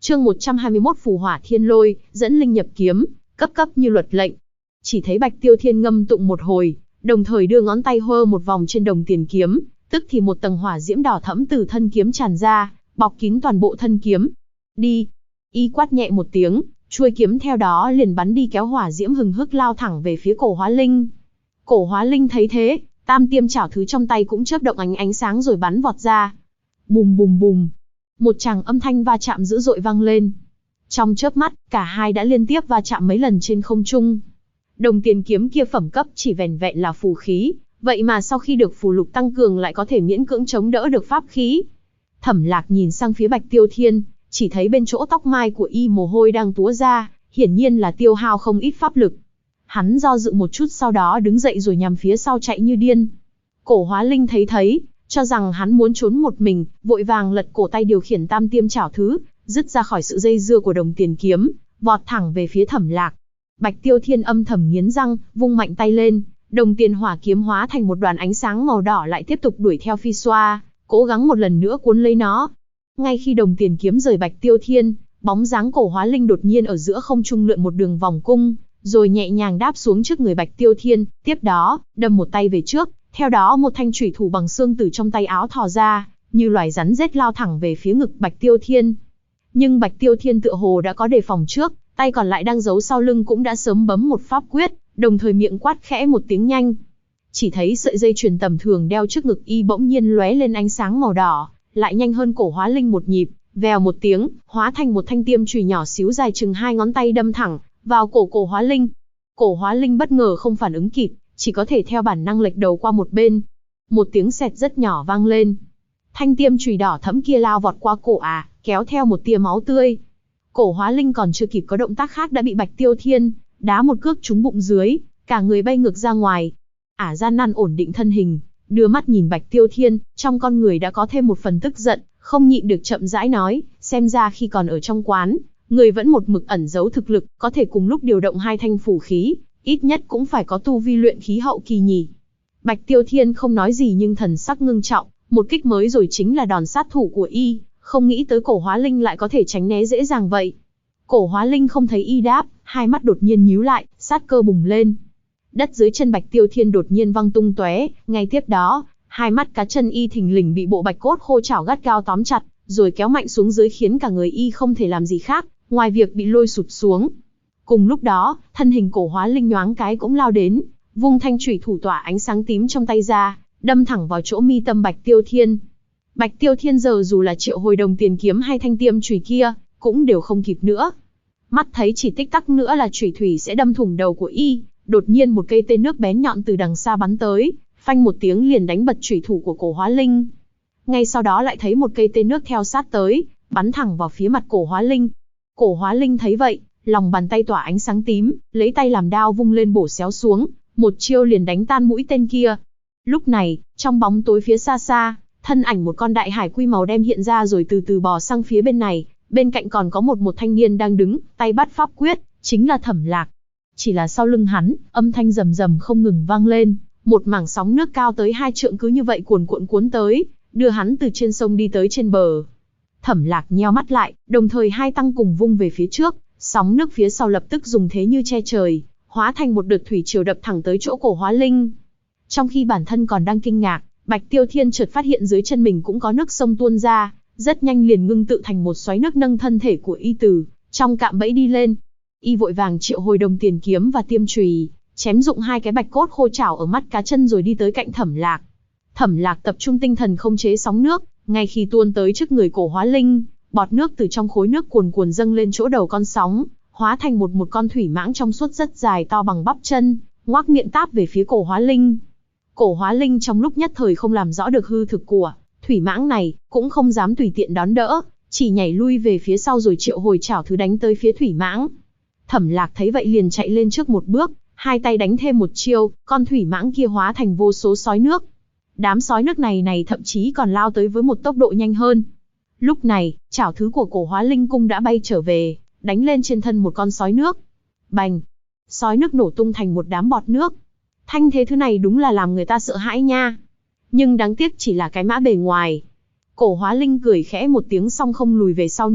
Chương 121 Phù Hỏa Thiên Lôi, dẫn linh nhập kiếm, cấp cấp như luật lệnh. Chỉ thấy Bạch Tiêu Thiên ngâm tụng một hồi, đồng thời đưa ngón tay hơ một vòng trên đồng tiền kiếm, tức thì một tầng hỏa diễm đỏ thẫm từ thân kiếm tràn ra, bọc kín toàn bộ thân kiếm. Đi! Y quát nhẹ một tiếng, chuôi kiếm theo đó liền bắn đi kéo hỏa diễm hừng hực lao thẳng về phía Cổ Hóa Linh. Cổ Hóa Linh thấy thế, tam tiêm chảo thứ trong tay cũng chớp động ánh sáng rồi bắn vọt ra. Bùm bùm bùm! Một tràng âm thanh va chạm dữ dội vang lên. Trong chớp mắt, cả hai đã liên tiếp va chạm mấy lần trên không trung. Đồng tiền kiếm kia phẩm cấp chỉ vẻn vẹn là phù khí, vậy mà sau khi được phù lục tăng cường lại có thể miễn cưỡng chống đỡ được pháp khí. Thẩm Lạc nhìn sang phía Bạch Tiêu Thiên, chỉ thấy bên chỗ tóc mai của y mồ hôi đang túa ra, hiển nhiên là tiêu hao không ít pháp lực. Hắn do dự một chút sau đó đứng dậy rồi nhằm phía sau chạy như điên. Cổ Hóa Linh thấy, cho rằng hắn muốn trốn một mình, vội vàng lật cổ tay điều khiển tam tiêm chảo thứ, dứt ra khỏi sự dây dưa của đồng tiền kiếm, vọt thẳng về phía Thẩm Lạc. Bạch Tiêu Thiên âm thầm nghiến răng, vung mạnh tay lên, đồng tiền hỏa kiếm hóa thành một đoàn ánh sáng màu đỏ lại tiếp tục đuổi theo phi xoa, cố gắng một lần nữa cuốn lấy nó. Ngay khi đồng tiền kiếm rời Bạch Tiêu Thiên, bóng dáng Cổ Hóa Linh đột nhiên ở giữa không trung lượn một đường vòng cung, rồi nhẹ nhàng đáp xuống trước người Bạch Tiêu Thiên, tiếp đó, đâm một tay về trước, theo đó một thanh chủy thủ bằng xương từ trong tay áo thò ra, như loài rắn rết lao thẳng về phía ngực Bạch Tiêu Thiên. Nhưng Bạch Tiêu Thiên tựa hồ đã có đề phòng trước, tay còn lại đang giấu sau lưng cũng đã sớm bấm một pháp quyết, đồng thời miệng quát khẽ một tiếng nhanh. Chỉ thấy sợi dây chuyền tầm thường đeo trước ngực y bỗng nhiên lóe lên ánh sáng màu đỏ, lại nhanh hơn Cổ Hóa Linh một nhịp, vèo một tiếng, hóa thành một thanh tiêm chùy nhỏ xíu dài chừng 2 ngón tay đâm thẳng vào Cổ Hóa Linh. Cổ Hóa Linh bất ngờ không phản ứng kịp, chỉ có thể theo bản năng lệch đầu qua một bên. Một tiếng xẹt rất nhỏ vang lên. Thanh tiêm chùy đỏ thẫm kia lao vọt qua cổ kéo theo một tia máu tươi. Cổ Hóa Linh còn chưa kịp có động tác khác đã bị Bạch Tiêu Thiên đá một cước trúng bụng dưới, cả người bay ngược ra ngoài. Gian nan ổn định thân hình, đưa mắt nhìn Bạch Tiêu Thiên, trong con người đã có thêm một phần tức giận, không nhịn được chậm rãi nói, xem ra khi còn ở trong quán, người vẫn một mực ẩn giấu thực lực, có thể cùng lúc điều động 2 thanh phù khí, ít nhất cũng phải có tu vi luyện khí hậu kỳ nhỉ. Bạch Tiêu Thiên không nói gì nhưng thần sắc ngưng trọng, một kích mới rồi chính là đòn sát thủ của y, không nghĩ tới Cổ Hóa Linh lại có thể tránh né dễ dàng vậy. Cổ Hóa Linh không thấy y đáp, hai mắt đột nhiên nhíu lại, sát cơ bùng lên. Đất dưới chân Bạch Tiêu Thiên đột nhiên văng tung tóe, ngay tiếp đó, hai mắt cá chân y thình lình bị bộ bạch cốt khô chảo gắt gao tóm chặt, rồi kéo mạnh xuống dưới khiến cả người y không thể làm gì khác, ngoài việc bị lôi sụp xuống. Cùng lúc đó, thân hình Cổ Hóa Linh nhoáng cái cũng lao đến, vung thanh chủy thủ tỏa ánh sáng tím trong tay ra, đâm thẳng vào chỗ mi tâm Bạch Tiêu Thiên. Bạch Tiêu Thiên giờ dù là triệu hồi đồng tiền kiếm hay thanh tiêm chùy kia, cũng đều không kịp nữa. Mắt thấy chỉ tích tắc nữa là chủy thủy sẽ đâm thủng đầu của y, đột nhiên một cây tên nước bén nhọn từ đằng xa bắn tới, phanh một tiếng liền đánh bật chủy thủ của Cổ Hóa Linh. Ngay sau đó lại thấy một cây tên nước theo sát tới, bắn thẳng vào phía mặt Cổ Hóa Linh. Cổ Hóa Linh thấy vậy, lòng bàn tay tỏa ánh sáng tím, lấy tay làm đao vung lên bổ xéo xuống, một chiêu liền đánh tan mũi tên kia. Lúc này, trong bóng tối phía xa xa, thân ảnh một con đại hải quy màu đen hiện ra rồi từ từ bò sang phía bên này, bên cạnh còn có một thanh niên đang đứng, tay bắt pháp quyết, chính là Thẩm Lạc. Chỉ là sau lưng hắn, âm thanh rầm rầm không ngừng vang lên, một mảng sóng nước cao tới 2 trượng cứ như vậy cuồn cuộn cuốn tới, đưa hắn từ trên sông đi tới trên bờ. Thẩm Lạc nheo mắt lại, đồng thời hai tăng cùng vung về phía trước, sóng nước phía sau lập tức dùng thế như che trời, hóa thành một đợt thủy triều đập thẳng tới chỗ Cổ Hóa Linh. Trong khi bản thân còn đang kinh ngạc, Bạch Tiêu Thiên chợt phát hiện dưới chân mình cũng có nước sông tuôn ra, rất nhanh liền ngưng tụ thành một xoáy nước nâng thân thể của y từ trong cạm bẫy đi lên. Y vội vàng triệu hồi đồng tiền kiếm và tiêm chùy, chém dụng 2 cái bạch cốt khô chảo ở mắt cá chân rồi đi tới cạnh Thẩm Lạc. Thẩm Lạc tập trung tinh thần không chế sóng nước, ngay khi tuôn tới trước người Cổ Hóa Linh, bọt nước từ trong khối nước cuồn cuộn dâng lên chỗ đầu con sóng, hóa thành một con thủy mãng trong suốt rất dài to bằng bắp chân, ngoác miệng táp về phía Cổ Hóa Linh. Cổ Hóa Linh trong lúc nhất thời không làm rõ được hư thực của thủy mãng này, cũng không dám tùy tiện đón đỡ, chỉ nhảy lui về phía sau rồi triệu hồi chảo thứ đánh tới phía thủy mãng. Thẩm Lạc thấy vậy liền chạy lên trước một bước, hai tay đánh thêm một chiêu, con thủy mãng kia hóa thành vô số sói nước. Đám sói nước này thậm chí còn lao tới với một tốc độ nhanh hơn. Lúc này, chảo thứ của Cổ Hóa Linh cung đã bay trở về, đánh lên trên thân một con sói nước. Bành! Sói nước nổ tung thành một đám bọt nước. Thanh thế thứ này đúng là làm người ta sợ hãi nha. Nhưng đáng tiếc chỉ là cái mã bề ngoài. Cổ Hóa Linh cười khẽ một tiếng xong không lùi về sau nữa,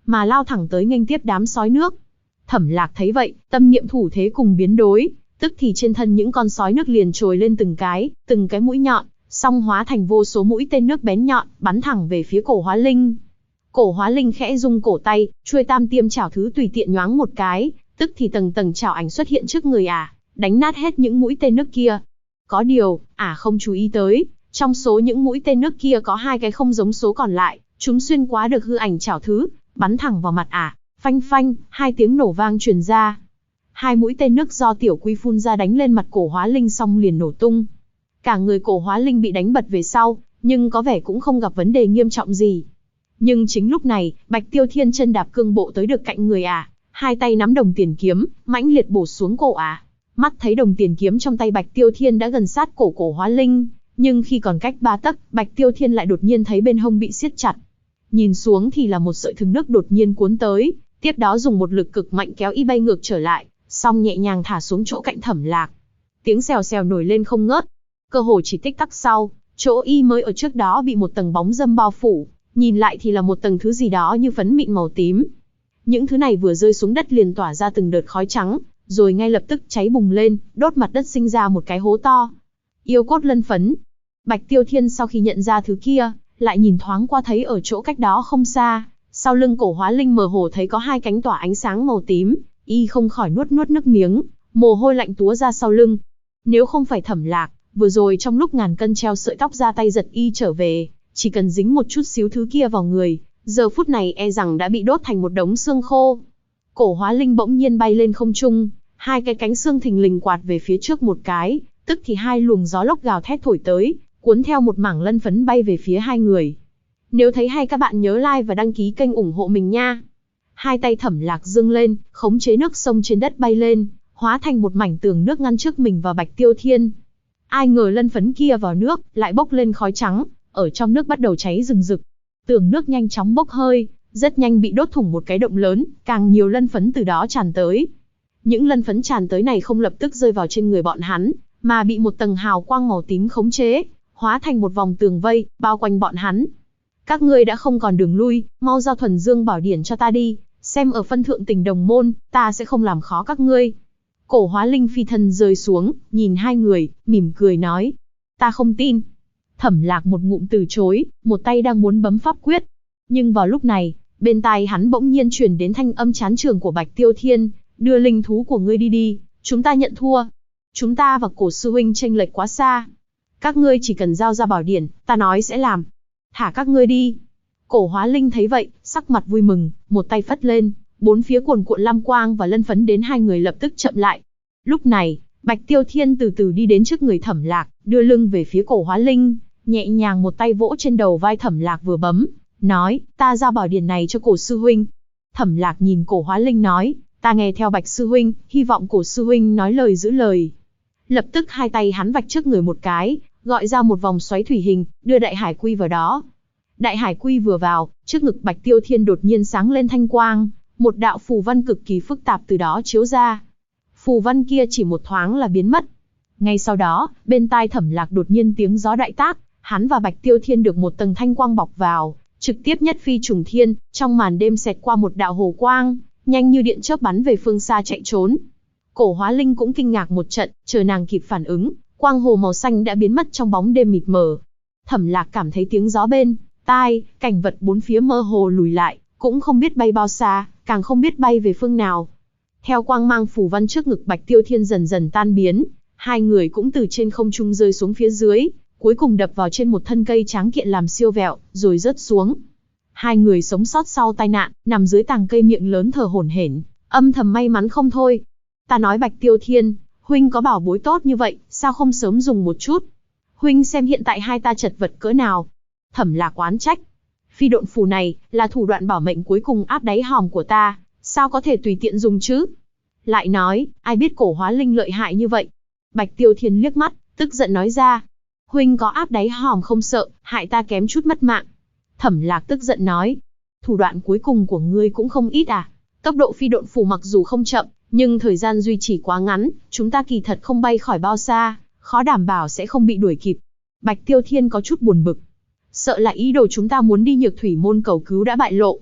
mà lao thẳng tới nghênh tiếp đám sói nước. Thẩm Lạc thấy vậy, tâm niệm thủ thế cùng biến đổi, tức thì trên thân những con sói nước liền trồi lên từng cái mũi nhọn, song hóa thành vô số mũi tên nước bén nhọn, bắn thẳng về phía Cổ Hóa Linh. Cổ Hóa Linh khẽ rung cổ tay, chuôi tam tiêm chảo thứ tùy tiện nhoáng một cái, tức thì tầng tầng chảo ảnh xuất hiện trước người đánh nát hết những mũi tên nước kia. Có điều, không chú ý tới, trong số những mũi tên nước kia có 2 cái không giống số còn lại, chúng xuyên qua được hư ảnh chảo thứ, bắn thẳng vào mặt phanh phanh, 2 tiếng nổ vang truyền ra. 2 mũi tên nước do Tiểu Quy phun ra đánh lên mặt Cổ Hóa Linh xong liền nổ tung. Cả người Cổ Hóa Linh bị đánh bật về sau, nhưng có vẻ cũng không gặp vấn đề nghiêm trọng gì. Nhưng chính lúc này, Bạch Tiêu Thiên chân đạp cương bộ tới được cạnh người hai tay nắm đồng tiền kiếm, mãnh liệt bổ xuống cổ Mắt thấy đồng tiền kiếm trong tay Bạch Tiêu Thiên đã gần sát cổ Cổ Hóa Linh, nhưng khi còn cách 3 tấc, Bạch Tiêu Thiên lại đột nhiên thấy bên hông bị siết chặt. Nhìn xuống thì là một sợi thừng nước đột nhiên cuốn tới, tiếp đó dùng một lực cực mạnh kéo y bay ngược trở lại, xong nhẹ nhàng thả xuống chỗ cạnh Thẩm Lạc. Tiếng xèo xèo nổi lên không ngớt. Cơ hồ chỉ tích tắc sau, chỗ y mới ở trước đó bị một tầng bóng râm bao phủ, nhìn lại thì là một tầng thứ gì đó như phấn mịn màu tím. Những thứ này vừa rơi xuống đất liền tỏa ra từng đợt khói trắng, rồi ngay lập tức cháy bùng lên, đốt mặt đất sinh ra một cái hố to. Yêu cốt lân phấn. Bạch Tiêu Thiên sau khi nhận ra thứ kia, lại nhìn thoáng qua thấy ở chỗ cách đó không xa, sau lưng Cổ Hóa Linh mơ hồ thấy có 2 cánh tỏa ánh sáng màu tím, y không khỏi nuốt nước miếng, mồ hôi lạnh túa ra sau lưng. Nếu không phải Thẩm Lạc, vừa rồi trong lúc ngàn cân treo sợi tóc ra tay giật y trở về, chỉ cần dính một chút xíu thứ kia vào người, giờ phút này e rằng đã bị đốt thành một đống xương khô. Cổ Hóa Linh bỗng nhiên bay lên không trung, 2 cái cánh xương thình lình quạt về phía trước một cái, tức thì 2 luồng gió lốc gào thét thổi tới, cuốn theo một mảng lân phấn bay về phía 2 người. Nếu thấy hay các bạn nhớ like và đăng ký kênh ủng hộ mình nha. 2 tay Thẩm Lạc dâng lên, khống chế nước sông trên đất bay lên, hóa thành một mảnh tường nước ngăn trước mình và Bạch Tiêu Thiên. Ai ngờ lân phấn kia vào nước, lại bốc lên khói trắng, ở trong nước bắt đầu cháy rừng rực. Tường nước nhanh chóng bốc hơi, rất nhanh bị đốt thủng một cái động lớn, càng nhiều lân phấn từ đó tràn tới. Những lân phấn tràn tới này không lập tức rơi vào trên người bọn hắn, mà bị một tầng hào quang màu tím khống chế, hóa thành một vòng tường vây, bao quanh bọn hắn. Các ngươi đã không còn đường lui, mau giao thuần dương bảo điển cho ta đi, xem ở phân thượng tình đồng môn, ta sẽ không làm khó các ngươi. Cổ Hóa Linh phi thân rơi xuống, nhìn 2 người, mỉm cười nói. Ta không tin. Thẩm Lạc một ngụm từ chối, một tay đang muốn bấm pháp quyết. Nhưng vào lúc này, bên tai hắn bỗng nhiên truyền đến thanh âm chán trường của Bạch Tiêu Thiên. Đưa linh thú của ngươi đi, chúng ta nhận thua. Chúng ta và Cổ sư huynh chênh lệch quá xa. Các ngươi chỉ cần giao ra bảo điển, ta nói sẽ làm. Thả các ngươi đi. Cổ Hóa Linh thấy vậy, sắc mặt vui mừng, một tay phất lên, 4 phía cuồn cuộn lam quang và lân phấn đến 2 người lập tức chậm lại. Lúc này, Bạch Tiêu Thiên từ từ đi đến trước người Thẩm Lạc, đưa lưng về phía Cổ Hóa Linh, nhẹ nhàng một tay vỗ trên đầu vai Thẩm Lạc vừa bấm, nói, ta giao bảo điển này cho Cổ sư huynh. Thẩm Lạc nhìn Cổ Hóa Linh nói, ta nghe theo Bạch sư huynh, hy vọng Cổ sư huynh nói lời giữ lời. Lập tức 2 tay hắn vạch trước người một cái, gọi ra một vòng xoáy thủy hình, đưa Đại Hải Quy vào đó. Đại Hải Quy vừa vào, trước ngực Bạch Tiêu Thiên đột nhiên sáng lên thanh quang, một đạo phù văn cực kỳ phức tạp từ đó chiếu ra. Phù văn kia chỉ một thoáng là biến mất. Ngay sau đó, bên tai Thẩm Lạc đột nhiên tiếng gió đại tác, hắn và Bạch Tiêu Thiên được một tầng thanh quang bọc vào, trực tiếp nhất phi trùng thiên, trong màn đêm xẹt qua một đạo hồ quang, nhanh như điện chớp bắn về phương xa chạy trốn. Cổ Hóa Linh cũng kinh ngạc một trận, chờ nàng kịp phản ứng, quang hồ màu xanh đã biến mất trong bóng đêm mịt mờ. Thẩm Lạc cảm thấy tiếng gió bên tai, cảnh vật 4 phía mơ hồ lùi lại, cũng không biết bay bao xa, càng không biết bay về phương nào. Theo quang mang phù văn trước ngực Bạch Tiêu Thiên dần dần tan biến, 2 người cũng từ trên không trung rơi xuống phía dưới, cuối cùng đập vào trên một thân cây tráng kiện làm siêu vẹo, rồi rớt xuống. 2 người sống sót sau tai nạn, nằm dưới tàng cây miệng lớn thở hổn hển, âm thầm may mắn không thôi. Ta nói Bạch Tiêu Thiên, huynh có bảo bối tốt như vậy, sao không sớm dùng một chút? Huynh xem hiện tại 2 ta chật vật cỡ nào. Thẩm Lạc oán trách. Phi độn phù này, là thủ đoạn bảo mệnh cuối cùng áp đáy hòm của ta, sao có thể tùy tiện dùng chứ? Lại nói, ai biết Cổ Hóa Linh lợi hại như vậy? Bạch Tiêu Thiên liếc mắt, tức giận nói ra. Huynh có áp đáy hòm không sợ, hại ta kém chút mất mạng. Thẩm Lạc tức giận nói. Thủ đoạn cuối cùng của ngươi cũng không ít à? Tốc độ phi độn phù mặc dù không chậm, nhưng thời gian duy trì quá ngắn, chúng ta kỳ thật không bay khỏi bao xa, khó đảm bảo sẽ không bị đuổi kịp. Bạch Tiêu Thiên có chút buồn bực. Sợ là ý đồ chúng ta muốn đi Nhược Thủy môn cầu cứu đã bại lộ.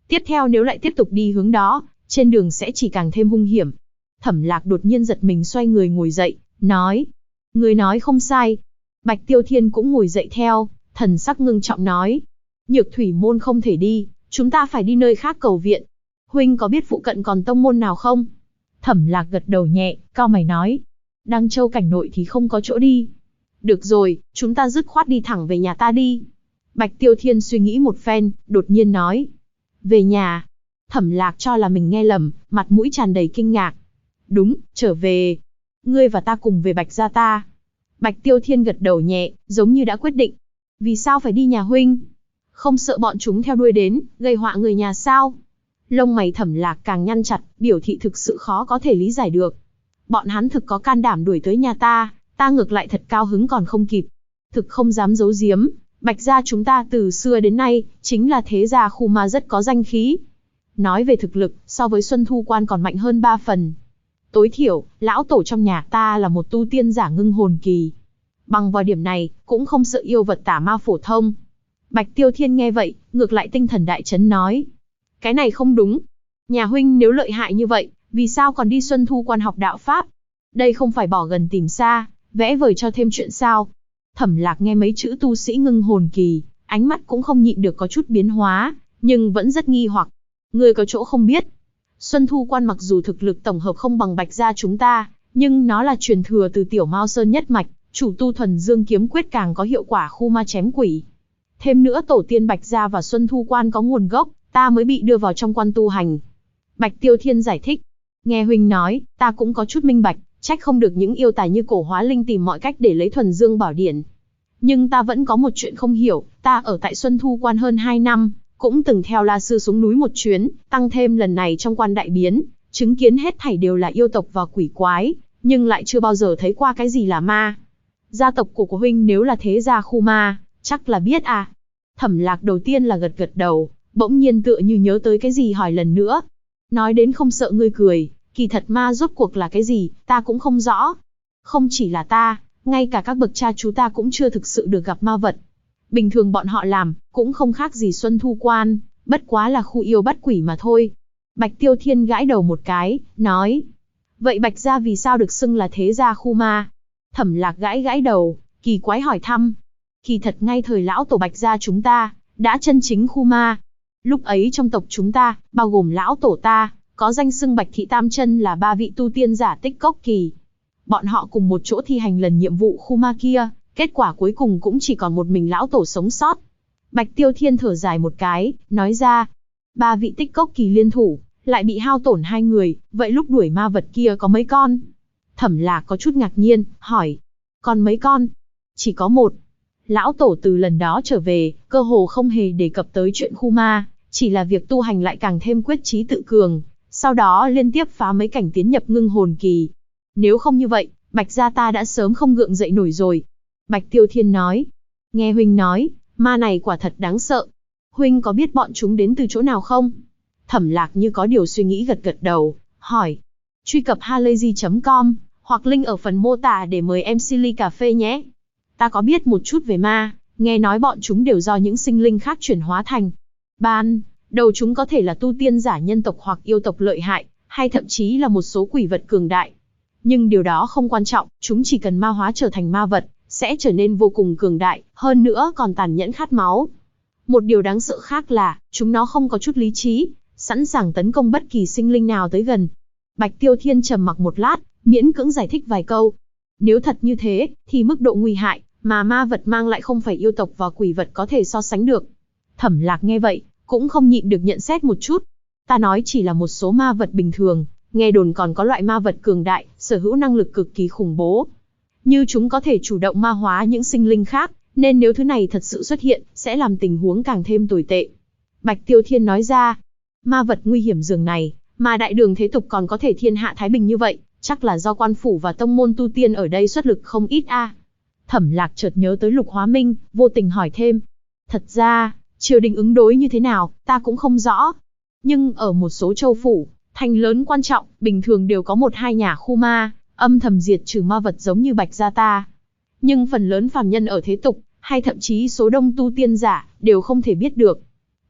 Tiếp theo nếu lại tiếp tục đi hướng đó, trên đường sẽ chỉ càng thêm hung hiểm. Thẩm Lạc đột nhiên giật mình xoay người ngồi dậy, nói. Người nói không sai. Bạch Tiêu Thiên cũng ngồi dậy theo, thần sắc ngưng trọng nói. Nhược thủy môn không thể đi, chúng ta phải đi nơi khác cầu viện. Huynh có biết phụ cận còn tông môn nào không? Thẩm Lạc gật đầu nhẹ, cau mày nói. Đăng Châu cảnh nội thì không có chỗ đi. Được rồi, chúng ta dứt khoát đi thẳng về nhà ta đi. Bạch Tiêu Thiên suy nghĩ một phen, đột nhiên nói. Về nhà. Thẩm Lạc cho là mình nghe lầm, mặt mũi tràn đầy kinh ngạc. Đúng, trở về. Ngươi và ta cùng về Bạch gia ta. Bạch Tiêu Thiên gật đầu nhẹ, giống như đã quyết định. Vì sao phải đi nhà huynh? Không sợ bọn chúng theo đuôi đến, gây họa người nhà sao? Lông mày Thẩm Lạc càng nhăn chặt, biểu thị thực sự khó có thể lý giải được. Bọn hắn thực có can đảm đuổi tới nhà ta ngược lại thật cao hứng còn không kịp. Thực không dám giấu giếm, Bạch gia chúng ta từ xưa đến nay, chính là thế gia khu ma rất có danh khí. Nói về thực lực, so với Xuân Thu Quan còn mạnh hơn 3 phần. Tối thiểu, lão tổ trong nhà ta là một tu tiên giả ngưng hồn kỳ. Bằng vào điểm này, cũng không sợ yêu vật tà ma phổ thông. Bạch Tiêu Thiên nghe vậy, ngược lại tinh thần đại chấn nói. Cái này không đúng. Nhà huynh nếu lợi hại như vậy, vì sao còn đi Xuân Thu Quan học đạo Pháp? Đây không phải bỏ gần tìm xa, vẽ vời cho thêm chuyện sao? Thẩm Lạc nghe mấy chữ tu sĩ ngưng hồn kỳ, ánh mắt cũng không nhịn được có chút biến hóa, nhưng vẫn rất nghi hoặc. Ngươi có chỗ không biết. Xuân Thu Quan mặc dù thực lực tổng hợp không bằng Bạch gia chúng ta, nhưng nó là truyền thừa từ Tiểu Mao Sơn nhất mạch, chủ tu thuần dương kiếm quyết càng có hiệu quả khu ma chém quỷ. Thêm nữa tổ tiên Bạch gia và Xuân Thu Quan có nguồn gốc, ta mới bị đưa vào trong quan tu hành. Bạch Tiêu Thiên giải thích. Nghe huynh nói, ta cũng có chút minh bạch, trách không được những yêu tài như Cổ Hóa Linh tìm mọi cách để lấy thuần dương bảo điển. Nhưng ta vẫn có một chuyện không hiểu, ta ở tại Xuân Thu Quan hơn 2 năm, cũng từng theo La Sư xuống núi một chuyến, tăng thêm lần này trong quan đại biến, chứng kiến hết thảy đều là yêu tộc và quỷ quái, nhưng lại chưa bao giờ thấy qua cái gì là ma. Gia tộc của huynh nếu là thế gia khu ma, chắc là biết à. Thẩm Lạc đầu tiên là gật gật đầu, bỗng nhiên tựa như nhớ tới cái gì hỏi lần nữa. Nói đến không sợ ngươi cười, kỳ thật ma rốt cuộc là cái gì, ta cũng không rõ. Không chỉ là ta, ngay cả các bậc cha chú ta cũng chưa thực sự được gặp ma vật. Bình thường bọn họ làm, cũng không khác gì Xuân Thu Quan, bất quá là khu yêu bắt quỷ mà thôi. Bạch Tiêu Thiên gãi đầu một cái, nói. Vậy Bạch gia vì sao được xưng là thế gia khu ma? Thẩm Lạc gãi gãi đầu, kỳ quái hỏi thăm. Kỳ thật ngay thời lão tổ Bạch gia chúng ta, đã chân chính khu ma. Lúc ấy trong tộc chúng ta, bao gồm lão tổ ta, có danh xưng Bạch Thị Tam Chân là 3 vị tu tiên giả tích cốc kỳ. Bọn họ cùng một chỗ thi hành lần nhiệm vụ khu ma kia, kết quả cuối cùng cũng chỉ còn một mình lão tổ sống sót. Bạch Tiêu Thiên thở dài một cái, nói ra, 3 vị tích cốc kỳ liên thủ, lại bị hao tổn 2 người, vậy lúc đuổi ma vật kia có mấy con? Thẩm Lạc có chút ngạc nhiên, hỏi, còn mấy con? Chỉ có 1. Lão tổ từ lần đó trở về, cơ hồ không hề đề cập tới chuyện khu ma, chỉ là việc tu hành lại càng thêm quyết chí tự cường, sau đó liên tiếp phá mấy cảnh tiến nhập ngưng hồn kỳ. Nếu không như vậy, Bạch gia ta đã sớm không gượng dậy nổi rồi. Bạch Tiêu Thiên nói, nghe huynh nói, ma này quả thật đáng sợ. Huynh có biết bọn chúng đến từ chỗ nào không? Thẩm Lạc như có điều suy nghĩ gật gật đầu, hỏi. Truy cập halayzi.com, hoặc link ở phần mô tả để mời em Silly cà phê nhé. Ta có biết một chút về ma, nghe nói bọn chúng đều do những sinh linh khác chuyển hóa thành. Ban đầu chúng có thể là tu tiên giả nhân tộc hoặc yêu tộc lợi hại, hay thậm chí là một số quỷ vật cường đại. Nhưng điều đó không quan trọng, chúng chỉ cần ma hóa trở thành ma vật, sẽ trở nên vô cùng cường đại, hơn nữa còn tàn nhẫn khát máu. Một điều đáng sợ khác là, chúng nó không có chút lý trí, sẵn sàng tấn công bất kỳ sinh linh nào tới gần. Bạch Tiêu Thiên trầm mặc một lát, miễn cưỡng giải thích vài câu. Nếu thật như thế, thì mức độ nguy hại mà ma vật mang lại không phải yêu tộc và quỷ vật có thể so sánh được. Thẩm Lạc nghe vậy, cũng không nhịn được nhận xét một chút. Ta nói chỉ là một số ma vật bình thường, nghe đồn còn có loại ma vật cường đại, sở hữu năng lực cực kỳ khủng bố. Như chúng có thể chủ động ma hóa những sinh linh khác, nên nếu thứ này thật sự xuất hiện, sẽ làm tình huống càng thêm tồi tệ. Bạch Tiêu Thiên nói ra, ma vật nguy hiểm dường này, mà đại đường thế tục còn có thể thiên hạ thái bình như vậy, chắc là do quan phủ và tông môn tu tiên ở đây xuất lực không ít a. Thẩm Lạc chợt nhớ tới Lục Hóa Minh, vô tình hỏi thêm. Thật ra, triều đình ứng đối như thế nào, ta cũng không rõ. Nhưng ở một số châu phủ, thành lớn quan trọng, bình thường đều có 1-2 nhà khu ma, âm thầm diệt trừ ma vật giống như Bạch gia ta. Nhưng phần lớn phàm nhân ở thế tục, hay thậm chí số đông tu tiên giả, đều không thể biết được.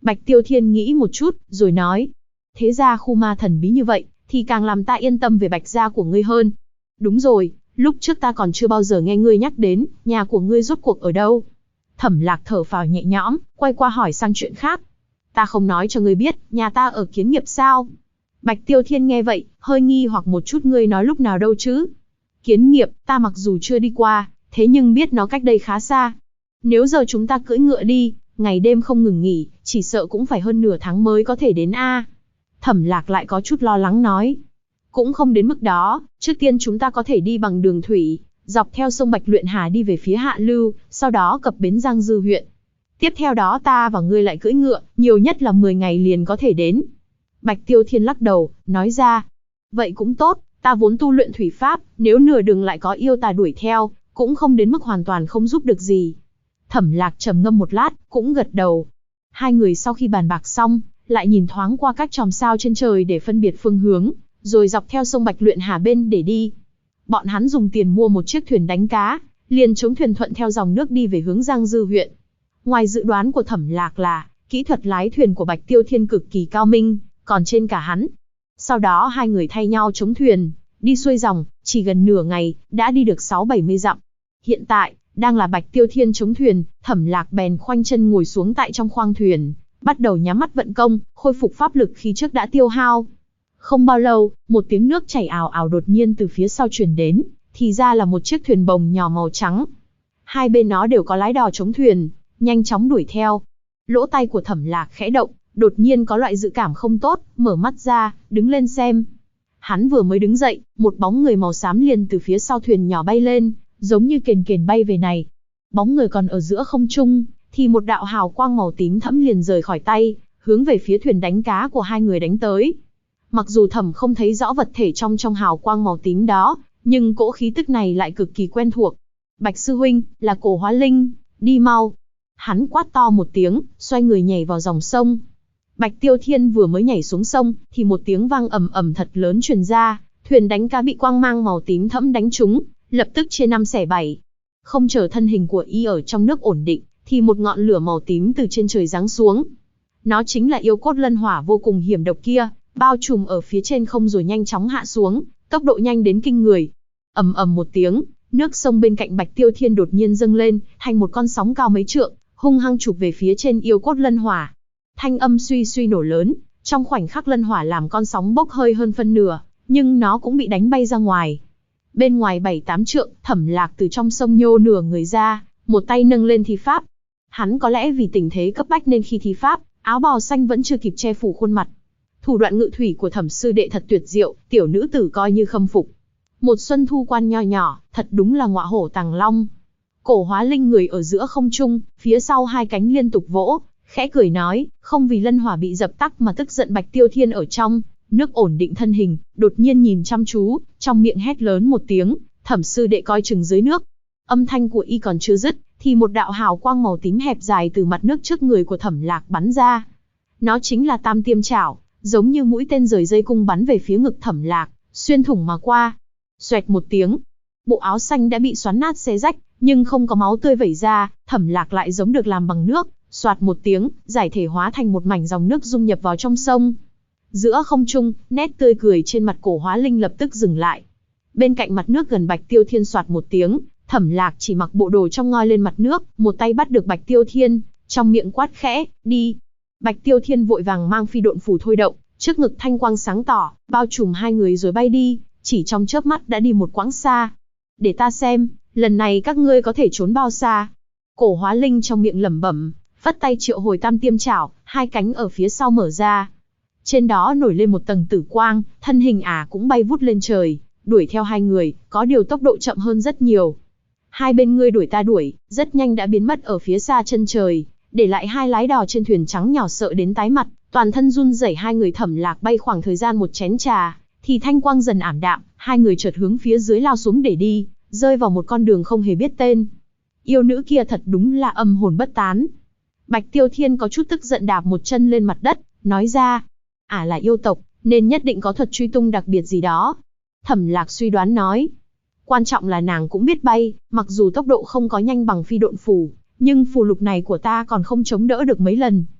Bạch Tiêu Thiên nghĩ một chút, rồi nói. Thế ra khu ma thần bí như vậy, thì càng làm ta yên tâm về Bạch gia của ngươi hơn. Đúng rồi, lúc trước ta còn chưa bao giờ nghe ngươi nhắc đến, nhà của ngươi rốt cuộc ở đâu. Thẩm Lạc thở phào nhẹ nhõm, quay qua hỏi sang chuyện khác. Ta không nói cho ngươi biết, nhà ta ở Kiến Nghiệp sao? Bạch Tiêu Thiên nghe vậy, hơi nghi hoặc một chút, ngươi nói lúc nào đâu chứ? Kiến Nghiệp, ta mặc dù chưa đi qua, thế nhưng biết nó cách đây khá xa. Nếu giờ chúng ta cưỡi ngựa đi, ngày đêm không ngừng nghỉ, chỉ sợ cũng phải hơn nửa tháng mới có thể đến a. Thẩm Lạc lại có chút lo lắng nói. Cũng không đến mức đó, trước tiên chúng ta có thể đi bằng đường thủy, dọc theo sông Bạch Luyện Hà đi về phía hạ lưu, sau đó cập bến Giang Dư huyện. Tiếp theo đó ta và ngươi lại cưỡi ngựa, nhiều nhất là 10 ngày liền có thể đến. Bạch Tiêu Thiên lắc đầu, nói ra. Vậy cũng tốt, ta vốn tu luyện thủy pháp, nếu nửa đường lại có yêu tà đuổi theo, cũng không đến mức hoàn toàn không giúp được gì. Thẩm Lạc trầm ngâm một lát, cũng gật đầu. Hai người sau khi bàn bạc xong, lại nhìn thoáng qua các chòm sao trên trời để phân biệt phương hướng, rồi dọc theo sông Bạch Luyện Hà bên để đi. Bọn hắn dùng tiền mua một chiếc thuyền đánh cá, liền chống thuyền thuận theo dòng nước đi về hướng Giang Dư huyện. Ngoài dự đoán của Thẩm Lạc là, kỹ thuật lái thuyền của Bạch Tiêu Thiên cực kỳ cao minh, còn trên cả hắn. Sau đó hai người thay nhau chống thuyền, đi xuôi dòng, chỉ gần nửa ngày, đã đi được 6-70 dặm. Hiện tại, đang là Bạch Tiêu Thiên chống thuyền, Thẩm Lạc bèn khoanh chân ngồi xuống tại trong khoang thuyền, bắt đầu nhắm mắt vận công, khôi phục pháp lực khi trước đã tiêu hao. Không bao lâu, một tiếng nước chảy ào ào đột nhiên từ phía sau truyền đến, thì ra là một chiếc thuyền bồng nhỏ màu trắng. Hai bên nó đều có lái đò chống thuyền, nhanh chóng đuổi theo. Lỗ tai của Thẩm Lạc khẽ động, đột nhiên có loại dự cảm không tốt, mở mắt ra, đứng lên xem. Hắn vừa mới đứng dậy, một bóng người màu xám liền từ phía sau thuyền nhỏ bay lên, giống như kền kền bay về này. Bóng người còn ở giữa không trung, thì một đạo hào quang màu tím thẫm liền rời khỏi tay, hướng về phía thuyền đánh cá của hai người đánh tới. Mặc dù Thẩm không thấy rõ vật thể trong hào quang màu tím đó, nhưng cỗ khí tức này lại cực kỳ quen thuộc. Bạch sư huynh, là Cổ Hóa Linh, đi mau. Hắn quát to một tiếng, xoay người nhảy vào dòng sông. Bạch Tiêu Thiên vừa mới nhảy xuống sông, thì một tiếng vang ầm ầm thật lớn truyền ra, thuyền đánh cá bị quang mang màu tím thẫm đánh trúng, lập tức chia 5 xẻ 7. Không chờ thân hình của y ở trong nước ổn định, thì một ngọn lửa màu tím từ trên trời giáng xuống. Nó chính là yêu cốt lân hỏa vô cùng hiểm độc kia, bao trùm ở phía trên không rồi nhanh chóng hạ xuống, tốc độ nhanh đến kinh người. Ầm ầm một tiếng, nước sông bên cạnh Bạch Tiêu Thiên đột nhiên dâng lên, thành một con sóng cao mấy trượng, hung hăng chụp về phía trên yêu cốt lân hỏa. Thanh âm suy suy nổ lớn, trong khoảnh khắc lân hỏa làm con sóng bốc hơi hơn phân nửa, nhưng nó cũng bị đánh bay ra ngoài. Bên ngoài 7-8 trượng, Thẩm Lạc từ trong sông nhô nửa người ra, một tay nâng lên thi pháp. Hắn có lẽ vì tình thế cấp bách nên khi thi pháp, áo bào xanh vẫn chưa kịp che phủ khuôn mặt. Thủ đoạn ngự thủy của Thẩm sư đệ thật tuyệt diệu, tiểu nữ tử coi như khâm phục. Một xuân thu quan nho nhỏ, thật đúng là ngọa hổ tàng long. Cổ Hóa Linh người ở giữa không trung, phía sau hai cánh liên tục vỗ, khẽ cười nói, không vì lân hỏa bị dập tắt mà tức giận. Bạch Tiêu Thiên ở trong nước ổn định thân hình, đột nhiên nhìn chăm chú, trong miệng hét lớn một tiếng, Thẩm sư đệ coi chừng dưới nước. Âm thanh của y còn chưa dứt, thì một đạo hào quang màu tím hẹp dài từ mặt nước trước người của Thẩm Lạc bắn ra. Nó chính là Tam Tiêm Chảo, giống như mũi tên rời dây cung bắn về phía ngực Thẩm Lạc, xuyên thủng mà qua. Xoẹt một tiếng, bộ áo xanh đã bị xoắn nát xé rách, nhưng không có máu tươi vẩy ra. Thẩm Lạc lại giống được làm bằng nước, xoạt một tiếng, giải thể hóa thành một mảnh dòng nước dung nhập vào trong sông. Giữa không trung, nét tươi cười trên mặt Cổ Hóa Linh lập tức dừng lại. Bên cạnh mặt nước gần Bạch Tiêu Thiên xoạt một tiếng, Thẩm Lạc chỉ mặc bộ đồ trong ngoi lên mặt nước, một tay bắt được Bạch Tiêu Thiên, trong miệng quát khẽ, đi. Bạch Tiêu Thiên vội vàng mang phi độn phù thôi động, trước ngực thanh quang sáng tỏ, bao trùm hai người rồi bay đi, chỉ trong chớp mắt đã đi một quãng xa. Để ta xem, lần này các ngươi có thể trốn bao xa. Cổ Hóa Linh trong miệng lẩm bẩm, phất tay triệu hồi Tam Tiêm Chảo, hai cánh ở phía sau mở ra. Trên đó nổi lên một tầng tử quang, thân hình cũng bay vút lên trời, đuổi theo hai người, có điều tốc độ chậm hơn rất nhiều. Hai bên ngươi đuổi ta đuổi, rất nhanh đã biến mất ở phía xa chân trời, để lại hai lái đò trên thuyền trắng nhỏ sợ đến tái mặt, toàn thân run rẩy. Hai người Thẩm Lạc bay khoảng thời gian một chén trà, thì thanh quang dần ảm đạm, hai người chợt hướng phía dưới lao xuống để đi, rơi vào một con đường không hề biết tên. Yêu nữ kia thật đúng là âm hồn bất tán. Bạch Tiêu Thiên có chút tức giận đạp một chân lên mặt đất, nói ra, là yêu tộc, nên nhất định có thuật truy tung đặc biệt gì đó. Thẩm Lạc suy đoán nói, quan trọng là nàng cũng biết bay, mặc dù tốc độ không có nhanh bằng phi độn phù, nhưng phù lục này của ta còn không chống đỡ được mấy lần.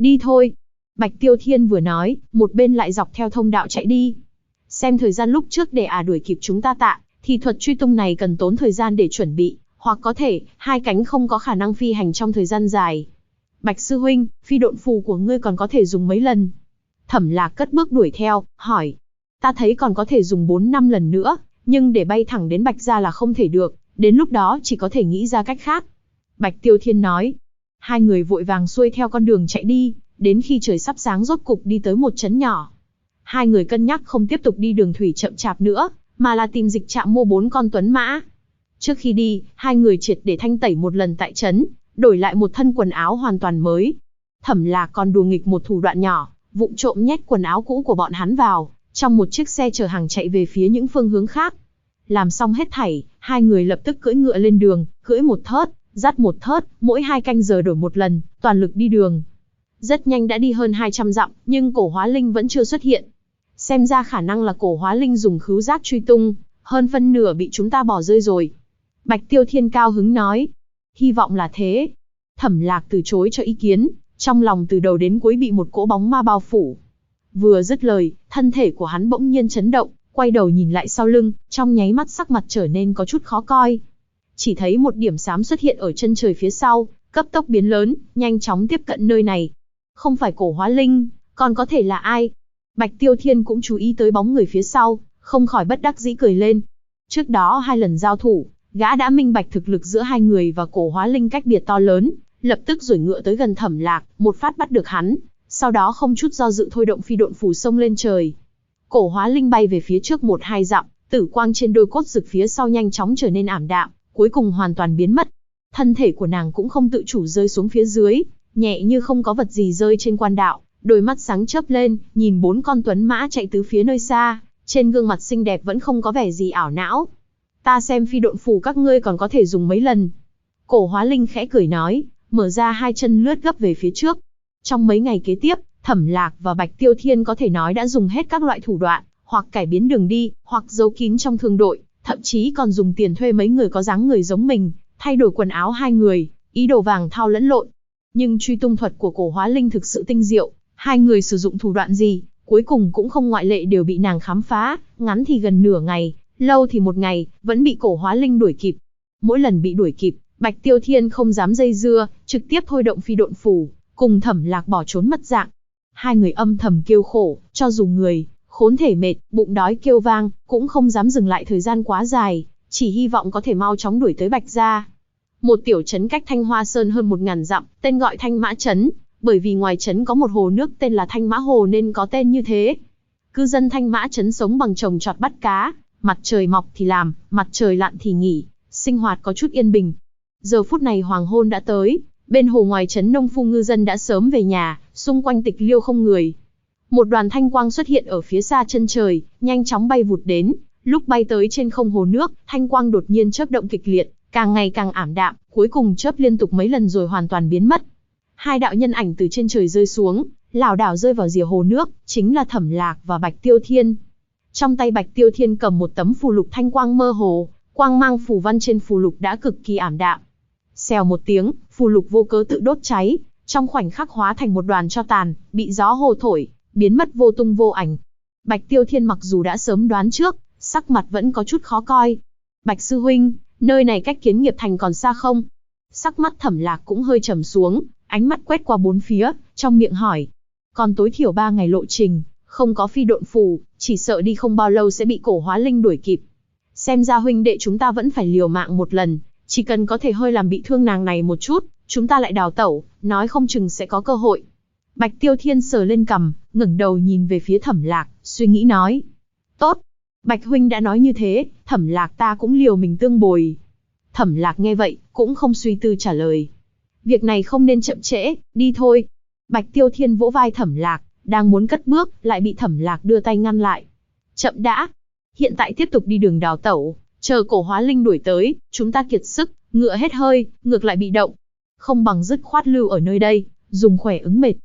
Đi thôi. Bạch Tiêu Thiên vừa nói, một bên lại dọc theo thông đạo chạy đi. Xem thời gian lúc trước để đuổi kịp chúng ta tạ, thì thuật truy tung này cần tốn thời gian để chuẩn bị, hoặc có thể, hai cánh không có khả năng phi hành trong thời gian dài. Bạch sư huynh, phi độn phù của ngươi còn có thể dùng mấy lần? Thẩm Lạc cất bước đuổi theo, hỏi. Ta thấy còn có thể dùng 4-5 lần nữa, nhưng để bay thẳng đến Bạch gia là không thể được, đến lúc đó chỉ có thể nghĩ ra cách khác. Bạch Tiêu Thiên nói. Hai người vội vàng xuôi theo con đường chạy đi, đến khi trời sắp sáng rốt cục đi tới một trấn nhỏ. Hai người cân nhắc không tiếp tục đi đường thủy chậm chạp nữa, mà là tìm dịch trạm mua 4 con tuấn mã. Trước khi đi, hai người triệt để thanh tẩy một lần tại trấn, đổi lại một thân quần áo hoàn toàn mới. Thẩm Lạc còn đùa nghịch một thủ đoạn nhỏ, vụng trộm nhét quần áo cũ của bọn hắn vào trong một chiếc xe chở hàng chạy về phía những phương hướng khác. Làm xong hết thảy, hai người lập tức cưỡi ngựa lên đường, cưỡi một thớt, dắt một thớt, mỗi 2 canh giờ đổi một lần, toàn lực đi đường. Rất nhanh đã đi hơn 200 dặm, nhưng cổ hóa linh vẫn chưa xuất hiện. Xem ra khả năng là cổ hóa linh dùng khứu giác truy tung, hơn phân nửa bị chúng ta bỏ rơi rồi. Bạch Tiêu Thiên cao hứng nói. Hy vọng là thế. Thẩm Lạc từ chối cho ý kiến, trong lòng từ đầu đến cuối bị một cỗ bóng ma bao phủ. Vừa dứt lời, thân thể của hắn bỗng nhiên chấn động, quay đầu nhìn lại sau lưng, trong nháy mắt sắc mặt trở nên có chút khó coi. Chỉ thấy một điểm xám xuất hiện ở chân trời phía sau, cấp tốc biến lớn, nhanh chóng tiếp cận nơi này. Không phải cổ hóa linh, còn có thể là ai? Bạch Tiêu Thiên cũng chú ý tới bóng người phía sau, không khỏi bất đắc dĩ cười lên. Trước đó 2 lần giao thủ, gã đã minh bạch thực lực giữa hai người và cổ hóa linh cách biệt to lớn, lập tức giổi ngựa tới gần Thẩm Lạc, một phát bắt được hắn, sau đó không chút do dự thôi động phi độn phù xông lên trời. Cổ hóa linh bay về phía trước 1-2 dặm, tử quang trên đôi cốt rực phía sau nhanh chóng trở nên ảm đạm, cuối cùng hoàn toàn biến mất. Thân thể của nàng cũng không tự chủ rơi xuống phía dưới, nhẹ như không có vật gì rơi trên quan đạo, đôi mắt sáng chớp lên, nhìn 4 con tuấn mã chạy tứ phía nơi xa, trên gương mặt xinh đẹp vẫn không có vẻ gì ảo não. Ta xem phi độn phù các ngươi còn có thể dùng mấy lần. Cổ hóa linh khẽ cười nói, mở ra 2 chân lướt gấp về phía trước. Trong mấy ngày kế tiếp, Thẩm Lạc và Bạch Tiêu Thiên có thể nói đã dùng hết các loại thủ đoạn, hoặc cải biến đường đi, hoặc giấu kín trong thương đội, thậm chí còn dùng tiền thuê mấy người có dáng người giống mình, thay đổi quần áo hai người, ý đồ vàng thao lẫn lộn. Nhưng truy tung thuật của cổ hóa linh thực sự tinh diệu, hai người sử dụng thủ đoạn gì, cuối cùng cũng không ngoại lệ đều bị nàng khám phá, ngắn thì gần nửa ngày, lâu thì 1 ngày, vẫn bị cổ hóa linh đuổi kịp. Mỗi lần bị đuổi kịp, Bạch Tiêu Thiên không dám dây dưa, trực tiếp thôi động phi độn phù, cùng Thẩm Lạc bỏ trốn mất dạng. Hai người âm thầm kêu khổ, cho dù người khốn thể mệt, bụng đói kêu vang, cũng không dám dừng lại thời gian quá dài, chỉ hy vọng có thể mau chóng đuổi tới Bạch gia. Một tiểu trấn cách Thanh Hoa Sơn hơn 1000 dặm, tên gọi Thanh Mã Trấn, bởi vì ngoài trấn có một hồ nước tên là Thanh Mã Hồ nên có tên như thế. Cư dân Thanh Mã Trấn sống bằng trồng trọt bắt cá, mặt trời mọc thì làm, mặt trời lặn thì nghỉ, sinh hoạt có chút yên bình. Giờ phút này hoàng hôn đã tới, bên hồ ngoài trấn nông phu ngư dân đã sớm về nhà, xung quanh tịch liêu không người. Một đoàn thanh quang xuất hiện ở phía xa chân trời, nhanh chóng bay vụt đến, lúc bay tới trên không hồ nước, thanh quang đột nhiên chớp động kịch liệt, càng ngày càng ảm đạm, cuối cùng chớp liên tục mấy lần rồi hoàn toàn biến mất. 2 đạo nhân ảnh từ trên trời rơi xuống, lảo đảo rơi vào rìa hồ nước, chính là Thẩm Lạc và Bạch Tiêu Thiên. Trong tay Bạch Tiêu Thiên cầm một tấm phù lục thanh quang mơ hồ, quang mang phù văn trên phù lục đã cực kỳ ảm đạm. Xèo một tiếng, phù lục vô cớ tự đốt cháy, trong khoảnh khắc hóa thành một đoàn tro tàn, bị gió hồ thổi, biến mất vô tung vô ảnh. Bạch Tiêu Thiên mặc dù đã sớm đoán trước, sắc mặt vẫn có chút khó coi. Bạch sư huynh, nơi này cách Kiến Nghiệp Thành còn xa không? Sắc mắt Thẩm Lạc cũng hơi trầm xuống, ánh mắt quét qua bốn phía, trong miệng hỏi. Còn tối thiểu 3 ngày lộ trình, không có phi độn phù, chỉ sợ đi không bao lâu sẽ bị cổ hóa linh đuổi kịp. Xem ra huynh đệ chúng ta vẫn phải liều mạng một lần, chỉ cần có thể hơi làm bị thương nàng này một chút, chúng ta lại đào tẩu, nói không chừng sẽ có cơ hội. Bạch Tiêu Thiên sờ lên cằm, ngẩng đầu nhìn về phía Thẩm Lạc, suy nghĩ nói. Tốt, Bạch huynh đã nói như thế, Thẩm Lạc ta cũng liều mình tương bồi. Thẩm Lạc nghe vậy, cũng không suy tư trả lời. Việc này không nên chậm trễ, đi thôi. Bạch Tiêu Thiên vỗ vai Thẩm Lạc, đang muốn cất bước, lại bị Thẩm Lạc đưa tay ngăn lại. Chậm đã, hiện tại tiếp tục đi đường đào tẩu, chờ cổ hóa linh đuổi tới, chúng ta kiệt sức, ngựa hết hơi, ngược lại bị động. Không bằng dứt khoát lưu ở nơi đây, dùng khỏe ứng mệt.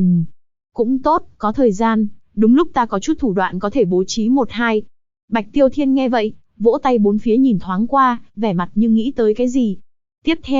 Cũng tốt, có thời gian, đúng lúc ta có chút thủ đoạn có thể bố trí 1-2. Bạch Tiêu Thiên nghe vậy, vỗ tay bốn phía nhìn thoáng qua, vẻ mặt như nghĩ tới cái gì. Tiếp theo,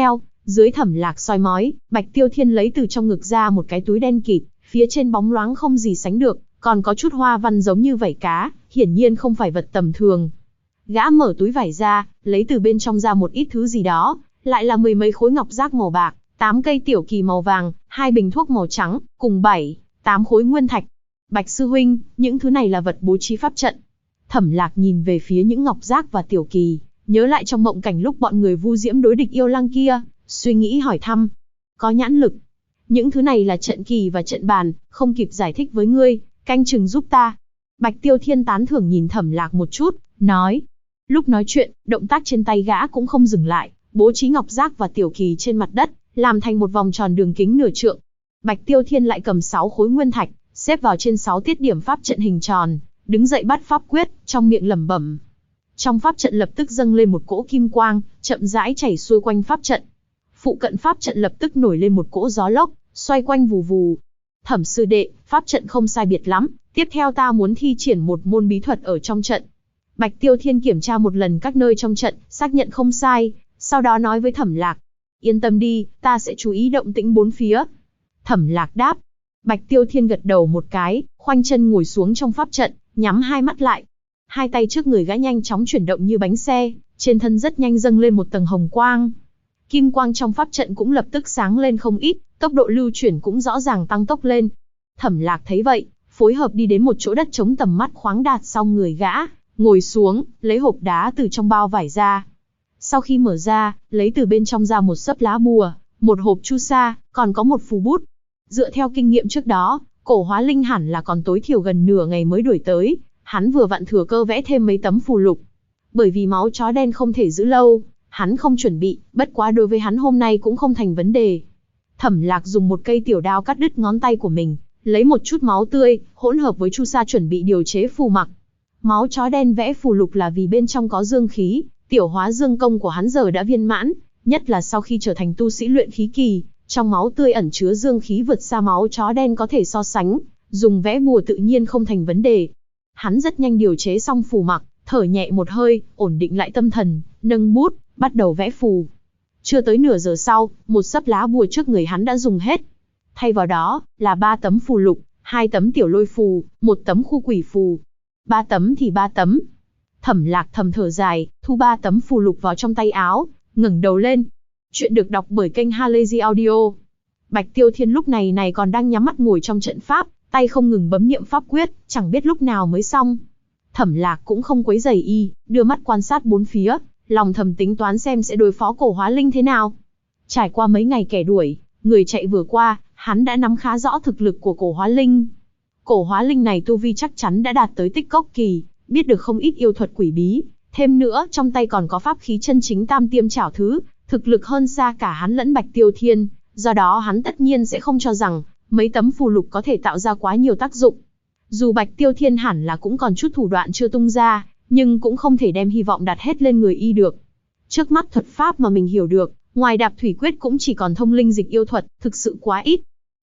Dưới Thẩm Lạc soi mói, Bạch Tiêu Thiên lấy từ trong ngực ra một cái túi đen kịt, phía trên bóng loáng không gì sánh được, còn có chút hoa văn giống như vảy cá, hiển nhiên không phải vật tầm thường. Gã mở túi vải ra, lấy từ bên trong ra một ít thứ gì đó, lại là mười mấy khối ngọc giác màu bạc, 8 cây tiểu kỳ màu vàng, 2 bình thuốc màu trắng, cùng 7, 8 khối nguyên thạch. Bạch sư huynh, những thứ này là vật bố trí pháp trận. Thẩm Lạc nhìn về phía những ngọc giác và tiểu kỳ, nhớ lại trong mộng cảnh lúc bọn người Vu Diễm đối địch yêu lang kia, suy nghĩ hỏi thăm. Có nhãn lực. Những thứ này là trận kỳ và trận bàn, không kịp giải thích với ngươi, canh chừng giúp ta. Bạch Tiêu Thiên tán thưởng nhìn Thẩm Lạc một chút, nói. Lúc nói chuyện, động tác trên tay gã cũng không dừng lại, bố trí ngọc giác và tiểu kỳ trên mặt đất, làm thành một vòng tròn đường kính nửa trượng. Bạch Tiêu Thiên lại cầm 6 khối nguyên thạch, xếp vào trên 6 tiết điểm pháp trận hình tròn, đứng dậy bắt pháp quyết, trong miệng lẩm bẩm. Trong pháp trận lập tức dâng lên một cỗ kim quang, chậm rãi chảy xuôi quanh pháp trận. Phụ cận pháp trận lập tức nổi lên một cỗ gió lốc, xoay quanh vù vù. Thẩm sư đệ, pháp trận không sai biệt lắm, tiếp theo ta muốn thi triển một môn bí thuật ở trong trận. Bạch Tiêu Thiên kiểm tra một lần các nơi trong trận, xác nhận không sai, sau đó nói với Thẩm Lạc. Yên tâm đi, ta sẽ chú ý động tĩnh bốn phía. Thẩm Lạc đáp. Bạch Tiêu Thiên gật đầu một cái, khoanh chân ngồi xuống trong pháp trận, nhắm hai mắt lại. Hai tay trước người gã nhanh chóng chuyển động như bánh xe, trên thân rất nhanh dâng lên một tầng hồng quang. Kim quang trong pháp trận cũng lập tức sáng lên không ít, tốc độ lưu chuyển cũng rõ ràng tăng tốc lên. Thẩm Lạc thấy vậy, phối hợp đi đến một chỗ đất chống tầm mắt khoáng đạt sau người gã, ngồi xuống, lấy hộp đá từ trong bao vải ra. Sau khi mở ra, lấy từ bên trong ra một xấp lá bùa, một hộp chu sa, còn có một phù bút. Dựa theo kinh nghiệm trước đó, Cổ Hóa Linh hẳn là còn tối thiểu gần nửa ngày mới đuổi tới, hắn vừa vặn thừa cơ vẽ thêm mấy tấm phù lục. Bởi vì máu chó đen không thể giữ lâu, hắn không chuẩn bị, bất quá đối với hắn hôm nay cũng không thành vấn đề. Thẩm Lạc dùng một cây tiểu đao cắt đứt ngón tay của mình, lấy một chút máu tươi, hỗn hợp với chu sa chuẩn bị điều chế phù mặc. Máu chó đen vẽ phù lục là vì bên trong có dương khí, tiểu hóa dương công của hắn giờ đã viên mãn, nhất là sau khi trở thành tu sĩ luyện khí kỳ, trong máu tươi ẩn chứa dương khí vượt xa máu chó đen có thể so sánh, dùng vẽ bùa tự nhiên không thành vấn đề. Hắn rất nhanh điều chế xong phù mặc, thở nhẹ một hơi, ổn định lại tâm thần, nâng bút, bắt đầu vẽ phù. Chưa tới nửa giờ sau, một xấp lá bùa trước người hắn đã dùng hết. Thay vào đó, là 3 tấm phù lục, 2 tấm tiểu lôi phù, 1 tấm khu quỷ phù. 3 tấm thì 3 tấm. Thẩm Lạc thầm thở dài, thu 3 tấm phù lục vào trong tay áo, ngẩng đầu lên. Chuyện được đọc bởi kênh Halazy Audio. Bạch Tiêu Thiên lúc này còn đang nhắm mắt ngồi trong trận pháp, tay không ngừng bấm niệm pháp quyết, chẳng biết lúc nào mới xong. Thẩm Lạc cũng không quấy rầy y, đưa mắt quan sát bốn phía, lòng thầm tính toán xem sẽ đối phó Cổ Hóa Linh thế nào. Trải qua mấy ngày kẻ đuổi, người chạy vừa qua, hắn đã nắm khá rõ thực lực của Cổ Hóa Linh. Cổ Hóa Linh này tu vi chắc chắn đã đạt tới tích cốc kỳ, biết được không ít yêu thuật quỷ bí, thêm nữa trong tay còn có pháp khí chân chính tam tiêm trảo thứ, thực lực hơn xa cả hắn lẫn Bạch Tiêu Thiên, do đó hắn tất nhiên sẽ không cho rằng mấy tấm phù lục có thể tạo ra quá nhiều tác dụng. Dù Bạch Tiêu Thiên hẳn là cũng còn chút thủ đoạn chưa tung ra, nhưng cũng không thể đem hy vọng đặt hết lên người y được. Trước mắt thuật pháp mà mình hiểu được, ngoài đạp thủy quyết cũng chỉ còn thông linh dịch yêu thuật, thực sự quá ít.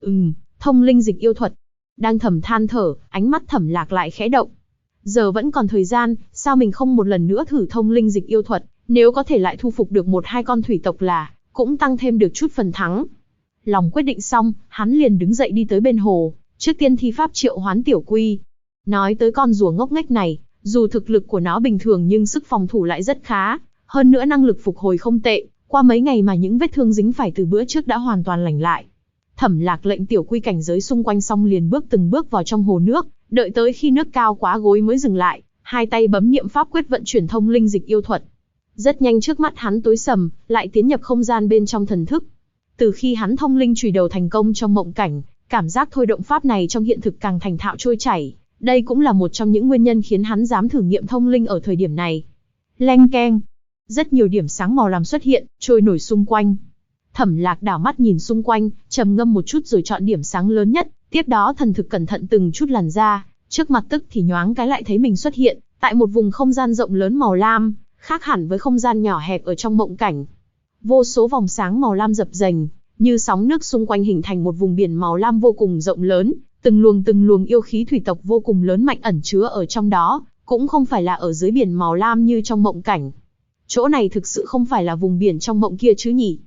Thông linh dịch yêu thuật. Đang thầm than thở, ánh mắt Thẩm Lạc lại khẽ động. Giờ vẫn còn thời gian, sao mình không một lần nữa thử thông linh dịch yêu thuật, nếu có thể lại thu phục được 1-2 con thủy tộc là, cũng tăng thêm được chút phần thắng. Lòng quyết định xong, hắn liền đứng dậy đi tới bên hồ, trước tiên thi pháp triệu hoán tiểu quy. Nói tới con rùa ngốc nghếch này, dù thực lực của nó bình thường nhưng sức phòng thủ lại rất khá, hơn nữa năng lực phục hồi không tệ, qua mấy ngày mà những vết thương dính phải từ bữa trước đã hoàn toàn lành lại. Thẩm Lạc lệnh tiểu quy cảnh giới xung quanh xong liền từng bước vào trong hồ nước, đợi tới khi nước cao quá gối mới dừng lại, hai tay bấm niệm pháp quyết vận chuyển thông linh dịch yêu thuật. Rất nhanh trước mắt hắn tối sầm, lại tiến nhập không gian bên trong thần thức. Từ khi hắn thông linh chùy đầu thành công trong mộng cảnh, cảm giác thôi động pháp này trong hiện thực càng thành thạo trôi chảy, đây cũng là một trong những nguyên nhân khiến hắn dám thử nghiệm thông linh ở thời điểm này. Leng keng, rất nhiều điểm sáng màu lam xuất hiện, trôi nổi xung quanh. Thẩm Lạc đảo mắt nhìn xung quanh, trầm ngâm một chút rồi chọn điểm sáng lớn nhất, tiếp đó thần thực cẩn thận từng chút làn ra, trước mặt tức thì nhoáng cái lại thấy mình xuất hiện tại một vùng không gian rộng lớn màu lam, khác hẳn với không gian nhỏ hẹp ở trong mộng cảnh. Vô số vòng sáng màu lam dập dềnh, như sóng nước xung quanh hình thành một vùng biển màu lam vô cùng rộng lớn, từng luồng yêu khí thủy tộc vô cùng lớn mạnh ẩn chứa ở trong đó, cũng không phải là ở dưới biển màu lam như trong mộng cảnh. Chỗ này thực sự không phải là vùng biển trong mộng kia chứ nhỉ?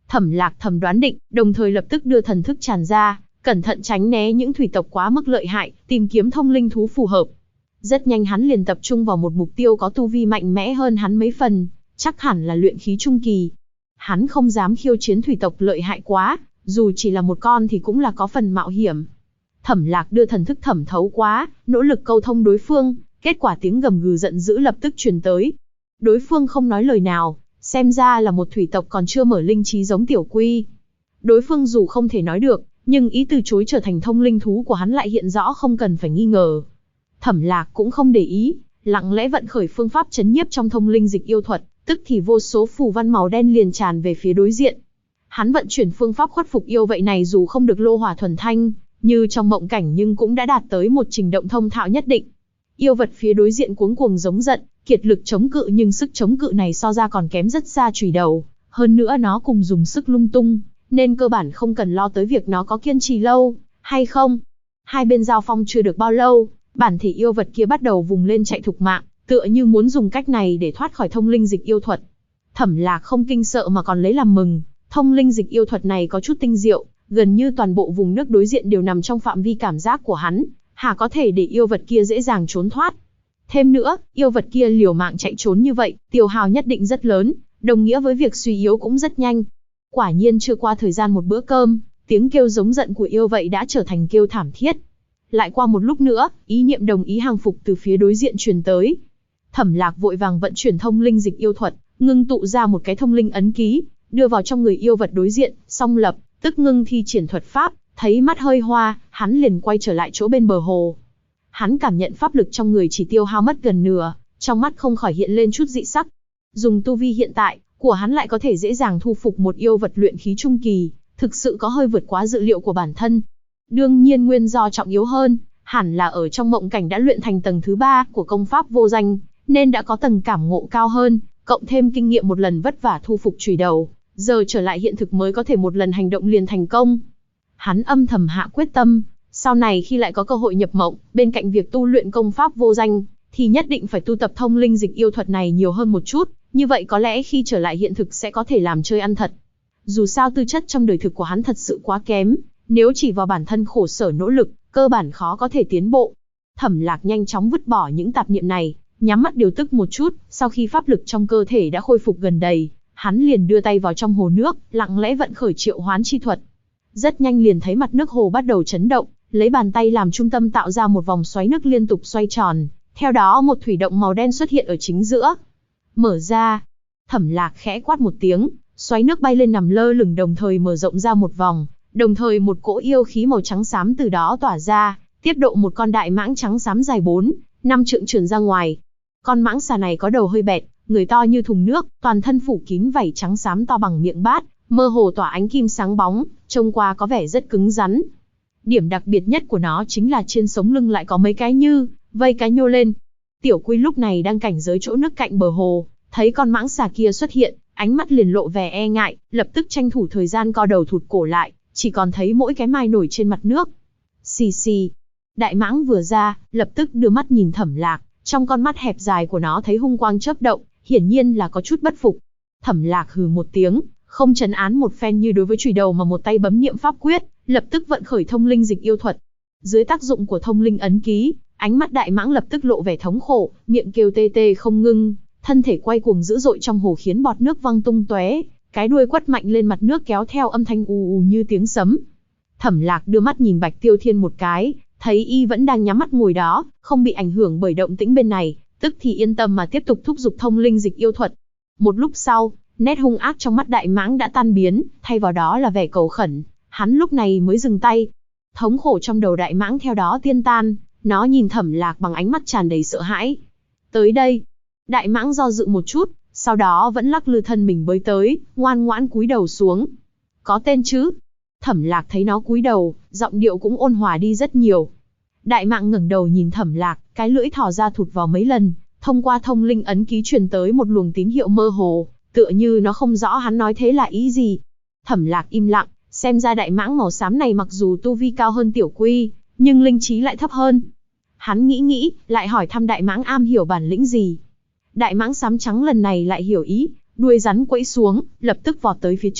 Thẩm Lạc thầm đoán định, đồng thời lập tức đưa thần thức tràn ra, cẩn thận tránh né những thủy tộc quá mức lợi hại, tìm kiếm thông linh thú phù hợp. Rất nhanh hắn liền tập trung vào một mục tiêu có tu vi mạnh mẽ hơn hắn mấy phần, chắc hẳn là luyện khí trung kỳ. Hắn không dám khiêu chiến thủy tộc lợi hại quá, dù chỉ là một con thì cũng là có phần mạo hiểm. Thẩm Lạc đưa thần thức thẩm thấu quá, nỗ lực câu thông đối phương, kết quả tiếng gầm gừ giận dữ lập tức truyền tới. Đối phương không nói lời nào, xem ra là một thủy tộc còn chưa mở linh trí giống Tiểu Quy. Đối phương dù không thể nói được, nhưng ý từ chối trở thành thông linh thú của hắn lại hiện rõ không cần phải nghi ngờ. Thẩm Lạc cũng không để ý, lặng lẽ vận khởi phương pháp chấn nhiếp trong thông linh dịch yêu thuật, tức thì vô số phù văn màu đen liền tràn về phía đối diện. Hắn vận chuyển phương pháp khuất phục yêu vậy này dù không được lô hỏa thuần thanh, như trong mộng cảnh nhưng cũng đã đạt tới một trình độ thông thạo nhất định. Yêu vật phía đối diện cuống cuồng giống giận, kiệt lực chống cự nhưng sức chống cự này so ra còn kém rất xa chùy đầu, hơn nữa nó cùng dùng sức lung tung, nên cơ bản không cần lo tới việc nó có kiên trì lâu hay không. Hai bên giao phong chưa được bao lâu, bản thể yêu vật kia bắt đầu vùng lên chạy thục mạng, tựa như muốn dùng cách này để thoát khỏi thông linh dịch yêu thuật. Thẩm Lạc không kinh sợ mà còn lấy làm mừng, thông linh dịch yêu thuật này có chút tinh diệu, gần như toàn bộ vùng nước đối diện đều nằm trong phạm vi cảm giác của hắn, há có thể để yêu vật kia dễ dàng trốn thoát. Thêm nữa, yêu vật kia liều mạng chạy trốn như vậy, tiêu hao nhất định rất lớn, đồng nghĩa với việc suy yếu cũng rất nhanh. Quả nhiên chưa qua thời gian một bữa cơm, tiếng kêu giống giận của yêu vậy đã trở thành kêu thảm thiết. Lại qua một lúc nữa, ý niệm đồng ý hàng phục từ phía đối diện truyền tới. Thẩm Lạc vội vàng vận chuyển thông linh dịch yêu thuật, ngưng tụ ra một cái thông linh ấn ký, đưa vào trong người yêu vật đối diện, xong lập, tức ngưng thi triển thuật pháp, thấy mắt hơi hoa, hắn liền quay trở lại chỗ bên bờ hồ. Hắn cảm nhận pháp lực trong người chỉ tiêu hao mất gần nửa, trong mắt không khỏi hiện lên chút dị sắc. Dùng tu vi hiện tại của hắn lại có thể dễ dàng thu phục một yêu vật luyện khí trung kỳ, thực sự có hơi vượt quá dự liệu của bản thân. Đương nhiên nguyên do trọng yếu hơn, hẳn là ở trong mộng cảnh đã luyện thành tầng thứ 3 của công pháp vô danh, nên đã có tầng cảm ngộ cao hơn, cộng thêm kinh nghiệm một lần vất vả thu phục chùy đầu, giờ trở lại hiện thực mới có thể một lần hành động liền thành công. Hắn âm thầm hạ quyết tâm, sau này khi lại có cơ hội nhập mộng, bên cạnh việc tu luyện công pháp vô danh, thì nhất định phải tu tập thông linh dịch yêu thuật này nhiều hơn một chút, như vậy có lẽ khi trở lại hiện thực sẽ có thể làm chơi ăn thật. Dù sao tư chất trong đời thực của hắn thật sự quá kém, nếu chỉ vào bản thân khổ sở nỗ lực, cơ bản khó có thể tiến bộ. Thẩm Lạc nhanh chóng vứt bỏ những tạp niệm này, nhắm mắt điều tức một chút, sau khi pháp lực trong cơ thể đã khôi phục gần đầy, hắn liền đưa tay vào trong hồ nước, lặng lẽ vận khởi triệu hoán chi thuật. Rất nhanh liền thấy mặt nước hồ bắt đầu chấn động, lấy bàn tay làm trung tâm tạo ra một vòng xoáy nước liên tục xoay tròn, theo đó một thủy động màu đen xuất hiện ở chính giữa. Mở ra. Thẩm Lạc khẽ quát một tiếng, xoáy nước bay lên nằm lơ lửng đồng thời mở rộng ra một vòng, đồng thời một cỗ yêu khí màu trắng xám từ đó tỏa ra, tiếp độ một con đại mãng trắng xám dài 4-5 trượng trườn ra ngoài. Con mãng xà này có đầu hơi bẹt, người to như thùng nước, toàn thân phủ kín vảy trắng xám to bằng miệng bát, mơ hồ tỏa ánh kim sáng bóng, trông qua có vẻ rất cứng rắn. Điểm đặc biệt nhất của nó chính là trên sống lưng lại có mấy cái như vây cái nhô lên. Tiểu Quy lúc này đang cảnh giới chỗ nước cạnh bờ hồ, thấy con mãng xà kia xuất hiện, ánh mắt liền lộ vẻ e ngại, lập tức tranh thủ thời gian co đầu thụt cổ lại, chỉ còn thấy mỗi cái mai nổi trên mặt nước. Xì xì. Đại mãng vừa ra, lập tức đưa mắt nhìn Thẩm Lạc, trong con mắt hẹp dài của nó thấy hung quang chớp động, hiển nhiên là có chút bất phục. Thẩm Lạc hừ một tiếng, không trấn án một phen như đối với chùy đầu mà một tay bấm niệm pháp quyết, lập tức vận khởi thông linh dịch yêu thuật. Dưới tác dụng của thông linh ấn ký, ánh mắt đại mãng lập tức lộ vẻ thống khổ, miệng kêu tê tê không ngưng, thân thể quay cuồng dữ dội trong hồ khiến bọt nước văng tung tóe, cái đuôi quất mạnh lên mặt nước kéo theo âm thanh ù ù như tiếng sấm. Thẩm Lạc đưa mắt nhìn Bạch Tiêu Thiên một cái, thấy y vẫn đang nhắm mắt ngồi đó, không bị ảnh hưởng bởi động tĩnh bên này, tức thì yên tâm mà tiếp tục thúc giục thông linh dịch yêu thuật. Một lúc sau, nét hung ác trong mắt đại mãng đã tan biến, thay vào đó là vẻ cầu khẩn, hắn lúc này mới dừng tay. Thống khổ trong đầu đại mãng theo đó tiêu tan, nó nhìn Thẩm Lạc bằng ánh mắt tràn đầy sợ hãi. Tới đây. Đại mãng do dự một chút, sau đó vẫn lắc lư thân mình bơi tới, ngoan ngoãn cúi đầu xuống. Có tên chứ? Thẩm Lạc thấy nó cúi đầu, giọng điệu cũng ôn hòa đi rất nhiều. Đại mãng ngẩng đầu nhìn Thẩm Lạc, cái lưỡi thò ra thụt vào mấy lần, thông qua thông linh ấn ký truyền tới một luồng tín hiệu mơ hồ, tựa như nó không rõ hắn nói thế là ý gì. Thẩm Lạc im lặng, xem ra đại mãng màu xám này mặc dù tu vi cao hơn Tiểu Quy, nhưng linh trí lại thấp hơn. Hắn nghĩ, lại hỏi thăm đại mãng am hiểu bản lĩnh gì. Đại mãng xám trắng lần này lại hiểu ý, đuôi rắn quẫy xuống, lập tức vọt tới phía trước,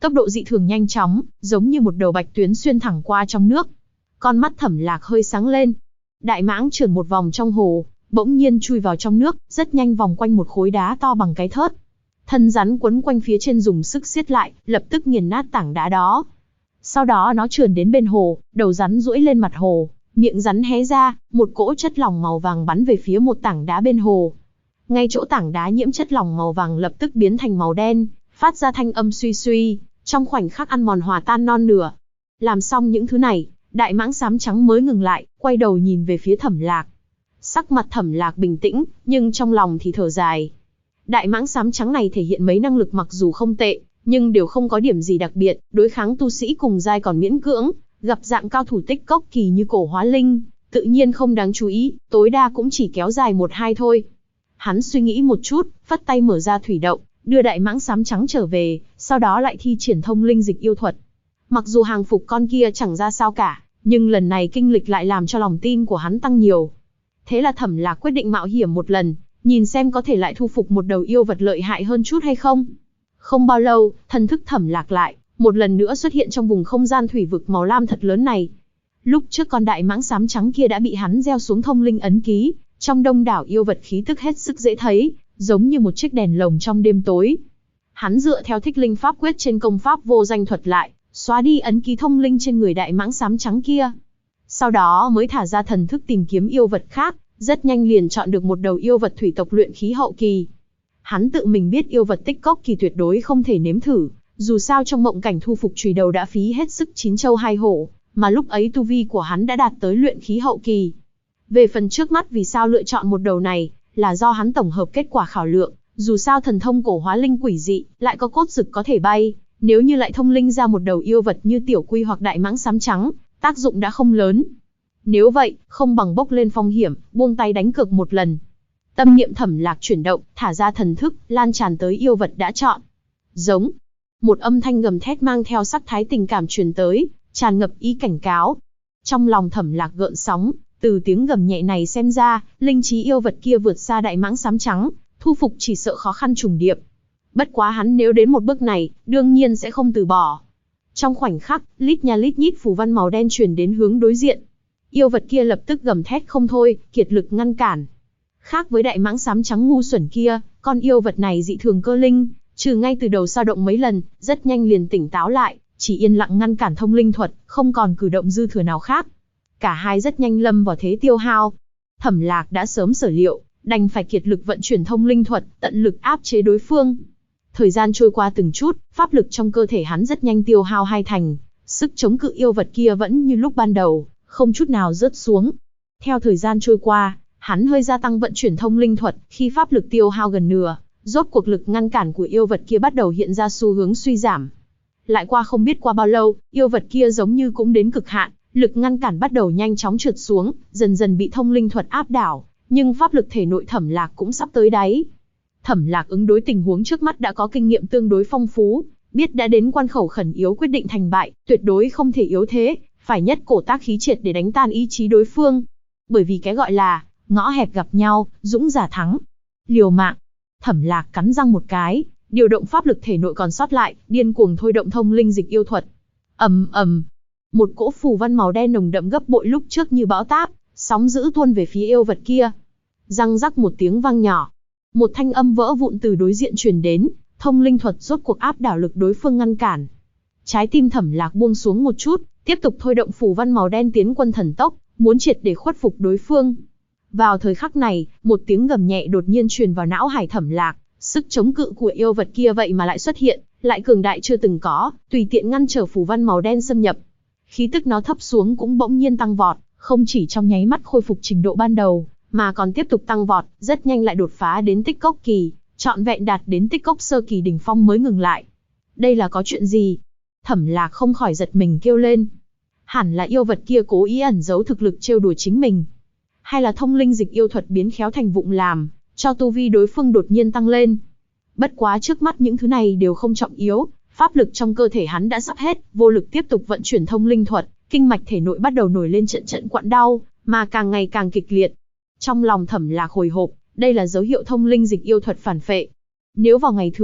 tốc độ dị thường nhanh chóng, giống như một đầu bạch tuyến xuyên thẳng qua trong nước. Con mắt Thẩm Lạc hơi sáng lên. Đại mãng trườn một vòng trong hồ, bỗng nhiên chui vào trong nước, rất nhanh vòng quanh một khối đá to bằng cái thớt. Thân rắn quấn quanh phía trên dùng sức siết lại, lập tức nghiền nát tảng đá đó. Sau đó nó trườn đến bên hồ, đầu rắn duỗi lên mặt hồ, miệng rắn hé ra, một cỗ chất lỏng màu vàng bắn về phía một tảng đá bên hồ. Ngay chỗ tảng đá nhiễm chất lỏng màu vàng lập tức biến thành màu đen, phát ra thanh âm suy suy, trong khoảnh khắc ăn mòn hòa tan non nửa. Làm xong những thứ này, đại mãng xám trắng mới ngừng lại, quay đầu nhìn về phía Thẩm Lạc. Sắc mặt Thẩm Lạc bình tĩnh, nhưng trong lòng thì thở dài. Đại mãng xám trắng này thể hiện mấy năng lực mặc dù không tệ, nhưng đều không có điểm gì đặc biệt, đối kháng tu sĩ cùng giai còn miễn cưỡng, gặp dạng cao thủ tích cốc kỳ như Cổ Hóa Linh, tự nhiên không đáng chú ý, tối đa cũng chỉ kéo dài 1-2 thôi. Hắn suy nghĩ một chút, phất tay mở ra thủy động, đưa đại mãng xám trắng trở về, sau đó lại thi triển thông linh dịch yêu thuật. Mặc dù hàng phục con kia chẳng ra sao cả, nhưng lần này kinh lịch lại làm cho lòng tin của hắn tăng nhiều. Thế là Thẩm Lạc quyết định mạo hiểm một lần, nhìn xem có thể lại thu phục một đầu yêu vật lợi hại hơn chút hay không. Không bao lâu, thần thức Thẩm Lạc lại một lần nữa xuất hiện trong vùng không gian thủy vực màu lam thật lớn này. Lúc trước con đại mãng xám trắng kia đã bị hắn gieo xuống thông linh ấn ký, trong đông đảo yêu vật khí tức hết sức dễ thấy, giống như một chiếc đèn lồng trong đêm tối. Hắn dựa theo thích linh pháp quyết trên công pháp vô danh thuật lại, xóa đi ấn ký thông linh trên người đại mãng xám trắng kia. Sau đó mới thả ra thần thức tìm kiếm yêu vật khác, rất nhanh liền chọn được một đầu yêu vật thủy tộc luyện khí hậu kỳ. Hắn tự mình biết yêu vật tích cốc kỳ tuyệt đối không thể nếm thử, dù sao trong mộng cảnh thu phục chùy đầu đã phí hết sức 9 châu 2 hổ, mà lúc ấy tu vi của hắn đã đạt tới luyện khí hậu kỳ. Về phần trước mắt vì sao lựa chọn một đầu này, là do hắn tổng hợp kết quả khảo lượng, dù sao thần thông Cổ Hóa Linh quỷ dị, lại có cốt dực có thể bay, nếu như lại thông linh ra một đầu yêu vật như tiểu quy hoặc đại mãng xám trắng, tác dụng đã không lớn. Nếu vậy, không bằng bốc lên phong hiểm, buông tay đánh cược một lần. Tâm niệm Thẩm Lạc chuyển động, thả ra thần thức, lan tràn tới yêu vật đã chọn. Giống. Một âm thanh gầm thét mang theo sắc thái tình cảm truyền tới, tràn ngập ý cảnh cáo. Trong lòng Thẩm Lạc gợn sóng, từ tiếng gầm nhẹ này xem ra, linh trí yêu vật kia vượt xa đại mãng xám trắng, thu phục chỉ sợ khó khăn trùng điệp. Bất quá hắn nếu đến một bước này, đương nhiên sẽ không từ bỏ. Trong khoảnh khắc, lít nha lít nhít phù văn màu đen truyền đến hướng đối diện. Yêu vật kia lập tức gầm thét không thôi, kiệt lực ngăn cản. Khác với đại mãng xám trắng ngu xuẩn kia, con yêu vật này dị thường cơ linh, trừ ngay từ đầu dao động mấy lần, rất nhanh liền tỉnh táo lại, chỉ yên lặng ngăn cản thông linh thuật, không còn cử động dư thừa nào khác. Cả hai rất nhanh lâm vào thế tiêu hao. Thẩm Lạc đã sớm sở liệu, đành phải kiệt lực vận chuyển thông linh thuật, tận lực áp chế đối phương. Thời gian trôi qua từng chút, pháp lực trong cơ thể hắn rất nhanh tiêu hao 2/3, sức chống cự yêu vật kia vẫn như lúc ban đầu, không chút nào rớt xuống. Theo thời gian trôi qua, hắn hơi gia tăng vận chuyển thông linh thuật, khi pháp lực tiêu hao gần nửa, rốt cuộc lực ngăn cản của yêu vật kia bắt đầu hiện ra xu hướng suy giảm. Lại qua không biết qua bao lâu, yêu vật kia giống như cũng đến cực hạn, lực ngăn cản bắt đầu nhanh chóng trượt xuống, dần dần bị thông linh thuật áp đảo, nhưng pháp lực thể nội Thẩm Lạc cũng sắp tới đáy. Thẩm Lạc ứng đối tình huống trước mắt đã có kinh nghiệm tương đối phong phú, biết đã đến quan khẩu khẩn yếu quyết định thành bại, tuyệt đối không thể yếu thế, phải nhất cổ tác khí triệt để đánh tan ý chí đối phương. Bởi vì cái gọi là ngõ hẹp gặp nhau, dũng giả thắng. Liều mạng. Thẩm Lạc cắn răng một cái, điều động pháp lực thể nội còn sót lại, điên cuồng thôi động thông linh dịch yêu thuật. Ầm ầm. Một cỗ phù văn màu đen nồng đậm gấp bội lúc trước như bão táp, sóng dữ tuôn về phía yêu vật kia. Răng rắc một tiếng vang nhỏ, một thanh âm vỡ vụn từ đối diện truyền đến, thông linh thuật rốt cuộc áp đảo lực đối phương ngăn cản. Trái tim Thẩm Lạc buông xuống một chút, tiếp tục thôi động phù văn màu đen tiến quân thần tốc, muốn triệt để khuất phục đối phương. Vào thời khắc này, một tiếng gầm nhẹ đột nhiên truyền vào não hải Thẩm Lạc, sức chống cự của yêu vật kia vậy mà lại xuất hiện, lại cường đại chưa từng có, tùy tiện ngăn trở phù văn màu đen xâm nhập. Khí tức nó thấp xuống cũng bỗng nhiên tăng vọt, không chỉ trong nháy mắt khôi phục trình độ ban đầu, mà còn tiếp tục tăng vọt, rất nhanh lại đột phá đến tích cốc kỳ, trọn vẹn đạt đến tích cốc sơ kỳ đỉnh phong mới ngừng lại. Đây là có chuyện gì? Thẩm Lạc không khỏi giật mình kêu lên. Hẳn là yêu vật kia cố ý ẩn giấu thực lực trêu đùa chính mình. Hay là thông linh dịch yêu thuật biến khéo thành vụng làm, cho tu vi đối phương đột nhiên tăng lên. Bất quá trước mắt những thứ này đều không trọng yếu, pháp lực trong cơ thể hắn đã sắp hết, vô lực tiếp tục vận chuyển thông linh thuật, kinh mạch thể nội bắt đầu nổi lên trận trận quặn đau, mà càng ngày càng kịch liệt. Trong lòng Thẩm Lạc hồi hộp, đây là dấu hiệu thông linh dịch yêu thuật phản phệ. Nếu vào ngày thường,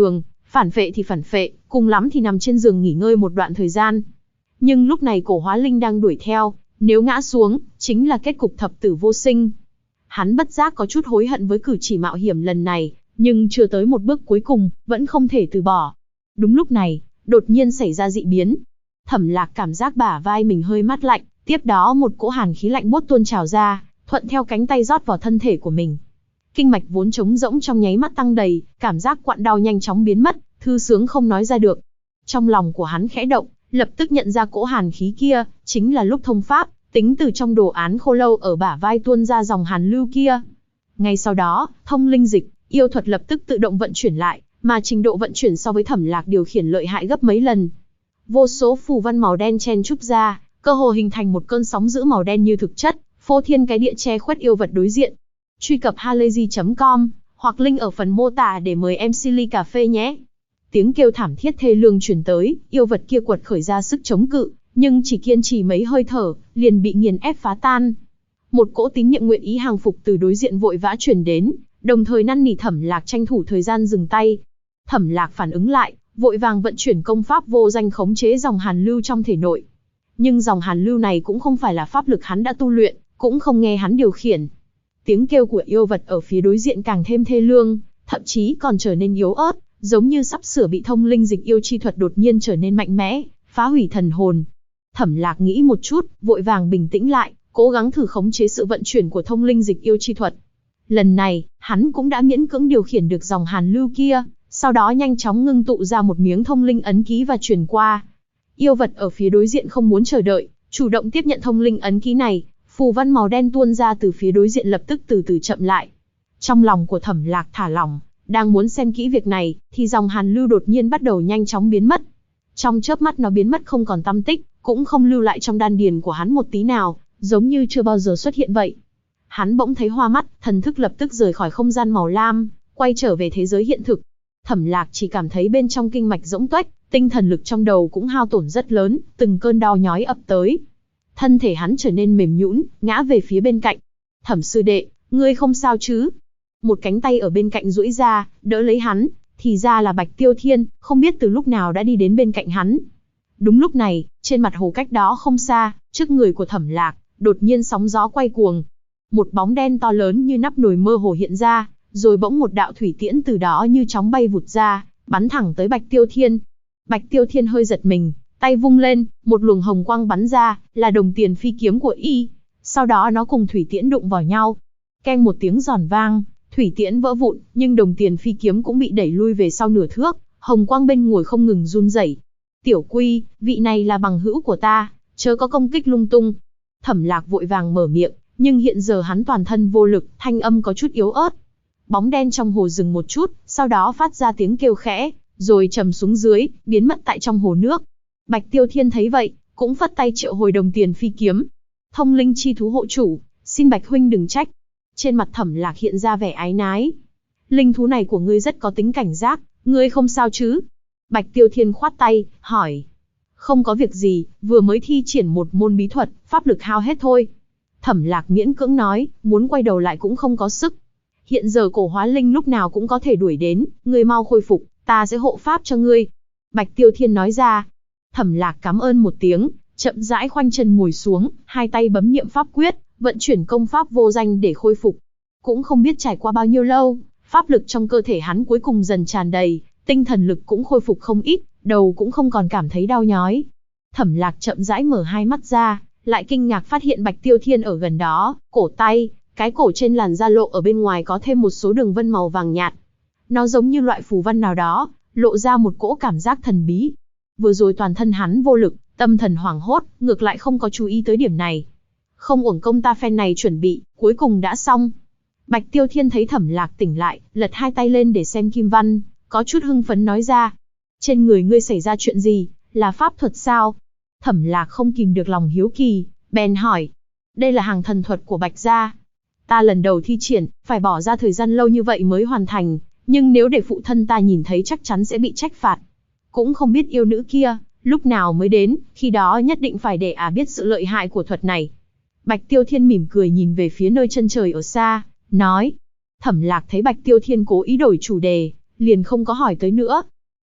phản phệ thì phản phệ, cùng lắm thì nằm trên giường nghỉ ngơi một đoạn thời gian. Nhưng lúc này cổ hóa linh đang đuổi theo, nếu ngã xuống, chính là kết cục thập tử vô sinh. Hắn bất giác có chút hối hận với cử chỉ mạo hiểm lần này, nhưng chưa tới một bước cuối cùng, vẫn không thể từ bỏ. Đúng lúc này, đột nhiên xảy ra dị biến. Thẩm Lạc cảm giác bả vai mình hơi mát lạnh, tiếp đó một cỗ hàn khí lạnh buốt tuôn trào ra, thuận theo cánh tay rót vào thân thể của mình. Kinh mạch vốn trống rỗng trong nháy mắt tăng đầy, cảm giác quặn đau nhanh chóng biến mất, thư sướng không nói ra được. Trong lòng của hắn khẽ động, lập tức nhận ra cỗ hàn khí kia, chính là lúc thông pháp, tính từ trong đồ án khô lâu ở bả vai tuôn ra dòng hàn lưu kia. Ngay sau đó, thông linh dịch, yêu thuật lập tức tự động vận chuyển lại, mà trình độ vận chuyển so với Thẩm Lạc điều khiển lợi hại gấp mấy lần. Vô số phù văn màu đen chen chúc ra, cơ hồ hình thành một cơn sóng dữ màu đen như thực chất, phô thiên cái địa che khuất yêu vật đối diện. Truy cập halayzi.com hoặc link ở phần mô tả để mời em Silly cà phê nhé. Tiếng kêu thảm thiết thê lương truyền tới, yêu vật kia quật khởi ra sức chống cự, nhưng chỉ kiên trì mấy hơi thở, liền bị nghiền ép phá tan. Một cỗ tín nhiệm nguyện ý hàng phục từ đối diện vội vã truyền đến, đồng thời năn nỉ Thẩm Lạc tranh thủ thời gian dừng tay. Thẩm Lạc phản ứng lại, vội vàng vận chuyển công pháp vô danh khống chế dòng hàn lưu trong thể nội. Nhưng dòng hàn lưu này cũng không phải là pháp lực hắn đã tu luyện, cũng không nghe hắn điều khiển. Tiếng kêu của yêu vật ở phía đối diện càng thêm thê lương, thậm chí còn trở nên yếu ớt, giống như sắp sửa bị thông linh dịch yêu chi thuật đột nhiên trở nên mạnh mẽ, phá hủy thần hồn. Thẩm Lạc nghĩ một chút, vội vàng bình tĩnh lại, cố gắng thử khống chế sự vận chuyển của thông linh dịch yêu chi thuật. Lần này, hắn cũng đã miễn cưỡng điều khiển được dòng hàn lưu kia, sau đó nhanh chóng ngưng tụ ra một miếng thông linh ấn ký và truyền qua. Yêu vật ở phía đối diện không muốn chờ đợi, chủ động tiếp nhận thông linh ấn ký này, phù văn màu đen tuôn ra từ phía đối diện lập tức từ từ chậm lại. Trong lòng của Thẩm Lạc thả lỏng, đang muốn xem kỹ việc này, thì dòng hàn lưu đột nhiên bắt đầu nhanh chóng biến mất. Trong chớp mắt nó biến mất không còn tăm tích, cũng không lưu lại trong đan điền của hắn một tí nào, giống như chưa bao giờ xuất hiện vậy. Hắn bỗng thấy hoa mắt, thần thức lập tức rời khỏi không gian màu lam, quay trở về thế giới hiện thực. Thẩm Lạc chỉ cảm thấy bên trong kinh mạch rỗng tuếch, tinh thần lực trong đầu cũng hao tổn rất lớn, từng cơn đau nhói ập tới. Thân thể hắn trở nên mềm nhũn, ngã về phía bên cạnh. Thẩm sư đệ, ngươi không sao chứ? Một cánh tay ở bên cạnh duỗi ra, đỡ lấy hắn, thì ra là Bạch Tiêu Thiên, không biết từ lúc nào đã đi đến bên cạnh hắn. Đúng lúc này, trên mặt hồ cách đó không xa, trước người của Thẩm Lạc, đột nhiên sóng gió quay cuồng. Một bóng đen to lớn như nắp nồi mơ hồ hiện ra, rồi bỗng một đạo thủy tiễn từ đó như chóng bay vụt ra, bắn thẳng tới Bạch Tiêu Thiên. Bạch Tiêu Thiên hơi giật mình, tay vung lên, một luồng hồng quang bắn ra, là đồng tiền phi kiếm của y. Sau đó nó cùng thủy tiễn đụng vào nhau. Keng một tiếng giòn vang, thủy tiễn vỡ vụn, nhưng đồng tiền phi kiếm cũng bị đẩy lui về sau nửa thước, hồng quang bên nguồn không ngừng run rẩy. Tiểu Quy, vị này là bằng hữu của ta, chớ có công kích lung tung. Thẩm Lạc vội vàng mở miệng, nhưng hiện giờ hắn toàn thân vô lực, thanh âm có chút yếu ớt. Bóng đen trong hồ dừng một chút, sau đó phát ra tiếng kêu khẽ, rồi trầm xuống dưới, biến mất tại trong hồ nước. Bạch Tiêu Thiên thấy vậy, cũng phất tay triệu hồi đồng tiền phi kiếm. Thông linh chi thú hộ chủ, xin Bạch huynh đừng trách. Trên mặt Thẩm Lạc hiện ra vẻ ái nái. Linh thú này của ngươi rất có tính cảnh giác, ngươi không sao chứ? Bạch Tiêu Thiên khoát tay, hỏi. Không có việc gì, vừa mới thi triển một môn bí thuật, pháp lực hao hết thôi. Thẩm Lạc miễn cưỡng nói, muốn quay đầu lại cũng không có sức. Hiện giờ cổ hóa linh lúc nào cũng có thể đuổi đến, ngươi mau khôi phục, ta sẽ hộ pháp cho ngươi. Bạch Tiêu Thiên nói ra. Thẩm Lạc cảm ơn một tiếng, chậm rãi khoanh chân ngồi xuống, hai tay bấm niệm pháp quyết, vận chuyển công pháp vô danh để khôi phục. Cũng không biết trải qua bao nhiêu lâu, pháp lực trong cơ thể hắn cuối cùng dần tràn đầy, tinh thần lực cũng khôi phục không ít, đầu cũng không còn cảm thấy đau nhói. Thẩm Lạc chậm rãi mở hai mắt ra, lại kinh ngạc phát hiện Bạch Tiêu Thiên ở gần đó, cổ tay, cái cổ trên làn da lộ ở bên ngoài có thêm một số đường vân màu vàng nhạt. Nó giống như loại phù văn nào đó, lộ ra một cỗ cảm giác thần bí. Vừa rồi toàn thân hắn vô lực, tâm thần hoảng hốt, ngược lại không có chú ý tới điểm này. Không uổng công ta phen này chuẩn bị, cuối cùng đã xong. Bạch Tiêu Thiên thấy Thẩm Lạc tỉnh lại, lật hai tay lên để xem kim văn, có chút hưng phấn nói ra. Trên người ngươi xảy ra chuyện gì, là pháp thuật sao? Thẩm Lạc không kìm được lòng hiếu kỳ, bèn hỏi. Đây là hàng thần thuật của Bạch gia. Ta lần đầu thi triển, phải bỏ ra thời gian lâu như vậy mới hoàn thành, nhưng nếu để phụ thân ta nhìn thấy chắc chắn sẽ bị trách phạt. Cũng không biết yêu nữ kia, lúc nào mới đến, khi đó nhất định phải để biết sự lợi hại của thuật này. Bạch Tiêu Thiên mỉm cười nhìn về phía nơi chân trời ở xa, nói. Thẩm Lạc thấy Bạch Tiêu Thiên cố ý đổi chủ đề, liền không có hỏi tới nữa.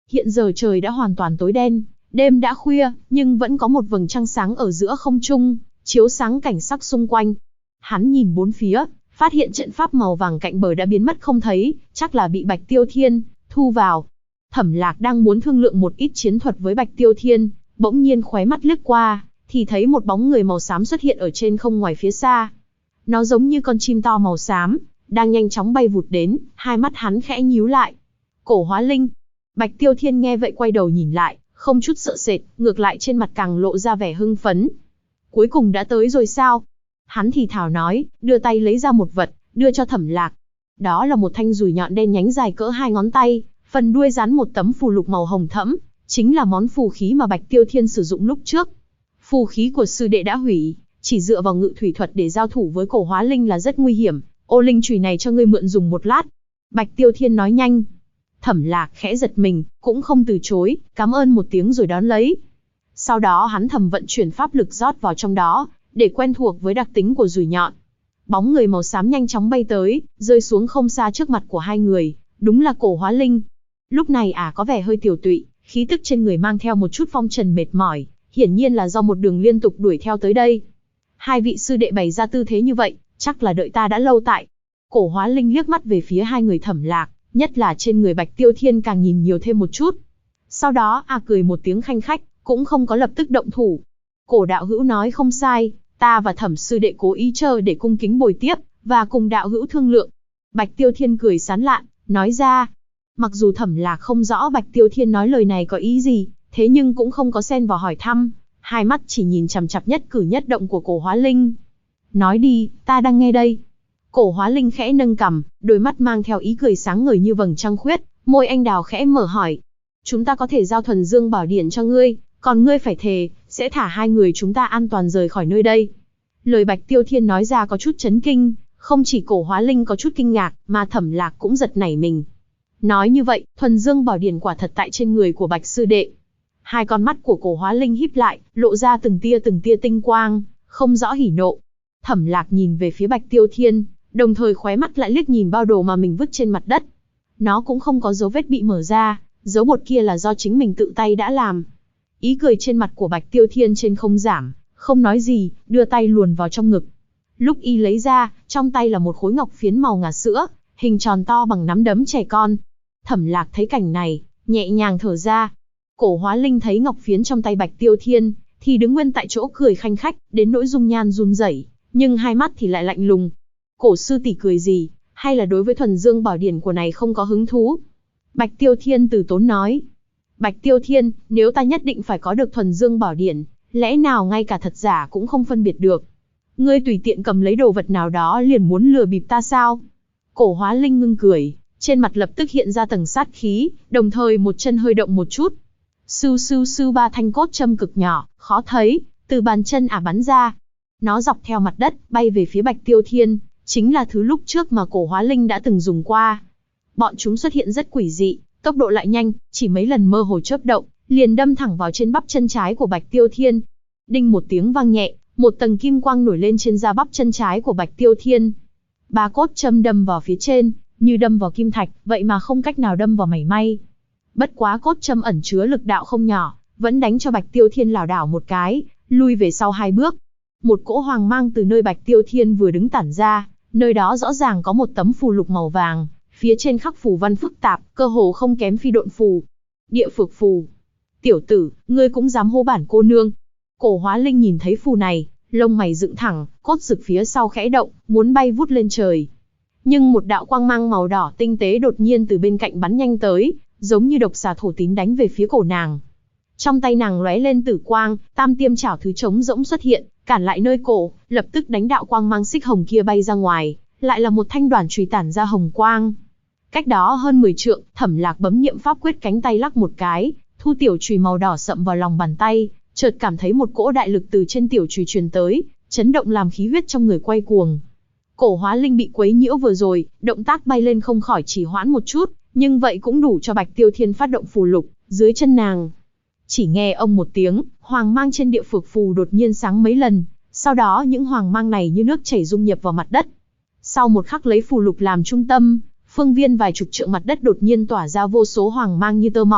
Hiện giờ trời đã hoàn toàn tối đen, đêm đã khuya, nhưng vẫn có một vầng trăng sáng ở giữa không trung, chiếu sáng cảnh sắc xung quanh. Hắn nhìn bốn phía, phát hiện trận pháp màu vàng cạnh bờ đã biến mất không thấy, chắc là bị Bạch Tiêu Thiên thu vào. Thẩm Lạc đang muốn thương lượng một ít chiến thuật với Bạch Tiêu Thiên, bỗng nhiên khóe mắt lướt qua, thì thấy một bóng người màu xám xuất hiện ở trên không ngoài phía xa. Nó giống như con chim to màu xám, đang nhanh chóng bay vụt đến, hai mắt hắn khẽ nhíu lại. Cổ Hóa Linh. Bạch Tiêu Thiên nghe vậy quay đầu nhìn lại, không chút sợ sệt, ngược lại trên mặt càng lộ ra vẻ hưng phấn. Cuối cùng đã tới rồi sao? Hắn thì thào nói, đưa tay lấy ra một vật, đưa cho Thẩm Lạc. Đó là một thanh dùi nhọn đen nhánh dài cỡ 2 ngón tay, phần đuôi dán một tấm phù lục màu hồng thẫm, chính là món phù khí mà Bạch Tiêu Thiên sử dụng lúc trước. Phù khí của sư đệ đã hủy, chỉ dựa vào ngự thủy thuật để giao thủ với Cổ Hóa Linh là rất nguy hiểm, ô linh chùy này cho ngươi mượn dùng một lát. Bạch Tiêu Thiên nói nhanh. Thẩm Lạc khẽ giật mình, cũng không từ chối, cảm ơn một tiếng rồi đón lấy. Sau đó hắn thầm vận chuyển pháp lực rót vào trong đó, để quen thuộc với đặc tính của dùi nhọn. Bóng người màu xám nhanh chóng bay tới, rơi xuống không xa trước mặt của hai người, đúng là Cổ Hóa Linh. Lúc này có vẻ hơi tiểu tụy, khí tức trên người mang theo một chút phong trần mệt mỏi, hiển nhiên là do một đường liên tục đuổi theo tới đây. Hai vị sư đệ bày ra tư thế như vậy, chắc là đợi ta đã lâu tại. Cổ Hóa Linh liếc mắt về phía hai người Thẩm Lạc, nhất là trên người Bạch Tiêu Thiên càng nhìn nhiều thêm một chút. Sau đó cười một tiếng khanh khách, cũng không có lập tức động thủ. Cổ đạo hữu nói không sai, ta và Thẩm sư đệ cố ý chờ để cung kính bồi tiếp, và cùng đạo hữu thương lượng. Bạch Tiêu Thiên cười sán lạn, nói ra. Mặc dù Thẩm Lạc không rõ Bạch Tiêu Thiên nói lời này có ý gì, thế nhưng cũng không có xen vào hỏi thăm, hai mắt chỉ nhìn chằm chằm nhất cử nhất động của Cổ Hóa Linh. Nói đi, ta đang nghe đây. Cổ Hóa Linh khẽ nâng cằm, đôi mắt mang theo ý cười sáng ngời như vầng trăng khuyết, môi anh đào khẽ mở hỏi. Chúng ta có thể giao Thuần Dương Bảo Điển cho ngươi, còn ngươi phải thề, sẽ thả hai người chúng ta an toàn rời khỏi nơi đây. Lời Bạch Tiêu Thiên nói ra có chút chấn kinh, không chỉ Cổ Hóa Linh có chút kinh ngạc, mà Thẩm Lạc cũng giật nảy mình. Nói như vậy, Thuần Dương Bảo Điển quả thật tại trên người của Bạch sư đệ. Hai con mắt của Cổ Hóa Linh híp lại, lộ ra từng tia tinh quang, không rõ hỉ nộ. Thẩm Lạc nhìn về phía Bạch Tiêu Thiên, đồng thời khóe mắt lại liếc nhìn bao đồ mà mình vứt trên mặt đất. Nó cũng không có dấu vết bị mở ra, dấu bột kia là do chính mình tự tay đã làm. Ý cười trên mặt của Bạch Tiêu Thiên trên không giảm, không nói gì, đưa tay luồn vào trong ngực. Lúc y lấy ra, trong tay là một khối ngọc phiến màu ngà sữa, hình tròn to bằng nắm đấm trẻ con. Thẩm Lạc thấy cảnh này, nhẹ nhàng thở ra. Cổ Hóa Linh thấy ngọc phiến trong tay Bạch Tiêu Thiên, thì đứng nguyên tại chỗ cười khanh khách, đến nỗi dung nhan run rẩy, nhưng hai mắt thì lại lạnh lùng. Cổ sư tỷ cười gì, hay là đối với Thuần Dương Bảo Điển của này không có hứng thú? Bạch Tiêu Thiên từ tốn nói. Bạch Tiêu Thiên, nếu ta nhất định phải có được Thuần Dương Bảo Điển, lẽ nào ngay cả thật giả cũng không phân biệt được? Ngươi tùy tiện cầm lấy đồ vật nào đó liền muốn lừa bịp ta sao? Cổ Hóa Linh ngưng cười, trên mặt lập tức hiện ra tầng sát khí, đồng thời một chân hơi động một chút. Sưu sưu sưu, ba thanh cốt châm cực nhỏ, khó thấy, từ bàn chân bắn ra. Nó dọc theo mặt đất, bay về phía Bạch Tiêu Thiên, chính là thứ lúc trước mà Cổ Hóa Linh đã từng dùng qua. Bọn chúng xuất hiện rất quỷ dị, tốc độ lại nhanh, chỉ mấy lần mơ hồ chớp động, liền đâm thẳng vào trên bắp chân trái của Bạch Tiêu Thiên. Đinh một tiếng vang nhẹ, một tầng kim quang nổi lên trên da bắp chân trái của Bạch Tiêu Thiên. Ba cốt châm đâm vào phía trên, như đâm vào kim thạch, vậy mà không cách nào đâm vào mảy may. Bất quá cốt châm ẩn chứa lực đạo không nhỏ, vẫn đánh cho Bạch Tiêu Thiên lảo đảo một cái, lui về sau 2 bước. Một cỗ hoàng mang từ nơi Bạch Tiêu Thiên vừa đứng tản ra, nơi đó rõ ràng có một tấm phù lục màu vàng, phía trên khắc phù văn phức tạp, cơ hồ không kém phi độn phù. Địa phược phù. Tiểu tử, ngươi cũng dám hô bản cô nương? Cổ Hóa Linh nhìn thấy phù này, lông mày dựng thẳng, cốt rực phía sau khẽ động, muốn bay vút lên trời. Nhưng một đạo quang mang màu đỏ tinh tế đột nhiên từ bên cạnh bắn nhanh tới, giống như độc xà thổ tín đánh về phía cổ nàng. Trong tay nàng lóe lên tử quang, tam tiêm chảo thứ trống rỗng xuất hiện, cản lại nơi cổ, lập tức đánh đạo quang mang xích hồng kia bay ra ngoài, lại là một thanh đoản chùy tản ra hồng quang. Cách đó hơn 10 trượng, Thẩm Lạc bấm niệm pháp quyết, cánh tay lắc một cái, thu tiểu chùy màu đỏ sậm vào lòng bàn tay, chợt cảm thấy một cỗ đại lực từ trên tiểu chùy truyền tới, chấn động làm khí huyết trong người quay cuồng. Cổ Hóa Linh bị quấy nhiễu vừa rồi, động tác bay lên không khỏi trì hoãn một chút, nhưng vậy cũng đủ cho Bạch Tiêu Thiên phát động phù lục dưới chân nàng. Chỉ nghe ông một tiếng, hoàng mang trên địa phược phù đột nhiên sáng mấy lần, sau đó những hoàng mang này như nước chảy dung nhập vào mặt đất. Sau một khắc lấy phù lục làm trung tâm, phương viên vài chục trượng mặt đất đột nhiên tỏa ra vô số hoàng mang như tơ mỏng,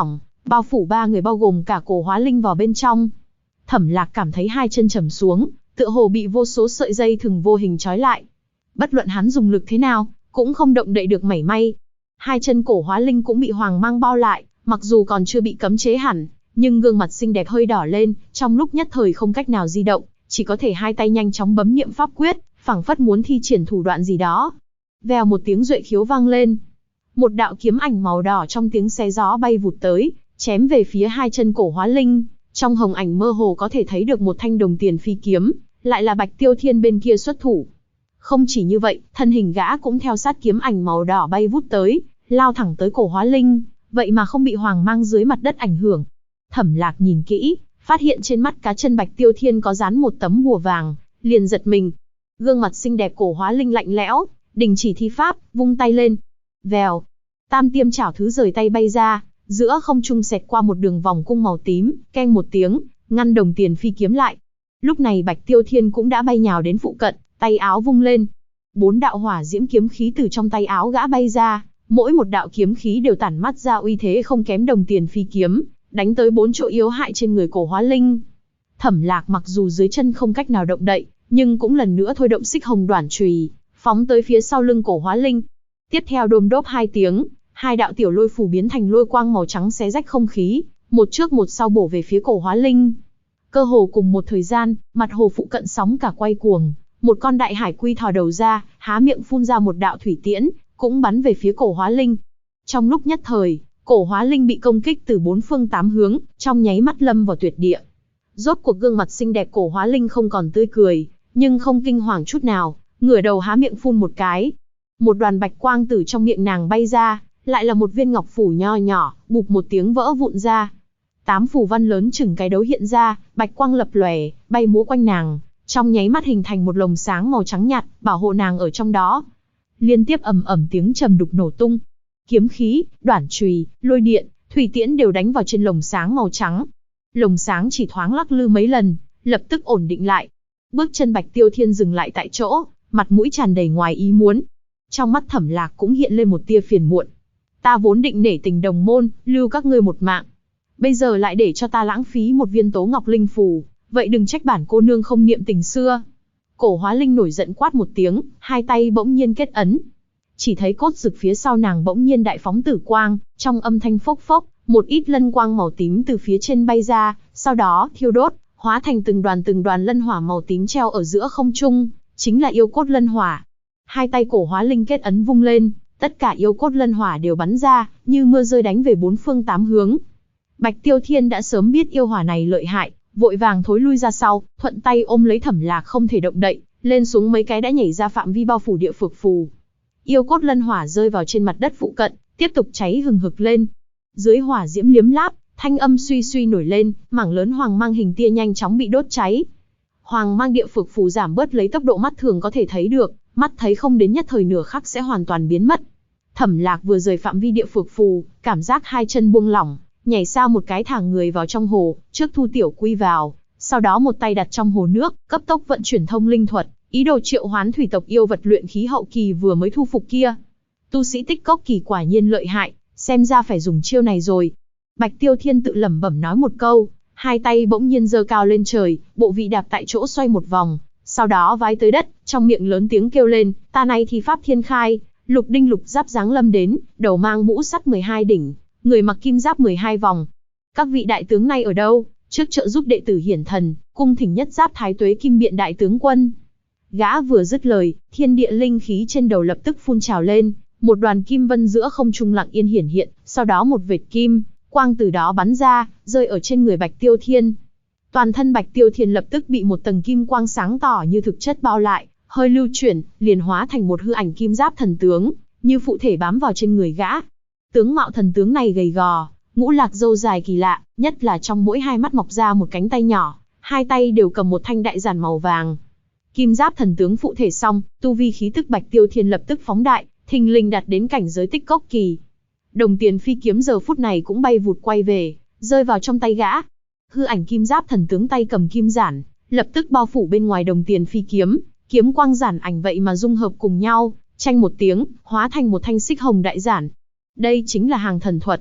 bao phủ ba người bao gồm cả Cổ Hóa Linh vào bên trong. Thẩm Lạc cảm thấy hai chân trầm xuống, tựa hồ bị vô số sợi dây thừng vô hình trói lại. Bất luận hắn dùng lực thế nào, cũng không động đậy được mảy may. Hai chân Cổ Hóa Linh cũng bị hoàng mang bao lại, mặc dù còn chưa bị cấm chế hẳn, nhưng gương mặt xinh đẹp hơi đỏ lên, trong lúc nhất thời không cách nào di động, chỉ có thể hai tay nhanh chóng bấm niệm pháp quyết, phảng phất muốn thi triển thủ đoạn gì đó. Vèo một tiếng duệ khiếu vang lên. Một đạo kiếm ảnh màu đỏ trong tiếng xé gió bay vụt tới, chém về phía hai chân Cổ Hóa Linh. Trong hồng ảnh mơ hồ có thể thấy được một thanh đồng tiền phi kiếm, lại là Bạch Tiêu Thiên bên kia xuất thủ. Không chỉ như vậy, thân hình gã cũng theo sát kiếm ảnh màu đỏ bay vút tới, lao thẳng tới Cổ Hóa Linh, vậy mà không bị hoàng mang dưới mặt đất ảnh hưởng. Thẩm Lạc nhìn kỹ, phát hiện trên mắt cá chân Bạch Tiêu Thiên có dán một tấm bùa vàng, liền giật mình. Gương mặt xinh đẹp Cổ Hóa Linh lạnh lẽo, đình chỉ thi pháp, vung tay lên. Vèo, tam tiêm chảo thứ rời tay bay ra, giữa không trung xẹt qua một đường vòng cung màu tím, keng một tiếng, ngăn đồng tiền phi kiếm lại. Lúc này Bạch Tiêu Thiên cũng đã bay nhào đến phụ cận, tay áo vung lên. 4 đạo hỏa diễm kiếm khí từ trong tay áo gã bay ra, mỗi một đạo kiếm khí đều tản mắt ra uy thế không kém đồng tiền phi kiếm, đánh tới 4 chỗ yếu hại trên người Cổ Hóa Linh. Thẩm Lạc mặc dù dưới chân không cách nào động đậy, nhưng cũng lần nữa thôi động xích hồng đoản chùy, phóng tới phía sau lưng Cổ Hóa Linh. Tiếp theo đôm đốp 2 tiếng, 2 đạo tiểu lôi phù biến thành lôi quang màu trắng xé rách không khí, một trước một sau bổ về phía Cổ Hóa Linh. Cơ hồ cùng một thời gian, mặt hồ phụ cận sóng cả quay cuồng, một con đại hải quy thò đầu ra, há miệng phun ra một đạo thủy tiễn, cũng bắn về phía Cổ Hóa Linh. Trong lúc nhất thời, Cổ Hóa Linh bị công kích từ 4 phương 8 hướng, trong nháy mắt lâm vào tuyệt địa. Rốt cuộc gương mặt xinh đẹp Cổ Hóa Linh không còn tươi cười, nhưng không kinh hoàng chút nào, ngửa đầu há miệng phun một cái. Một đoàn bạch quang từ trong miệng nàng bay ra, lại là một viên ngọc phù nho nhỏ, bụp một tiếng vỡ vụn ra. 8 phù văn lớn chừng cái đấu hiện ra, bạch quang lập lòe, bay múa quanh nàng, trong nháy mắt hình thành một lồng sáng màu trắng nhạt, bảo hộ nàng ở trong đó. Liên tiếp ầm ầm tiếng trầm đục nổ tung. Kiếm khí, đoản chùy, lôi điện, thủy tiễn đều đánh vào trên lồng sáng màu trắng. Lồng sáng chỉ thoáng lắc lư mấy lần, lập tức ổn định lại. Bước chân Bạch Tiêu Thiên dừng lại tại chỗ, mặt mũi tràn đầy ngoài ý muốn. Trong mắt Thẩm Lạc cũng hiện lên một tia phiền muộn. Ta vốn định nể tình đồng môn, lưu các ngươi một mạng. Bây giờ lại để cho ta lãng phí một viên Tố Ngọc Linh phù, vậy đừng trách bản cô nương không niệm tình xưa. Cổ Hóa Linh nổi giận quát một tiếng, hai tay bỗng nhiên kết ấn. Chỉ thấy cốt dực phía sau nàng bỗng nhiên đại phóng tử quang, trong âm thanh phốc phốc, một ít lân quang màu tím từ phía trên bay ra, sau đó thiêu đốt, hóa thành từng đoàn lân hỏa màu tím treo ở giữa không trung, chính là yêu cốt lân hỏa. Hai tay Cổ Hóa Linh kết ấn vung lên, tất cả yêu cốt lân hỏa đều bắn ra, như mưa rơi đánh về 4 phương 8 hướng. Bạch Tiêu Thiên đã sớm biết yêu hỏa này lợi hại, vội vàng thối lui ra sau, thuận tay ôm lấy Thẩm Lạc không thể động đậy, lên xuống mấy cái đã nhảy ra phạm vi bao phủ địa phược phù. Yêu cốt lân hỏa rơi vào trên mặt đất phụ cận, tiếp tục cháy hừng hực lên. Dưới hỏa diễm liếm láp, thanh âm suy suy nổi lên, mảng lớn hoàng mang hình tia nhanh chóng bị đốt cháy. Hoàng mang địa phược phù giảm bớt lấy tốc độ mắt thường có thể thấy được, mắt thấy không đến nhất thời nửa khắc sẽ hoàn toàn biến mất. Thẩm Lạc vừa rời phạm vi địa phược phù, cảm giác hai chân buông lỏng, nhảy sao một cái thả người vào trong hồ, trước thu tiểu quy vào, sau đó một tay đặt trong hồ nước, cấp tốc vận chuyển thông linh thuật, ý đồ triệu hoán thủy tộc yêu vật luyện khí hậu kỳ vừa mới thu phục kia. Tu sĩ Tích Cốc kỳ quả nhiên lợi hại, xem ra phải dùng chiêu này rồi. Bạch Tiêu Thiên tự lẩm bẩm nói một câu, hai tay bỗng nhiên giơ cao lên trời, bộ vị đạp tại chỗ xoay một vòng, sau đó vái tới đất, trong miệng lớn tiếng kêu lên, ta này thì pháp thiên khai, lục đinh lục giáp giáng lâm đến, đầu mang mũ sắt 12 đỉnh, người mặc kim giáp 12 vòng. Các vị đại tướng này ở đâu? Trước trợ giúp đệ tử hiển thần, cung thỉnh nhất giáp thái tuế kim biện đại tướng quân. Gã vừa dứt lời, thiên địa linh khí trên đầu lập tức phun trào lên, một đoàn kim vân giữa không trung lặng yên hiển hiện, sau đó một vệt kim quang từ đó bắn ra, rơi ở trên người Bạch Tiêu Thiên. Toàn thân Bạch Tiêu Thiên lập tức bị một tầng kim quang sáng tỏ như thực chất bao lại, hơi lưu chuyển, liền hóa thành một hư ảnh kim giáp thần tướng, như phụ thể bám vào trên người gã. Tướng mạo thần tướng này gầy gò, ngũ lạc râu dài kỳ lạ, nhất là trong mỗi hai mắt mọc ra một cánh tay nhỏ, hai tay đều cầm một thanh đại giản màu vàng. Kim giáp thần tướng phụ thể xong, tu vi khí tức Bạch Tiêu Thiên lập tức phóng đại, thình lình đạt đến cảnh giới Tích Cốc kỳ. Đồng tiền phi kiếm giờ phút này cũng bay vụt quay về, rơi vào trong tay gã. Hư ảnh kim giáp thần tướng tay cầm kim giản, lập tức bao phủ bên ngoài đồng tiền phi kiếm, kiếm quang giản ảnh vậy mà dung hợp cùng nhau, chanh một tiếng, hóa thành một thanh xích hồng đại giản. Đây chính là hàng thần thuật.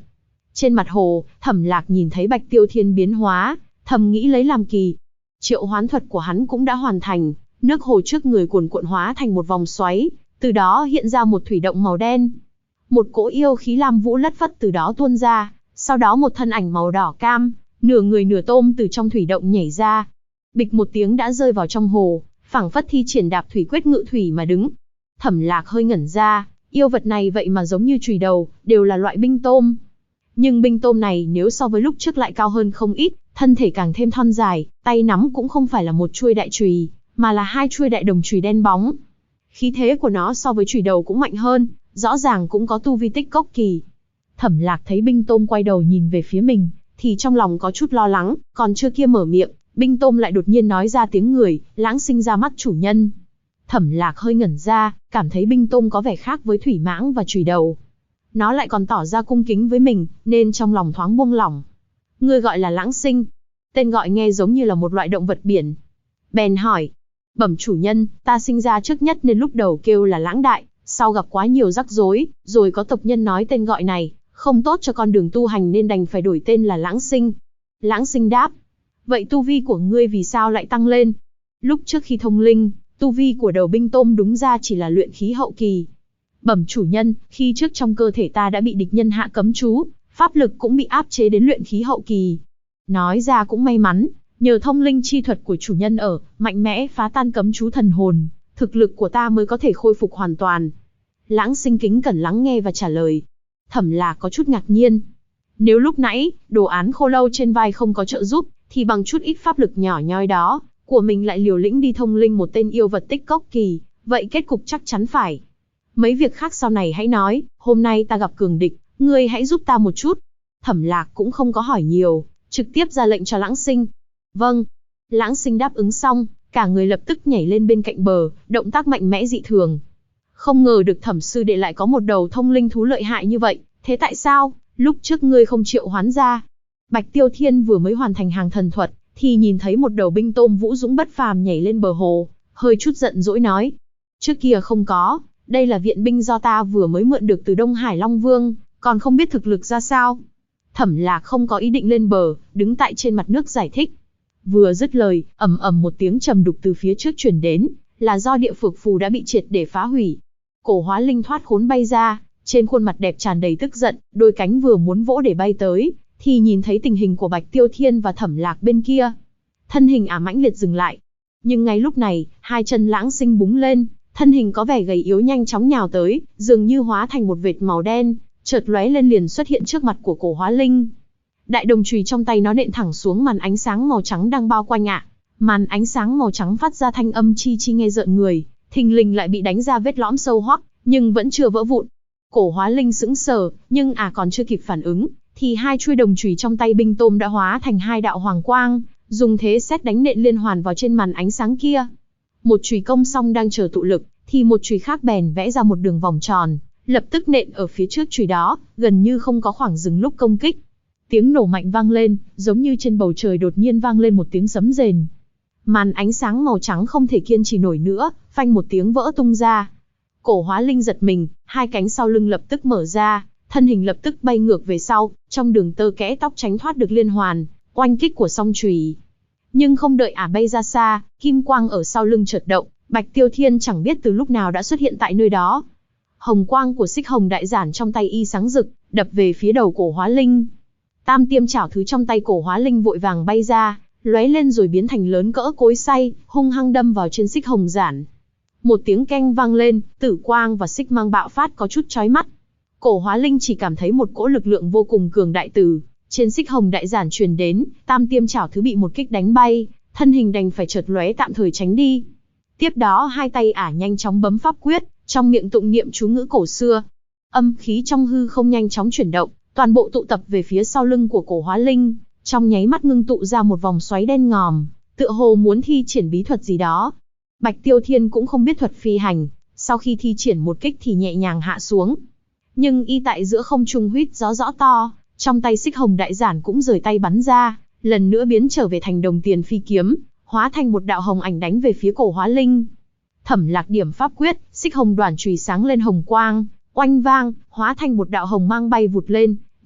Trên mặt hồ, Thẩm Lạc nhìn thấy Bạch Tiêu Thiên biến hóa, thầm nghĩ lấy làm kỳ. Triệu hoán thuật của hắn cũng đã hoàn thành, nước hồ trước người cuồn cuộn hóa thành một vòng xoáy, từ đó hiện ra một thủy động màu đen. Một cỗ yêu khí lam vũ lất phất từ đó tuôn ra, sau đó một thân ảnh màu đỏ cam, nửa người nửa tôm từ trong thủy động nhảy ra. Bịch một tiếng đã rơi vào trong hồ, phảng phất thi triển đạp thủy quyết ngự thủy mà đứng. Thẩm Lạc hơi ngẩn ra, yêu vật này vậy mà giống như chùy đầu, đều là loại binh tôm. Nhưng binh tôm này nếu so với lúc trước lại cao hơn không ít, thân thể càng thêm thon dài, tay nắm cũng không phải là một chuôi đại chùy, mà là hai chuôi đại đồng chùy đen bóng. Khí thế của nó so với chùy đầu cũng mạnh hơn, rõ ràng cũng có tu vi tích cốc kỳ. Thẩm Lạc thấy binh tôm quay đầu nhìn về phía mình, thì trong lòng có chút lo lắng, còn chưa kia mở miệng, binh tôm lại đột nhiên nói ra tiếng người, lãng sinh ra mắt chủ nhân. Thẩm Lạc hơi ngẩn ra, cảm thấy binh tôm có vẻ khác với thủy mãng và chùy đầu. Nó lại còn tỏ ra cung kính với mình, nên trong lòng thoáng buông lỏng. Ngươi gọi là lãng sinh. Tên gọi nghe giống như là một loại động vật biển. Bèn hỏi, bẩm chủ nhân, ta sinh ra trước nhất nên lúc đầu kêu là lãng đại, sau gặp quá nhiều rắc rối, rồi có tộc nhân nói tên gọi này không tốt cho con đường tu hành nên đành phải đổi tên là lãng sinh. Lãng sinh đáp, vậy tu vi của ngươi vì sao lại tăng lên? Lúc trước khi thông linh, tu vi của đầu binh tôm đúng ra chỉ là luyện khí hậu kỳ. Bẩm chủ nhân, khi trước trong cơ thể ta đã bị địch nhân hạ cấm chú, pháp lực cũng bị áp chế đến luyện khí hậu kỳ. Nói ra cũng may mắn, nhờ thông linh chi thuật của chủ nhân ở, mạnh mẽ phá tan cấm chú thần hồn, thực lực của ta mới có thể khôi phục hoàn toàn. Lãng sinh kính cẩn lắng nghe và trả lời. Thẩm Lạc có chút ngạc nhiên. Nếu lúc nãy, đồ án khô lâu trên vai không có trợ giúp, thì bằng chút ít pháp lực nhỏ nhoi đó, của mình lại liều lĩnh đi thông linh một tên yêu vật tích cốc kỳ, vậy kết cục chắc chắn phải. Mấy việc khác sau này hãy nói, hôm nay ta gặp cường địch, ngươi hãy giúp ta một chút. Thẩm Lạc cũng không có hỏi nhiều, trực tiếp ra lệnh cho lãng sinh. Vâng. Lãng sinh đáp ứng xong, cả người lập tức nhảy lên bên cạnh bờ, động tác mạnh mẽ dị thường. Không ngờ được Thẩm sư đệ lại có một đầu thông linh thú lợi hại như vậy, thế tại sao, lúc trước ngươi không triệu hoán ra? Bạch Tiêu Thiên vừa mới hoàn thành hàng thần thuật, thì nhìn thấy một đầu binh tôm vũ dũng bất phàm nhảy lên bờ hồ, hơi chút giận dỗi nói. Trước kia không có, đây là viện binh do ta vừa mới mượn được từ Đông Hải Long Vương, còn không biết thực lực ra sao. Thẩm Lạc không có ý định lên bờ, đứng tại trên mặt nước giải thích. Vừa dứt lời, ầm ầm một tiếng trầm đục từ phía trước truyền đến, là do địa phược phù đã bị triệt để phá hủy. Cổ Hóa Linh thoát khốn bay ra, trên khuôn mặt đẹp tràn đầy tức giận, đôi cánh vừa muốn vỗ để bay tới, thì nhìn thấy tình hình của Bạch Tiêu Thiên và Thẩm Lạc bên kia. Thân hình mãnh liệt dừng lại. Nhưng ngay lúc này, hai chân lãng sinh búng lên, thân hình có vẻ gầy yếu nhanh chóng nhào tới, dường như hóa thành một vệt màu đen, chợt lóe lên liền xuất hiện trước mặt của Cổ Hóa Linh. Đại đồng chùy trong tay nó nện thẳng xuống màn ánh sáng màu trắng đang bao quanh Màn ánh sáng màu trắng phát ra thanh âm chi chi nghe rợn người, thình lình lại bị đánh ra vết lõm sâu hoắc, nhưng vẫn chưa vỡ vụn. Cổ Hóa Linh sững sờ, nhưng còn chưa kịp phản ứng, thì hai chuôi đồng chùy trong tay binh tôm đã hóa thành hai đạo hoàng quang, dùng thế sét đánh nện liên hoàn vào trên màn ánh sáng kia. Một chùy công xong đang chờ tụ lực, thì một chùy khác bèn vẽ ra một đường vòng tròn, lập tức nện ở phía trước chùy đó, gần như không có khoảng dừng lúc công kích. Tiếng nổ mạnh vang lên, giống như trên bầu trời đột nhiên vang lên một tiếng sấm rền. Màn ánh sáng màu trắng không thể kiên trì nổi nữa, phanh một tiếng vỡ tung ra. Cổ Hóa Linh giật mình, hai cánh sau lưng lập tức mở ra, thân hình lập tức bay ngược về sau, trong đường tơ kẽ tóc tránh thoát được liên hoàn oanh kích của song chùy. Nhưng không đợi bay ra xa, kim quang ở sau lưng chợt động, Bạch Tiêu Thiên chẳng biết từ lúc nào đã xuất hiện tại nơi đó. Hồng quang của xích hồng đại giản trong tay y sáng rực, đập về phía đầu Cổ Hóa Linh. Tam tiêm chảo thứ trong tay Cổ Hóa Linh vội vàng bay ra, lóe lên rồi biến thành lớn cỡ cối xay, hung hăng đâm vào trên xích hồng giản. Một tiếng keng vang lên, tử quang và xích mang bạo phát có chút chói mắt. Cổ Hóa Linh chỉ cảm thấy một cỗ lực lượng vô cùng cường đại từ trên xích hồng đại giản truyền đến, tam tiêm chảo thứ bị một kích đánh bay, thân hình đành phải chợt lóe tạm thời tránh đi. Tiếp đó hai tay nhanh chóng bấm pháp quyết, trong miệng tụng niệm chú ngữ cổ xưa. Âm khí trong hư không nhanh chóng chuyển động, toàn bộ tụ tập về phía sau lưng của Cổ Hóa Linh, trong nháy mắt ngưng tụ ra một vòng xoáy đen ngòm, tựa hồ muốn thi triển bí thuật gì đó. Bạch Tiêu Thiên cũng không biết thuật phi hành, sau khi thi triển một kích thì nhẹ nhàng hạ xuống. Nhưng y tại giữa không trung huýt gió rõ to, trong tay xích hồng đại giản cũng rời tay bắn ra, lần nữa biến trở về thành đồng tiền phi kiếm, hóa thành một đạo hồng ảnh đánh về phía Cổ Hóa Linh. Thẩm Lạc điểm pháp quyết, xích hồng đoản chùy sáng lên hồng quang, oanh vang, hóa thành một đạo hồng mang bay vụt lên,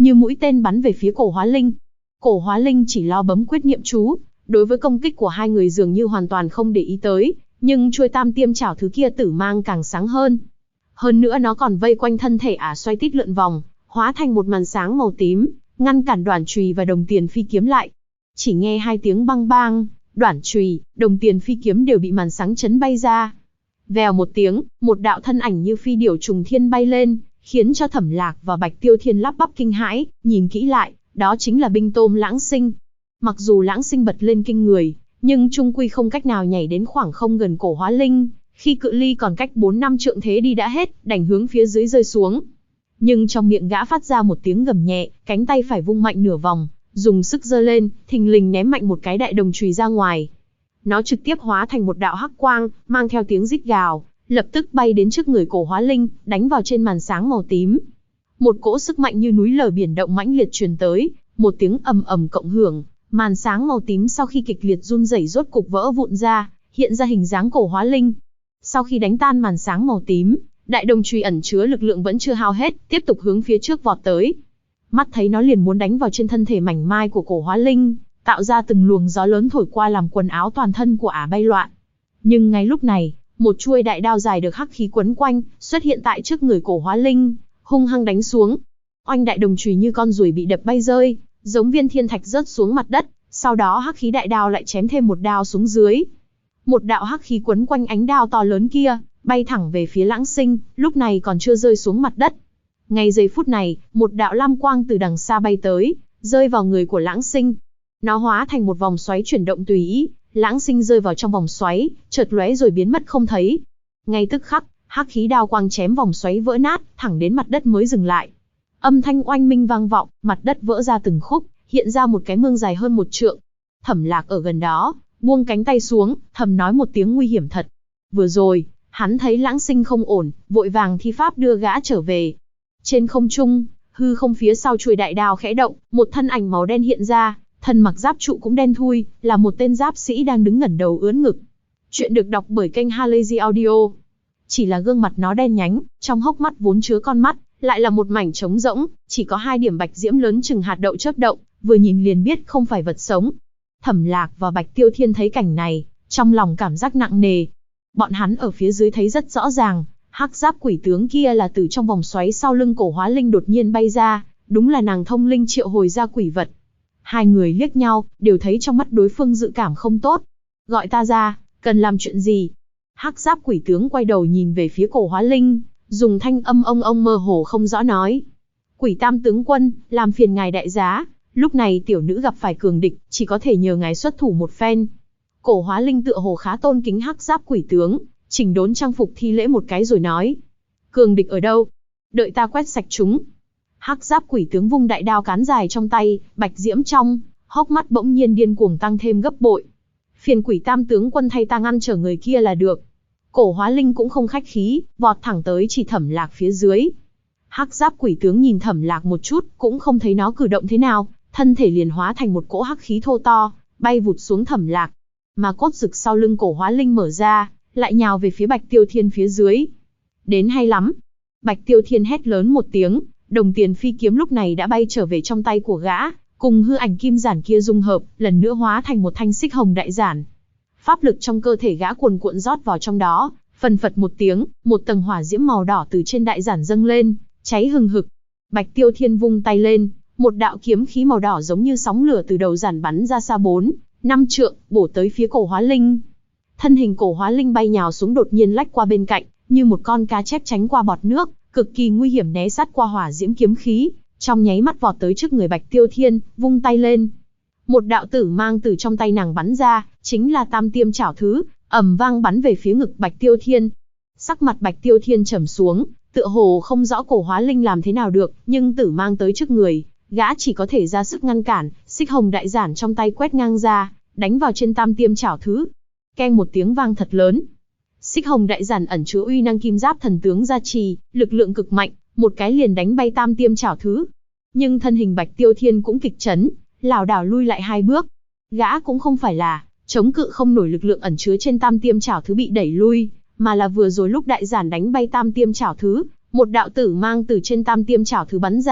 như mũi tên bắn về phía Cổ Hóa Linh. Cổ Hóa Linh chỉ lo bấm quyết niệm chú, đối với công kích của hai người dường như hoàn toàn không để ý tới, nhưng chuôi tam tiêm chảo thứ kia tử mang càng sáng hơn. Hơn nữa nó còn vây quanh thân thể ả xoay tít lượn vòng, hóa thành một màn sáng màu tím, ngăn cản đoản chùy và đồng tiền phi kiếm lại. Chỉ nghe hai tiếng bang bang, đoản chùy, đồng tiền phi kiếm đều bị màn sáng chấn bay ra. Vèo một tiếng, một đạo thân ảnh như phi điểu trùng thiên bay lên, khiến cho Thẩm Lạc và Bạch Tiêu Thiên lắp bắp kinh hãi, nhìn kỹ lại, đó chính là binh tôm Lãng Sinh. Mặc dù Lãng Sinh bật lên kinh người, nhưng trung quy không cách nào nhảy đến khoảng không gần Cổ Hóa Linh, khi cự ly còn cách 4-5 trượng thế đi đã hết, đành hướng phía dưới rơi xuống. Nhưng trong miệng gã phát ra một tiếng gầm nhẹ, cánh tay phải vung mạnh nửa vòng, dùng sức giơ lên, thình lình ném mạnh một cái đại đồng chùy ra ngoài. Nó trực tiếp hóa thành một đạo hắc quang, mang theo tiếng rít gào, lập tức bay đến trước người Cổ Hóa Linh, đánh vào trên màn sáng màu tím. Một cỗ sức mạnh như núi lở biển động mãnh liệt truyền tới, một tiếng ầm ầm cộng hưởng, màn sáng màu tím sau khi kịch liệt run rẩy rốt cục vỡ vụn ra, hiện ra hình dáng Cổ Hóa Linh. Sau khi đánh tan màn sáng màu tím, đại đồng chùy ẩn chứa lực lượng vẫn chưa hao hết, tiếp tục hướng phía trước vọt tới. Mắt thấy nó liền muốn đánh vào trên thân thể mảnh mai của Cổ Hóa Linh, tạo ra từng luồng gió lớn thổi qua làm quần áo toàn thân của ả bay loạn. Nhưng ngay lúc này, một chuôi đại đao dài được hắc khí quấn quanh, xuất hiện tại trước người Cổ Hóa Linh, hung hăng đánh xuống. Oanh, đại đồng chùy như con ruồi bị đập bay rơi, giống viên thiên thạch rớt xuống mặt đất, sau đó hắc khí đại đao lại chém thêm một đao xuống dưới. Một đạo hắc khí quấn quanh ánh đao to lớn kia, bay thẳng về phía Lãng Sinh, lúc này còn chưa rơi xuống mặt đất. Ngay giây phút này, một đạo lam quang từ đằng xa bay tới, rơi vào người của Lãng Sinh. Nó hóa thành một vòng xoáy chuyển động tùy ý, Lãng Sinh rơi vào trong vòng xoáy, chợt lóe rồi biến mất không thấy. Ngay tức khắc, hắc khí đao quang chém vòng xoáy vỡ nát, thẳng đến mặt đất mới dừng lại. Âm thanh oanh minh vang vọng, mặt đất vỡ ra từng khúc, hiện ra một cái mương dài hơn 1 trượng. Thẩm Lạc ở gần đó, buông cánh tay xuống, thầm nói một tiếng nguy hiểm thật. Vừa rồi, hắn thấy Lãng Sinh không ổn, vội vàng thi pháp đưa gã trở về. Trên không trung, hư không phía sau chuôi đại đao khẽ động, một thân ảnh màu đen hiện ra, thân mặc giáp trụ cũng đen thui, là một tên giáp sĩ đang đứng ngẩng đầu ưỡn ngực. Chuyện được đọc bởi kênh Halazy Audio. Chỉ là gương mặt nó đen nhánh, trong hốc mắt vốn chứa con mắt, lại là một mảnh trống rỗng, chỉ có 2 điểm bạch diễm lớn chừng hạt đậu chớp động, vừa nhìn liền biết không phải vật sống. Thẩm Lạc và Bạch Tiêu Thiên thấy cảnh này, trong lòng cảm giác nặng nề. Bọn hắn ở phía dưới thấy rất rõ ràng, hắc giáp quỷ tướng kia là từ trong vòng xoáy sau lưng Cổ Hóa Linh đột nhiên bay ra, đúng là nàng thông linh triệu hồi ra quỷ vật. Hai người liếc nhau, đều thấy trong mắt đối phương dự cảm không tốt. Gọi ta ra, cần làm chuyện gì? Hắc giáp quỷ tướng quay đầu nhìn về phía Cổ Hóa Linh, dùng thanh âm ông mơ hồ không rõ nói. Quỷ Tam tướng quân, làm phiền ngài đại giá, lúc này tiểu nữ gặp phải cường địch, chỉ có thể nhờ ngài xuất thủ một phen. Cổ Hóa Linh tựa hồ khá tôn kính hắc giáp quỷ tướng, chỉnh đốn trang phục thi lễ một cái rồi nói. Cường địch ở đâu? Đợi ta quét sạch chúng. Hắc giáp quỷ tướng vung đại đao cán dài trong tay, bạch diễm trong, hốc mắt bỗng nhiên điên cuồng tăng thêm gấp bội. Phiền Quỷ Tam tướng quân thay ta ngăn trở người kia là được. Cổ Hóa Linh cũng không khách khí, vọt thẳng tới chỉ Thẩm Lạc phía dưới. Hắc giáp quỷ tướng nhìn Thẩm Lạc một chút, cũng không thấy nó cử động thế nào, thân thể liền hóa thành một cỗ hắc khí thô to, bay vụt xuống Thẩm Lạc. Mà cốt rực sau lưng Cổ Hóa Linh mở ra, lại nhào về phía Bạch Tiêu Thiên phía dưới. Đến hay lắm. Bạch Tiêu Thiên hét lớn một tiếng, đồng tiền phi kiếm lúc này đã bay trở về trong tay của gã, cùng hư ảnh kim giản kia dung hợp, lần nữa hóa thành một thanh xích hồng đại giản. Pháp lực trong cơ thể gã cuồn cuộn rót vào trong đó, phần phật một tiếng, một tầng hỏa diễm màu đỏ từ trên đại giản dâng lên, cháy hừng hực. Bạch Tiêu Thiên vung tay lên, một đạo kiếm khí màu đỏ giống như sóng lửa từ đầu giản bắn ra xa 4-5 trượng, bổ tới phía Cổ Hóa Linh. Thân hình Cổ Hóa Linh bay nhào xuống đột nhiên lách qua bên cạnh, như một con cá chép tránh qua bọt nước, cực kỳ nguy hiểm né sát qua hỏa diễm kiếm khí, trong nháy mắt vọt tới trước người Bạch Tiêu Thiên, vung tay lên. Một đạo tử mang từ trong tay nàng bắn ra, chính là Tam Tiêm Chảo Thứ, ầm vang bắn về phía ngực Bạch Tiêu Thiên. Sắc mặt Bạch Tiêu Thiên trầm xuống, tựa hồ không rõ Cổ Hóa Linh làm thế nào được, nhưng tử mang tới trước người, gã chỉ có thể ra sức ngăn cản, xích hồng đại giản trong tay quét ngang ra, đánh vào trên Tam Tiêm Chảo Thứ. Keng một tiếng vang thật lớn. Xích hồng đại giản ẩn chứa uy năng kim giáp thần tướng gia trì, lực lượng cực mạnh, một cái liền đánh bay Tam Tiêm Chảo Thứ. Nhưng thân hình Bạch Tiêu Thiên cũng kịch chấn, lảo đảo lui lại 2 bước. Gã cũng không phải là chống cự không nổi lực lượng ẩn chứa trên Tam Tiêm Chảo Thứ bị đẩy lui, mà là vừa rồi lúc đại giản đánh bay Tam Tiêm Chảo Thứ, một đạo tử mang từ trên Tam Tiêm Chảo Thứ bắn ra,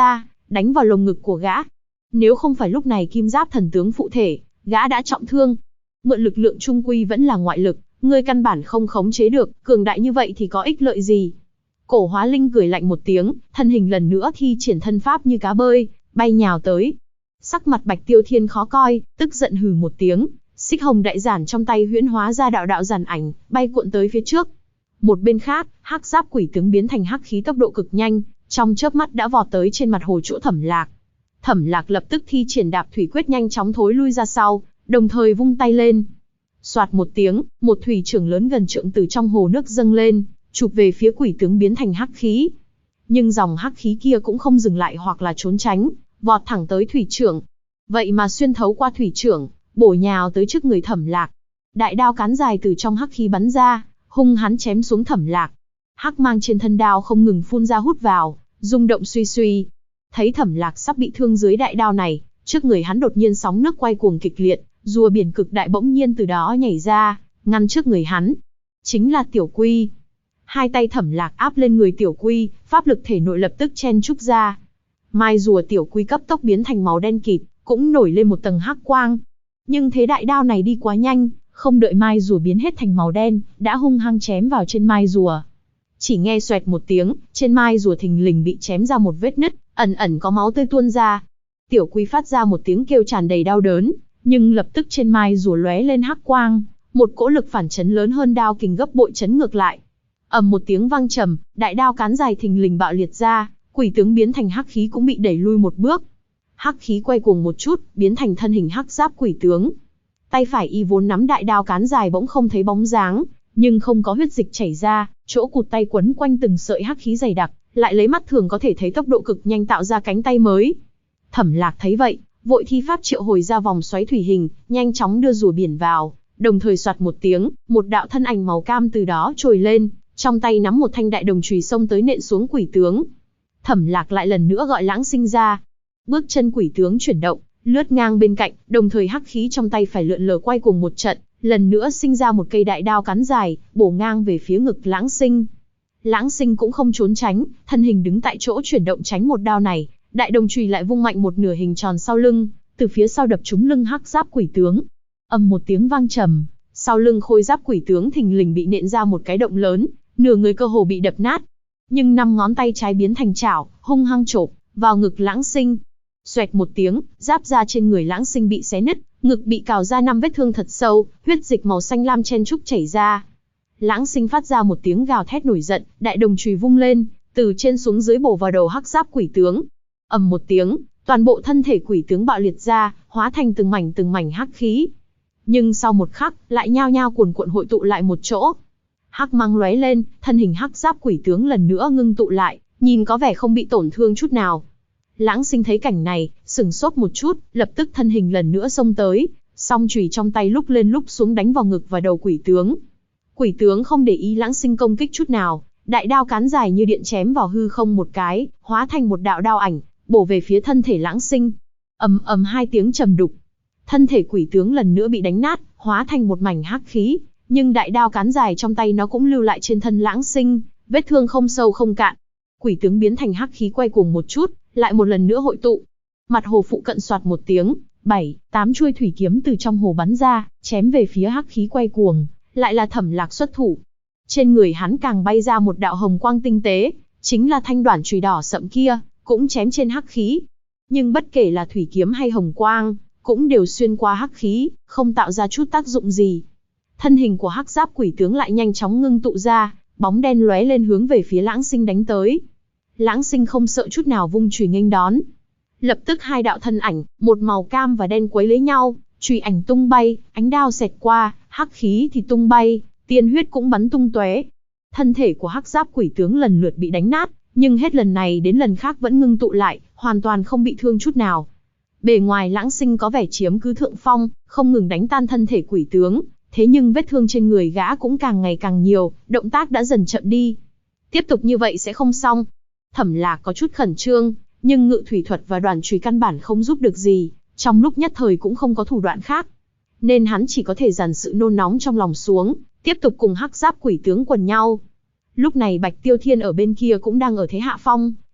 đánh vào lồng ngực của gã. Nếu không phải lúc này kim giáp thần tướng phụ thể, gã đã trọng thương. Mượn lực lượng trung quy vẫn là ngoại lực, ngươi căn bản không khống chế được, cường đại như vậy thì có ích lợi gì? Cổ Hóa Linh cười lạnh một tiếng, thân hình lần nữa thi triển thân pháp như cá bơi, bay nhào tới. Sắc mặt Bạch Tiêu Thiên khó coi, tức giận hừ một tiếng, xích hồng đại giản trong tay huyễn hóa ra đạo đạo giản ảnh, bay cuộn tới phía trước. Một bên khác, hắc giáp quỷ tướng biến thành hắc khí tốc độ cực nhanh, trong chớp mắt đã vọt tới trên mặt hồ chỗ Thẩm Lạc. Thẩm Lạc lập tức thi triển đạp thủy quyết nhanh chóng thối lui ra sau, đồng thời vung tay lên. Soạt một tiếng, một thủy trưởng lớn gần trượng từ trong hồ nước dâng lên, chụp về phía quỷ tướng biến thành hắc khí. Nhưng dòng hắc khí kia cũng không dừng lại hoặc là trốn tránh, vọt thẳng tới thủy trưởng. Vậy mà xuyên thấu qua thủy trưởng, bổ nhào tới trước người Thẩm Lạc. Đại đao cán dài từ trong hắc khí bắn ra, hung hãn chém xuống Thẩm Lạc. Hắc mang trên thân đao không ngừng phun ra hút vào, rung động suy suy. Thấy Thẩm Lạc sắp bị thương dưới đại đao này, trước người hắn đột nhiên sóng nước quay cuồng kịch liệt, rùa biển cực đại bỗng nhiên từ đó nhảy ra, ngăn trước người hắn. Chính là Tiểu Quy. Hai tay Thẩm Lạc áp lên người Tiểu Quy, pháp lực thể nội lập tức chen trúc ra. Mai rùa Tiểu Quy cấp tốc biến thành màu đen kịt, cũng nổi lên một tầng hắc quang. Nhưng thế đại đao này đi quá nhanh, không đợi mai rùa biến hết thành màu đen, đã hung hăng chém vào trên mai rùa. Chỉ nghe xoẹt một tiếng, trên mai rùa thình lình bị chém ra một vết nứt, ẩn ẩn có máu tươi tuôn ra. Tiểu Quy phát ra một tiếng kêu tràn đầy đau đớn, nhưng lập tức trên mai rùa lóe lên hắc quang, một cỗ lực phản chấn lớn hơn đao kình gấp bội chấn ngược lại. Ầm một tiếng vang trầm, đại đao cán dài thình lình bạo liệt ra, quỷ tướng biến thành hắc khí cũng bị đẩy lui một bước. Hắc khí quay cuồng một chút, biến thành thân hình hắc giáp quỷ tướng. Tay phải y vốn nắm đại đao cán dài bỗng không thấy bóng dáng, nhưng không có huyết dịch chảy ra, chỗ cụt tay quấn quanh từng sợi hắc khí dày đặc, lại lấy mắt thường có thể thấy tốc độ cực nhanh tạo ra cánh tay mới. Thẩm Lạc thấy vậy, vội thi pháp triệu hồi ra vòng xoáy thủy hình, nhanh chóng đưa rùa biển vào, đồng thời soạt một tiếng, một đạo thân ảnh màu cam từ đó trồi lên, trong tay nắm một thanh đại đồng chùy xông tới nện xuống quỷ tướng. Thẩm Lạc lại lần nữa gọi Lãng Sinh ra. Bước chân quỷ tướng chuyển động, lướt ngang bên cạnh, đồng thời hắc khí trong tay phải lượn lờ quay cùng một trận, lần nữa sinh ra một cây đại đao cán dài, bổ ngang về phía ngực Lãng Sinh. Lãng Sinh cũng không trốn tránh, thân hình đứng tại chỗ chuyển động tránh một đao này, đại đồng chùy lại vung mạnh một nửa hình tròn sau lưng, từ phía sau đập trúng lưng hắc giáp quỷ tướng. Ầm một tiếng vang trầm, sau lưng khôi giáp quỷ tướng thình lình bị nện ra một cái động lớn, nửa người cơ hồ bị đập nát. Nhưng 5 ngón tay trái biến thành chảo, hung hăng chộp vào ngực Lãng Sinh. Xoẹt một tiếng, giáp da trên người Lãng Sinh bị xé nứt, ngực bị cào ra 5 vết thương thật sâu, huyết dịch màu xanh lam chen chúc chảy ra. Lãng Sinh phát ra một tiếng gào thét nổi giận, đại đồng chùy vung lên, từ trên xuống dưới bổ vào đầu hắc giáp quỷ tướng. Ầm một tiếng, toàn bộ thân thể quỷ tướng bạo liệt ra, hóa thành từng mảnh hắc khí. Nhưng sau một khắc, lại nhao nhao cuồn cuộn hội tụ lại một chỗ. Hắc mang lóe lên, thân hình hắc giáp quỷ tướng lần nữa ngưng tụ lại, nhìn có vẻ không bị tổn thương chút nào. Lãng Sinh thấy cảnh này, sửng sốt một chút, lập tức thân hình lần nữa xông tới, song chùy trong tay lúc lên lúc xuống đánh vào ngực và đầu quỷ tướng. Quỷ tướng không để ý Lãng Sinh công kích chút nào, đại đao cán dài như điện chém vào hư không một cái, hóa thành một đạo đao ảnh, bổ về phía thân thể Lãng Sinh. Ầm ầm hai tiếng trầm đục, thân thể quỷ tướng lần nữa bị đánh nát, hóa thành một mảnh hắc khí, nhưng đại đao cán dài trong tay nó cũng lưu lại trên thân Lãng Sinh, vết thương không sâu không cạn. Quỷ tướng biến thành hắc khí quay cuồng một chút, lại một lần nữa hội tụ. Mặt hồ phụ cận soạt một tiếng, 7-8 chuôi thủy kiếm từ trong hồ bắn ra, chém về phía hắc khí quay cuồng, lại là Thẩm Lạc xuất thủ. Trên người hắn càng bay ra một đạo hồng quang tinh tế, chính là thanh đoản chùy đỏ sậm kia, cũng chém trên hắc khí. Nhưng bất kể là thủy kiếm hay hồng quang, cũng đều xuyên qua hắc khí, không tạo ra chút tác dụng gì. Thân hình của hắc giáp quỷ tướng lại nhanh chóng ngưng tụ ra, bóng đen lóe lên hướng về phía Lãng Sinh đánh tới. Lãng Sinh không sợ chút nào vung chùy nghênh đón. Lập tức hai đạo thân ảnh, một màu cam và đen quấy lấy nhau, chùy ảnh tung bay, ánh đao xẹt qua, hắc khí thì tung bay, tiên huyết cũng bắn tung tóe. Thân thể của hắc giáp quỷ tướng lần lượt bị đánh nát, nhưng hết lần này đến lần khác vẫn ngưng tụ lại, hoàn toàn không bị thương chút nào. Bề ngoài Lãng Sinh có vẻ chiếm cứ thượng phong, không ngừng đánh tan thân thể quỷ tướng, thế nhưng vết thương trên người gã cũng càng ngày càng nhiều, động tác đã dần chậm đi. Tiếp tục như vậy sẽ không xong. Thẩm Lạc có chút khẩn trương, nhưng ngự thủy thuật và đoàn chùy căn bản không giúp được gì, trong lúc nhất thời cũng không có thủ đoạn khác. Nên hắn chỉ có thể dằn sự nôn nóng trong lòng xuống, tiếp tục cùng hắc giáp quỷ tướng quần nhau. Lúc này Bạch Tiêu Thiên ở bên kia cũng đang ở thế hạ phong,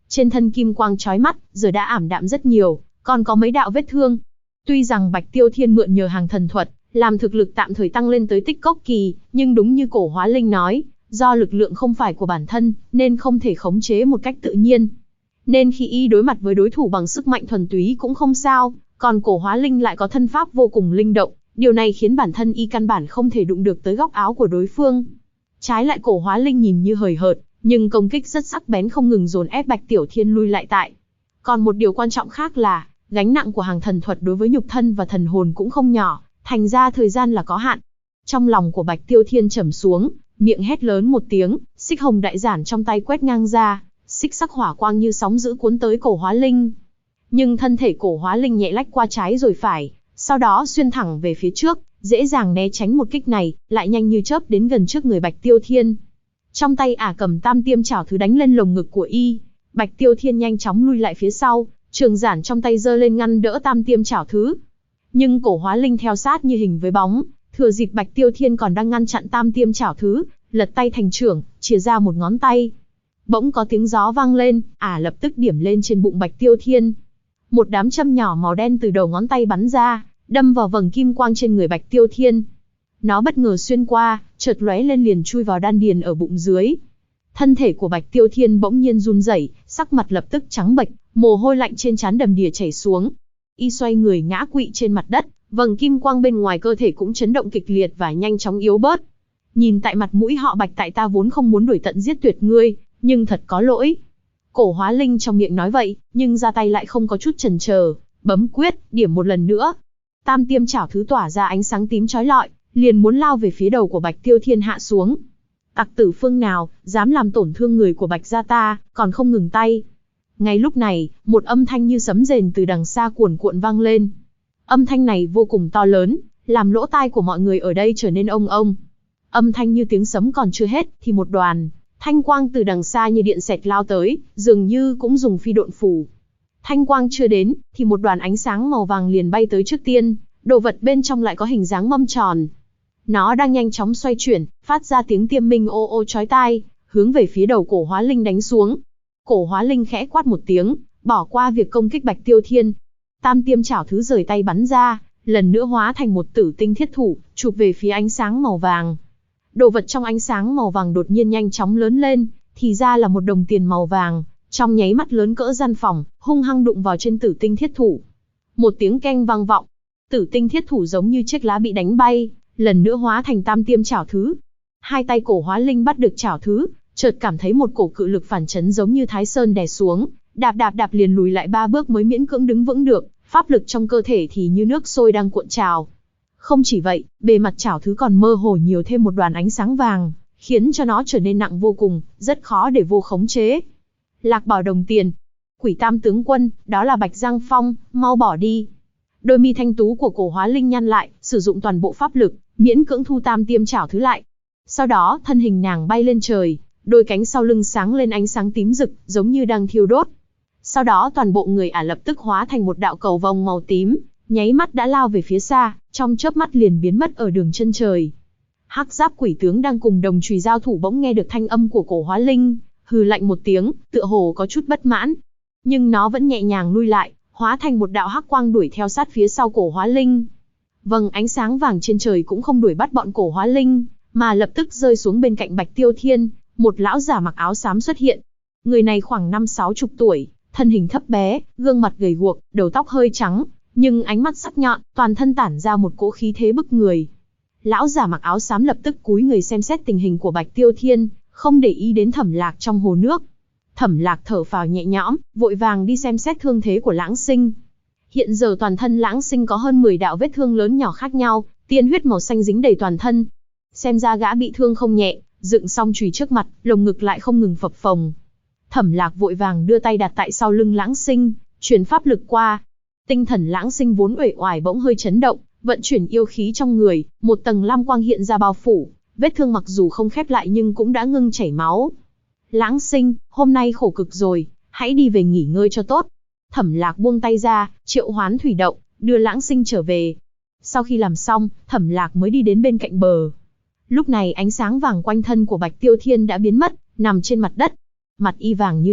Trên thân kim quang chói mắt, giờ đã ảm đạm rất nhiều, còn có mấy đạo vết thương. Tuy rằng Bạch Tiêu Thiên mượn nhờ hàng thần thuật, làm thực lực tạm thời tăng lên tới tích cốc kỳ, nhưng đúng như Cổ Hóa Linh nói, do lực lượng không phải của bản thân, nên không thể khống chế một cách tự nhiên. Nên khi y đối mặt với đối thủ bằng sức mạnh thuần túy cũng không sao, còn Cổ Hóa Linh lại có thân pháp vô cùng linh động, điều này khiến bản thân y căn bản không thể đụng được tới góc áo của đối phương. Trái lại Cổ Hóa Linh nhìn như hời hợt, nhưng công kích rất sắc bén không ngừng dồn ép Bạch Tiểu Thiên lui lại tại. Còn một điều quan trọng khác là, gánh nặng của hàng thần thuật đối với nhục thân và thần hồn cũng không nhỏ, thành ra thời gian là có hạn. Trong lòng của Bạch Tiêu Thiên trầm xuống, miệng hét lớn một tiếng, xích hồng đại giản trong tay quét ngang ra, xích sắc hỏa quang như sóng dữ cuốn tới Cổ Hóa Linh. Nhưng thân thể Cổ Hóa Linh nhẹ lách qua trái rồi phải, sau đó xuyên thẳng về phía trước, dễ dàng né tránh một kích này, lại nhanh như chớp đến gần trước người Bạch Tiêu Thiên. Trong tay ả cầm tam tiêm chảo thứ đánh lên lồng ngực của y, Bạch Tiêu Thiên nhanh chóng lui lại phía sau, trường giản trong tay giơ lên ngăn đỡ tam tiêm chảo thứ. Nhưng Cổ Hóa Linh theo sát như hình với bóng, thừa dịp Bạch Tiêu Thiên còn đang ngăn chặn tam tiêm chảo thứ, lật tay thành chưởng, chìa ra một ngón tay. Bỗng có tiếng gió vang lên, ả lập tức điểm lên trên bụng Bạch Tiêu Thiên. Một đám châm nhỏ màu đen từ đầu ngón tay bắn ra, đâm vào vầng kim quang trên người Bạch Tiêu Thiên. Nó bất ngờ xuyên qua, chợt lóe lên liền chui vào đan điền ở bụng dưới. Thân thể của Bạch Tiêu Thiên bỗng nhiên run rẩy, sắc mặt lập tức trắng bệch, mồ hôi lạnh trên trán đầm đìa chảy xuống. Y xoay người ngã quỵ trên mặt đất, vầng kim quang bên ngoài cơ thể cũng chấn động kịch liệt và nhanh chóng yếu bớt. Nhìn tại mặt mũi họ Bạch, tại ta vốn không muốn đuổi tận giết tuyệt ngươi, nhưng thật có lỗi. Cổ Hóa Linh trong miệng nói vậy, nhưng ra tay lại không có chút chần chờ, bấm quyết, điểm một lần nữa. Tam tiêm chảo thứ tỏa ra ánh sáng tím chói lọi, liền muốn lao về phía đầu của Bạch Tiêu Thiên hạ xuống. Tặc tử phương nào, dám làm tổn thương người của Bạch gia ta, còn không ngừng tay. Ngay lúc này, một âm thanh như sấm rền từ đằng xa cuồn cuộn vang lên. Âm thanh này vô cùng to lớn, làm lỗ tai của mọi người ở đây trở nên ông ông. Âm thanh như tiếng sấm còn chưa hết, thì một đoàn thanh quang từ đằng xa như điện xẹt lao tới, dường như cũng dùng phi độn phủ. Thanh quang chưa đến, thì một đoàn ánh sáng màu vàng liền bay tới trước tiên, đồ vật bên trong lại có hình dáng mâm tròn. Nó đang nhanh chóng xoay chuyển, phát ra tiếng tiêm minh ô ô chói tai, hướng về phía đầu Cổ Hóa Linh đánh xuống. Cổ Hóa Linh khẽ quát một tiếng, bỏ qua việc công kích Bạch Tiêu Thiên. Tam tiêm chảo thứ rời tay bắn ra, lần nữa hóa thành một tử tinh thiết thủ, chụp về phía ánh sáng màu vàng. Đồ vật trong ánh sáng màu vàng đột nhiên nhanh chóng lớn lên, thì ra là một đồng tiền màu vàng, trong nháy mắt lớn cỡ gian phòng, hung hăng đụng vào trên tử tinh thiết thủ. Một tiếng keng vang vọng, tử tinh thiết thủ giống như chiếc lá bị đánh bay, lần nữa hóa thành tam tiêm chảo thứ. Hai tay Cổ Hóa Linh bắt được chảo thứ, chợt cảm thấy một cổ cự lực phản chấn giống như Thái Sơn đè xuống, đạp đạp đạp liền lùi lại 3 bước mới miễn cưỡng đứng vững được, pháp lực trong cơ thể thì như nước sôi đang cuộn trào. Không chỉ vậy, bề mặt chảo thứ còn mơ hồ nhiều thêm một đoàn ánh sáng vàng, khiến cho nó trở nên nặng vô cùng, rất khó để vô khống chế. Lạc Bảo đồng tiền, Quỷ Tam tướng quân, đó là Bạch Giang Phong, mau bỏ đi. Đôi mi thanh tú của Cổ Hóa Linh nhăn lại, sử dụng toàn bộ pháp lực, miễn cưỡng thu tam tiêm chảo thứ lại. Sau đó, thân hình nàng bay lên trời, đôi cánh sau lưng sáng lên ánh sáng tím rực, giống như đang thiêu đốt. Sau đó toàn bộ người ả lập tức hóa thành một đạo cầu vồng màu tím, nháy mắt đã lao về phía xa, trong chớp mắt liền biến mất ở đường chân trời. Hắc Giáp Quỷ tướng đang cùng đồng chùy giao thủ bỗng nghe được thanh âm của Cổ Hóa Linh, hừ lạnh một tiếng, tựa hồ có chút bất mãn. Nhưng nó vẫn nhẹ nhàng lui lại, hóa thành một đạo hắc quang đuổi theo sát phía sau Cổ Hóa Linh. Vầng ánh sáng vàng trên trời cũng không đuổi bắt bọn Cổ Hóa Linh, mà lập tức rơi xuống bên cạnh Bạch Tiêu Thiên, một lão giả mặc áo xám xuất hiện. Người này khoảng 50-60 tuổi, thân hình thấp bé, gương mặt gầy guộc, đầu tóc hơi trắng, nhưng ánh mắt sắc nhọn, toàn thân tản ra một cỗ khí thế bức người. Lão giả mặc áo xám lập tức cúi người xem xét tình hình của Bạch Tiêu Thiên, không để ý đến Thẩm Lạc trong hồ nước. Thẩm Lạc thở phào nhẹ nhõm, vội vàng đi xem xét thương thế của Lãng Sinh. Hiện giờ toàn thân Lãng Sinh có hơn 10 đạo vết thương lớn nhỏ khác nhau, tiên huyết màu xanh dính đầy toàn thân. Xem ra gã bị thương không nhẹ, dựng xong chùy trước mặt, lồng ngực lại không ngừng phập phồng. Thẩm Lạc vội vàng đưa tay đặt tại sau lưng Lãng Sinh, truyền pháp lực qua. Tinh thần Lãng Sinh vốn uể oải bỗng hơi chấn động, vận chuyển yêu khí trong người, một tầng lam quang hiện ra bao phủ, vết thương mặc dù không khép lại nhưng cũng đã ngưng chảy máu. Lãng Sinh, hôm nay khổ cực rồi, hãy đi về nghỉ ngơi cho tốt. Thẩm Lạc buông tay ra, triệu hoán thủy động, đưa Lãng Sinh trở về. Sau khi làm xong, Thẩm Lạc mới đi đến bên cạnh bờ. Lúc này ánh sáng vàng quanh thân của Bạch Tiêu Thiên đã biến mất, nằm trên mặt đất. Mặt y vàng như đất,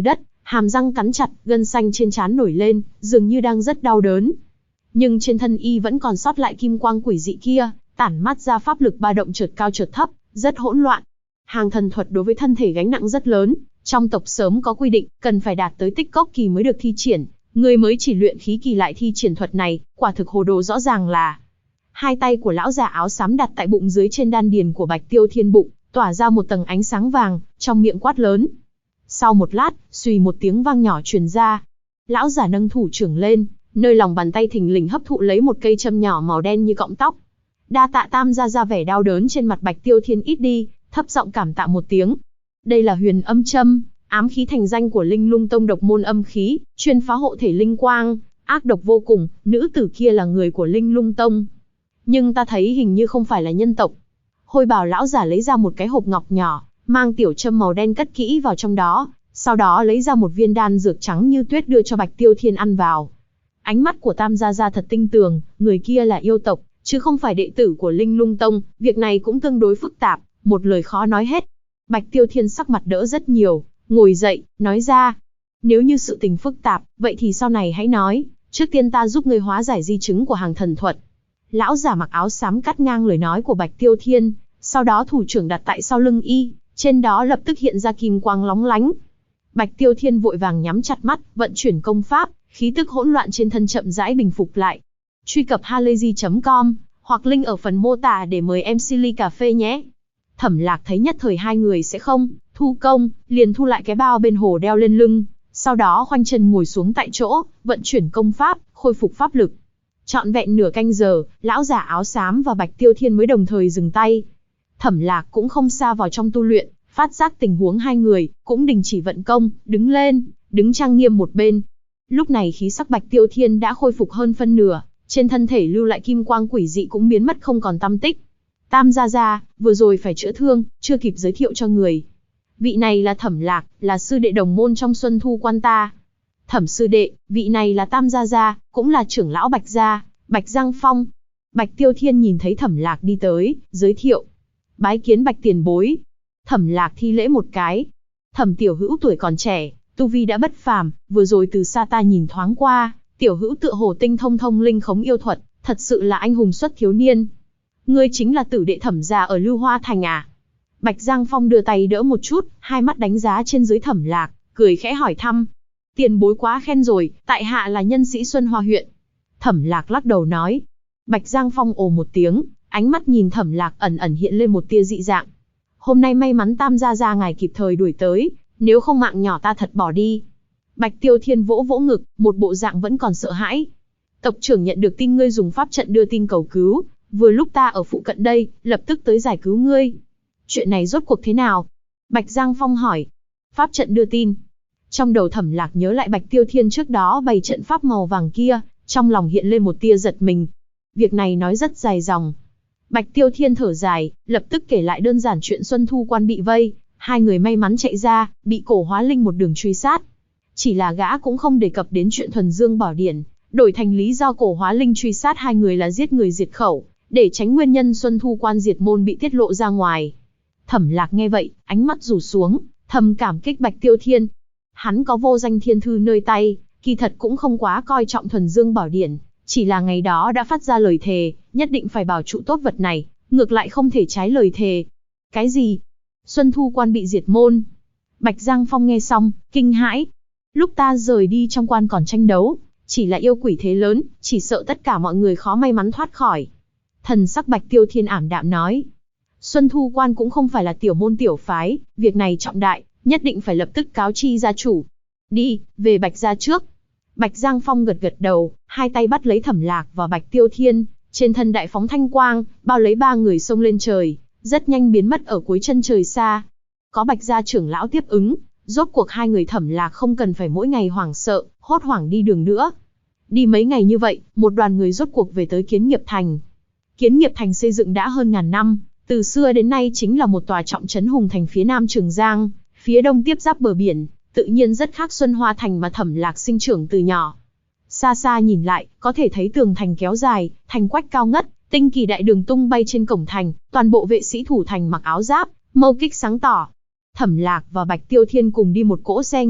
Hàm răng cắn chặt, gân xanh trên trán nổi lên, dường như đang rất đau đớn. Nhưng trên thân y vẫn còn sót lại kim quang quỷ dị kia, tản mát ra pháp lực ba động chợt cao chợt thấp, rất hỗn loạn. Hàng thần thuật đối với thân thể gánh nặng rất lớn, trong tộc sớm có quy định, cần phải đạt tới tích cốc kỳ mới được thi triển. Người mới chỉ luyện khí kỳ lại thi triển thuật này, quả thực hồ đồ rõ ràng là. Hai tay của lão già áo xám đặt tại bụng dưới trên đan điền của Bạch Tiêu Thiên bụng, tỏa ra một tầng ánh sáng vàng, trong miệng quát lớn. Sau một lát, xùy một tiếng vang nhỏ truyền ra. Lão già nâng thủ trưởng lên, nơi lòng bàn tay thình lình hấp thụ lấy một cây châm nhỏ màu đen như cọng tóc. Đa tạ Tam gia ra, vẻ đau đớn trên mặt Bạch Tiêu Thiên ít đi, thấp giọng cảm tạ một tiếng. Đây là Huyền Âm Châm, ám khí thành danh của Linh Lung Tông độc môn âm khí, chuyên phá hộ thể linh quang, ác độc vô cùng, nữ tử kia là người của Linh Lung Tông. Nhưng ta thấy hình như không phải là nhân tộc. Hôi bào lão giả lấy ra một cái hộp ngọc nhỏ, mang tiểu châm màu đen cất kỹ vào trong đó, sau đó lấy ra một viên đan dược trắng như tuyết đưa cho Bạch Tiêu Thiên ăn vào. Ánh mắt của Tam gia gia thật tinh tường, người kia là yêu tộc, chứ không phải đệ tử của Linh Lung Tông, việc này cũng tương đối phức tạp, một lời khó nói hết. Bạch Tiêu Thiên sắc mặt đỡ rất nhiều, ngồi dậy, nói ra. Nếu như sự tình phức tạp, vậy thì sau này hãy nói, trước tiên ta giúp ngươi hóa giải di chứng của hàng thần thuật. Lão giả mặc áo xám cắt ngang lời nói của Bạch Tiêu Thiên, sau đó thủ trưởng đặt tại sau lưng y, trên đó lập tức hiện ra kim quang lóng lánh. Bạch Tiêu Thiên vội vàng nhắm chặt mắt, vận chuyển công pháp, khí tức hỗn loạn trên thân chậm rãi bình phục lại. Truy cập halayzi.com hoặc link ở phần mô tả để mời em Silly cà phê nhé. Thẩm Lạc thấy nhất thời hai người sẽ không thu công, liền thu lại cái bao bên hồ đeo lên lưng, sau đó khoanh chân ngồi xuống tại chỗ, vận chuyển công pháp, khôi phục pháp lực. Trọn vẹn nửa canh giờ, lão giả áo xám và Bạch Tiêu Thiên mới đồng thời dừng tay. Thẩm Lạc cũng không xa vào trong tu luyện, phát giác tình huống hai người, cũng đình chỉ vận công, đứng lên, đứng trang nghiêm một bên. Lúc này khí sắc Bạch Tiêu Thiên đã khôi phục hơn phân nửa, trên thân thể lưu lại kim quang quỷ dị cũng biến mất không còn tăm tích. Tam gia gia, vừa rồi phải chữa thương, chưa kịp giới thiệu cho người. Vị này là Thẩm Lạc, là sư đệ đồng môn trong Xuân Thu Quan ta. Thẩm sư đệ, vị này là Tam gia gia, cũng là trưởng lão Bạch gia, Bạch Giang Phong. Bạch Tiêu Thiên nhìn thấy Thẩm Lạc đi tới, giới thiệu. Bái kiến Bạch tiền bối. Thẩm Lạc thi lễ một cái. Thẩm tiểu hữu tuổi còn trẻ, tu vi đã bất phàm, vừa rồi từ xa ta nhìn thoáng qua, tiểu hữu tựa hồ tinh thông thông linh khống yêu thuật, thật sự là anh hùng xuất thiếu niên. Ngươi chính là tử đệ Thẩm gia ở Lưu Hoa Thành à? Bạch Giang Phong đưa tay đỡ một chút, hai mắt đánh giá trên dưới Thẩm Lạc, cười khẽ hỏi thăm. Tiền bối quá khen rồi, tại hạ là nhân sĩ Xuân Hoa huyện. Thẩm Lạc lắc đầu nói. Bạch Giang Phong ồ một tiếng, ánh mắt nhìn Thẩm Lạc ẩn ẩn hiện lên một tia dị dạng. Hôm nay may mắn Tam gia gia ngài kịp thời đuổi tới, nếu không mạng nhỏ ta thật bỏ đi. Bạch Tiêu Thiên vỗ vỗ ngực, một bộ dạng vẫn còn sợ hãi. Tộc trưởng nhận được tin ngươi dùng pháp trận đưa tin cầu cứu, vừa lúc ta ở phụ cận đây, lập tức tới giải cứu ngươi. Chuyện này rốt cuộc thế nào? Bạch Giang Phong hỏi. Pháp trận đưa tin. Trong đầu Thẩm Lạc nhớ lại Bạch Tiêu Thiên trước đó bày trận pháp màu vàng kia, trong lòng hiện lên một tia giật mình. Việc này nói rất dài dòng. Bạch Tiêu Thiên thở dài, lập tức kể lại đơn giản chuyện Xuân Thu Quan bị vây, hai người may mắn chạy ra, bị Cổ Hóa Linh một đường truy sát. Chỉ là gã cũng không đề cập đến chuyện Thuần Dương Bảo Điển, đổi thành lý do Cổ Hóa Linh truy sát hai người là giết người diệt khẩu, để tránh nguyên nhân Xuân Thu Quan diệt môn bị tiết lộ ra ngoài. Thẩm Lạc nghe vậy, ánh mắt rủ xuống, thầm cảm kích Bạch Tiêu Thiên. Hắn có vô danh thiên thư nơi tay, kỳ thật cũng không quá coi trọng Thuần Dương Bảo Điển, chỉ là ngày đó đã phát ra lời thề, nhất định phải bảo trụ tốt vật này, ngược lại không thể trái lời thề. Cái gì? Xuân Thu Quan bị diệt môn? Bạch Giang Phong nghe xong, kinh hãi. Lúc ta rời đi trong quan còn tranh đấu, chỉ là yêu quỷ thế lớn, chỉ sợ tất cả mọi người khó may mắn thoát khỏi. Thần sắc Bạch Tiêu Thiên ảm đạm nói. Xuân Thu Quan cũng không phải là tiểu môn tiểu phái, việc này trọng đại, nhất định phải lập tức cáo chi gia chủ. Đi, về Bạch gia trước. Bạch Giang Phong gật gật đầu, hai tay bắt lấy Thẩm Lạc và Bạch Tiêu Thiên, trên thân đại phóng thanh quang, bao lấy ba người xông lên trời, rất nhanh biến mất ở cuối chân trời xa. Có Bạch gia trưởng lão tiếp ứng, rốt cuộc hai người Thẩm Lạc không cần phải mỗi ngày hoảng sợ, hốt hoảng đi đường nữa. Đi mấy ngày như vậy, một đoàn người rốt cuộc về tới Kiến Nghiệp Thành. Kiến Nghiệp Thành xây dựng đã hơn ngàn năm, từ xưa đến nay chính là một tòa trọng trấn hùng thành phía nam Trường Giang, phía đông tiếp giáp bờ biển, tự nhiên rất khác Xuân Hoa Thành mà Thẩm Lạc sinh trưởng từ nhỏ. Xa xa nhìn lại, có thể thấy tường thành kéo dài, thành quách cao ngất, tinh kỳ đại đường tung bay trên cổng thành, toàn bộ vệ sĩ thủ thành mặc áo giáp, mâu kích sáng tỏ. Thẩm Lạc và Bạch Tiêu Thiên cùng đi một cỗ xe ngựa,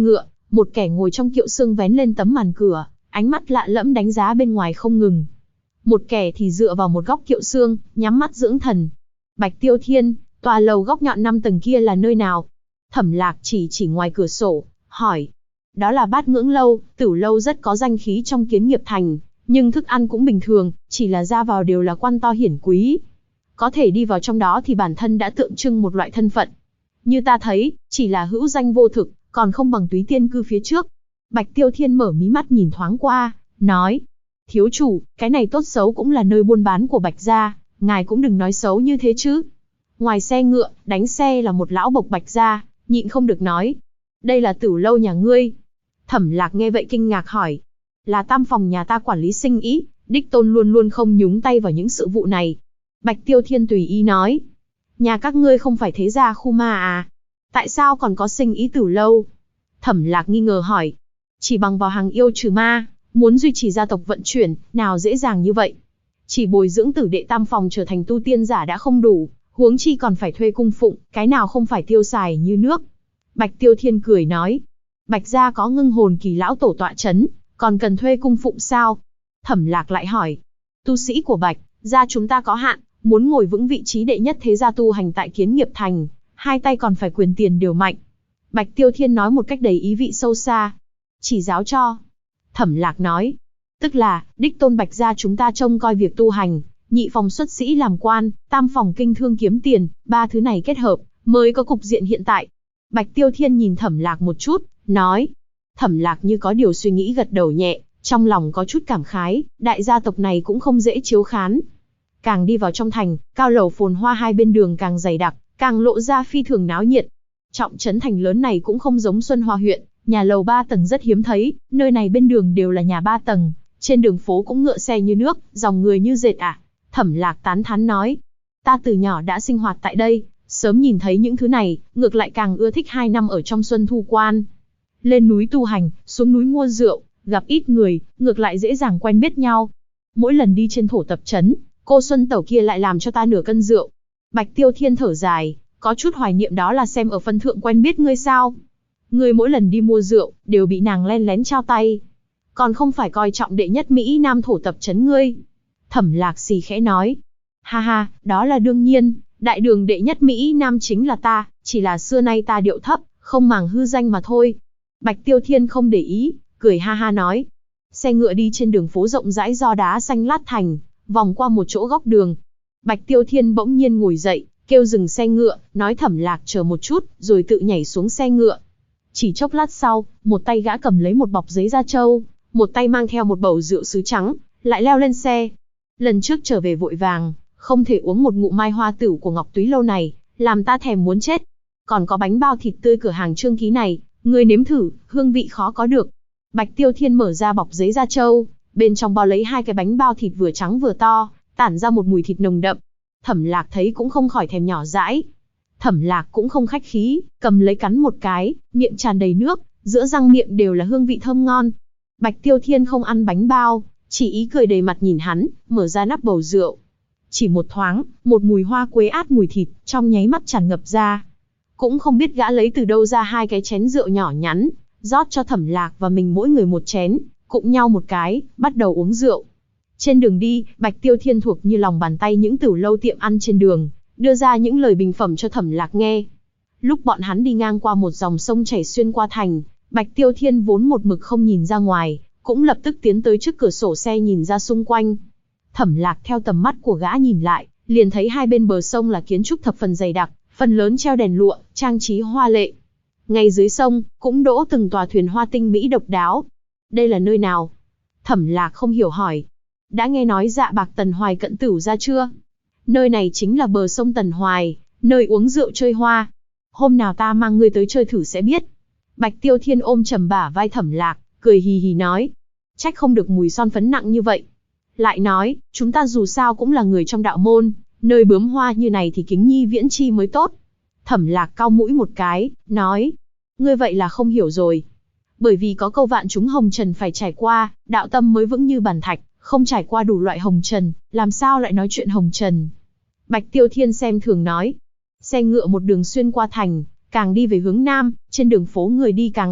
một kẻ ngồi trong kiệu xương vén lên tấm màn cửa, ánh mắt lạ lẫm đánh giá bên ngoài không ngừng. Một kẻ thì dựa vào một góc kiệu xương, nhắm mắt dưỡng thần. Bạch Tiêu Thiên, tòa lầu góc nhọn 5 tầng kia là nơi nào? Thẩm Lạc chỉ ngoài cửa sổ, hỏi. Đó là Bát Ngưỡng lâu, Tửu lâu rất có danh khí trong Kiến Nghiệp thành, nhưng thức ăn cũng bình thường, chỉ là ra vào đều là quan to hiển quý. Có thể đi vào trong đó thì bản thân đã tượng trưng một loại thân phận. Như ta thấy, chỉ là hữu danh vô thực, còn không bằng Túy Tiên cư phía trước. Bạch Tiêu Thiên mở mí mắt nhìn thoáng qua, nói. Thiếu chủ, cái này tốt xấu cũng là nơi buôn bán của Bạch gia, ngài cũng đừng nói xấu như thế chứ. Ngoài xe ngựa, đánh xe là một lão bộc Bạch gia, nhịn không được nói. Đây là Tửu lâu nhà ngươi. Thẩm Lạc nghe vậy kinh ngạc hỏi. Là tam phòng nhà ta quản lý sinh ý, đích tôn luôn luôn không nhúng tay vào những sự vụ này. Bạch Tiêu Thiên tùy ý nói. Nhà các ngươi không phải thế gia khu ma à? Tại sao còn có sinh ý Tửu lâu? Thẩm Lạc nghi ngờ hỏi. Chỉ bằng vào hàng yêu trừ ma, muốn duy trì gia tộc vận chuyển, nào dễ dàng như vậy. Chỉ bồi dưỡng tử đệ tam phòng trở thành tu tiên giả đã không đủ, huống chi còn phải thuê cung phụng, cái nào không phải tiêu xài như nước. Bạch Tiêu Thiên cười nói. Bạch gia có Ngưng Hồn Kỳ lão tổ tọa chấn, còn cần thuê cung phụng sao? Thẩm Lạc lại hỏi. Tu sĩ của Bạch gia chúng ta có hạn, muốn ngồi vững vị trí đệ nhất thế gia tu hành tại Kiến Nghiệp thành, hai tay còn phải quyền tiền điều mạnh. Bạch Tiêu Thiên nói một cách đầy ý vị sâu xa. Chỉ giáo cho. Thẩm Lạc nói. Tức là, đích tôn Bạch gia chúng ta trông coi việc tu hành, nhị phòng xuất sĩ làm quan, tam phòng kinh thương kiếm tiền, ba thứ này kết hợp, mới có cục diện hiện tại. Bạch Tiêu Thiên nhìn Thẩm Lạc một chút, nói. Thẩm Lạc như có điều suy nghĩ gật đầu nhẹ, trong lòng có chút cảm khái, đại gia tộc này cũng không dễ chiếu khán. Càng đi vào trong thành, cao lầu phồn hoa hai bên đường càng dày đặc, càng lộ ra phi thường náo nhiệt. Trọng trấn thành lớn này cũng không giống Xuân Hoa huyện, nhà lầu 3 tầng rất hiếm thấy, nơi này bên đường đều là nhà 3 tầng, trên đường phố cũng ngựa xe như nước, dòng người như dệt à. Thẩm Lạc tán thán nói. Ta từ nhỏ đã sinh hoạt tại đây, sớm nhìn thấy những thứ này, ngược lại càng ưa thích 2 năm ở trong Xuân Thu Quan. Lên núi tu hành, xuống núi mua rượu, gặp ít người, ngược lại dễ dàng quen biết nhau. Mỗi lần đi trên thổ tập trấn, cô Xuân Tẩu kia lại làm cho ta nửa cân rượu. Bạch Tiêu Thiên thở dài, có chút hoài niệm đó là xem ở phân thượng quen biết ngươi sao. Ngươi mỗi lần đi mua rượu, đều bị nàng len lén trao tay. Còn không phải coi trọng đệ nhất Mỹ Nam thổ tập trấn ngươi. Thẩm Lạc xì khẽ nói. Ha ha, đó là đương nhiên, đại đường đệ nhất Mỹ Nam chính là ta, chỉ là xưa nay ta điệu thấp, không màng hư danh mà thôi. Bạch Tiêu Thiên không để ý, cười ha ha nói. Xe ngựa đi trên đường phố rộng rãi do đá xanh lát thành, vòng qua một chỗ góc đường. Bạch Tiêu Thiên bỗng nhiên ngồi dậy, kêu dừng xe ngựa, nói Thẩm Lạc chờ một chút, rồi tự nhảy xuống xe ngựa. Chỉ chốc lát sau, một tay gã cầm lấy một bọc giấy da trâu, một tay mang theo một bầu rượu sứ trắng, lại leo lên xe. Lần trước trở về vội vàng, không thể uống một ngụm mai hoa tửu của Ngọc Túy lâu này, làm ta thèm muốn chết. Còn có bánh bao thịt tươi cửa hàng Trương Ký này, ngươi nếm thử, hương vị khó có được. Bạch Tiêu Thiên mở ra bọc giấy da trâu, bên trong bao lấy 2 cái bánh bao thịt vừa trắng vừa to, tản ra một mùi thịt nồng đậm. Thẩm Lạc thấy cũng không khỏi thèm nhỏ dãi. Thẩm Lạc cũng không khách khí, cầm lấy cắn một cái, miệng tràn đầy nước, giữa răng miệng đều là hương vị thơm ngon. Bạch Tiêu Thiên không ăn bánh bao, chỉ ý cười đầy mặt nhìn hắn, mở ra nắp bầu rượu. Chỉ một thoáng, một mùi hoa quế át mùi thịt, trong nháy mắt tràn ngập ra. Cũng không biết gã lấy từ đâu ra 2 cái chén rượu nhỏ nhắn, rót cho Thẩm Lạc và mình mỗi người một chén, cụng nhau một cái, bắt đầu uống rượu. Trên đường đi, Bạch Tiêu Thiên thuộc như lòng bàn tay những tửu lâu tiệm ăn trên đường, đưa ra những lời bình phẩm cho Thẩm Lạc nghe. Lúc bọn hắn đi ngang qua một dòng sông chảy xuyên qua thành, Bạch Tiêu Thiên vốn một mực không nhìn ra ngoài, cũng lập tức tiến tới trước cửa sổ xe nhìn ra xung quanh. Thẩm Lạc theo tầm mắt của gã nhìn lại, liền thấy hai bên bờ sông là kiến trúc thập phần dày đặc, phần lớn treo đèn lụa, trang trí hoa lệ. Ngay dưới sông, cũng đỗ từng tòa thuyền hoa tinh mỹ độc đáo. Đây là nơi nào? Thẩm Lạc không hiểu hỏi. Đã nghe nói Dạ Bạc Tần Hoài Cận Tửu ra chưa? Nơi này chính là bờ sông Tần Hoài, nơi uống rượu chơi hoa. Hôm nào ta mang ngươi tới chơi thử sẽ biết. Bạch Tiêu Thiên ôm chầm bả vai Thẩm Lạc, cười hì hì nói. Trách không được mùi son phấn nặng như vậy. Lại nói, chúng ta dù sao cũng là người trong đạo môn, nơi bướm hoa như này thì kính nhi viễn chi mới tốt. Thẩm Lạc cau mũi một cái, nói. Ngươi vậy là không hiểu rồi. Bởi vì có câu vạn chúng hồng trần phải trải qua, đạo tâm mới vững như bàn thạch, không trải qua đủ loại hồng trần, làm sao lại nói chuyện hồng trần. Bạch Tiêu Thiên xem thường nói. Xe ngựa một đường xuyên qua thành, càng đi về hướng nam, trên đường phố người đi càng ít,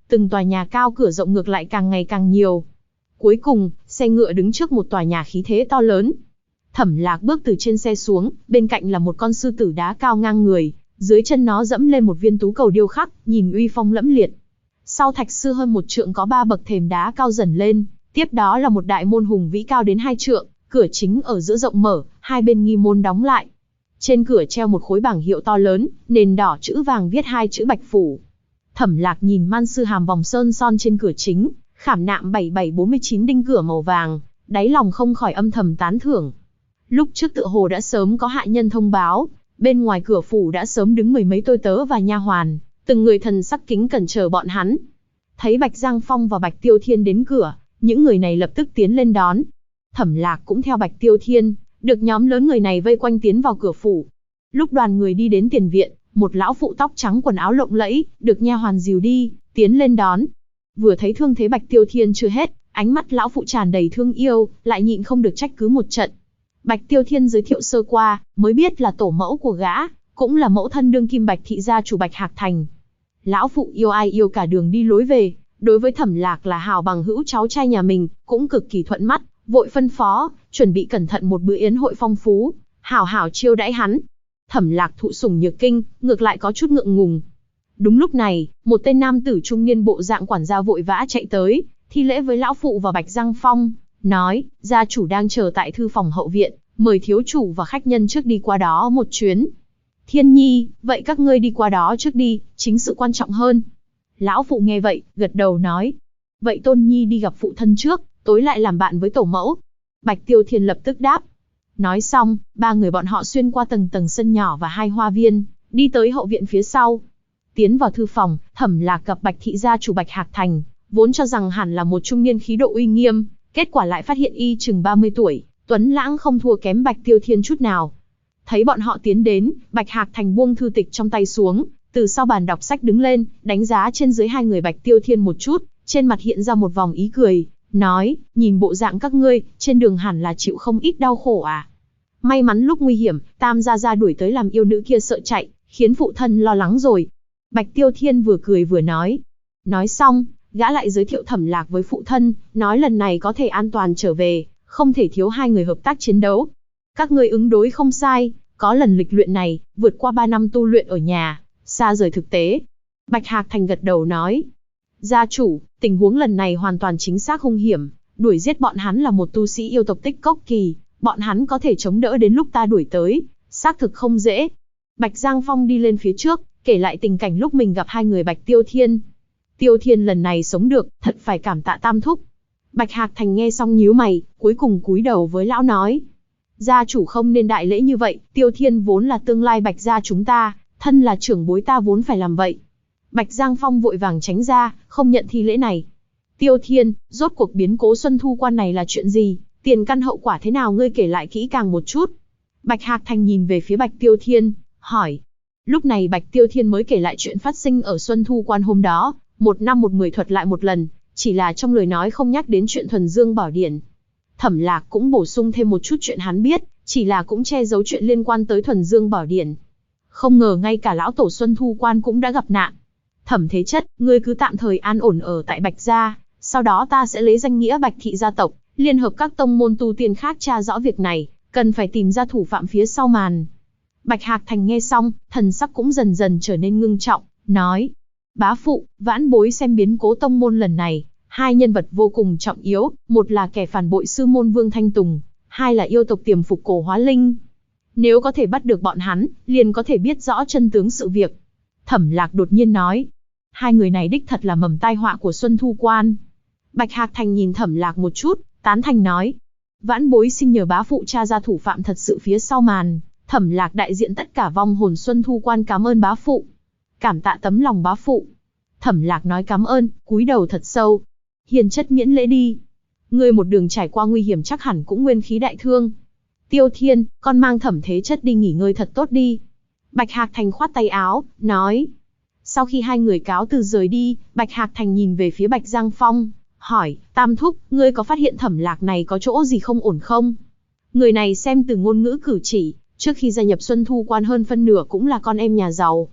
từng tòa nhà cao cửa rộng ngược lại càng ngày càng nhiều. Cuối cùng, xe ngựa đứng trước một tòa nhà khí thế to lớn. Thẩm Lạc bước từ trên xe xuống, bên cạnh là một con sư tử đá cao ngang người, dưới chân nó dẫm lên một viên tú cầu điêu khắc, nhìn uy phong lẫm liệt. Sau thạch sư hơn 1 trượng có 3 bậc thềm đá cao dần lên, tiếp đó là một đại môn hùng vĩ cao đến 2 trượng, cửa chính ở giữa rộng mở, hai bên nghi môn đóng lại. Trên cửa treo một khối bảng hiệu to lớn, nền đỏ chữ vàng viết 2 chữ Bạch Phủ. Thẩm Lạc nhìn man sư hàm vòng sơn son trên cửa chính, khảm nạm 7749 đinh cửa màu vàng, đáy lòng không khỏi âm thầm tán thưởng. Lúc trước tựa hồ đã sớm có hạ nhân thông báo, bên ngoài cửa phủ đã sớm đứng 10 mấy tôi tớ và nha hoàn, từng người thần sắc kính cẩn chờ bọn hắn. Thấy Bạch Giang Phong và Bạch Tiêu Thiên đến cửa, những người này lập tức tiến lên đón. Thẩm Lạc cũng theo Bạch Tiêu Thiên, được nhóm lớn người này vây quanh tiến vào cửa phủ. Lúc đoàn người đi đến tiền viện, một lão phụ tóc trắng quần áo lộng lẫy, được nha hoàn dìu đi, tiến lên đón. Vừa thấy thương thế Bạch Tiêu Thiên chưa hết, ánh mắt lão phụ tràn đầy thương yêu, lại nhịn không được trách cứ một trận. Bạch Tiêu Thiên giới thiệu sơ qua, mới biết là tổ mẫu của gã, cũng là mẫu thân đương kim Bạch thị gia chủ Bạch Hạc Thành. Lão phụ yêu ai yêu cả đường đi lối về, đối với Thẩm Lạc là hào bằng hữu cháu trai nhà mình, cũng cực kỳ thuận mắt, vội phân phó, chuẩn bị cẩn thận một bữa yến hội phong phú, hảo hảo chiêu đãi hắn. Thẩm Lạc thụ sủng nhược kinh, ngược lại có chút ngượng ngùng. Đúng lúc này, một tên nam tử trung niên bộ dạng quản gia vội vã chạy tới, thi lễ với lão phụ và Bạch Giang Phong, nói, gia chủ đang chờ tại thư phòng hậu viện, mời thiếu chủ và khách nhân trước đi qua đó một chuyến. Thiên Nhi, vậy các ngươi đi qua đó trước đi, chính sự quan trọng hơn. Lão phụ nghe vậy, gật đầu nói, vậy Tôn Nhi đi gặp phụ thân trước, tối lại làm bạn với tổ mẫu. Bạch Tiêu Thiên lập tức đáp. Nói xong, ba người bọn họ xuyên qua tầng tầng sân nhỏ và hai hoa viên, đi tới hậu viện phía sau. Tiến vào thư phòng, Thẩm Lạc gặp Bạch thị gia chủ Bạch Hạc Thành, vốn cho rằng hẳn là một trung niên khí độ uy nghiêm, kết quả lại phát hiện y chừng 30 tuổi, tuấn lãng không thua kém Bạch Tiêu Thiên chút nào. Thấy bọn họ tiến đến, Bạch Hạc Thành buông thư tịch trong tay xuống, từ sau bàn đọc sách đứng lên, đánh giá trên dưới hai người Bạch Tiêu Thiên một chút, trên mặt hiện ra một vòng ý cười, nói, nhìn bộ dạng các ngươi, trên đường hẳn là chịu không ít đau khổ à. May mắn lúc nguy hiểm, Tam gia gia đuổi tới làm yêu nữ kia sợ chạy, khiến phụ thân lo lắng rồi. Bạch Tiêu Thiên vừa cười vừa nói. Nói xong, gã lại giới thiệu Thẩm Lạc với phụ thân, nói lần này có thể an toàn trở về, không thể thiếu hai người hợp tác chiến đấu. Các ngươi ứng đối không sai, có lần lịch luyện này, vượt qua 3 năm tu luyện ở nhà, xa rời thực tế. Bạch Hạc Thành gật đầu nói. Gia chủ, tình huống lần này hoàn toàn chính xác hung hiểm, đuổi giết bọn hắn là một tu sĩ yêu tộc Tích Cốc Kỳ, bọn hắn có thể chống đỡ đến lúc ta đuổi tới, xác thực không dễ. Bạch Giang Phong đi lên phía trước, kể lại tình cảnh lúc mình gặp hai người Bạch Tiêu Thiên. Tiêu Thiên lần này sống được, thật phải cảm tạ Tam thúc. Bạch Hạc Thành nghe xong nhíu mày, cuối cùng cúi đầu với lão nói. Gia chủ không nên đại lễ như vậy, Tiêu Thiên vốn là tương lai Bạch gia chúng ta, thân là trưởng bối ta vốn phải làm vậy. Bạch Giang Phong vội vàng tránh ra, không nhận thi lễ này. Tiêu Thiên, rốt cuộc biến cố Xuân Thu Quan này là chuyện gì, tiền căn hậu quả thế nào ngươi kể lại kỹ càng một chút. Bạch Hạc Thành nhìn về phía Bạch Tiêu Thiên, hỏi. Lúc này Bạch Tiêu Thiên mới kể lại chuyện phát sinh ở Xuân Thu Quan hôm đó, 1 năm 1 10 thuật lại một lần, chỉ là trong lời nói không nhắc đến chuyện Thuần Dương Bảo Điển. Thẩm Lạc cũng bổ sung thêm một chút chuyện hắn biết, chỉ là cũng che giấu chuyện liên quan tới Thuần Dương Bảo Điển. Không ngờ ngay cả lão tổ Xuân Thu Quan cũng đã gặp nạn. Thẩm Thế Chất, ngươi cứ tạm thời an ổn ở tại Bạch gia, sau đó ta sẽ lấy danh nghĩa Bạch thị gia tộc, liên hợp các tông môn tu tiên khác tra rõ việc này, cần phải tìm ra thủ phạm phía sau màn. Bạch Hạc Thành nghe xong, thần sắc cũng dần dần trở nên ngưng trọng, nói: Bá phụ, vãn bối xem biến cố tông môn lần này, hai nhân vật vô cùng trọng yếu, một là kẻ phản bội sư môn Vương Thanh Tùng, hai là yêu tộc tiềm phục Cổ Hóa Linh. Nếu có thể bắt được bọn hắn, liền có thể biết rõ chân tướng sự việc. Thẩm Lạc đột nhiên nói: Hai người này đích thật là mầm tai họa của Xuân Thu Quan. Bạch Hạc Thành nhìn Thẩm Lạc một chút, tán thành nói: Vãn bối xin nhờ bá phụ tra ra thủ phạm thật sự phía sau màn. Thẩm Lạc đại diện tất cả vong hồn Xuân Thu Quan cảm ơn bá phụ. Cảm tạ tấm lòng bá phụ. Thẩm Lạc nói cảm ơn, cúi đầu thật sâu. Hiền chất miễn lễ đi. Ngươi một đường trải qua nguy hiểm chắc hẳn cũng nguyên khí đại thương. Tiêu Thiên, con mang Thẩm Thế Chất đi nghỉ ngơi thật tốt đi. Bạch Hạc Thành khoát tay áo, nói. Sau khi hai người cáo từ rời đi, Bạch Hạc Thành nhìn về phía Bạch Giang Phong, hỏi, Tam Thúc, ngươi có phát hiện Thẩm Lạc này có chỗ gì không ổn không? Người này xem từ ngôn ngữ cử chỉ, trước khi gia nhập Xuân Thu Quan hơn phân nửa cũng là con em nhà giàu.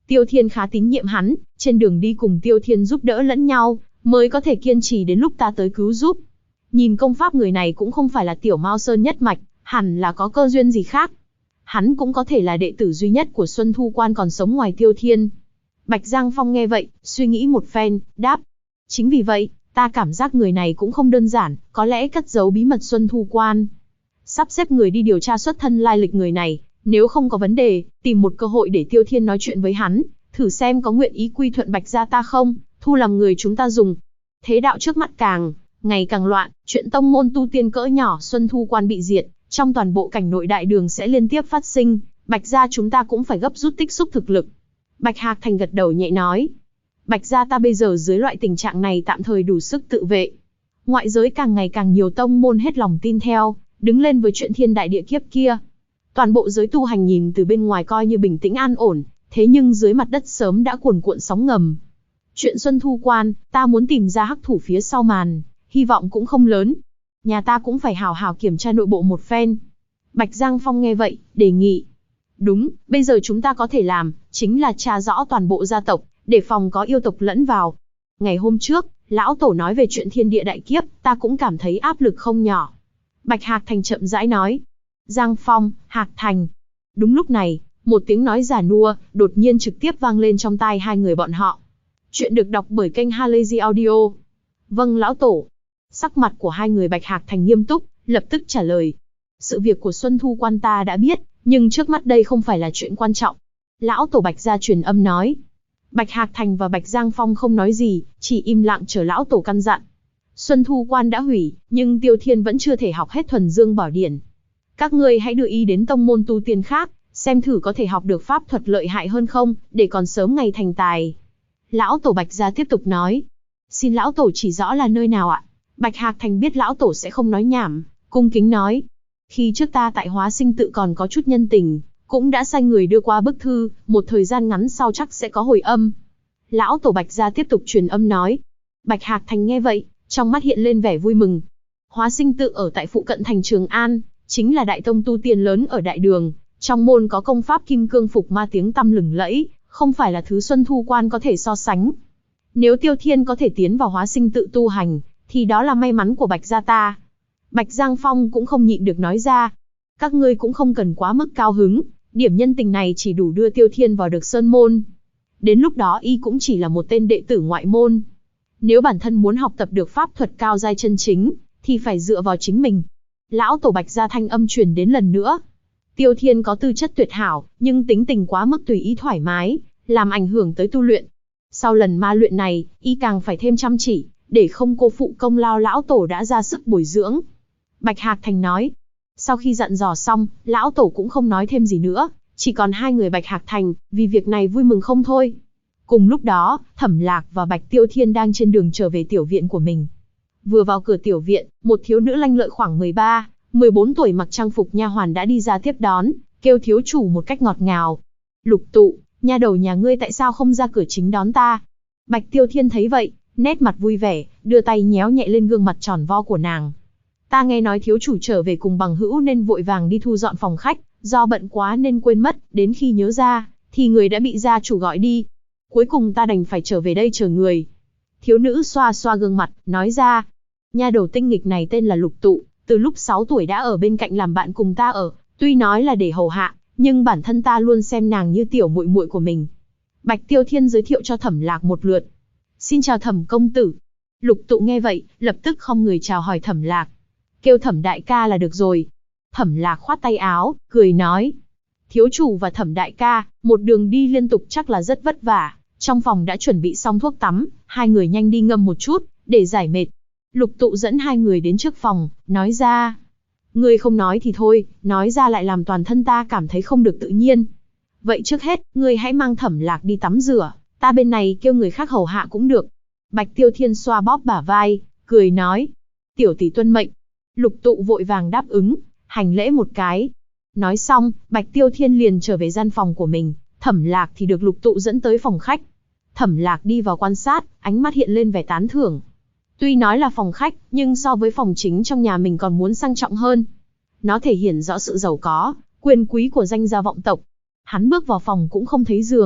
Tiêu Thiên khá tín nhiệm hắn, trên đường đi cùng Tiêu Thiên giúp đỡ lẫn nhau, mới có thể kiên trì đến lúc ta tới cứu giúp. Nhìn công pháp người này cũng không phải là tiểu Mao Sơn nhất mạch, hẳn là có cơ duyên gì khác. Hắn cũng có thể là đệ tử duy nhất của Xuân Thu Quan còn sống ngoài Tiêu Thiên. Bạch Giang Phong nghe vậy, suy nghĩ một phen, đáp. Chính vì vậy, ta cảm giác người này cũng không đơn giản, có lẽ cất giấu bí mật Xuân Thu Quan. Sắp xếp người đi điều tra xuất thân lai lịch người này, nếu không có vấn đề, tìm một cơ hội để Tiêu Thiên nói chuyện với hắn, thử xem có nguyện ý quy thuận Bạch gia ta không, thu làm người chúng ta dùng. Thế đạo trước mắt ngày càng loạn, chuyện tông môn tu tiên cỡ nhỏ Xuân Thu Quan bị diệt, trong toàn bộ cảnh nội đại đường sẽ liên tiếp phát sinh, Bạch gia chúng ta cũng phải gấp rút tích xúc thực lực. Bạch Hạc Thành gật đầu nhẹ nói. Bạch gia ta bây giờ dưới loại tình trạng này tạm thời đủ sức tự vệ. Ngoại giới càng ngày càng nhiều tông môn hết lòng tin theo, đứng lên với chuyện thiên đại địa kiếp kia. Toàn bộ giới tu hành nhìn từ bên ngoài coi như bình tĩnh an ổn, thế nhưng dưới mặt đất sớm đã cuồn cuộn sóng ngầm. Chuyện Xuân Thu Quan, ta muốn tìm ra hắc thủ phía sau màn, hy vọng cũng không lớn. Nhà ta cũng phải hào hào kiểm tra nội bộ một phen. Bạch Giang Phong nghe vậy, đề nghị. Đúng, bây giờ chúng ta có thể làm, chính là tra rõ toàn bộ gia tộc, để phòng có yêu tộc lẫn vào. Ngày hôm trước, lão tổ nói về chuyện thiên địa đại kiếp, ta cũng cảm thấy áp lực không nhỏ. Bạch Hạc Thành chậm rãi nói. Giang Phong, Hạc Thành. Đúng lúc này, một tiếng nói già nua, đột nhiên trực tiếp vang lên trong tai hai người bọn họ. Chuyện được đọc bởi kênh Halazy Audio. Vâng lão tổ. Sắc mặt của hai người Bạch Hạc Thành nghiêm túc, lập tức trả lời. Sự việc của Xuân Thu Quan ta đã biết, nhưng trước mắt đây không phải là chuyện quan trọng. Lão tổ Bạch gia truyền âm nói. Bạch Hạc Thành và Bạch Giang Phong không nói gì, chỉ im lặng chờ lão tổ căn dặn. Xuân Thu Quan đã hủy, nhưng Tiêu Thiên vẫn chưa thể học hết Thuần Dương Bảo Điển. Các ngươi hãy đưa ý đến tông môn tu tiên khác, xem thử có thể học được pháp thuật lợi hại hơn không, để còn sớm ngày thành tài. Lão tổ Bạch gia tiếp tục nói. Xin lão tổ chỉ rõ là nơi nào ạ? Bạch Hạc Thành biết lão tổ sẽ không nói nhảm, cung kính nói. Khi trước ta tại Hóa Sinh tự còn có chút nhân tình, cũng đã sai người đưa qua bức thư, một thời gian ngắn sau chắc sẽ có hồi âm. Lão tổ Bạch gia tiếp tục truyền âm nói. Bạch Hạc Thành nghe vậy, trong mắt hiện lên vẻ vui mừng. Hóa Sinh tự ở tại phụ cận thành Trường An, chính là đại tông tu tiên lớn ở đại đường, trong môn có công pháp Kim Cương Phục Ma tiếng tăm lừng lẫy, không phải là thứ Xuân Thu Quan có thể so sánh. Nếu Tiêu Thiên có thể tiến vào Hóa Sinh tự tu hành, thì đó là may mắn của Bạch gia ta. Bạch Giang Phong cũng không nhịn được nói ra. Các ngươi cũng không cần quá mức cao hứng, điểm nhân tình này chỉ đủ đưa Tiêu Thiên vào được Sơn môn. Đến lúc đó y cũng chỉ là một tên đệ tử ngoại môn. Nếu bản thân muốn học tập được pháp thuật cao giai chân chính, thì phải dựa vào chính mình. Lão tổ Bạch gia thanh âm truyền đến lần nữa. Tiêu Thiên có tư chất tuyệt hảo, nhưng tính tình quá mức tùy ý thoải mái, làm ảnh hưởng tới tu luyện. Sau lần ma luyện này, y càng phải thêm chăm chỉ, để không cô phụ công lao lão tổ đã ra sức bồi dưỡng. Bạch Hạc Thành nói. Sau khi dặn dò xong, lão tổ cũng không nói thêm gì nữa, chỉ còn hai người Bạch Hạc Thành, vì việc này vui mừng không thôi. Cùng lúc đó, Thẩm Lạc và Bạch Tiêu Thiên đang trên đường trở về tiểu viện của mình. Vừa vào cửa tiểu viện, một thiếu nữ lanh lợi khoảng 13, 14 tuổi mặc trang phục nha hoàn đã đi ra tiếp đón, kêu thiếu chủ một cách ngọt ngào. Lục Tụ, nha đầu nhà ngươi tại sao không ra cửa chính đón ta? Bạch Tiêu Thiên thấy vậy, nét mặt vui vẻ, đưa tay nhéo nhẹ lên gương mặt tròn vo của nàng. Ta nghe nói thiếu chủ trở về cùng bằng hữu nên vội vàng đi thu dọn phòng khách, do bận quá nên quên mất, đến khi nhớ ra, thì người đã bị gia chủ gọi đi. Cuối cùng ta đành phải trở về đây chờ người. Thiếu nữ xoa xoa gương mặt, nói ra. Nha đầu tinh nghịch này tên là Lục Tụ, từ lúc 6 tuổi đã ở bên cạnh làm bạn cùng ta ở, tuy nói là để hầu hạ, nhưng bản thân ta luôn xem nàng như tiểu muội muội của mình. Bạch Tiêu Thiên giới thiệu cho Thẩm Lạc một lượt. Xin chào Thẩm công tử. Lục Tụ nghe vậy, lập tức không người chào hỏi Thẩm Lạc. Kêu Thẩm đại ca là được rồi. Thẩm Lạc khoát tay áo, cười nói. Thiếu chủ và Thẩm đại ca, một đường đi liên tục chắc là rất vất vả. Trong phòng đã chuẩn bị xong thuốc tắm, hai người nhanh đi ngâm một chút, để giải mệt. Lục Tụ dẫn hai người đến trước phòng, nói ra. Ngươi không nói thì thôi, nói ra lại làm toàn thân ta cảm thấy không được tự nhiên. Vậy trước hết, ngươi hãy mang Thẩm Lạc đi tắm rửa, ta bên này kêu người khác hầu hạ cũng được. Bạch Tiêu Thiên xoa bóp bả vai, cười nói. Tiểu tỷ tuân mệnh. Lục Tụ vội vàng đáp ứng, hành lễ một cái. Nói xong, Bạch Tiêu Thiên liền trở về gian phòng của mình, Thẩm Lạc thì được Lục Tụ dẫn tới phòng khách. Thẩm Lạc đi vào quan sát, ánh mắt hiện lên vẻ tán thưởng. Tuy nói là phòng khách, nhưng so với phòng chính trong nhà mình còn muốn sang trọng hơn. Nó thể hiện rõ sự giàu có, quyền quý của danh gia vọng tộc. Hắn bước vào phòng cũng không thấy giường,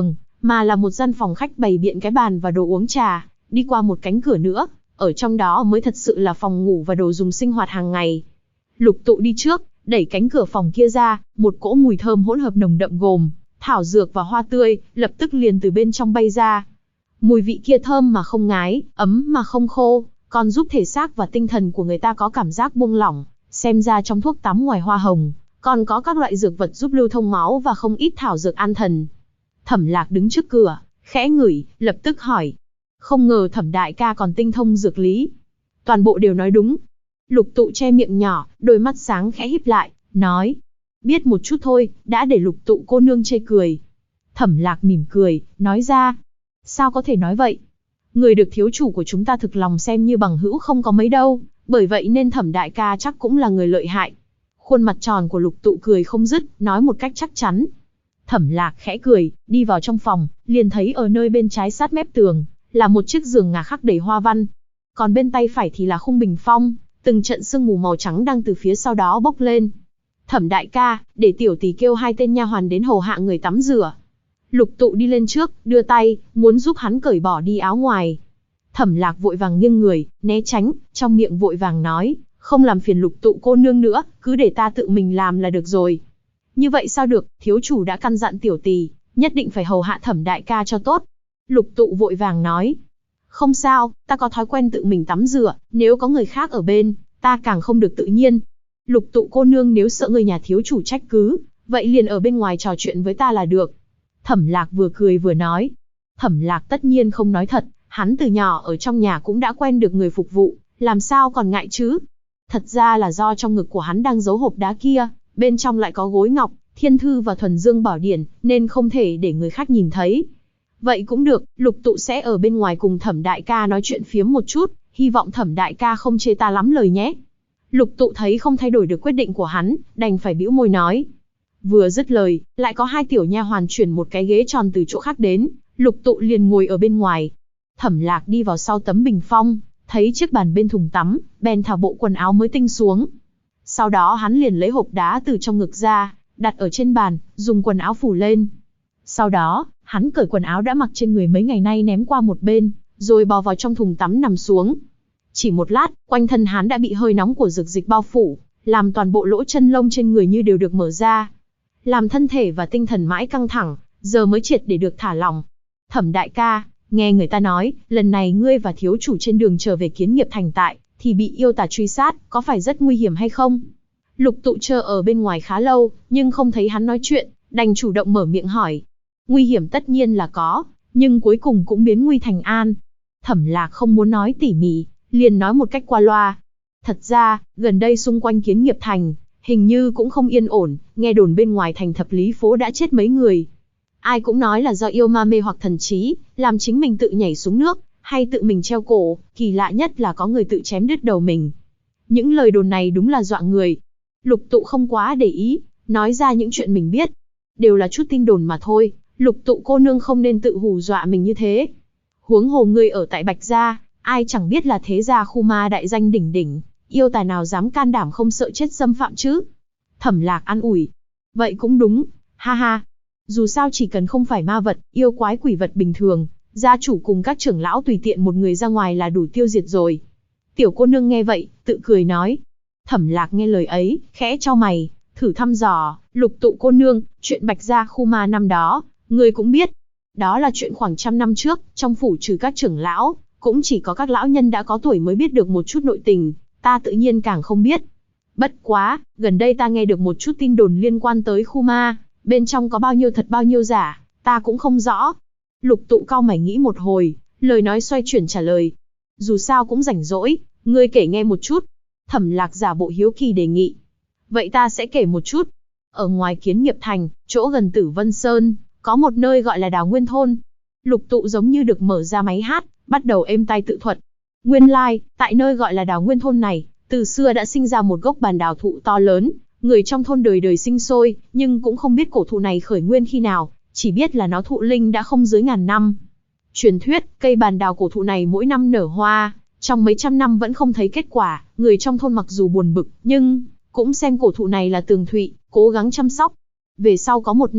mà là một gian phòng khách bày biện cái bàn và đồ uống trà, đi qua một cánh cửa nữa, ở trong đó mới thật sự là phòng ngủ và đồ dùng sinh hoạt hàng ngày. Lục Tụ đi trước, đẩy cánh cửa phòng kia ra, một cỗ mùi thơm hỗn hợp nồng đậm gồm thảo dược và hoa tươi, lập tức liền từ bên trong bay ra. Mùi vị kia thơm mà không ngái, ấm mà không khô, còn giúp thể xác và tinh thần của người ta có cảm giác buông lỏng. Xem ra trong thuốc tắm ngoài hoa hồng, còn có các loại dược vật giúp lưu thông máu và không ít thảo dược an thần. Thẩm Lạc đứng trước cửa, khẽ ngửi, lập tức hỏi. Không ngờ Thẩm đại ca còn tinh thông dược lý. Toàn bộ đều nói đúng. Lục Tụ che miệng nhỏ, đôi mắt sáng khẽ híp lại, nói. Biết một chút thôi, đã để Lục Tụ cô nương chê cười. Thẩm Lạc mỉm cười, nói ra. Sao có thể nói vậy? Người được thiếu chủ của chúng ta thực lòng xem như bằng hữu không có mấy đâu, bởi vậy nên Thẩm đại ca chắc cũng là người lợi hại. Khuôn mặt tròn của Lục Tụ cười không dứt, nói một cách chắc chắn. Thẩm Lạc khẽ cười, đi vào trong phòng, liền thấy ở nơi bên trái sát mép tường, là một chiếc giường ngả khắc đầy hoa văn. Còn bên tay phải thì là khung bình phong, từng trận sương mù màu trắng đang từ phía sau đó bốc lên. Thẩm đại ca, để tiểu tỷ kêu 2 tên nha hoàn đến hầu hạ người tắm rửa. Lục Tụ đi lên trước, đưa tay, muốn giúp hắn cởi bỏ đi áo ngoài. Thẩm Lạc vội vàng nghiêng người, né tránh, trong miệng vội vàng nói, không làm phiền Lục Tụ cô nương nữa, cứ để ta tự mình làm là được rồi. Như vậy sao được, thiếu chủ đã căn dặn tiểu tỷ, nhất định phải hầu hạ Thẩm đại ca cho tốt. Lục Tụ vội vàng nói, không sao, ta có thói quen tự mình tắm rửa, nếu có người khác ở bên, ta càng không được tự nhiên. Lục Tụ cô nương nếu sợ người nhà thiếu chủ trách cứ, vậy liền ở bên ngoài trò chuyện với ta là được. Thẩm Lạc vừa cười vừa nói. Thẩm Lạc tất nhiên không nói thật, hắn từ nhỏ ở trong nhà cũng đã quen được người phục vụ, làm sao còn ngại chứ. Thật ra là do trong ngực của hắn đang giấu hộp đá kia, bên trong lại có gối ngọc, thiên thư và thuần dương bảo điển, nên không thể để người khác nhìn thấy. Vậy cũng được, Lục Tụ sẽ ở bên ngoài cùng Thẩm đại ca nói chuyện phiếm một chút, hy vọng Thẩm đại ca không chê ta lắm lời nhé. Lục Tụ thấy không thay đổi được quyết định của hắn, đành phải bĩu môi nói. Vừa dứt lời, lại có 2 tiểu nha hoàn chuyển một cái ghế tròn từ chỗ khác đến, Lục Tụ liền ngồi ở bên ngoài. Thẩm Lạc đi vào sau tấm bình phong, thấy chiếc bàn bên thùng tắm, bèn thả bộ quần áo mới tinh xuống. Sau đó hắn liền lấy hộp đá từ trong ngực ra, đặt ở trên bàn, dùng quần áo phủ lên. Sau đó, hắn cởi quần áo đã mặc trên người mấy ngày nay ném qua một bên, rồi bò vào trong thùng tắm nằm xuống. Chỉ một lát, quanh thân hắn đã bị hơi nóng của dược dịch bao phủ, làm toàn bộ lỗ chân lông trên người như đều được mở ra. Làm thân thể và tinh thần mãi căng thẳng, giờ mới triệt để được thả lỏng. Thẩm đại ca, nghe người ta nói, lần này ngươi và thiếu chủ trên đường trở về Kiến Nghiệp Thành thì bị yêu tà truy sát, có phải rất nguy hiểm hay không? Lục Tụ chờ ở bên ngoài khá lâu, nhưng không thấy hắn nói chuyện, đành chủ động mở miệng hỏi. Nguy hiểm tất nhiên là có, nhưng cuối cùng cũng biến nguy thành an. Thẩm Lạc không muốn nói tỉ mỉ, liền nói một cách qua loa. Thật ra, gần đây xung quanh Kiến Nghiệp Thành, hình như cũng không yên ổn, nghe đồn bên ngoài thành Thập Lý phố đã chết mấy người. Ai cũng nói là do yêu ma mê hoặc thần trí, làm chính mình tự nhảy xuống nước, hay tự mình treo cổ, kỳ lạ nhất là có người tự chém đứt đầu mình. Những lời đồn này đúng là dọa người. Lục Tụ không quá để ý, nói ra những chuyện mình biết. Đều là chút tin đồn mà thôi, Lục Tụ cô nương không nên tự hù dọa mình như thế. Huống hồ ngươi ở tại Bạch Gia, ai chẳng biết là thế gia khu ma đại danh đỉnh đỉnh, yêu tài nào dám can đảm không sợ chết xâm phạm chứ. Thẩm Lạc an ủi. Vậy cũng đúng, ha ha. Dù sao chỉ cần không phải ma vật, yêu quái quỷ vật bình thường, gia chủ cùng các trưởng lão tùy tiện một người ra ngoài là đủ tiêu diệt rồi. Tiểu cô nương nghe vậy, tự cười nói. Thẩm Lạc nghe lời ấy, khẽ chau mày, thử thăm dò, Lục Tụ cô nương, chuyện Bạch Gia khu ma năm đó, ngươi cũng biết. Đó là chuyện khoảng 100 năm trước, trong phủ trừ các trưởng lão, cũng chỉ có các lão nhân đã có tuổi mới biết được một chút nội tình, ta tự nhiên càng không biết. Bất quá, gần đây ta nghe được một chút tin đồn liên quan tới khu ma, bên trong có bao nhiêu thật bao nhiêu giả, ta cũng không rõ. Lục Tụ cau mày nghĩ một hồi, lời nói xoay chuyển trả lời. Dù sao cũng rảnh rỗi, ngươi kể nghe một chút. Thẩm Lạc giả bộ hiếu kỳ đề nghị. Vậy ta sẽ kể một chút. Ở ngoài Kiến Nghiệp Thành, chỗ gần Tử Vân Sơn, có một nơi gọi là Đào Nguyên Thôn. Lục Tụ giống như được mở ra máy hát, bắt đầu êm tai tự thuật. Nguyên lai, tại nơi gọi là Đào Nguyên Thôn này, từ xưa đã sinh ra một gốc bàn đào thụ to lớn, người trong thôn đời đời sinh sôi, nhưng cũng không biết cổ thụ này khởi nguyên khi nào, chỉ biết là nó thụ linh đã không dưới 1000 năm. Truyền thuyết, cây bàn đào cổ thụ này mỗi năm nở hoa, trong mấy trăm năm vẫn không thấy kết quả, người trong thôn mặc dù buồn bực, nhưng cũng xem cổ thụ này là tường thụy, cố gắng chăm sóc. Về sau có một năm,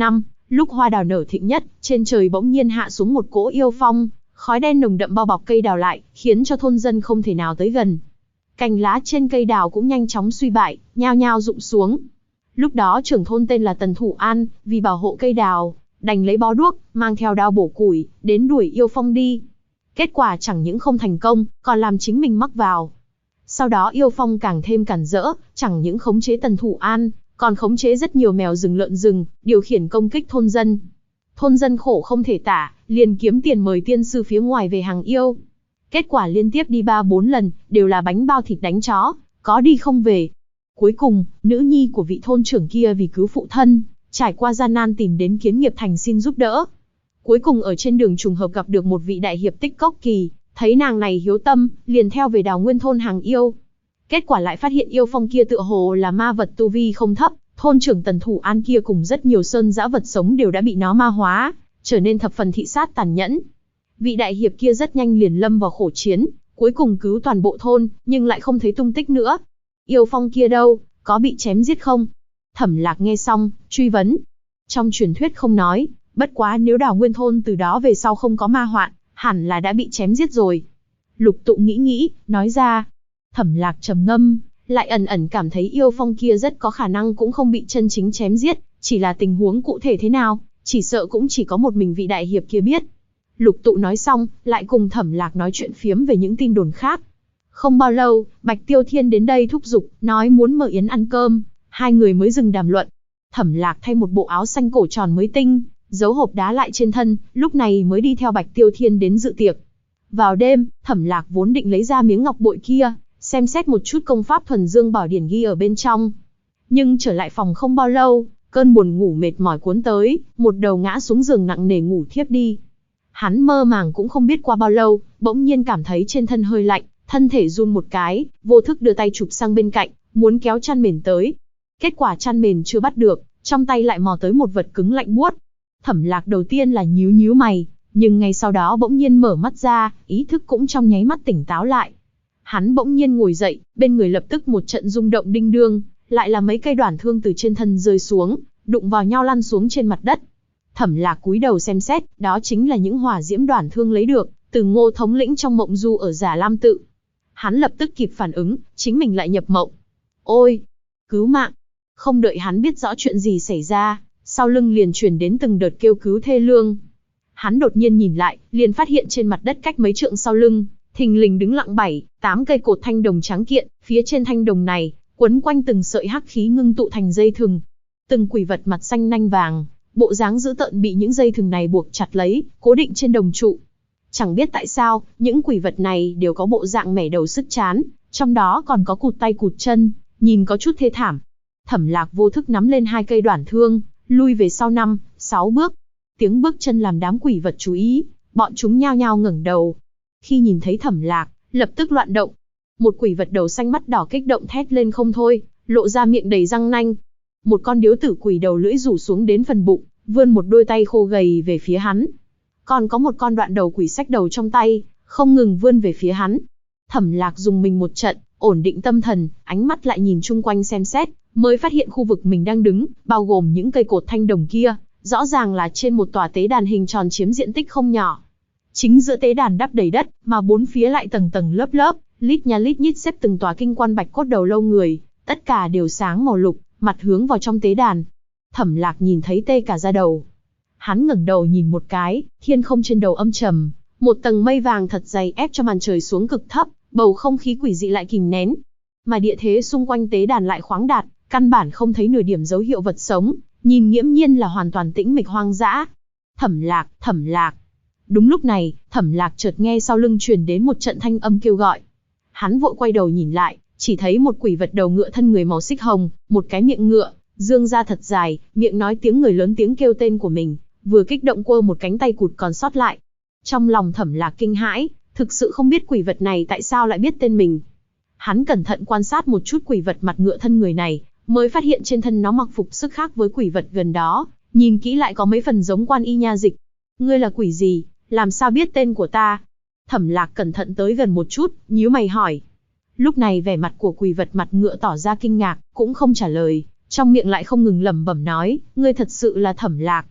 Lúc hoa đào nở thịnh nhất, trên trời bỗng nhiên hạ xuống một cỗ yêu phong, khói đen nồng đậm bao bọc cây đào lại, khiến cho thôn dân không thể nào tới gần. Cành lá trên cây đào cũng nhanh chóng suy bại, nhao nhao rụng xuống. Lúc đó trưởng thôn tên là Tần Thủ An, vì bảo hộ cây đào, đành lấy bó đuốc, mang theo đao bổ củi, đến đuổi yêu phong đi. Kết quả chẳng những không thành công, còn làm chính mình mắc vào. Sau đó yêu phong càng thêm cản rỡ, chẳng những khống chế Tần Thủ An, còn khống chế rất nhiều mèo rừng lợn rừng, điều khiển công kích thôn dân. Thôn dân khổ không thể tả, liền kiếm tiền mời tiên sư phía ngoài về hàng yêu. Kết quả liên tiếp đi 3-4 lần, đều là bánh bao thịt đánh chó, có đi không về. Cuối cùng, nữ nhi của vị thôn trưởng kia vì cứu phụ thân, trải qua gian nan tìm đến Kiến Nghiệp Thành xin giúp đỡ. Cuối cùng ở trên đường trùng hợp gặp được một vị đại hiệp Tích Cốc Kỳ, thấy nàng này hiếu tâm, liền theo về Đào Nguyên thôn hàng yêu. Kết quả lại phát hiện yêu phong kia tựa hồ là ma vật tu vi không thấp, thôn trưởng Tần Thủ An kia cùng rất nhiều sơn dã vật sống đều đã bị nó ma hóa, trở nên thập phần thị sát tàn nhẫn. Vị đại hiệp kia rất nhanh liền lâm vào khổ chiến, cuối cùng cứu toàn bộ thôn, nhưng lại không thấy tung tích nữa. Yêu phong kia đâu, có bị chém giết không? Thẩm Lạc nghe xong, truy vấn. Trong truyền thuyết không nói, bất quá nếu Đào Nguyên thôn từ đó về sau không có ma hoạn, hẳn là đã bị chém giết rồi. Lục Tụ nghĩ nghĩ, nói ra. Thẩm Lạc trầm ngâm, lại ẩn ẩn cảm thấy yêu phong kia rất có khả năng cũng không bị chân chính chém giết, chỉ là tình huống cụ thể thế nào, chỉ sợ cũng chỉ có một mình vị đại hiệp kia biết. Lục Tụ nói xong, lại cùng Thẩm Lạc nói chuyện phiếm về những tin đồn khác. Không bao lâu, Bạch Tiêu Thiên đến đây thúc giục, nói muốn mở yến ăn cơm, hai người mới dừng đàm luận. Thẩm Lạc thay một bộ áo xanh cổ tròn mới tinh, giấu hộp đá lại trên thân, lúc này mới đi theo Bạch Tiêu Thiên đến dự tiệc. Vào đêm, Thẩm Lạc vốn định lấy ra miếng ngọc bội kia, xem xét một chút công pháp thuần dương bảo điển ghi ở bên trong. Nhưng trở lại phòng không bao lâu, cơn buồn ngủ mệt mỏi cuốn tới, một đầu ngã xuống giường nặng nề ngủ thiếp đi. Hắn mơ màng cũng không biết qua bao lâu, bỗng nhiên cảm thấy trên thân hơi lạnh, thân thể run một cái, vô thức đưa tay chụp sang bên cạnh, muốn kéo chăn mền tới. Kết quả chăn mền chưa bắt được, trong tay lại mò tới một vật cứng lạnh buốt. Thẩm Lạc đầu tiên là nhíu nhíu mày, nhưng ngay sau đó bỗng nhiên mở mắt ra, ý thức cũng trong nháy mắt tỉnh táo lại. Hắn bỗng nhiên ngồi dậy, bên người lập tức một trận rung động đinh đương, lại là mấy cây đoản thương từ trên thân rơi xuống, đụng vào nhau lăn xuống trên mặt đất. Thẩm Lạc cúi đầu xem xét, đó chính là những hỏa diễm đoản thương lấy được từ Ngô thống lĩnh trong mộng du ở Già Lam tự. Hắn lập tức kịp phản ứng, chính mình lại nhập mộng. Ôi, cứu mạng! Không đợi hắn biết rõ chuyện gì xảy ra, sau lưng liền truyền đến từng đợt kêu cứu thê lương. Hắn đột nhiên nhìn lại, liền phát hiện trên mặt đất cách mấy trượng sau lưng, thình lình đứng lặng 7-8 cây cột thanh đồng trắng kiện, phía trên thanh đồng này, quấn quanh từng sợi hắc khí ngưng tụ thành dây thừng. Từng quỷ vật mặt xanh nanh vàng, bộ dáng dữ tợn bị những dây thừng này buộc chặt lấy, cố định trên đồng trụ. Chẳng biết tại sao, những quỷ vật này đều có bộ dạng mẻ đầu sứt chán, trong đó còn có cụt tay cụt chân, nhìn có chút thê thảm. Thẩm Lạc vô thức nắm lên hai cây đoản thương, lui về sau 5-6 bước. Tiếng bước chân làm đám quỷ vật chú ý, bọn chúng nhao nhao ngẩng đầu. Khi nhìn thấy Thẩm Lạc, lập tức loạn động. Một quỷ vật đầu xanh mắt đỏ kích động thét lên không thôi, lộ ra miệng đầy răng nanh. Một con điếu tử quỷ đầu lưỡi rủ xuống đến phần bụng, vươn một đôi tay khô gầy về phía hắn. Còn có một con đoạn đầu quỷ xách đầu trong tay, không ngừng vươn về phía hắn. Thẩm Lạc dùng mình một trận, ổn định tâm thần, ánh mắt lại nhìn chung quanh xem xét, mới phát hiện khu vực mình đang đứng, bao gồm những cây cột thanh đồng kia, rõ ràng là trên một tòa tế đàn hình tròn chiếm diện tích không nhỏ. Chính giữa tế đàn đắp đầy đất, mà bốn phía lại tầng tầng lớp lớp, lít nha lít nhít xếp từng tòa kinh quan bạch cốt đầu lâu người, tất cả đều sáng màu lục, mặt hướng vào trong tế đàn. Thẩm Lạc nhìn thấy tê cả da đầu. Hắn ngẩng đầu nhìn một cái, thiên không trên đầu âm trầm, một tầng mây vàng thật dày ép cho màn trời xuống cực thấp, bầu không khí quỷ dị lại kìm nén. Mà địa thế xung quanh tế đàn lại khoáng đạt, căn bản không thấy nửa điểm dấu hiệu vật sống, nhìn nghiễm nhiên là hoàn toàn tĩnh mịch hoang dã. Thẩm Lạc, Thẩm Lạc. Đúng lúc này, Thẩm Lạc chợt nghe sau lưng truyền đến một trận thanh âm kêu gọi. Hắn vội quay đầu nhìn lại, chỉ thấy một quỷ vật đầu ngựa thân người màu xích hồng, một cái miệng ngựa, dương ra thật dài, miệng nói tiếng người lớn tiếng kêu tên của mình, vừa kích động quơ một cánh tay cụt còn sót lại. Trong lòng Thẩm Lạc kinh hãi, thực sự không biết quỷ vật này tại sao lại biết tên mình. Hắn cẩn thận quan sát một chút quỷ vật mặt ngựa thân người này, mới phát hiện trên thân nó mặc phục sức khác với quỷ vật gần đó, nhìn kỹ lại có mấy phần giống Quan Y Nha Dịch. Ngươi là quỷ gì, làm sao biết tên của ta? Thẩm Lạc cẩn thận tới gần một chút, nhíu mày hỏi. Lúc này vẻ mặt của quỷ vật mặt ngựa tỏ ra kinh ngạc, cũng không trả lời, trong miệng lại không ngừng lẩm bẩm nói, ngươi thật sự là Thẩm Lạc.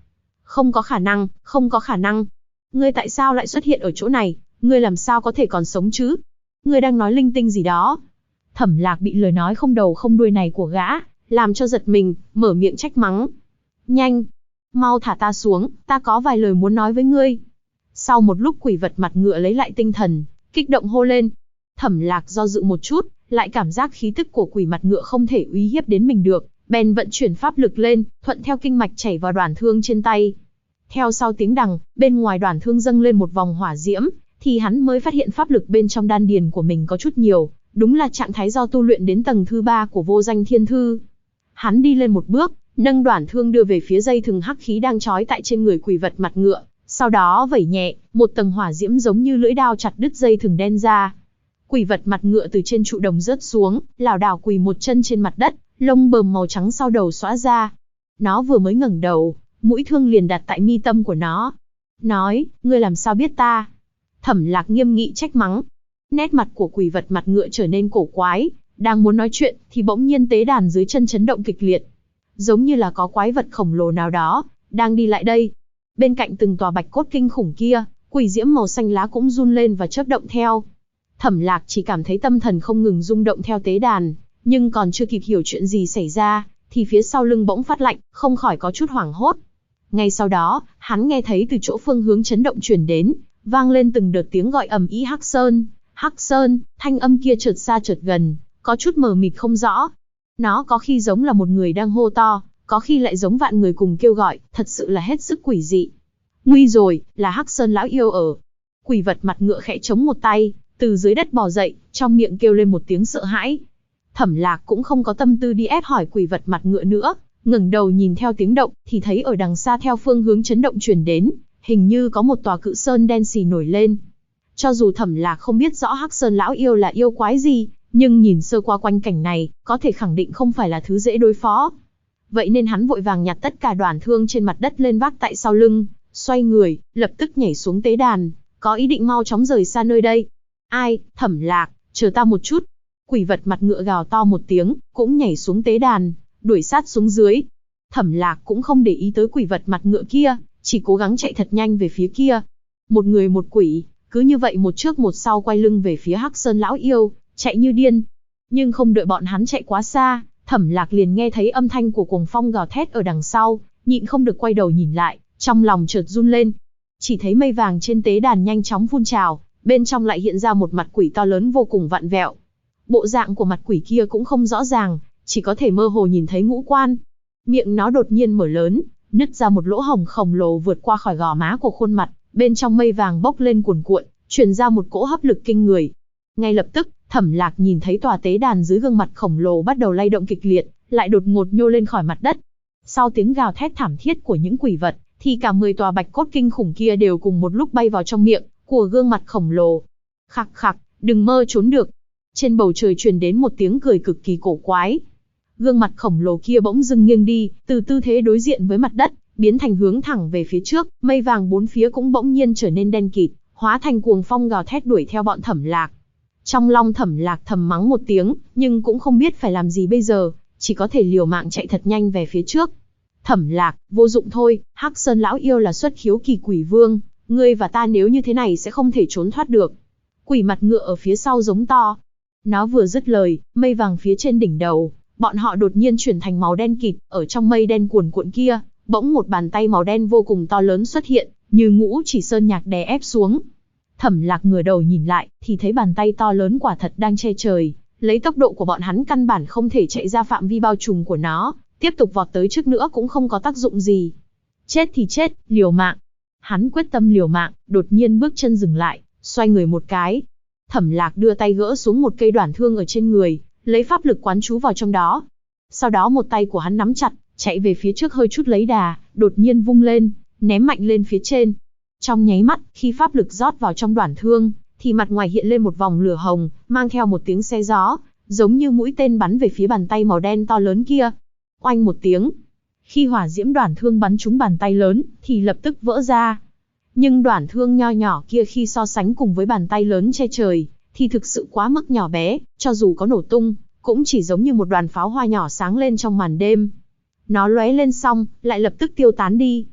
Không có khả năng, không có khả năng. Ngươi tại sao lại xuất hiện ở chỗ này? Ngươi làm sao có thể còn sống chứ? Ngươi đang nói linh tinh gì đó? Thẩm Lạc bị lời nói không đầu không đuôi này của gã, làm cho giật mình, mở miệng trách mắng. Nhanh! Mau thả ta xuống, ta có vài lời muốn nói với ngươi. Sau một lúc quỷ vật mặt ngựa lấy lại tinh thần, kích động hô lên. Thẩm Lạc do dự một chút, lại cảm giác khí tức của quỷ mặt ngựa không thể uy hiếp đến mình được, bèn vận chuyển pháp lực lên, thuận theo kinh mạch chảy vào đoản thương trên tay. Theo sau tiếng đằng, bên ngoài đoản thương dâng lên một vòng hỏa diễm, thì hắn mới phát hiện pháp lực bên trong đan điền của mình có chút nhiều, đúng là trạng thái do tu luyện đến tầng thứ 3 của vô danh thiên thư. Hắn đi lên một bước, nâng đoản thương đưa về phía dây thừng hắc khí đang trói tại trên người quỷ vật mặt ngựa, sau đó vẩy nhẹ, một tầng hỏa diễm giống như lưỡi đao chặt đứt dây thừng đen ra. Quỷ vật mặt ngựa từ trên trụ đồng rớt xuống, lảo đảo quỳ một chân trên mặt đất, lông bờm màu trắng sau đầu xõa ra. Nó vừa mới ngẩng đầu, mũi thương liền đặt tại mi tâm của nó. Nói, ngươi làm sao biết ta? Thẩm Lạc nghiêm nghị trách mắng. Nét mặt của quỷ vật mặt ngựa trở nên cổ quái, đang muốn nói chuyện thì bỗng nhiên tế đàn dưới chân chấn động kịch liệt, giống như là có quái vật khổng lồ nào đó đang đi lại đây. Bên cạnh từng tòa bạch cốt kinh khủng kia, quỷ diễm màu xanh lá cũng run lên và chớp động theo. Thẩm Lạc chỉ cảm thấy tâm thần không ngừng rung động theo tế đàn, nhưng còn chưa kịp hiểu chuyện gì xảy ra, thì phía sau lưng bỗng phát lạnh, không khỏi có chút hoảng hốt. Ngay sau đó, hắn nghe thấy từ chỗ phương hướng chấn động truyền đến, vang lên từng đợt tiếng gọi ầm ĩ Hắc Sơn, Hắc Sơn, thanh âm kia chợt xa chợt gần, có chút mờ mịt không rõ. Nó có khi giống là một người đang hô to, có khi lại giống vạn người cùng kêu gọi, thật sự là hết sức quỷ dị. Nguy rồi, là Hắc Sơn lão yêu ở. Quỷ vật mặt ngựa khẽ chống một tay, từ dưới đất bò dậy, trong miệng kêu lên một tiếng sợ hãi. Thẩm Lạc cũng không có tâm tư đi ép hỏi quỷ vật mặt ngựa nữa, ngẩng đầu nhìn theo tiếng động, thì thấy ở đằng xa theo phương hướng chấn động truyền đến, hình như có một tòa cự sơn đen xì nổi lên. Cho dù Thẩm Lạc không biết rõ Hắc Sơn lão yêu là yêu quái gì, nhưng nhìn sơ qua quanh cảnh này, có thể khẳng định không phải là thứ dễ đối phó. Vậy nên hắn vội vàng nhặt tất cả đoản thương trên mặt đất lên vác tại sau lưng, xoay người, lập tức nhảy xuống tế đàn, có ý định mau chóng rời xa nơi đây. Ai, Thẩm Lạc, chờ ta một chút. Quỷ vật mặt ngựa gào to một tiếng, cũng nhảy xuống tế đàn, đuổi sát xuống dưới. Thẩm Lạc cũng không để ý tới quỷ vật mặt ngựa kia, chỉ cố gắng chạy thật nhanh về phía kia. Một người một quỷ, cứ như vậy một trước một sau quay lưng về phía Hắc Sơn lão yêu, chạy như điên. Nhưng không đợi bọn hắn chạy quá xa, Thẩm Lạc liền nghe thấy âm thanh của cuồng phong gào thét ở đằng sau, nhịn không được quay đầu nhìn lại, trong lòng chợt run lên. Chỉ thấy mây vàng trên tế đàn nhanh chóng phun trào, bên trong lại hiện ra một mặt quỷ to lớn vô cùng vặn vẹo. Bộ dạng của mặt quỷ kia cũng không rõ ràng, chỉ có thể mơ hồ nhìn thấy ngũ quan. Miệng nó đột nhiên mở lớn, nứt ra một lỗ hổng khổng lồ vượt qua khỏi gò má của khuôn mặt, bên trong mây vàng bốc lên cuồn cuộn, truyền ra một cỗ hấp lực kinh người. Ngay lập tức, Thẩm Lạc nhìn thấy tòa tế đàn dưới gương mặt khổng lồ bắt đầu lay động kịch liệt, lại đột ngột nhô lên khỏi mặt đất. Sau tiếng gào thét thảm thiết của những quỷ vật, thì cả 10 tòa bạch cốt kinh khủng kia đều cùng một lúc bay vào trong miệng của gương mặt khổng lồ. Khặc khặc, đừng mơ trốn được. Trên bầu trời truyền đến một tiếng cười cực kỳ cổ quái. Gương mặt khổng lồ kia bỗng dưng nghiêng đi, từ tư thế đối diện với mặt đất, biến thành hướng thẳng về phía trước, mây vàng bốn phía cũng bỗng nhiên trở nên đen kịt, hóa thành cuồng phong gào thét đuổi theo bọn Thẩm Lạc. Trong lòng Thẩm Lạc thầm mắng một tiếng, nhưng cũng không biết phải làm gì bây giờ, chỉ có thể liều mạng chạy thật nhanh về phía trước. Thẩm Lạc, vô dụng thôi, Hắc Sơn lão yêu là xuất khiếu kỳ quỷ vương, ngươi và ta nếu như thế này sẽ không thể trốn thoát được. Quỷ mặt ngựa ở phía sau giống to. Nó vừa dứt lời, mây vàng phía trên đỉnh đầu, bọn họ đột nhiên chuyển thành màu đen kịt, ở trong mây đen cuồn cuộn kia, bỗng một bàn tay màu đen vô cùng to lớn xuất hiện, như ngũ chỉ sơn nhạc đè ép xuống. Thẩm Lạc ngửa đầu nhìn lại, thì thấy bàn tay to lớn quả thật đang che trời, lấy tốc độ của bọn hắn căn bản không thể chạy ra phạm vi bao trùm của nó, tiếp tục vọt tới trước nữa cũng không có tác dụng gì. Chết thì chết, liều mạng. Hắn quyết tâm liều mạng, đột nhiên bước chân dừng lại, xoay người một cái. Thẩm Lạc đưa tay gỡ xuống một cây đoản thương ở trên người, lấy pháp lực quán trú vào trong đó. Sau đó một tay của hắn nắm chặt, chạy về phía trước hơi chút lấy đà, đột nhiên vung lên, ném mạnh lên phía trên. Trong nháy mắt, khi pháp lực rót vào trong đoản thương, thì mặt ngoài hiện lên một vòng lửa hồng, mang theo một tiếng xe gió, giống như mũi tên bắn về phía bàn tay màu đen to lớn kia. Oanh một tiếng. Khi hỏa diễm đoản thương bắn trúng bàn tay lớn, thì lập tức vỡ ra. Nhưng đoản thương nho nhỏ kia khi so sánh cùng với bàn tay lớn che trời, thì thực sự quá mức nhỏ bé, cho dù có nổ tung, cũng chỉ giống như một đoàn pháo hoa nhỏ sáng lên trong màn đêm. Nó lóe lên xong, lại lập tức tiêu tán đi.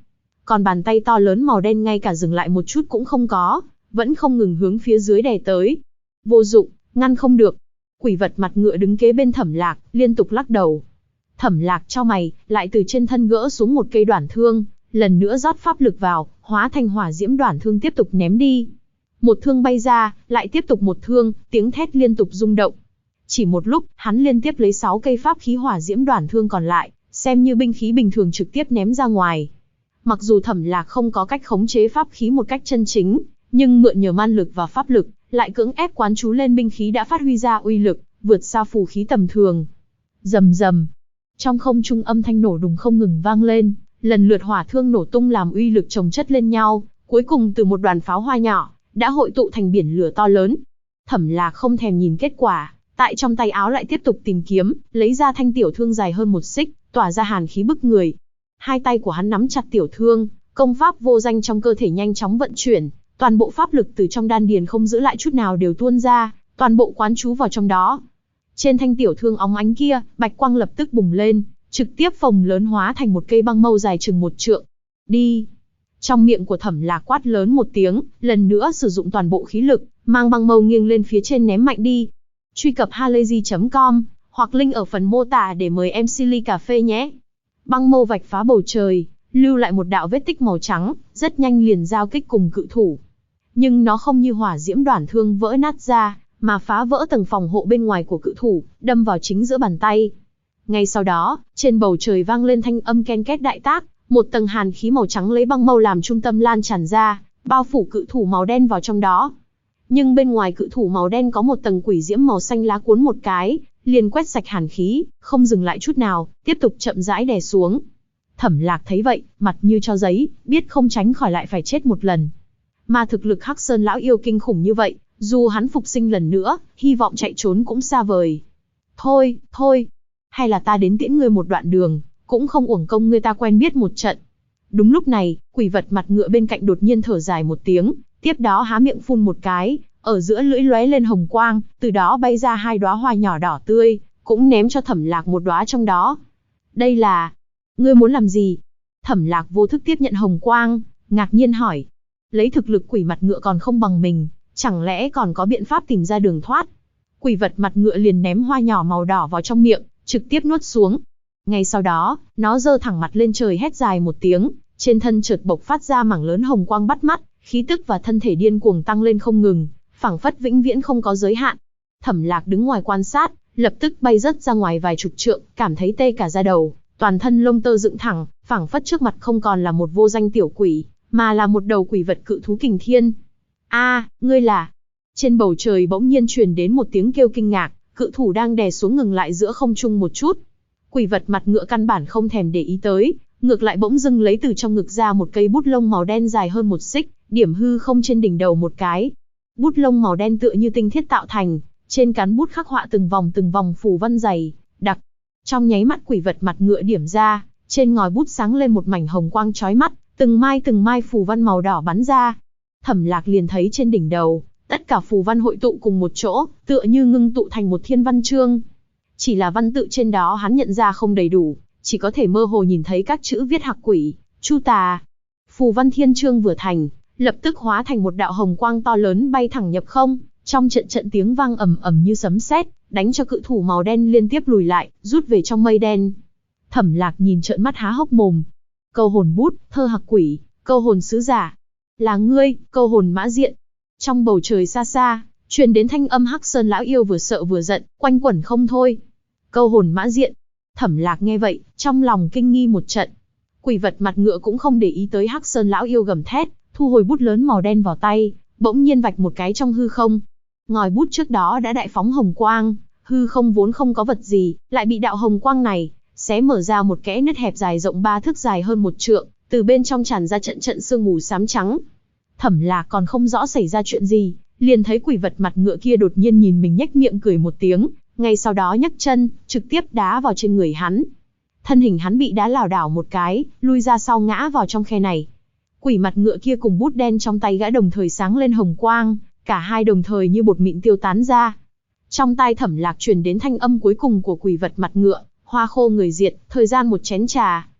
còn bàn tay to lớn màu đen ngay cả dừng lại một chút cũng không có, vẫn không ngừng hướng phía dưới đè tới. Vô dụng, ngăn không được. Quỷ vật mặt ngựa đứng kế bên Thẩm Lạc, liên tục lắc đầu. Thẩm Lạc chau mày, lại từ trên thân gỡ xuống một cây đoản thương, lần nữa rót pháp lực vào, hóa thành hỏa diễm đoản thương tiếp tục ném đi. Một thương bay ra, lại tiếp tục một thương, tiếng thét liên tục rung động. Chỉ một lúc, hắn liên tiếp lấy 6 cây pháp khí hỏa diễm đoản thương còn lại, xem như binh khí bình thường trực tiếp ném ra ngoài. Mặc dù Thẩm Lạc không có cách khống chế pháp khí một cách chân chính, nhưng mượn nhờ man lực và pháp lực, lại cưỡng ép quán chú lên binh khí đã phát huy ra uy lực, vượt xa phù khí tầm thường. Rầm rầm. Trong không trung âm thanh nổ đùng không ngừng vang lên, lần lượt hỏa thương nổ tung làm uy lực chồng chất lên nhau, cuối cùng từ một đoàn pháo hoa nhỏ, đã hội tụ thành biển lửa to lớn. Thẩm Lạc không thèm nhìn kết quả, tại trong tay áo lại tiếp tục tìm kiếm, lấy ra thanh tiểu thương dài hơn 1 xích, tỏa ra hàn khí bức người. Hai tay của hắn nắm chặt tiểu thương, công pháp vô danh trong cơ thể nhanh chóng vận chuyển, toàn bộ pháp lực từ trong đan điền không giữ lại chút nào đều tuôn ra, toàn bộ quán chú vào trong đó. Trên thanh tiểu thương óng ánh kia, bạch quang lập tức bùng lên, trực tiếp phồng lớn hóa thành một cây băng mâu dài chừng 1 trượng. Đi! Trong miệng của Thẩm Lạc quát lớn một tiếng, lần nữa sử dụng toàn bộ khí lực, mang băng mâu nghiêng lên phía trên ném mạnh đi. Truy cập halayzi.com, hoặc link ở phần mô tả để mời MC ly cà phê nhé. Băng mâu vạch phá bầu trời, lưu lại một đạo vết tích màu trắng, rất nhanh liền giao kích cùng cự thủ. Nhưng nó không như hỏa diễm đoản thương vỡ nát ra, mà phá vỡ tầng phòng hộ bên ngoài của cự thủ, đâm vào chính giữa bàn tay. Ngay sau đó, trên bầu trời vang lên thanh âm ken két đại tác, một tầng hàn khí màu trắng lấy băng mâu làm trung tâm lan tràn ra, bao phủ cự thủ màu đen vào trong đó. Nhưng bên ngoài cự thủ màu đen có một tầng quỷ diễm màu xanh lá cuốn một cái, liền quét sạch hàn khí, không dừng lại chút nào, tiếp tục chậm rãi đè xuống. Thẩm Lạc thấy vậy, mặt như cho giấy, biết không tránh khỏi lại phải chết một lần. Mà thực lực Hắc Sơn lão yêu kinh khủng như vậy, dù hắn phục sinh lần nữa, hy vọng chạy trốn cũng xa vời. Thôi, hay là ta đến tiễn ngươi một đoạn đường, cũng không uổng công ngươi ta quen biết một trận. Đúng lúc này, quỷ vật mặt ngựa bên cạnh đột nhiên thở dài một tiếng, tiếp đó há miệng phun một cái, ở giữa lưỡi lóe lên hồng quang, từ đó bay ra 2 đóa hoa nhỏ đỏ tươi, cũng ném cho Thẩm Lạc một đóa trong đó. Đây là... ngươi muốn làm gì? Thẩm Lạc vô thức tiếp nhận hồng quang, ngạc nhiên hỏi. Lấy thực lực quỷ mặt ngựa còn không bằng mình, chẳng lẽ còn có biện pháp tìm ra đường thoát? Quỷ vật mặt ngựa liền ném hoa nhỏ màu đỏ vào trong miệng, trực tiếp nuốt xuống. Ngay sau đó, nó giơ thẳng mặt lên trời hét dài một tiếng, trên thân chợt bộc phát ra mảng lớn hồng quang bắt mắt, khí tức và thân thể điên cuồng tăng lên không ngừng, phảng phất vĩnh viễn không có giới hạn. Thẩm Lạc đứng ngoài quan sát, lập tức bay rớt ra ngoài vài chục trượng, cảm thấy tê cả da đầu, toàn thân lông tơ dựng thẳng, phảng phất trước mặt không còn là một vô danh tiểu quỷ, mà là một đầu quỷ vật cự thú kình thiên. A, ngươi là? Trên bầu trời bỗng nhiên truyền đến một tiếng kêu kinh ngạc, cự thủ đang đè xuống ngừng lại giữa không trung một chút. Quỷ vật mặt ngựa căn bản không thèm để ý tới, ngược lại bỗng dưng lấy từ trong ngực ra một cây bút lông màu đen dài hơn 1 xích, điểm hư không trên đỉnh đầu một cái. Bút lông màu đen tựa như tinh thiết tạo thành, trên cán bút khắc họa từng vòng phù văn dày đặc. Trong nháy mắt quỷ vật mặt ngựa điểm ra, trên ngòi bút sáng lên một mảnh hồng quang chói mắt, từng mai phù văn màu đỏ bắn ra. Thẩm Lạc liền thấy trên đỉnh đầu, tất cả phù văn hội tụ cùng một chỗ, tựa như ngưng tụ thành một thiên văn chương. Chỉ là văn tự trên đó hắn nhận ra không đầy đủ, chỉ có thể mơ hồ nhìn thấy các chữ viết hạc quỷ, chu tà. Phù văn thiên chương vừa thành, lập tức hóa thành một đạo hồng quang to lớn bay thẳng nhập không, trong trận tiếng vang ầm ầm như sấm sét, đánh cho cự thủ màu đen liên tiếp lùi lại, rút về trong mây đen. Thẩm Lạc nhìn trợn mắt há hốc mồm. Câu hồn bút, thơ hạc quỷ, câu hồn sứ giả. Là ngươi, câu hồn mã diện. Trong bầu trời xa xa, truyền đến thanh âm Hắc Sơn lão yêu vừa sợ vừa giận, quanh quẩn không thôi. Câu hồn mã diện. Thẩm Lạc nghe vậy, trong lòng kinh nghi một trận. Quỷ vật mặt ngựa cũng không để ý tới Hắc Sơn lão yêu gầm thét, thu hồi bút lớn màu đen vào tay, bỗng nhiên vạch một cái trong hư không. Ngòi bút trước đó đã đại phóng hồng quang, hư không vốn không có vật gì, lại bị đạo hồng quang này xé mở ra một kẽ nứt hẹp dài rộng 3 thước dài hơn 1 trượng, từ bên trong tràn ra trận sương mù xám trắng. Thẩm Lạc còn không rõ xảy ra chuyện gì, liền thấy quỷ vật mặt ngựa kia đột nhiên nhìn mình nhếch miệng cười một tiếng, ngay sau đó nhấc chân, trực tiếp đá vào trên người hắn. Thân hình hắn bị đá lảo đảo một cái, lui ra sau ngã vào trong khe này. Quỷ mặt ngựa kia cùng bút đen trong tay gã đồng thời sáng lên hồng quang, cả hai đồng thời như bột mịn tiêu tán ra. Trong tai Thẩm Lạc truyền đến thanh âm cuối cùng của quỷ vật mặt ngựa, hoa khô người diệt, thời gian một chén trà.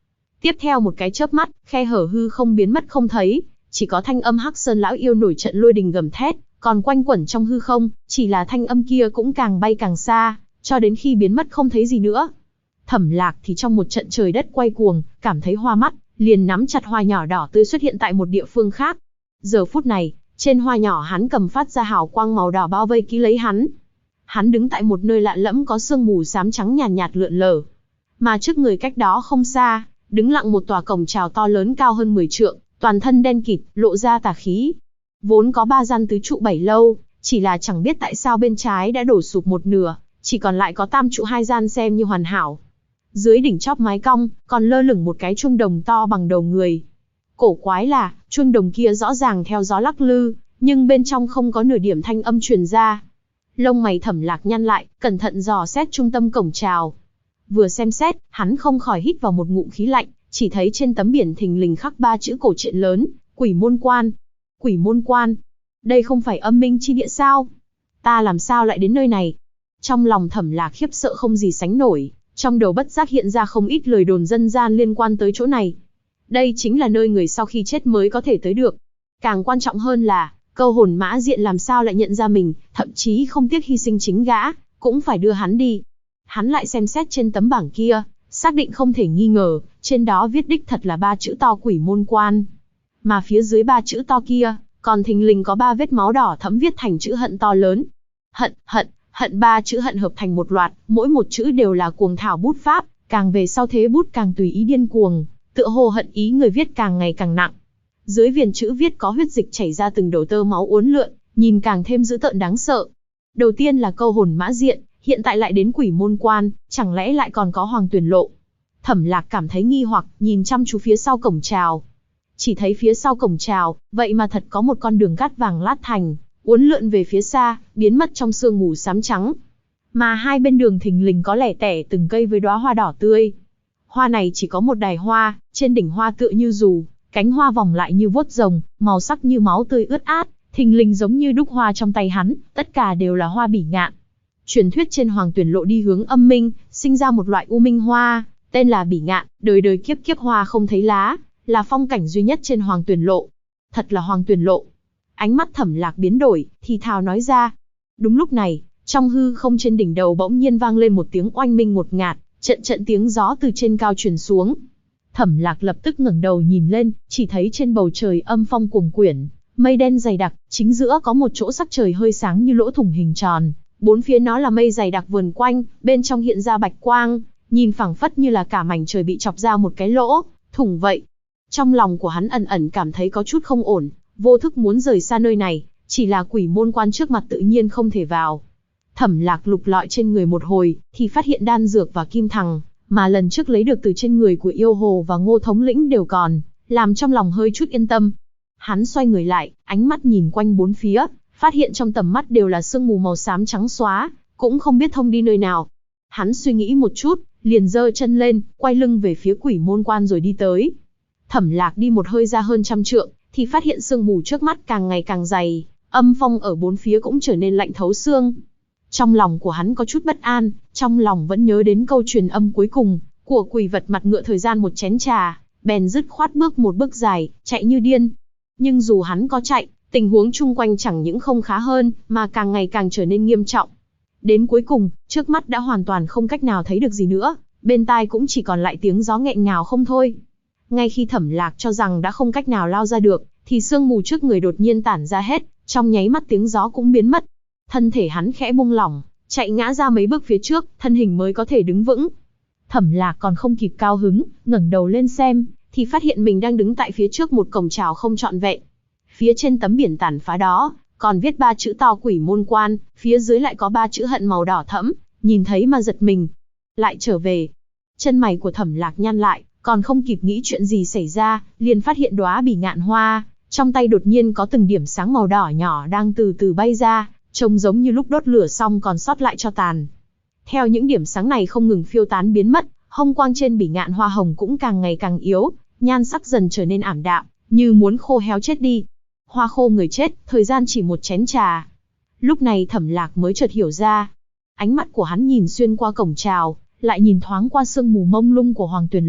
Tiếp theo một cái chớp mắt, khe hở hư không biến mất không thấy, chỉ có thanh âm Hắc Sơn lão yêu nổi trận lôi đình gầm thét, còn quanh quẩn trong hư không, chỉ là thanh âm kia cũng càng bay càng xa, cho đến khi biến mất không thấy gì nữa. Thẩm Lạc thì trong một trận trời đất quay cuồng, cảm thấy hoa mắt, liền nắm chặt hoa nhỏ đỏ tươi xuất hiện tại một địa phương khác. Giờ phút này, trên hoa nhỏ hắn cầm phát ra hào quang màu đỏ bao vây kỹ lấy hắn. Hắn đứng tại một nơi lạ lẫm có sương mù xám trắng nhàn nhạt lượn lờ. Mà trước người cách đó không xa, đứng lặng một tòa cổng chào to lớn cao hơn 10 trượng, toàn thân đen kịt, lộ ra tà khí. Vốn có 3 gian tứ trụ 7 lâu, chỉ là chẳng biết tại sao bên trái đã đổ sụp một nửa, chỉ còn lại có tam trụ 2 gian xem như hoàn hảo. Dưới đỉnh chóp mái cong, còn lơ lửng một cái chuông đồng to bằng đầu người. Cổ quái là, chuông đồng kia rõ ràng theo gió lắc lư, nhưng bên trong không có nửa điểm thanh âm truyền ra. Lông mày Thẩm Lạc nhăn lại, cẩn thận dò xét trung tâm cổng chào. Vừa xem xét, hắn không khỏi hít vào một ngụm khí lạnh, chỉ thấy trên tấm biển thình lình khắc 3 chữ cổ truyện lớn, Quỷ Môn Quan. Quỷ Môn Quan? Đây không phải âm minh chi địa sao? Ta làm sao lại đến nơi này? Trong lòng Thẩm Lạc khiếp sợ không gì sánh nổi, trong đầu bất giác hiện ra không ít lời đồn dân gian liên quan tới chỗ này. Đây chính là nơi người sau khi chết mới có thể tới được. Càng quan trọng hơn là, Câu Hồn Mã Diện làm sao lại nhận ra mình, thậm chí không tiếc hy sinh chính gã, cũng phải đưa hắn đi. Hắn lại xem xét trên tấm bảng kia, xác định không thể nghi ngờ, trên đó viết đích thật là 3 chữ to Quỷ Môn Quan. Mà phía dưới 3 chữ to kia, còn thình lình có 3 vết máu đỏ thẫm viết thành chữ hận to lớn. Hận, hận, hận, 3 chữ hận hợp thành một loạt, mỗi một chữ đều là cuồng thảo bút pháp, càng về sau thế bút càng tùy ý điên cuồng, tựa hồ hận ý người viết càng ngày càng nặng. Dưới viền chữ viết có huyết dịch chảy ra từng đầu tơ máu uốn lượn, nhìn càng thêm dữ tợn đáng sợ. Đầu tiên là Câu Hồn Mã Diện, hiện tại lại đến Quỷ Môn Quan, chẳng lẽ lại còn có Hoàng Tuyển Lộ? Thẩm Lạc cảm thấy nghi hoặc, nhìn chăm chú phía sau cổng chào. Chỉ thấy phía sau cổng chào, vậy mà thật có một con đường cát vàng lát thành, uốn lượn về phía xa, biến mất trong sương mù xám trắng. Mà hai bên đường thình lình có lẻ tẻ từng cây với đóa hoa đỏ tươi. Hoa này chỉ có một đài hoa, trên đỉnh hoa tựa như dù, cánh hoa vòng lại như vuốt rồng, màu sắc như máu tươi ướt át, thình lình giống như đúc hoa trong tay hắn, tất cả đều là hoa bỉ ngạn. Truyền thuyết trên Hoàng Tuyển Lộ đi hướng âm minh, sinh ra một loại u minh hoa, tên là bỉ ngạn, đời đời kiếp kiếp hoa không thấy lá, là phong cảnh duy nhất trên Hoàng Tuyển Lộ. Thật là Hoàng Tuyển Lộ. Ánh mắt Thẩm Lạc biến đổi, thì thào nói ra. Đúng lúc này, trong hư không trên đỉnh đầu bỗng nhiên vang lên một tiếng oanh minh ngột ngạt, trận trận tiếng gió từ trên cao truyền xuống. Thẩm Lạc lập tức ngẩng đầu nhìn lên, chỉ thấy trên bầu trời âm phong cuồng quyển, mây đen dày đặc, chính giữa có một chỗ sắc trời hơi sáng như lỗ thủng hình tròn, bốn phía nó là mây dày đặc vườn quanh, bên trong hiện ra bạch quang, nhìn phảng phất như là cả mảnh trời bị chọc ra một cái lỗ thủng vậy. Trong lòng của hắn ẩn ẩn cảm thấy có chút không ổn, vô thức muốn rời xa nơi này, chỉ là Quỷ Môn Quan trước mặt tự nhiên không thể vào. Thẩm Lạc lục lọi trên người một hồi, thì phát hiện đan dược và kim thằng, mà lần trước lấy được từ trên người của Yêu Hồ và Ngô thống lĩnh đều còn, làm trong lòng hơi chút yên tâm. Hắn xoay người lại, ánh mắt nhìn quanh bốn phía, phát hiện trong tầm mắt đều là sương mù màu xám trắng xóa, cũng không biết thông đi nơi nào. Hắn suy nghĩ một chút, liền giơ chân lên, quay lưng về phía Quỷ Môn Quan rồi đi tới. Thẩm Lạc đi một hơi ra hơn 100 trượng, thì phát hiện sương mù trước mắt càng ngày càng dày, âm phong ở bốn phía cũng trở nên lạnh thấu xương. Trong lòng của hắn có chút bất an, trong lòng vẫn nhớ đến câu truyền âm cuối cùng của quỷ vật mặt ngựa thời gian một chén trà, bèn dứt khoát bước một bước dài, chạy như điên. Nhưng dù hắn có chạy, tình huống chung quanh chẳng những không khá hơn, mà càng ngày càng trở nên nghiêm trọng. Đến cuối cùng, trước mắt đã hoàn toàn không cách nào thấy được gì nữa, bên tai cũng chỉ còn lại tiếng gió nghẹn ngào không thôi. Ngay khi Thẩm Lạc cho rằng đã không cách nào lao ra được, thì sương mù trước người đột nhiên tản ra hết, trong nháy mắt tiếng gió cũng biến mất. Thân thể hắn khẽ buông lỏng, chạy ngã ra mấy bước phía trước, thân hình mới có thể đứng vững. Thẩm Lạc còn không kịp cao hứng, ngẩng đầu lên xem, thì phát hiện mình đang đứng tại phía trước một cổng chào không trọn vẹn. Phía trên tấm biển tàn phá đó, còn viết 3 chữ to Quỷ Môn Quan, phía dưới lại có 3 chữ hận màu đỏ thẫm, nhìn thấy mà giật mình. Lại trở về. Chân mày của Thẩm Lạc nhăn lại, còn không kịp nghĩ chuyện gì xảy ra, liền phát hiện đóa bỉ ngạn hoa, trong tay đột nhiên có từng điểm sáng màu đỏ nhỏ đang từ từ bay ra, trông giống như lúc đốt lửa xong còn sót lại tro tàn. Theo những điểm sáng này không ngừng phiêu tán biến mất, hồng quang trên bỉ ngạn hoa hồng cũng càng ngày càng yếu, nhan sắc dần trở nên ảm đạm, như muốn khô héo chết đi. Hoa khô người chết, thời gian chỉ một chén trà. Lúc này Thẩm Lạc mới chợt hiểu ra. Ánh mắt của hắn nhìn xuyên qua cổng chào, lại nhìn thoáng qua sương mù mông lung của Hoàng Tuyển Lộ,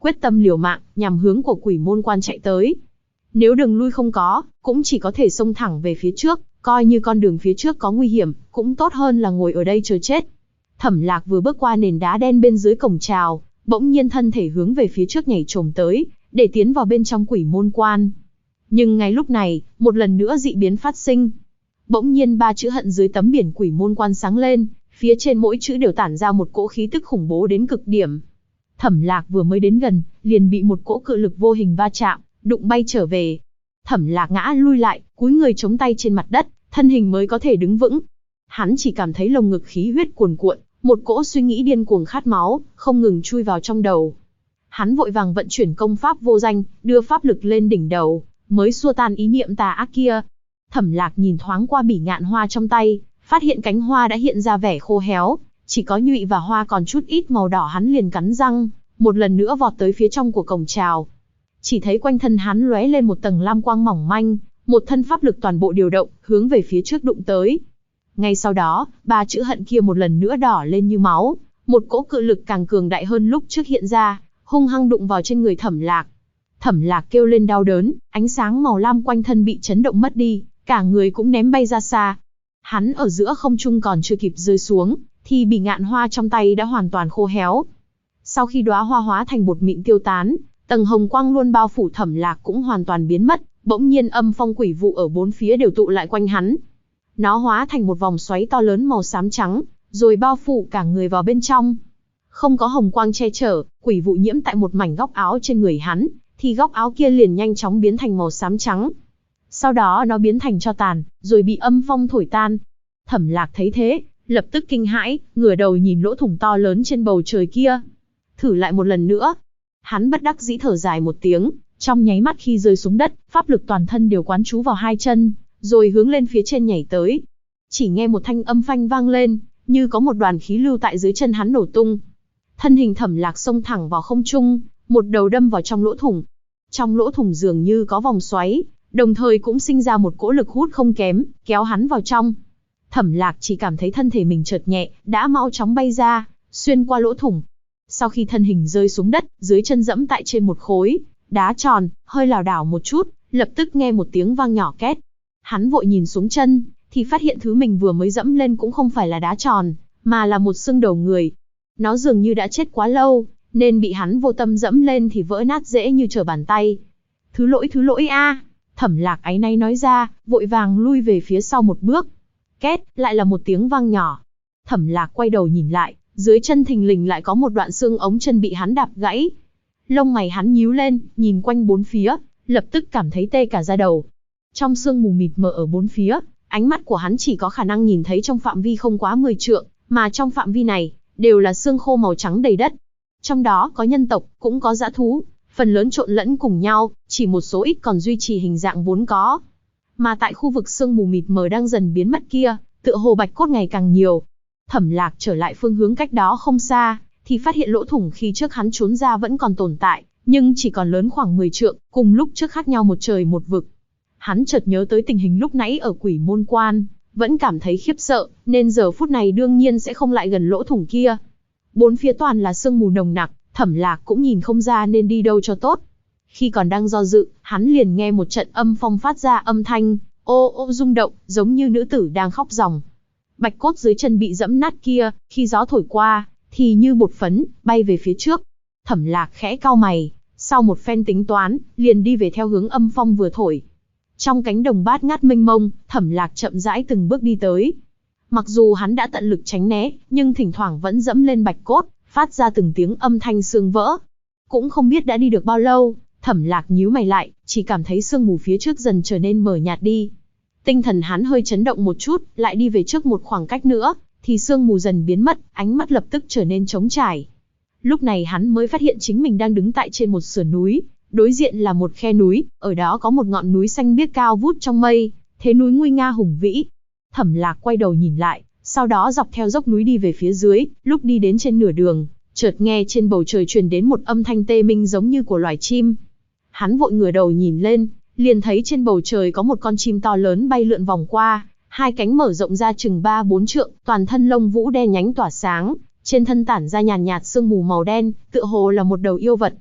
quyết tâm liều mạng, nhằm hướng của quỷ môn quan chạy tới. Nếu đường lui không có, cũng chỉ có thể xông thẳng về phía trước, coi như con đường phía trước có nguy hiểm, cũng tốt hơn là ngồi ở đây chờ chết. Thẩm Lạc vừa bước qua nền đá đen bên dưới cổng chào, bỗng nhiên thân thể hướng về phía trước nhảy trồm tới, để tiến vào bên trong quỷ môn quan. Nhưng ngay lúc này, một lần nữa dị biến phát sinh. Bỗng nhiên 3 chữ hận dưới tấm biển quỷ môn quan sáng lên, phía trên mỗi chữ đều tản ra một cỗ khí tức khủng bố đến cực điểm. Thẩm Lạc vừa mới đến gần, liền bị một cỗ cự lực vô hình va chạm, đụng bay trở về. Thẩm Lạc ngã lui lại, cúi người chống tay trên mặt đất, thân hình mới có thể đứng vững. Hắn chỉ cảm thấy lồng ngực khí huyết cuồn cuộn, một cỗ suy nghĩ điên cuồng khát máu, không ngừng chui vào trong đầu. Hắn vội vàng vận chuyển công pháp vô danh, đưa pháp lực lên đỉnh đầu, mới xua tan ý niệm tà ác kia. Thẩm Lạc nhìn thoáng qua bỉ ngạn hoa trong tay, phát hiện cánh hoa đã hiện ra vẻ khô héo, chỉ có nhụy và hoa còn chút ít màu đỏ, hắn liền cắn răng, một lần nữa vọt tới phía trong của cổng chào. Chỉ thấy quanh thân hắn lóe lên một tầng lam quang mỏng manh, một thân pháp lực toàn bộ điều động, hướng về phía trước đụng tới. Ngay sau đó, 3 chữ hận kia một lần nữa đỏ lên như máu, một cỗ cự lực càng cường đại hơn lúc trước hiện ra, hung hăng đụng vào trên người Thẩm Lạc. Thẩm Lạc kêu lên đau đớn, ánh sáng màu lam quanh thân bị chấn động mất đi, cả người cũng ném bay ra xa. Hắn ở giữa không trung còn chưa kịp rơi xuống, thì bỉ ngạn hoa trong tay đã hoàn toàn khô héo. Sau khi đóa hoa hóa thành bột mịn tiêu tán, tầng hồng quang luôn bao phủ Thẩm Lạc cũng hoàn toàn biến mất, bỗng nhiên âm phong quỷ vụ ở bốn phía đều tụ lại quanh hắn. Nó hóa thành một vòng xoáy to lớn màu xám trắng, rồi bao phủ cả người vào bên trong. Không có hồng quang che chở, quỷ vụ nhiễm tại một mảnh góc áo trên người hắn, thì góc áo kia liền nhanh chóng biến thành màu xám trắng. Sau đó nó biến thành tro tàn, rồi bị âm phong thổi tan. Thẩm Lạc thấy thế, lập tức kinh hãi, ngửa đầu nhìn lỗ thủng to lớn trên bầu trời kia. Thử lại một lần nữa. Hắn bất đắc dĩ thở dài một tiếng, trong nháy mắt khi rơi xuống đất, pháp lực toàn thân đều quán trú vào hai chân, rồi hướng lên phía trên nhảy tới. Chỉ nghe một thanh âm phanh vang lên, như có một đoàn khí lưu tại dưới chân hắn nổ tung. Thân hình Thẩm Lạc xông thẳng vào không trung, một đầu đâm vào trong lỗ thủng. Trong lỗ thủng dường như có vòng xoáy, đồng thời cũng sinh ra một cỗ lực hút không kém, kéo hắn vào trong. Thẩm Lạc chỉ cảm thấy thân thể mình chợt nhẹ, đã mau chóng bay ra, xuyên qua lỗ thủng. Sau khi thân hình rơi xuống đất, dưới chân dẫm tại trên một khối đá tròn, hơi lảo đảo một chút, lập tức nghe một tiếng vang nhỏ két. Hắn vội nhìn xuống chân, thì phát hiện thứ mình vừa mới dẫm lên cũng không phải là đá tròn, mà là một xương đầu người. Nó dường như đã chết quá lâu, nên bị hắn vô tâm dẫm lên thì vỡ nát dễ như trở bàn tay. Thứ lỗi a. Thẩm Lạc áy náy nói ra, vội vàng lui về phía sau một bước. Két, lại là một tiếng vang nhỏ. Thẩm Lạc quay đầu nhìn lại, dưới chân thình lình lại có một đoạn xương ống chân bị hắn đạp gãy. Lông mày hắn nhíu lên, nhìn quanh bốn phía, lập tức cảm thấy tê cả da đầu. Trong sương mù mịt mờ ở bốn phía, ánh mắt của hắn chỉ có khả năng nhìn thấy trong phạm vi không quá 10 trượng, mà trong phạm vi này, đều là xương khô màu trắng đầy đất. Trong đó có nhân tộc, cũng có dã thú, phần lớn trộn lẫn cùng nhau, chỉ một số ít còn duy trì hình dạng vốn có. Mà tại khu vực sương mù mịt mờ đang dần biến mất kia, tựa hồ bạch cốt ngày càng nhiều. Thẩm Lạc trở lại phương hướng cách đó không xa, thì phát hiện lỗ thủng khi trước hắn trốn ra vẫn còn tồn tại, nhưng chỉ còn lớn khoảng 10 trượng, cùng lúc trước khác nhau một trời một vực. Hắn chợt nhớ tới tình hình lúc nãy ở quỷ môn quan, vẫn cảm thấy khiếp sợ, nên giờ phút này đương nhiên sẽ không lại gần lỗ thủng kia. Bốn phía toàn là sương mù nồng nặc, Thẩm Lạc cũng nhìn không ra nên đi đâu cho tốt. Khi còn đang do dự, hắn liền nghe một trận âm phong phát ra âm thanh, ô ô rung động, giống như nữ tử đang khóc ròng. Bạch cốt dưới chân bị dẫm nát kia, khi gió thổi qua, thì như bột phấn, bay về phía trước. Thẩm Lạc khẽ cau mày, sau một phen tính toán, liền đi về theo hướng âm phong vừa thổi. Trong cánh đồng bát ngát mênh mông, Thẩm Lạc chậm rãi từng bước đi tới. Mặc dù hắn đã tận lực tránh né, nhưng thỉnh thoảng vẫn dẫm lên bạch cốt, phát ra từng tiếng âm thanh xương vỡ. Cũng không biết đã đi được bao lâu, Thẩm Lạc nhíu mày lại, chỉ cảm thấy sương mù phía trước dần trở nên mờ nhạt đi. Tinh thần hắn hơi chấn động một chút, lại đi về trước một khoảng cách nữa, thì sương mù dần biến mất, ánh mắt lập tức trở nên trống trải. Lúc này hắn mới phát hiện chính mình đang đứng tại trên một sườn núi, đối diện là một khe núi, ở đó có một ngọn núi xanh biếc cao vút trong mây, thế núi nguy nga hùng vĩ. Thẩm Lạc quay đầu nhìn lại, sau đó dọc theo dốc núi đi về phía dưới, lúc đi đến trên nửa đường, chợt nghe trên bầu trời truyền đến một âm thanh tê minh giống như của loài chim. Hắn vội ngửa đầu nhìn lên, liền thấy trên bầu trời có một con chim to lớn bay lượn vòng qua, hai cánh mở rộng ra chừng 3-4 trượng, toàn thân lông vũ đen nhánh tỏa sáng, trên thân tản ra nhàn nhạt sương mù màu đen, tựa hồ là một đầu yêu vật.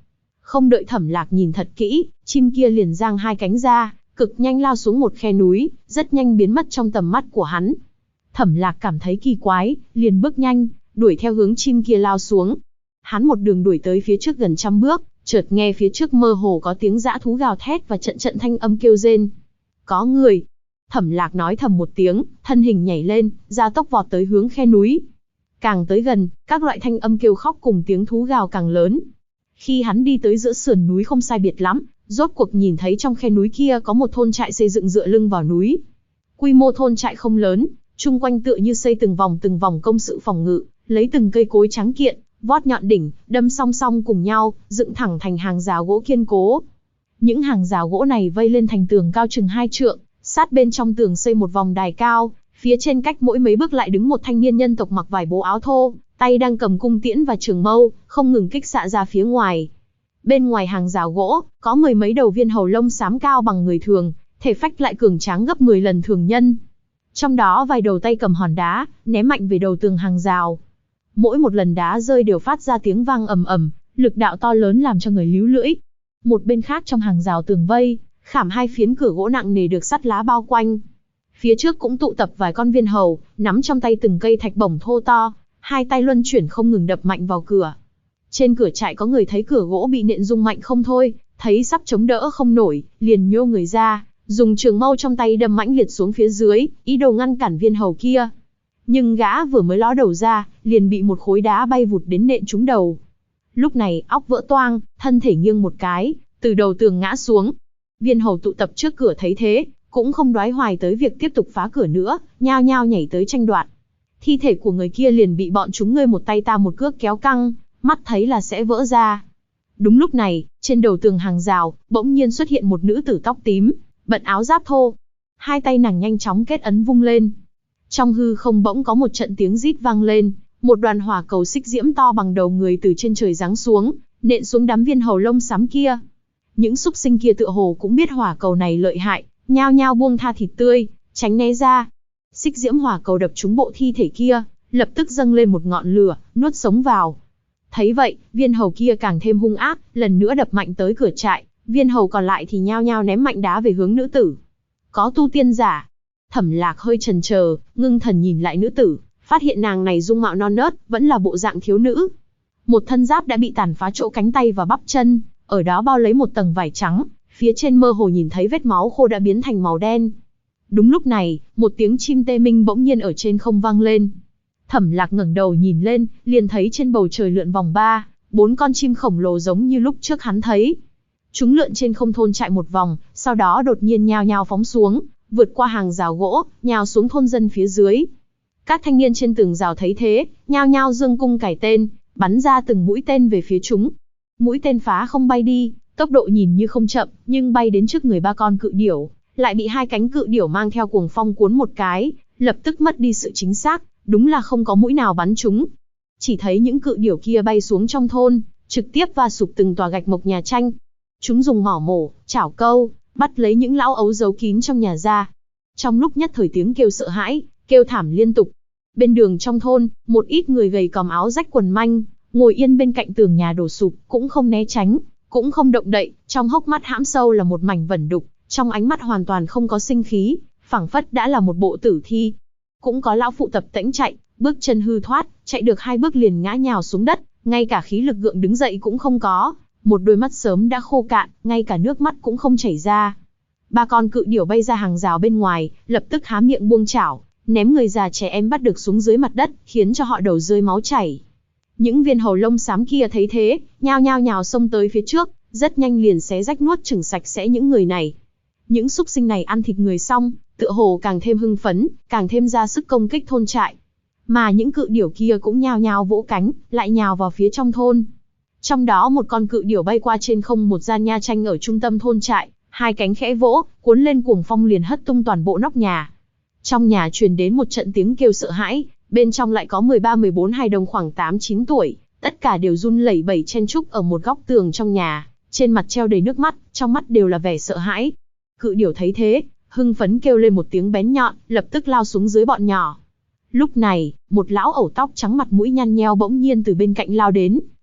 Không đợi Thẩm Lạc nhìn thật kỹ, chim kia liền giang hai cánh ra, cực nhanh lao xuống một khe núi, rất nhanh biến mất trong tầm mắt của hắn. Thẩm Lạc cảm thấy kỳ quái, liền bước nhanh, đuổi theo hướng chim kia lao xuống. Hắn một đường đuổi tới phía trước gần 100 bước, chợt nghe phía trước mơ hồ có tiếng dã thú gào thét và trận trận thanh âm kêu rên. Có người. Thẩm Lạc nói thầm một tiếng, thân hình nhảy lên, gia tốc vọt tới hướng khe núi. Càng tới gần, các loại thanh âm kêu khóc cùng tiếng thú gào càng lớn. Khi hắn đi tới giữa sườn núi không sai biệt lắm, rốt cuộc nhìn thấy trong khe núi kia có một thôn trại xây dựng dựa lưng vào núi. Quy mô thôn trại không lớn, chung quanh tựa như xây từng vòng công sự phòng ngự, lấy từng cây cối trắng kiện, vót nhọn đỉnh, đâm song song cùng nhau, dựng thẳng thành hàng rào gỗ kiên cố. Những hàng rào gỗ này vây lên thành tường cao chừng 2 trượng, sát bên trong tường xây một vòng đài cao, phía trên cách mỗi mấy bước lại đứng một thanh niên nhân tộc mặc vải bố áo thô, tay đang cầm cung tiễn và trường mâu, không ngừng kích xạ ra phía ngoài. Bên ngoài hàng rào gỗ, có 10 mấy đầu viên hầu lông xám cao bằng người thường, thể phách lại cường tráng gấp 10 lần thường nhân. Trong đó vài đầu tay cầm hòn đá, ném mạnh về đầu tường hàng rào. Mỗi một lần đá rơi đều phát ra tiếng vang ầm ầm, lực đạo to lớn làm cho người líu lưỡi. Một bên khác trong hàng rào tường vây, khảm 2 phiến cửa gỗ nặng nề được sắt lá bao quanh. Phía trước cũng tụ tập vài con viên hầu, nắm trong tay từng cây thạch bổng thô to, hai tay luân chuyển không ngừng đập mạnh vào cửa. Trên cửa trại có người thấy cửa gỗ bị nện rung mạnh không thôi, thấy sắp chống đỡ không nổi, liền nhô người ra, dùng trường mâu trong tay đâm mãnh liệt xuống phía dưới, ý đồ ngăn cản viên hầu kia. Nhưng gã vừa mới ló đầu ra, liền bị một khối đá bay vụt đến nện trúng đầu. Lúc này óc vỡ toang, thân thể nghiêng một cái, từ đầu tường ngã xuống. Viên hầu tụ tập trước cửa thấy thế, cũng không đoái hoài tới việc tiếp tục phá cửa nữa, nhao nhao nhảy tới tranh đoạt. Thi thể của người kia liền bị bọn chúng ngươi một tay ta một cước kéo căng, mắt thấy là sẽ vỡ ra. Đúng lúc này, trên đầu tường hàng rào, bỗng nhiên xuất hiện một nữ tử tóc tím, bận áo giáp thô. Hai tay nàng nhanh chóng kết ấn vung lên. Trong hư không bỗng có một trận tiếng rít vang lên, một đoàn hỏa cầu xích diễm to bằng đầu người từ trên trời giáng xuống, nện xuống đám viên hầu lông xám kia. Những súc sinh kia tựa hồ cũng biết hỏa cầu này lợi hại, nhao nhao buông tha thịt tươi, tránh né ra. Xích diễm hỏa cầu đập trúng bộ thi thể kia, lập tức dâng lên một ngọn lửa, nuốt sống vào. Thấy vậy, viên hầu kia càng thêm hung ác, lần nữa đập mạnh tới cửa trại, viên hầu còn lại thì nhao nhao ném mạnh đá về hướng nữ tử. Có tu tiên giả. Thẩm Lạc hơi chần chờ, ngưng thần nhìn lại nữ tử, phát hiện nàng này dung mạo non nớt, vẫn là bộ dạng thiếu nữ. Một thân giáp đã bị tàn phá chỗ cánh tay và bắp chân, ở đó bao lấy một tầng vải trắng, phía trên mơ hồ nhìn thấy vết máu khô đã biến thành màu đen. Đúng lúc này, một tiếng chim tê minh bỗng nhiên ở trên không vang lên. Thẩm Lạc ngẩng đầu nhìn lên, liền thấy trên bầu trời lượn vòng 4 con chim khổng lồ giống như lúc trước hắn thấy. Chúng lượn trên không thôn trại một vòng, sau đó đột nhiên nhao nhao phóng xuống, vượt qua hàng rào gỗ, nhào xuống thôn dân phía dưới. Các thanh niên trên tường rào thấy thế, nhao nhao giương cung cài tên, bắn ra từng mũi tên về phía chúng. Mũi tên phá không bay đi, tốc độ nhìn như không chậm, nhưng bay đến trước người 3 con cự điểu, lại bị 2 cánh cự điểu mang theo cuồng phong cuốn một cái, lập tức mất đi sự chính xác, đúng là không có mũi nào bắn chúng. Chỉ thấy những cự điểu kia bay xuống trong thôn, trực tiếp va sụp từng tòa gạch mộc nhà tranh. Chúng dùng mỏ mổ, chảo câu, bắt lấy những lão ấu giấu kín trong nhà ra. Trong lúc nhất thời tiếng kêu sợ hãi, kêu thảm liên tục. Bên đường trong thôn, một ít người gầy còm áo rách quần manh, ngồi yên bên cạnh tường nhà đổ sụp, cũng không né tránh, cũng không động đậy, trong hốc mắt hãm sâu là một mảnh vẩn đục, trong ánh mắt hoàn toàn không có sinh khí, phảng phất đã là một bộ tử thi. Cũng có lão phụ tập tễnh chạy, bước chân hư thoát, chạy được 2 bước liền ngã nhào xuống đất, ngay cả khí lực gượng đứng dậy cũng không có, một đôi mắt sớm đã khô cạn, ngay cả nước mắt cũng không chảy ra. 3 con cự điểu bay ra hàng rào bên ngoài, lập tức há miệng buông chảo, ném người già trẻ em bắt được xuống dưới mặt đất, khiến cho họ đầu rơi máu chảy. Những viên hầu lông xám kia thấy thế, nhao nhao nhào xông tới phía trước, rất nhanh liền xé rách nuốt chửng sạch sẽ những người này. Những súc sinh này ăn thịt người xong, tựa hồ càng thêm hưng phấn, càng thêm ra sức công kích thôn trại. Mà những cự điểu kia cũng nhao nhao vỗ cánh, lại nhào vào phía trong thôn. Trong đó một con cự điểu bay qua trên không một gian nha tranh ở trung tâm thôn trại, 2 cánh khẽ vỗ, cuốn lên cuồng phong liền hất tung toàn bộ nóc nhà. Trong nhà truyền đến một trận tiếng kêu sợ hãi, bên trong lại có 13-14 hài đồng khoảng 8-9 tuổi, tất cả đều run lẩy bẩy chen chúc ở một góc tường trong nhà, trên mặt treo đầy nước mắt, trong mắt đều là vẻ sợ hãi. Cự điểu thấy thế, hưng phấn kêu lên một tiếng bén nhọn, lập tức lao xuống dưới bọn nhỏ. Lúc này, một lão ẩu tóc trắng mặt mũi nhăn nheo bỗng nhiên từ bên cạnh lao đến,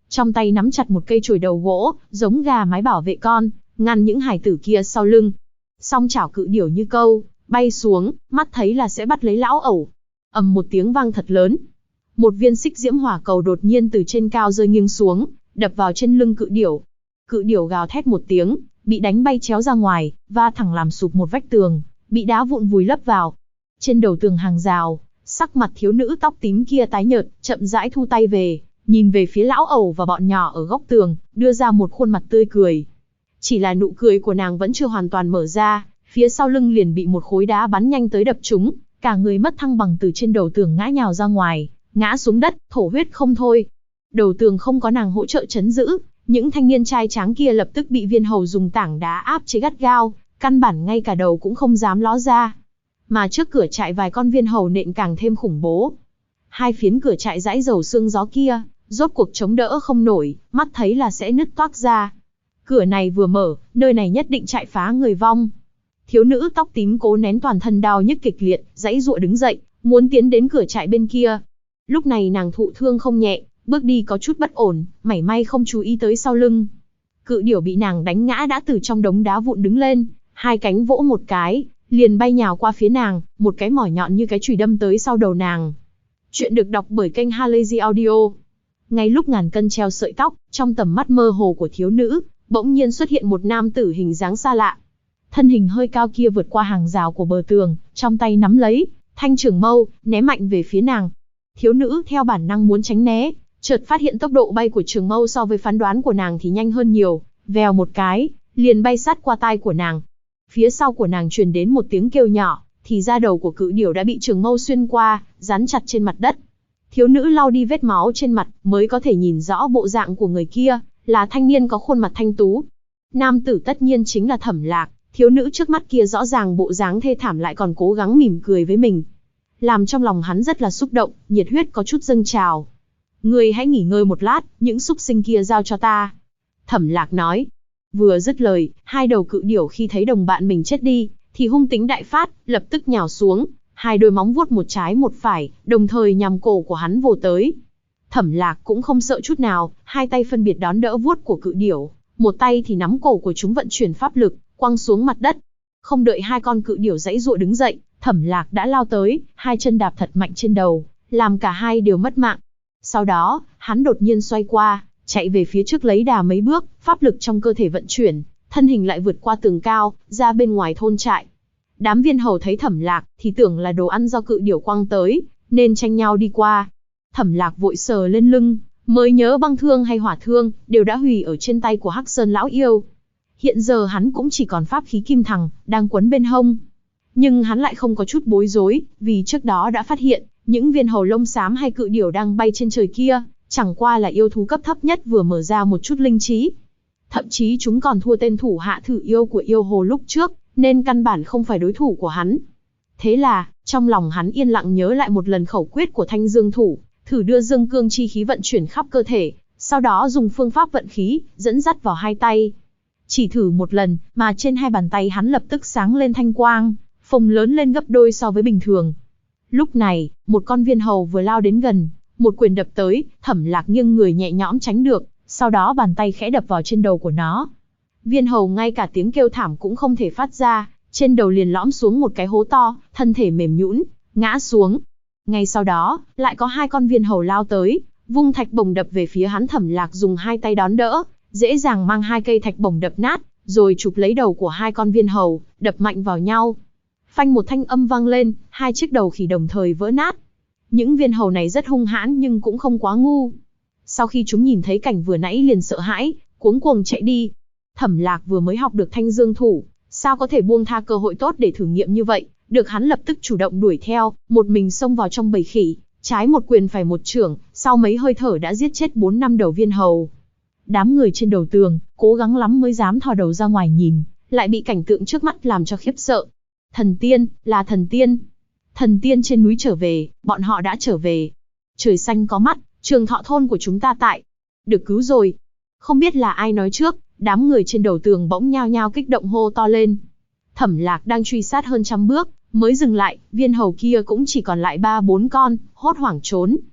trong tay nắm chặt một cây chổi đầu gỗ, giống gà mái bảo vệ con, ngăn những hải tử kia sau lưng. Song chảo cự điểu như câu, bay xuống, mắt thấy là sẽ bắt lấy lão ẩu. Ầm một tiếng vang thật lớn. Một viên xích diễm hỏa cầu đột nhiên từ trên cao rơi nghiêng xuống, đập vào trên lưng cự điểu. Cự điểu gào thét một tiếng, bị đánh bay chéo ra ngoài, va thẳng làm sụp một vách tường, bị đá vụn vùi lấp vào. Trên đầu tường hàng rào, sắc mặt thiếu nữ tóc tím kia tái nhợt, chậm rãi thu tay về, nhìn về phía lão ẩu và bọn nhỏ ở góc tường, đưa ra một khuôn mặt tươi cười. Chỉ là nụ cười của nàng vẫn chưa hoàn toàn mở ra, phía sau lưng liền bị một khối đá bắn nhanh tới đập trúng, cả người mất thăng bằng từ trên đầu tường ngã nhào ra ngoài, ngã xuống đất, thổ huyết không thôi. Đầu tường không có nàng hỗ trợ trấn giữ, những thanh niên trai tráng kia lập tức bị viên hầu dùng tảng đá áp chế gắt gao, căn bản ngay cả đầu cũng không dám ló ra. Mà trước cửa trại vài con viên hầu nện càng thêm khủng bố. Hai phiến cửa trại dãi dầu sương gió kia, rốt cuộc chống đỡ không nổi, mắt thấy là sẽ nứt toác ra. Cửa này vừa mở, nơi này nhất định chạy phá người vong. Thiếu nữ tóc tím cố nén toàn thân đau nhức kịch liệt, giãy giụa đứng dậy, muốn tiến đến cửa trại bên kia. Lúc này nàng thụ thương không nhẹ, bước đi có chút bất ổn, mảy may không chú ý tới sau lưng. Cự điểu bị nàng đánh ngã đã từ trong đống đá vụn đứng lên, hai cánh vỗ một cái, liền bay nhào qua phía nàng, một cái mỏ nhọn như cái chùy đâm tới sau đầu nàng. Chuyện được đọc bởi kênh Halazy Audio. Ngay lúc ngàn cân treo sợi tóc, trong tầm mắt mơ hồ của thiếu nữ, bỗng nhiên xuất hiện một nam tử hình dáng xa lạ. Thân hình hơi cao kia vượt qua hàng rào của bờ tường, trong tay nắm lấy thanh trường mâu, ném mạnh về phía nàng. Thiếu nữ theo bản năng muốn tránh né, chợt phát hiện tốc độ bay của trường mâu so với phán đoán của nàng thì nhanh hơn nhiều, vèo một cái, liền bay sát qua tai của nàng. Phía sau của nàng truyền đến một tiếng kêu nhỏ, thì ra đầu của cự điểu đã bị trường mâu xuyên qua, dán chặt trên mặt đất. Thiếu nữ lau đi vết máu trên mặt, mới có thể nhìn rõ bộ dạng của người kia, là thanh niên có khuôn mặt thanh tú. Nam tử tất nhiên chính là Thẩm Lạc, thiếu nữ trước mắt kia rõ ràng bộ dáng thê thảm lại còn cố gắng mỉm cười với mình. Làm trong lòng hắn rất là xúc động, nhiệt huyết có chút dâng trào. Ngươi hãy nghỉ ngơi một lát, những súc sinh kia giao cho ta. Thẩm Lạc nói. Vừa dứt lời, hai đầu cự điểu khi thấy đồng bạn mình chết đi, thì hung tính đại phát, lập tức nhào xuống, hai đôi móng vuốt một trái một phải, đồng thời nhằm cổ của hắn vồ tới. Thẩm Lạc cũng không sợ chút nào, hai tay phân biệt đón đỡ vuốt của cự điểu, một tay thì nắm cổ của chúng vận chuyển pháp lực, quăng xuống mặt đất. Không đợi hai con cự điểu giãy giụa đứng dậy, Thẩm Lạc đã lao tới, hai chân đạp thật mạnh trên đầu, làm cả hai đều mất mạng. Sau đó, hắn đột nhiên xoay qua, chạy về phía trước lấy đà mấy bước, pháp lực trong cơ thể vận chuyển, thân hình lại vượt qua tường cao, ra bên ngoài thôn trại. Đám viên hầu thấy Thẩm Lạc thì tưởng là đồ ăn do cự điểu quăng tới, nên tranh nhau đi qua. Thẩm Lạc vội sờ lên lưng, mới nhớ băng thương hay hỏa thương đều đã hủy ở trên tay của Hắc Sơn lão yêu. Hiện giờ hắn cũng chỉ còn pháp khí kim thằng đang quấn bên hông. Nhưng hắn lại không có chút bối rối, vì trước đó đã phát hiện, những viên hầu lông xám hay cự điểu đang bay trên trời kia, chẳng qua là yêu thú cấp thấp nhất vừa mở ra một chút linh trí. Thậm chí chúng còn thua tên thủ hạ thử yêu của yêu hồ lúc trước, nên căn bản không phải đối thủ của hắn. Thế là, trong lòng hắn yên lặng nhớ lại một lần khẩu quyết của Thanh Dương Thủ, thử đưa dương cương chi khí vận chuyển khắp cơ thể, sau đó dùng phương pháp vận khí, dẫn dắt vào hai tay. Chỉ thử một lần, mà trên hai bàn tay hắn lập tức sáng lên thanh quang, phồng lớn lên gấp đôi so với bình thường. Lúc này, một con viên hầu vừa lao đến gần, một quyền đập tới, Thẩm Lạc nghiêng người nhẹ nhõm tránh được, sau đó bàn tay khẽ đập vào trên đầu của nó. Viên hầu ngay cả tiếng kêu thảm cũng không thể phát ra, trên đầu liền lõm xuống một cái hố to, thân thể mềm nhũn, ngã xuống. Ngay sau đó, lại có hai con viên hầu lao tới, vung thạch bổng đập về phía hắn. Thẩm Lạc dùng hai tay đón đỡ, dễ dàng mang hai cây thạch bổng đập nát, rồi chụp lấy đầu của hai con viên hầu, đập mạnh vào nhau. Phanh một thanh âm vang lên, hai chiếc đầu khỉ đồng thời vỡ nát. Những viên hầu này rất hung hãn nhưng cũng không quá ngu. Sau khi chúng nhìn thấy cảnh vừa nãy liền sợ hãi, cuống cuồng chạy đi. Thẩm Lạc vừa mới học được Thanh Dương Thủ, sao có thể buông tha cơ hội tốt để thử nghiệm như vậy, được hắn lập tức chủ động đuổi theo, một mình xông vào trong bầy khỉ, trái một quyền phải một chưởng, sau mấy hơi thở đã giết chết 4-5 đầu viên hầu. Đám người trên đầu tường, cố gắng lắm mới dám thò đầu ra ngoài nhìn, lại bị cảnh tượng trước mắt làm cho khiếp sợ. Thần tiên, là thần tiên. Thần tiên trên núi trở về, bọn họ đã trở về. Trời xanh có mắt, Trường Thọ thôn của chúng ta tại. Được cứu rồi. Không biết là ai nói trước, đám người trên đầu tường bỗng nhao nhao kích động hô to lên. Thẩm Lạc đang truy sát hơn 100 bước, mới dừng lại, viên hầu kia cũng chỉ còn lại 3-4 con, hốt hoảng trốn.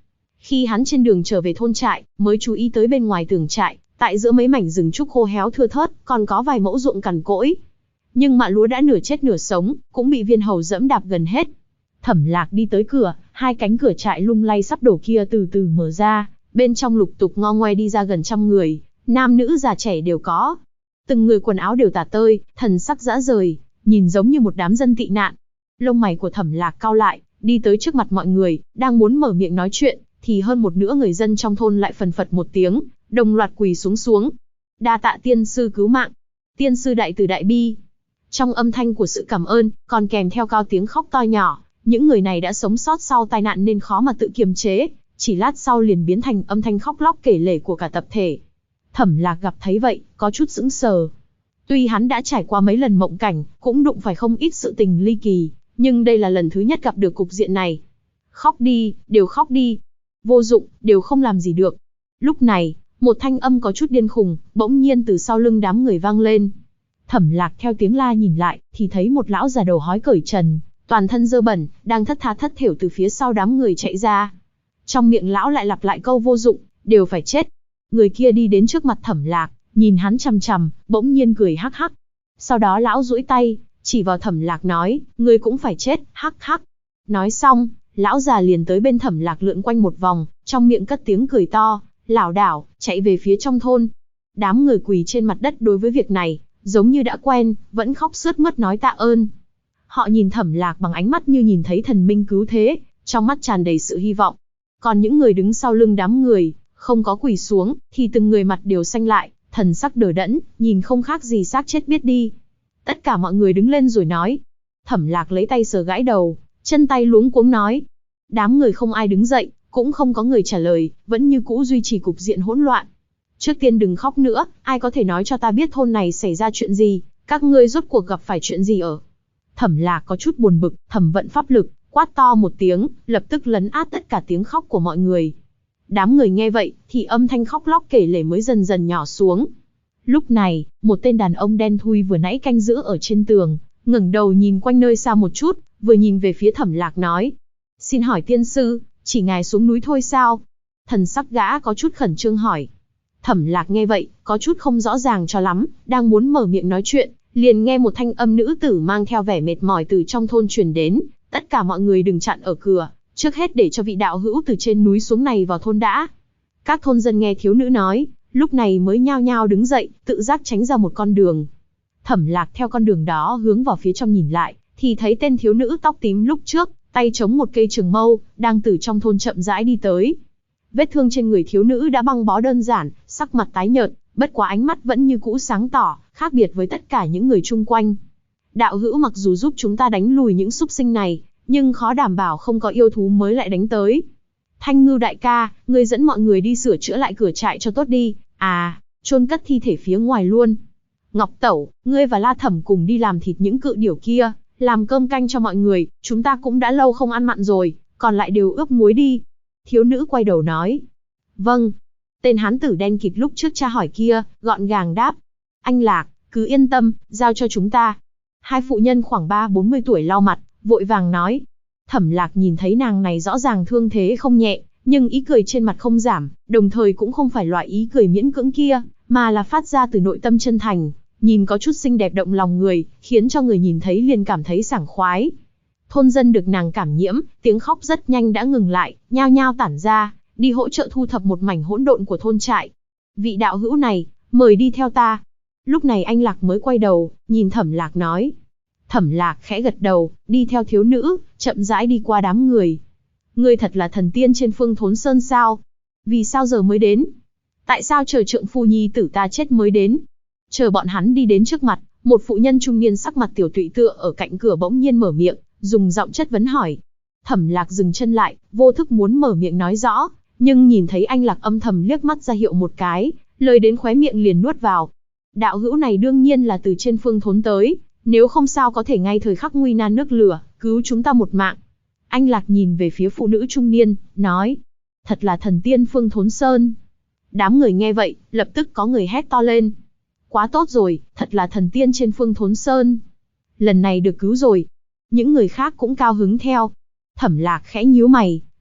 Khi hắn trên đường trở về thôn trại, mới chú ý tới bên ngoài tường trại, tại giữa mấy mảnh rừng trúc khô héo thưa thớt, còn có vài mẫu ruộng cằn cỗi. Nhưng mạ lúa đã nửa chết nửa sống, cũng bị viên hầu dẫm đạp gần hết. Thẩm Lạc đi tới cửa, hai cánh cửa trại lung lay sắp đổ kia từ từ mở ra, bên trong lục tục ngo ngoe đi ra gần 100 người, nam nữ già trẻ đều có. Từng người quần áo đều tả tơi, thần sắc rã rời, nhìn giống như một đám dân tị nạn. Lông mày của Thẩm Lạc cau lại, đi tới trước mặt mọi người, đang muốn mở miệng nói chuyện, thì hơn một nửa người dân trong thôn lại phần phật một tiếng, đồng loạt quỳ xuống. Đa tạ tiên sư cứu mạng, tiên sư đại từ đại bi. Trong âm thanh của sự cảm ơn, còn kèm theo cao tiếng khóc to nhỏ. Những người này đã sống sót sau tai nạn nên khó mà tự kiềm chế, chỉ lát sau liền biến thành âm thanh khóc lóc kể lể của cả tập thể. Thẩm Lạc gặp thấy vậy, có chút sững sờ. Tuy hắn đã trải qua mấy lần mộng cảnh, cũng đụng phải không ít sự tình ly kỳ, nhưng đây là lần thứ nhất gặp được cục diện này. Khóc đi, đều khóc đi. Vô dụng, đều không làm gì được. Lúc này, một thanh âm có chút điên khùng, bỗng nhiên từ sau lưng đám người vang lên. Thẩm Lạc theo tiếng la nhìn lại, thì thấy một lão già đầu hói cởi trần, toàn thân dơ bẩn, đang thất tha thất thểu từ phía sau đám người chạy ra. Trong miệng lão lại lặp lại câu vô dụng, đều phải chết. Người kia đi đến trước mặt Thẩm Lạc, nhìn hắn chằm chằm, bỗng nhiên cười hắc hắc. Sau đó lão duỗi tay, chỉ vào Thẩm Lạc nói, ngươi cũng phải chết, hắc hắc. Nói xong, lão già liền tới bên Thẩm Lạc lượn quanh một vòng, trong miệng cất tiếng cười to, lảo đảo, chạy về phía trong thôn. Đám người quỳ trên mặt đất đối với việc này, giống như đã quen, vẫn khóc sướt mướt nói tạ ơn. Họ nhìn Thẩm Lạc bằng ánh mắt như nhìn thấy thần minh cứu thế, trong mắt tràn đầy sự hy vọng. Còn những người đứng sau lưng đám người, không có quỳ xuống, thì từng người mặt đều xanh lại, thần sắc đờ đẫn, nhìn không khác gì xác chết biết đi. Tất cả mọi người đứng lên rồi nói. Thẩm Lạc lấy tay sờ gãi đầu, chân tay luống cuống nói. Đám người không ai đứng dậy, cũng không có người trả lời, vẫn như cũ duy trì cục diện hỗn loạn. Trước tiên đừng khóc nữa, ai có thể nói cho ta biết thôn này xảy ra chuyện gì, các ngươi rốt cuộc gặp phải chuyện gì ở. Thẩm Lạc có chút buồn bực, thẩm vận pháp lực, quát to một tiếng, lập tức lấn át tất cả tiếng khóc của mọi người. Đám người nghe vậy, thì âm thanh khóc lóc kể lể mới dần dần nhỏ xuống. Lúc này, một tên đàn ông đen thui vừa nãy canh giữ ở trên tường, ngẩng đầu nhìn quanh nơi xa một chút, vừa nhìn về phía Thẩm Lạc nói. Xin hỏi tiên sư, chỉ ngài xuống núi thôi sao? Thần sắc gã có chút khẩn trương hỏi. Thẩm Lạc nghe vậy, có chút không rõ ràng cho lắm, đang muốn mở miệng nói chuyện, liền nghe một thanh âm nữ tử mang theo vẻ mệt mỏi từ trong thôn truyền đến. Tất cả mọi người đừng chặn ở cửa, trước hết để cho vị đạo hữu từ trên núi xuống này vào thôn đã. Các thôn dân nghe thiếu nữ nói, lúc này mới nhao nhao đứng dậy, tự giác tránh ra một con đường. Thẩm Lạc theo con đường đó hướng vào phía trong nhìn lại, thì thấy tên thiếu nữ tóc tím lúc trước, tay chống một cây trường mâu, đang từ trong thôn chậm rãi đi tới. Vết thương trên người thiếu nữ đã băng bó đơn giản, sắc mặt tái nhợt, bất quá ánh mắt vẫn như cũ sáng tỏ, khác biệt với tất cả những người chung quanh. Đạo hữu mặc dù giúp chúng ta đánh lùi những súc sinh này, nhưng khó đảm bảo không có yêu thú mới lại đánh tới. Thanh Ngưu đại ca, ngươi dẫn mọi người đi sửa chữa lại cửa trại cho tốt đi, chôn cất thi thể phía ngoài luôn. Ngọc Tẩu, ngươi và La Thẩm cùng đi làm thịt những cự điểu kia, làm cơm canh cho mọi người, chúng ta cũng đã lâu không ăn mặn rồi, còn lại đều ướp muối đi. Thiếu nữ quay đầu nói. Vâng. Tên hán tử đen kịt lúc trước tra hỏi kia, gọn gàng đáp. Anh Lạc, cứ yên tâm, giao cho chúng ta. Hai phụ nhân khoảng 30-40 tuổi lau mặt, vội vàng nói. Thẩm Lạc nhìn thấy nàng này rõ ràng thương thế không nhẹ, nhưng ý cười trên mặt không giảm, đồng thời cũng không phải loại ý cười miễn cưỡng kia, mà là phát ra từ nội tâm chân thành, nhìn có chút xinh đẹp động lòng người, khiến cho người nhìn thấy liền cảm thấy sảng khoái. Thôn dân được nàng cảm nhiễm, tiếng khóc rất nhanh đã ngừng lại, nhao nhao tản ra, đi hỗ trợ thu thập một mảnh hỗn độn của thôn trại. Vị đạo hữu này, mời đi theo ta. Lúc này anh Lạc mới quay đầu, nhìn Thẩm Lạc nói. Thẩm Lạc khẽ gật đầu, đi theo thiếu nữ, chậm rãi đi qua đám người. Ngươi thật là thần tiên trên Phương Thốn Sơn sao? Vì sao giờ mới đến? Tại sao chờ trượng phu nhi tử ta chết mới đến? Chờ bọn hắn đi đến trước mặt, một phụ nhân trung niên sắc mặt tiểu tụy tựa ở cạnh cửa bỗng nhiên mở miệng, dùng giọng chất vấn hỏi. Thẩm Lạc dừng chân lại, vô thức muốn mở miệng nói rõ, nhưng nhìn thấy anh Lạc âm thầm liếc mắt ra hiệu một cái, lời đến khóe miệng liền nuốt vào. Đạo hữu này đương nhiên là từ trên Phương Thốn tới, nếu không sao có thể ngay thời khắc nguy nan nước lửa, cứu chúng ta một mạng. Anh Lạc nhìn về phía phụ nữ trung niên, nói. Thật là thần tiên Phương Thốn Sơn. Đám người nghe vậy, lập tức có người hét to lên. Quá tốt rồi, thật là thần tiên trên Phương Thốn Sơn. Lần này được cứu rồi. Những người khác cũng cao hứng theo. Thẩm Lạc khẽ nhíu mày,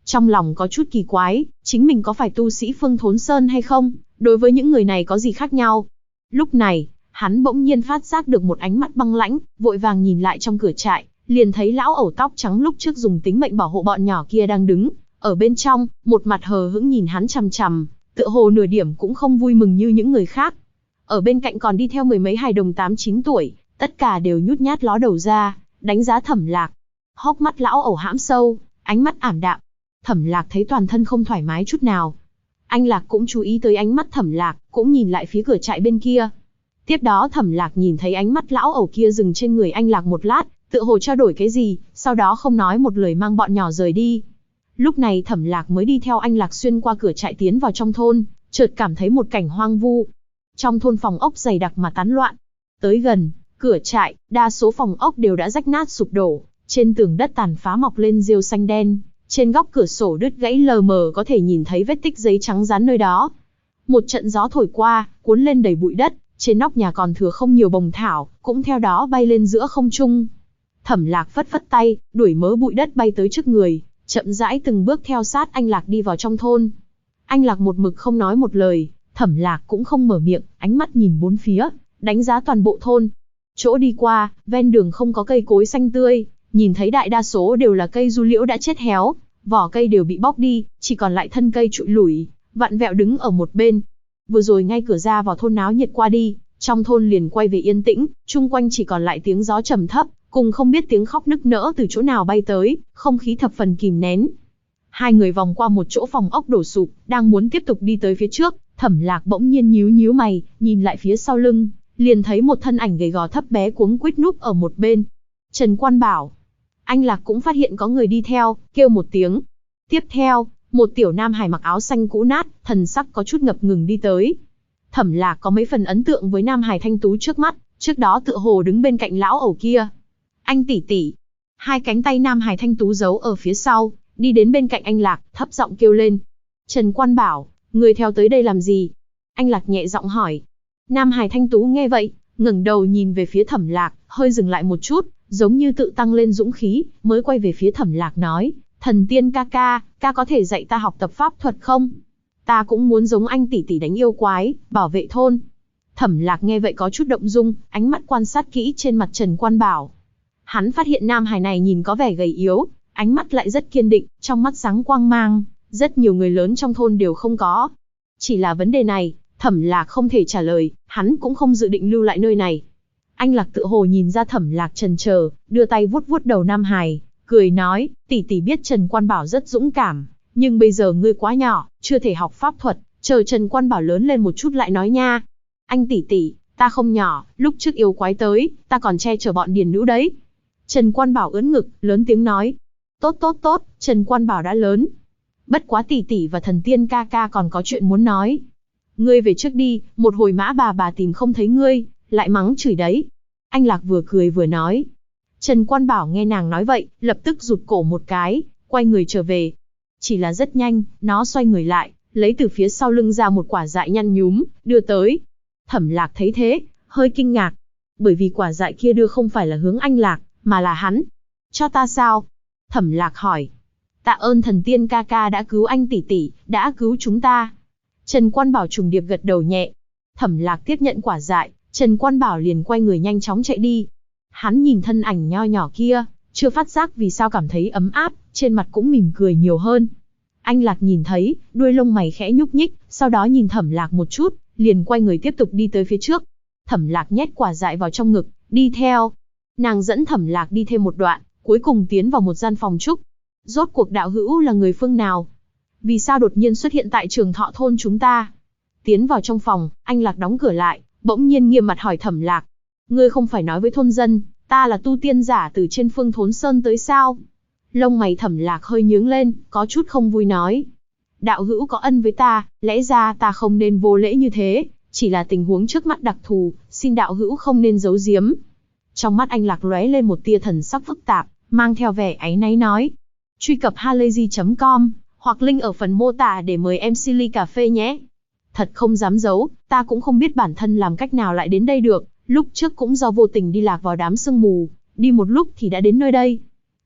Trong lòng có chút kỳ quái, chính mình có phải tu sĩ Phương Thốn Sơn hay không? Đối với những người này có gì khác nhau? Lúc này, hắn bỗng nhiên phát giác được một ánh mắt băng lãnh, vội vàng nhìn lại trong cửa trại, liền thấy lão ẩu tóc trắng lúc trước dùng tính mệnh bảo hộ bọn nhỏ kia đang đứng ở bên trong, một mặt hờ hững nhìn hắn chằm chằm, tựa hồ nửa điểm cũng không vui mừng như những người khác. Ở bên cạnh còn đi theo mười mấy hài đồng 8-9 tuổi, tất cả đều nhút nhát ló đầu ra, đánh giá Thẩm Lạc. Hốc mắt lão ẩu hãm sâu, ánh mắt ảm đạm. Thẩm Lạc thấy toàn thân không thoải mái chút nào. Anh Lạc cũng chú ý tới ánh mắt Thẩm Lạc, cũng nhìn lại phía cửa trại bên kia. Tiếp đó Thẩm Lạc nhìn thấy ánh mắt lão ẩu kia dừng trên người anh Lạc một lát, tựa hồ trao đổi cái gì, sau đó không nói một lời mang bọn nhỏ rời đi. Lúc này Thẩm Lạc mới đi theo anh Lạc xuyên qua cửa trại tiến vào trong thôn, chợt cảm thấy một cảnh hoang vu. Trong thôn phòng ốc dày đặc mà tán loạn. Tới gần cửa trại, đa số phòng ốc đều đã rách nát sụp đổ, trên tường đất tàn phá mọc lên rêu xanh đen, trên góc cửa sổ đứt gãy lờ mờ có thể nhìn thấy vết tích giấy trắng dán nơi đó. Một trận gió thổi qua, cuốn lên đầy bụi đất, trên nóc nhà còn thừa không nhiều bồng thảo, cũng theo đó bay lên giữa không trung. Thẩm Lạc phất phất tay, đuổi mớ bụi đất bay tới trước người, chậm rãi từng bước theo sát anh Lạc đi vào trong thôn. Anh Lạc một mực không nói một lời, Thẩm Lạc cũng không mở miệng, ánh mắt nhìn bốn phía, đánh giá toàn bộ thôn. Chỗ đi qua, ven đường không có cây cối xanh tươi, nhìn thấy đại đa số đều là cây du liễu đã chết héo, vỏ cây đều bị bóc đi, chỉ còn lại thân cây trụi lủi, vặn vẹo đứng ở một bên. Vừa rồi ngay cửa ra vào thôn náo nhiệt qua đi, trong thôn liền quay về yên tĩnh, chung quanh chỉ còn lại tiếng gió trầm thấp, cùng không biết tiếng khóc nức nở từ chỗ nào bay tới, không khí thập phần kìm nén. Hai người vòng qua một chỗ phòng ốc đổ sụp, đang muốn tiếp tục đi tới phía trước, Thẩm Lạc bỗng nhiên nhíu nhíu mày, nhìn lại phía sau lưng, liền thấy một thân ảnh gầy gò thấp bé cuống quýt núp ở một bên. Trần Quan Bảo. Anh Lạc cũng phát hiện có người đi theo, kêu một tiếng. Tiếp theo, một tiểu nam hài mặc áo xanh cũ nát, thần sắc có chút ngập ngừng đi tới. Thẩm Lạc có mấy phần ấn tượng với nam hài thanh tú trước mắt, trước đó tựa hồ đứng bên cạnh lão ẩu kia. Anh tỷ tỷ. Hai cánh tay nam hài thanh tú giấu ở phía sau, đi đến bên cạnh anh Lạc, thấp giọng kêu lên. Trần Quan Bảo, người theo tới đây làm gì? Anh Lạc nhẹ giọng hỏi. Nam hài thanh tú nghe vậy, ngẩng đầu nhìn về phía Thẩm Lạc, hơi dừng lại một chút, giống như tự tăng lên dũng khí, mới quay về phía Thẩm Lạc nói, Thần Tiên ca ca có thể dạy ta học tập pháp thuật không? Ta cũng muốn giống anh tỷ tỷ đánh yêu quái, bảo vệ thôn. Thẩm Lạc nghe vậy có chút động dung, ánh mắt quan sát kỹ trên mặt Trần Quan Bảo. Hắn phát hiện nam hài này nhìn có vẻ gầy yếu, ánh mắt lại rất kiên định, trong mắt sáng quang mang, rất nhiều người lớn trong thôn đều không có. Chỉ là vấn đề này, Thẩm Lạc không thể trả lời, hắn cũng không dự định lưu lại nơi này. Anh Lạc tự hồ nhìn ra Thẩm Lạc chần chờ, đưa tay vuốt vuốt đầu nam hài, cười nói, tỷ tỷ biết Trần Quan Bảo rất dũng cảm, nhưng bây giờ ngươi quá nhỏ, chưa thể học pháp thuật, chờ Trần Quan Bảo lớn lên một chút lại nói nha. Anh tỷ tỷ, ta không nhỏ, lúc trước yêu quái tới, ta còn che chở bọn điền nữ đấy. Trần Quan Bảo ưỡn ngực, lớn tiếng nói. Tốt, Trần Quan Bảo đã lớn. Bất quá tỷ tỷ và Thần Tiên ca ca còn có chuyện muốn nói. Ngươi về trước đi, một hồi mã bà tìm không thấy ngươi, lại mắng chửi đấy. Anh Lạc vừa cười vừa nói. Trần Quan Bảo nghe nàng nói vậy, lập tức rụt cổ một cái, quay người trở về. Chỉ là rất nhanh, nó xoay người lại, lấy từ phía sau lưng ra một quả dại nhăn nhúm, đưa tới. Thẩm Lạc thấy thế, hơi kinh ngạc. Bởi vì quả dại kia đưa không phải là hướng anh Lạc, mà là hắn. Cho ta sao? Thẩm Lạc hỏi. Tạ ơn Thần Tiên ca ca đã cứu anh tỷ tỷ, đã cứu chúng ta. Trần Quan Bảo trùng điệp gật đầu nhẹ. Thẩm Lạc tiếp nhận quả dại, Trần Quan Bảo liền quay người nhanh chóng chạy đi. Hắn nhìn thân ảnh nho nhỏ kia, chưa phát giác vì sao cảm thấy ấm áp, trên mặt cũng mỉm cười nhiều hơn. Anh Lạc nhìn thấy, đuôi lông mày khẽ nhúc nhích, sau đó nhìn Thẩm Lạc một chút, liền quay người tiếp tục đi tới phía trước. Thẩm Lạc nhét quả dại vào trong ngực, đi theo. Nàng dẫn Thẩm Lạc đi thêm một đoạn, cuối cùng tiến vào một gian phòng trúc. Rốt cuộc đạo hữu là người phương nào? Vì sao đột nhiên xuất hiện tại Trường Thọ thôn chúng ta? Tiến vào trong phòng, anh Lạc đóng cửa lại, bỗng nhiên nghiêm mặt hỏi Thẩm Lạc. Ngươi không phải nói với thôn dân, ta là tu tiên giả từ trên Phương Thốn Sơn tới sao? Lông mày Thẩm Lạc hơi nhướng lên, có chút không vui nói. Đạo hữu có ân với ta, lẽ ra ta không nên vô lễ như thế, chỉ là tình huống trước mắt đặc thù, xin đạo hữu không nên giấu giếm. Trong mắt anh Lạc lóe lên một tia thần sắc phức tạp, mang theo vẻ áy náy nói. Truy cập halayzi.com, hoặc link ở phần mô tả để mời em Silly Cà Phê nhé. Thật không dám giấu, ta cũng không biết bản thân làm cách nào lại đến đây được, lúc trước cũng do vô tình đi lạc vào đám sương mù, đi một lúc thì đã đến nơi đây.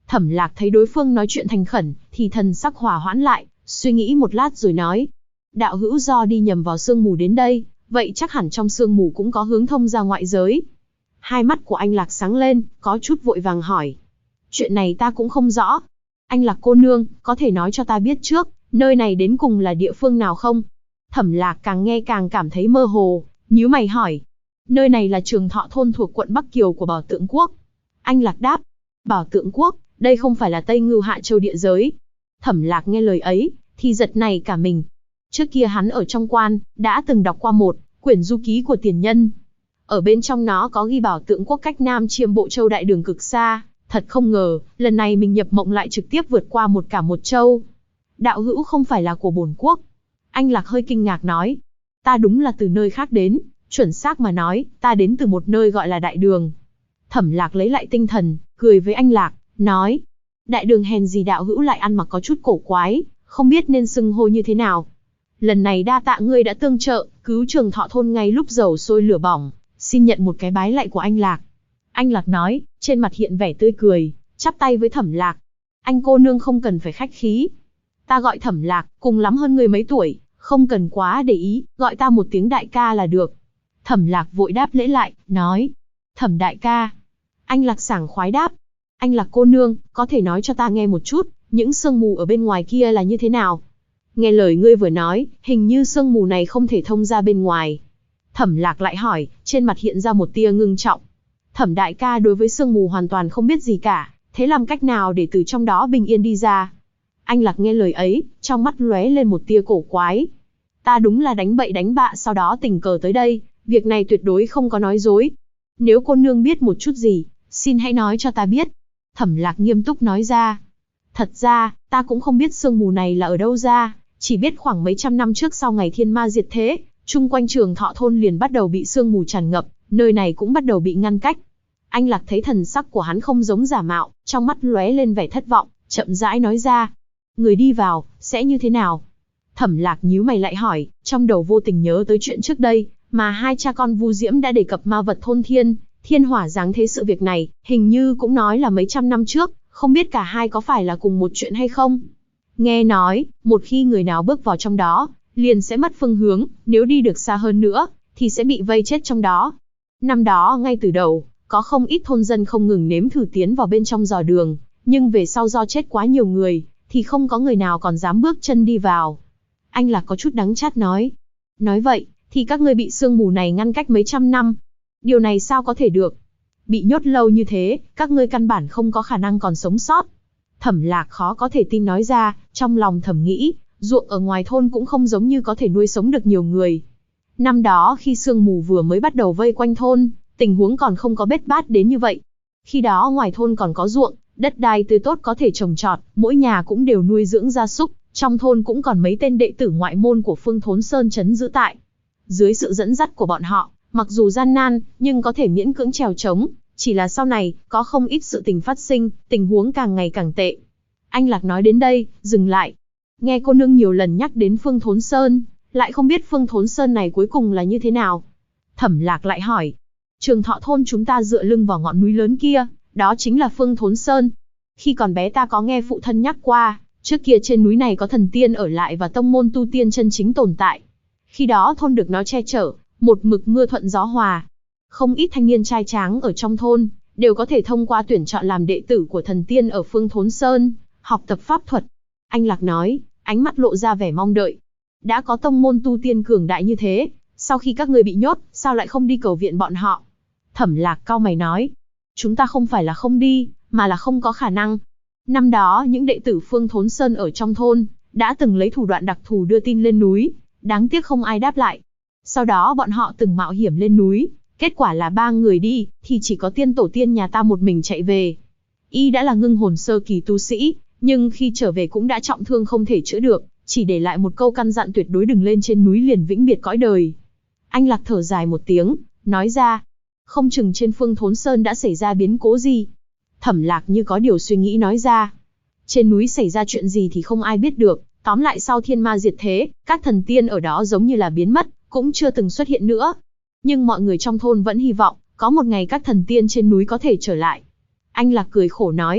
Thẩm Lạc thấy đối phương nói chuyện thành khẩn, thì thần sắc hòa hoãn lại, suy nghĩ một lát rồi nói. Đạo hữu do đi nhầm vào sương mù đến đây, vậy chắc hẳn trong sương mù cũng có hướng thông ra ngoại giới. Hai mắt của anh Lạc sáng lên, có chút vội vàng hỏi. Chuyện này ta cũng không rõ. Anh Lạc cô nương, có thể nói cho ta biết trước, nơi này đến cùng là địa phương nào không? Thẩm Lạc càng nghe càng cảm thấy mơ hồ, nhíu mày hỏi. Nơi này là Trường Thọ thôn thuộc quận Bắc Kiều của Bảo Tượng Quốc. Anh Lạc đáp. Bảo Tượng Quốc, đây không phải là Tây Ngưu Hạ Châu địa giới. Thẩm Lạc nghe lời ấy, thì giật nảy cả mình. Trước kia hắn ở trong quan, đã từng đọc qua một quyển du ký của tiền nhân. Ở bên trong nó có ghi Bảo Tượng Quốc cách Nam Chiêm Bộ Châu đại đường cực xa, thật không ngờ, lần này mình nhập mộng lại trực tiếp vượt qua cả một châu. Đạo hữu không phải là của bổn quốc. Anh Lạc hơi kinh ngạc nói. Ta đúng là từ nơi khác đến, chuẩn xác mà nói, ta đến từ một nơi gọi là Đại Đường. Thẩm Lạc lấy lại tinh thần, cười với anh Lạc, nói. Đại Đường hèn gì đạo hữu lại ăn mặc có chút cổ quái, không biết nên xưng hô như thế nào. Lần này đa tạ ngươi đã tương trợ, cứu Trường Thọ thôn ngay lúc dầu sôi lửa bỏng, xin nhận một cái bái lạy của anh Lạc. Anh Lạc nói, trên mặt hiện vẻ tươi cười, chắp tay với Thẩm Lạc. Anh cô nương không cần phải khách khí. Ta gọi Thẩm Lạc, cùng lắm hơn người mấy tuổi, không cần quá để ý, gọi ta một tiếng đại ca là được. Thẩm Lạc vội đáp lễ lại, nói. Thẩm đại ca. Anh Lạc sảng khoái đáp. Anh Lạc cô nương, có thể nói cho ta nghe một chút, những sương mù ở bên ngoài kia là như thế nào? Nghe lời ngươi vừa nói, hình như sương mù này không thể thông ra bên ngoài. Thẩm Lạc lại hỏi, trên mặt hiện ra một tia ngưng trọng. Thẩm đại ca đối với sương mù hoàn toàn không biết gì cả, thế làm cách nào để từ trong đó bình yên đi ra? Anh Lạc nghe lời ấy, trong mắt lóe lên một tia cổ quái. Ta đúng là đánh bậy đánh bạ sau đó tình cờ tới đây, việc này tuyệt đối không có nói dối. Nếu cô nương biết một chút gì, xin hãy nói cho ta biết. Thẩm Lạc nghiêm túc nói ra. Thật ra, ta cũng không biết sương mù này là ở đâu ra, chỉ biết khoảng mấy trăm năm trước sau ngày thiên ma diệt thế, chung quanh Trường Thọ thôn liền bắt đầu bị sương mù tràn ngập, nơi này cũng bắt đầu bị ngăn cách. Anh Lạc thấy thần sắc của hắn không giống giả mạo, trong mắt lóe lên vẻ thất vọng, chậm rãi nói ra. Người đi vào, sẽ như thế nào? Thẩm Lạc nhíu mày lại hỏi, trong đầu vô tình nhớ tới chuyện trước đây, mà hai cha con Vu Diễm đã đề cập ma vật thôn thiên hỏa giáng thế sự việc này, hình như cũng nói là mấy trăm năm trước, không biết cả hai có phải là cùng một chuyện hay không? Nghe nói, một khi người nào bước vào trong đó, liền sẽ mất phương hướng, nếu đi được xa hơn nữa, thì sẽ bị vây chết trong đó. Năm đó ngay từ đầu, có không ít thôn dân không ngừng nếm thử tiến vào bên trong dò đường, nhưng về sau do chết quá nhiều người, thì không có người nào còn dám bước chân đi vào. Anh Lạc có chút đắng chát nói. Nói vậy, thì các ngươi bị sương mù này ngăn cách mấy trăm năm. Điều này sao có thể được? Bị nhốt lâu như thế, các ngươi căn bản không có khả năng còn sống sót. Thẩm Lạc khó có thể tin nói ra, trong lòng thầm nghĩ, ruộng ở ngoài thôn cũng không giống như có thể nuôi sống được nhiều người. Năm đó khi sương mù vừa mới bắt đầu vây quanh thôn, tình huống còn không có bết bát đến như vậy. Khi đó ngoài thôn còn có ruộng, đất đai tươi tốt có thể trồng trọt, mỗi nhà cũng đều nuôi dưỡng gia súc, trong thôn cũng còn mấy tên đệ tử ngoại môn của Phương Thốn Sơn trấn giữ tại. Dưới sự dẫn dắt của bọn họ, mặc dù gian nan, nhưng có thể miễn cưỡng trèo trống, chỉ là sau này, có không ít sự tình phát sinh, tình huống càng ngày càng tệ. Anh Lạc nói đến đây, dừng lại. Nghe cô nương nhiều lần nhắc đến Phương Thốn Sơn, lại không biết Phương Thốn Sơn này cuối cùng là như thế nào. Thẩm Lạc lại hỏi, Trường Thọ thôn chúng ta dựa lưng vào ngọn núi lớn kia, đó chính là Phương Thốn Sơn. Khi còn bé ta có nghe phụ thân nhắc qua, trước kia trên núi này có thần tiên ở lại và tông môn tu tiên chân chính tồn tại. Khi đó thôn được nó che chở, một mực mưa thuận gió hòa. Không ít thanh niên trai tráng ở trong thôn, đều có thể thông qua tuyển chọn làm đệ tử của thần tiên ở Phương Thốn Sơn, học tập pháp thuật. Anh Lạc nói, ánh mắt lộ ra vẻ mong đợi. Đã có tông môn tu tiên cường đại như thế, sau khi các ngươi bị nhốt, sao lại không đi cầu viện bọn họ? Thẩm Lạc cau mày nói, chúng ta không phải là không đi, mà là không có khả năng. Năm đó những đệ tử Phương Thốn Sơn ở trong thôn, đã từng lấy thủ đoạn đặc thù đưa tin lên núi, đáng tiếc không ai đáp lại. Sau đó bọn họ từng mạo hiểm lên núi, kết quả là 3 người đi, thì chỉ có tiên tổ tiên nhà ta một mình chạy về. Y đã là ngưng hồn sơ kỳ tu sĩ, nhưng khi trở về cũng đã trọng thương không thể chữa được, chỉ để lại một câu căn dặn tuyệt đối đừng lên trên núi liền vĩnh biệt cõi đời. Anh Lạc thở dài một tiếng, nói ra, không chừng trên Phương Thốn Sơn đã xảy ra biến cố gì. Thẩm Lạc như có điều suy nghĩ nói ra, trên núi xảy ra chuyện gì thì không ai biết được, tóm lại sau thiên ma diệt thế, các thần tiên ở đó giống như là biến mất, cũng chưa từng xuất hiện nữa. Nhưng mọi người trong thôn vẫn hy vọng, có một ngày các thần tiên trên núi có thể trở lại. Anh Lạc cười khổ nói,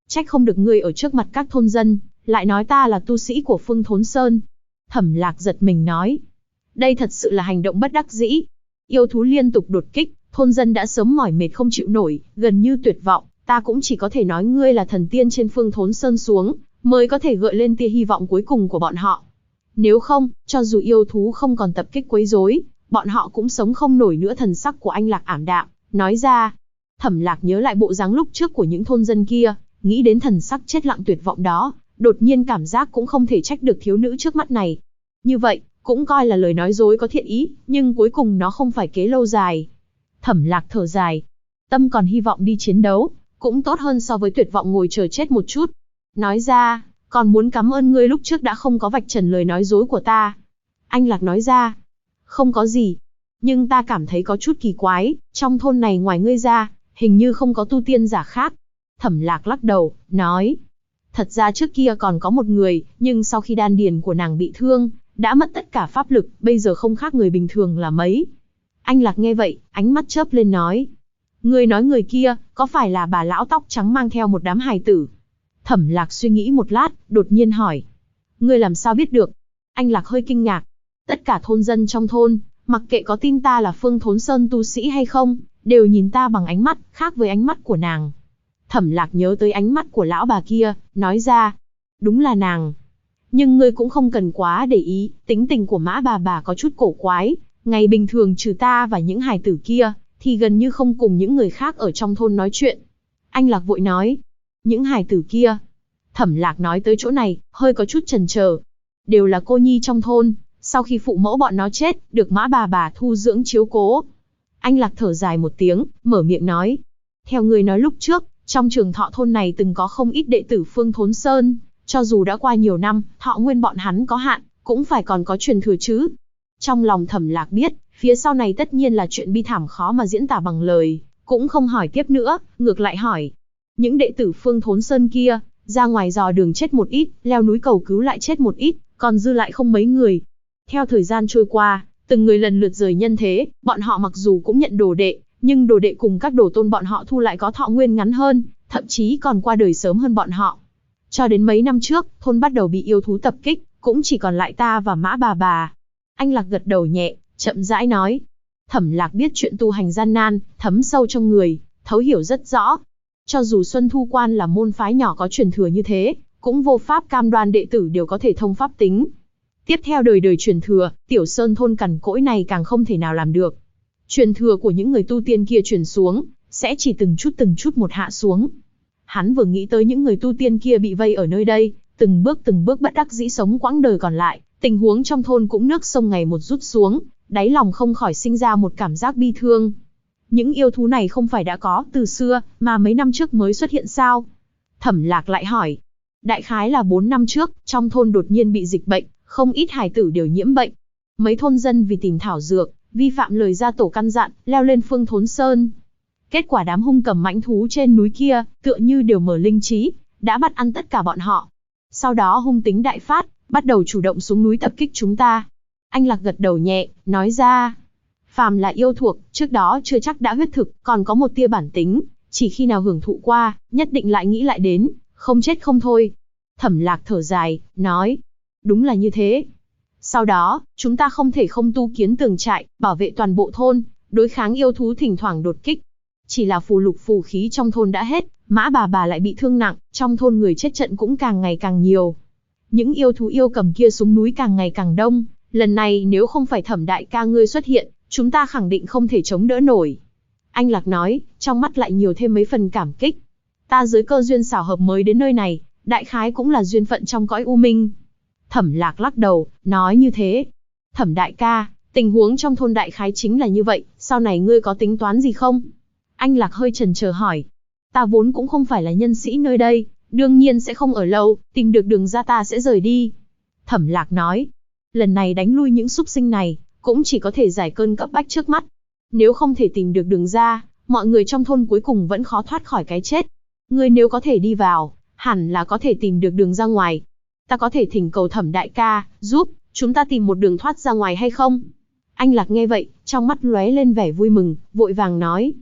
Trách không được ngươi ở trước mặt các thôn dân, lại nói ta là tu sĩ của Phương Thốn Sơn. Thẩm Lạc giật mình nói. Đây thật sự là hành động bất đắc dĩ. Yêu thú liên tục đột kích, thôn dân đã sớm mỏi mệt không chịu nổi, gần như tuyệt vọng. Ta cũng chỉ có thể nói ngươi là thần tiên trên Phương Thốn Sơn xuống, mới có thể gợi lên tia hy vọng cuối cùng của bọn họ. Nếu không, cho dù yêu thú không còn tập kích quấy rối, bọn họ cũng sống không nổi nữa. Thần sắc của anh Lạc ảm đạm, nói ra. Thẩm Lạc nhớ lại bộ dáng lúc trước của những thôn dân kia, nghĩ đến thần sắc chết lặng tuyệt vọng đó, đột nhiên cảm giác cũng không thể trách được thiếu nữ trước mắt này. Như vậy, cũng coi là lời nói dối có thiện ý, nhưng cuối cùng nó không phải kế lâu dài. Thẩm Lạc thở dài, tâm còn hy vọng đi chiến đấu, cũng tốt hơn so với tuyệt vọng ngồi chờ chết một chút. Nói ra, còn muốn cảm ơn ngươi lúc trước đã không có vạch trần lời nói dối của ta. Anh Lạc nói ra, không có gì, nhưng ta cảm thấy có chút kỳ quái, trong thôn này ngoài ngươi ra, hình như không có tu tiên giả khác. Thẩm Lạc lắc đầu, nói, thật ra trước kia còn có một người, nhưng sau khi đan điền của nàng bị thương, đã mất tất cả pháp lực, bây giờ không khác người bình thường là mấy. Anh Lạc nghe vậy, ánh mắt chớp lên nói, ngươi nói người kia, có phải là bà lão tóc trắng mang theo một đám hài tử? Thẩm Lạc suy nghĩ một lát, đột nhiên hỏi, ngươi làm sao biết được? Anh Lạc hơi kinh ngạc. Tất cả thôn dân trong thôn, mặc kệ có tin ta là Phương Thốn Sơn tu sĩ hay không, đều nhìn ta bằng ánh mắt khác với ánh mắt của nàng. Thẩm Lạc nhớ tới ánh mắt của lão bà kia, nói ra, đúng là nàng. Nhưng ngươi cũng không cần quá để ý, tính tình của Mã bà có chút cổ quái, ngày bình thường trừ ta và những hài tử kia, thì gần như không cùng những người khác ở trong thôn nói chuyện. Anh Lạc vội nói, những hài tử kia. Thẩm Lạc nói tới chỗ này, hơi có chút chần chờ. Đều là cô nhi trong thôn, sau khi phụ mẫu bọn nó chết, được Mã bà thu dưỡng chiếu cố. Anh Lạc thở dài một tiếng, mở miệng nói, theo người nói lúc trước, trong trường thọ thôn này từng có không ít đệ tử Phương Thốn Sơn, cho dù đã qua nhiều năm, thọ nguyên bọn hắn có hạn, cũng phải còn có truyền thừa chứ. Trong lòng Thẩm Lạc biết, phía sau này tất nhiên là chuyện bi thảm khó mà diễn tả bằng lời, cũng không hỏi tiếp nữa, ngược lại hỏi. Những đệ tử Phương Thốn Sơn kia, ra ngoài dò đường chết một ít, leo núi cầu cứu lại chết một ít, còn dư lại không mấy người. Theo thời gian trôi qua, từng người lần lượt rời nhân thế, bọn họ mặc dù cũng nhận đồ đệ, nhưng đồ đệ cùng các đồ tôn bọn họ thu lại có thọ nguyên ngắn hơn, thậm chí còn qua đời sớm hơn bọn họ. Cho đến mấy năm trước, thôn bắt đầu bị yêu thú tập kích, cũng chỉ còn lại ta và Mã bà. Anh Lạc gật đầu nhẹ, chậm rãi nói. Thẩm Lạc biết chuyện tu hành gian nan, thấm sâu trong người, thấu hiểu rất rõ. Cho dù Xuân Thu Quan là môn phái nhỏ có truyền thừa như thế, cũng vô pháp cam đoan đệ tử đều có thể thông pháp tính. Tiếp theo đời đời truyền thừa, Tiểu Sơn thôn cằn cỗi này càng không thể nào làm được. Truyền thừa của những người tu tiên kia truyền xuống, sẽ chỉ từng chút một hạ xuống. Hắn vừa nghĩ tới những người tu tiên kia bị vây ở nơi đây, từng bước bất đắc dĩ sống quãng đời còn lại, tình huống trong thôn cũng nước sông ngày một rút xuống, đáy lòng không khỏi sinh ra một cảm giác bi thương. Những yêu thú này không phải đã có từ xưa, mà mấy năm trước mới xuất hiện sao? Thẩm Lạc lại hỏi. Đại khái là 4 năm trước, trong thôn đột nhiên bị dịch bệnh, không ít hài tử đều nhiễm bệnh. Mấy thôn dân vì tìm thảo dược, vi phạm lời gia tổ căn dặn, leo lên Phương Thốn Sơn. Kết quả đám hung cầm mãnh thú trên núi kia, tựa như đều mở linh trí, đã bắt ăn tất cả bọn họ. Sau đó hung tính đại phát, bắt đầu chủ động xuống núi tập kích chúng ta. Anh Lạc gật đầu nhẹ, nói ra. Phàm là yêu thuộc, trước đó chưa chắc đã huyết thực, còn có một tia bản tính, chỉ khi nào hưởng thụ qua, nhất định lại nghĩ lại đến, không chết không thôi. Thẩm Lạc thở dài, nói. Đúng là như thế. Sau đó, chúng ta không thể không tu kiến tường trại, bảo vệ toàn bộ thôn, đối kháng yêu thú thỉnh thoảng đột kích. Chỉ là phù lục phù khí trong thôn đã hết, Mã bà lại bị thương nặng, trong thôn người chết trận cũng càng ngày càng nhiều. Những yêu thú yêu cầm kia xuống núi càng ngày càng đông, lần này nếu không phải Thẩm đại ca ngươi xuất hiện, chúng ta khẳng định không thể chống đỡ nổi. Anh Lạc nói, trong mắt lại nhiều thêm mấy phần cảm kích. Ta dưới cơ duyên xảo hợp mới đến nơi này, đại khái cũng là duyên phận trong cõi u minh. Thẩm Lạc lắc đầu, nói như thế. Thẩm đại ca, tình huống trong thôn đại khái chính là như vậy, sau này ngươi có tính toán gì không? Anh Lạc hơi chần chờ hỏi. Ta vốn cũng không phải là nhân sĩ nơi đây, đương nhiên sẽ không ở lâu, tìm được đường ra ta sẽ rời đi. Thẩm Lạc nói. Lần này đánh lui những súc sinh này, cũng chỉ có thể giải cơn cấp bách trước mắt. Nếu không thể tìm được đường ra, mọi người trong thôn cuối cùng vẫn khó thoát khỏi cái chết. Ngươi nếu có thể đi vào, hẳn là có thể tìm được đường ra ngoài. Ta có thể thỉnh cầu Thẩm đại ca, giúp chúng ta tìm một đường thoát ra ngoài hay không? Anh Lạc nghe vậy, trong mắt lóe lên vẻ vui mừng, vội vàng nói.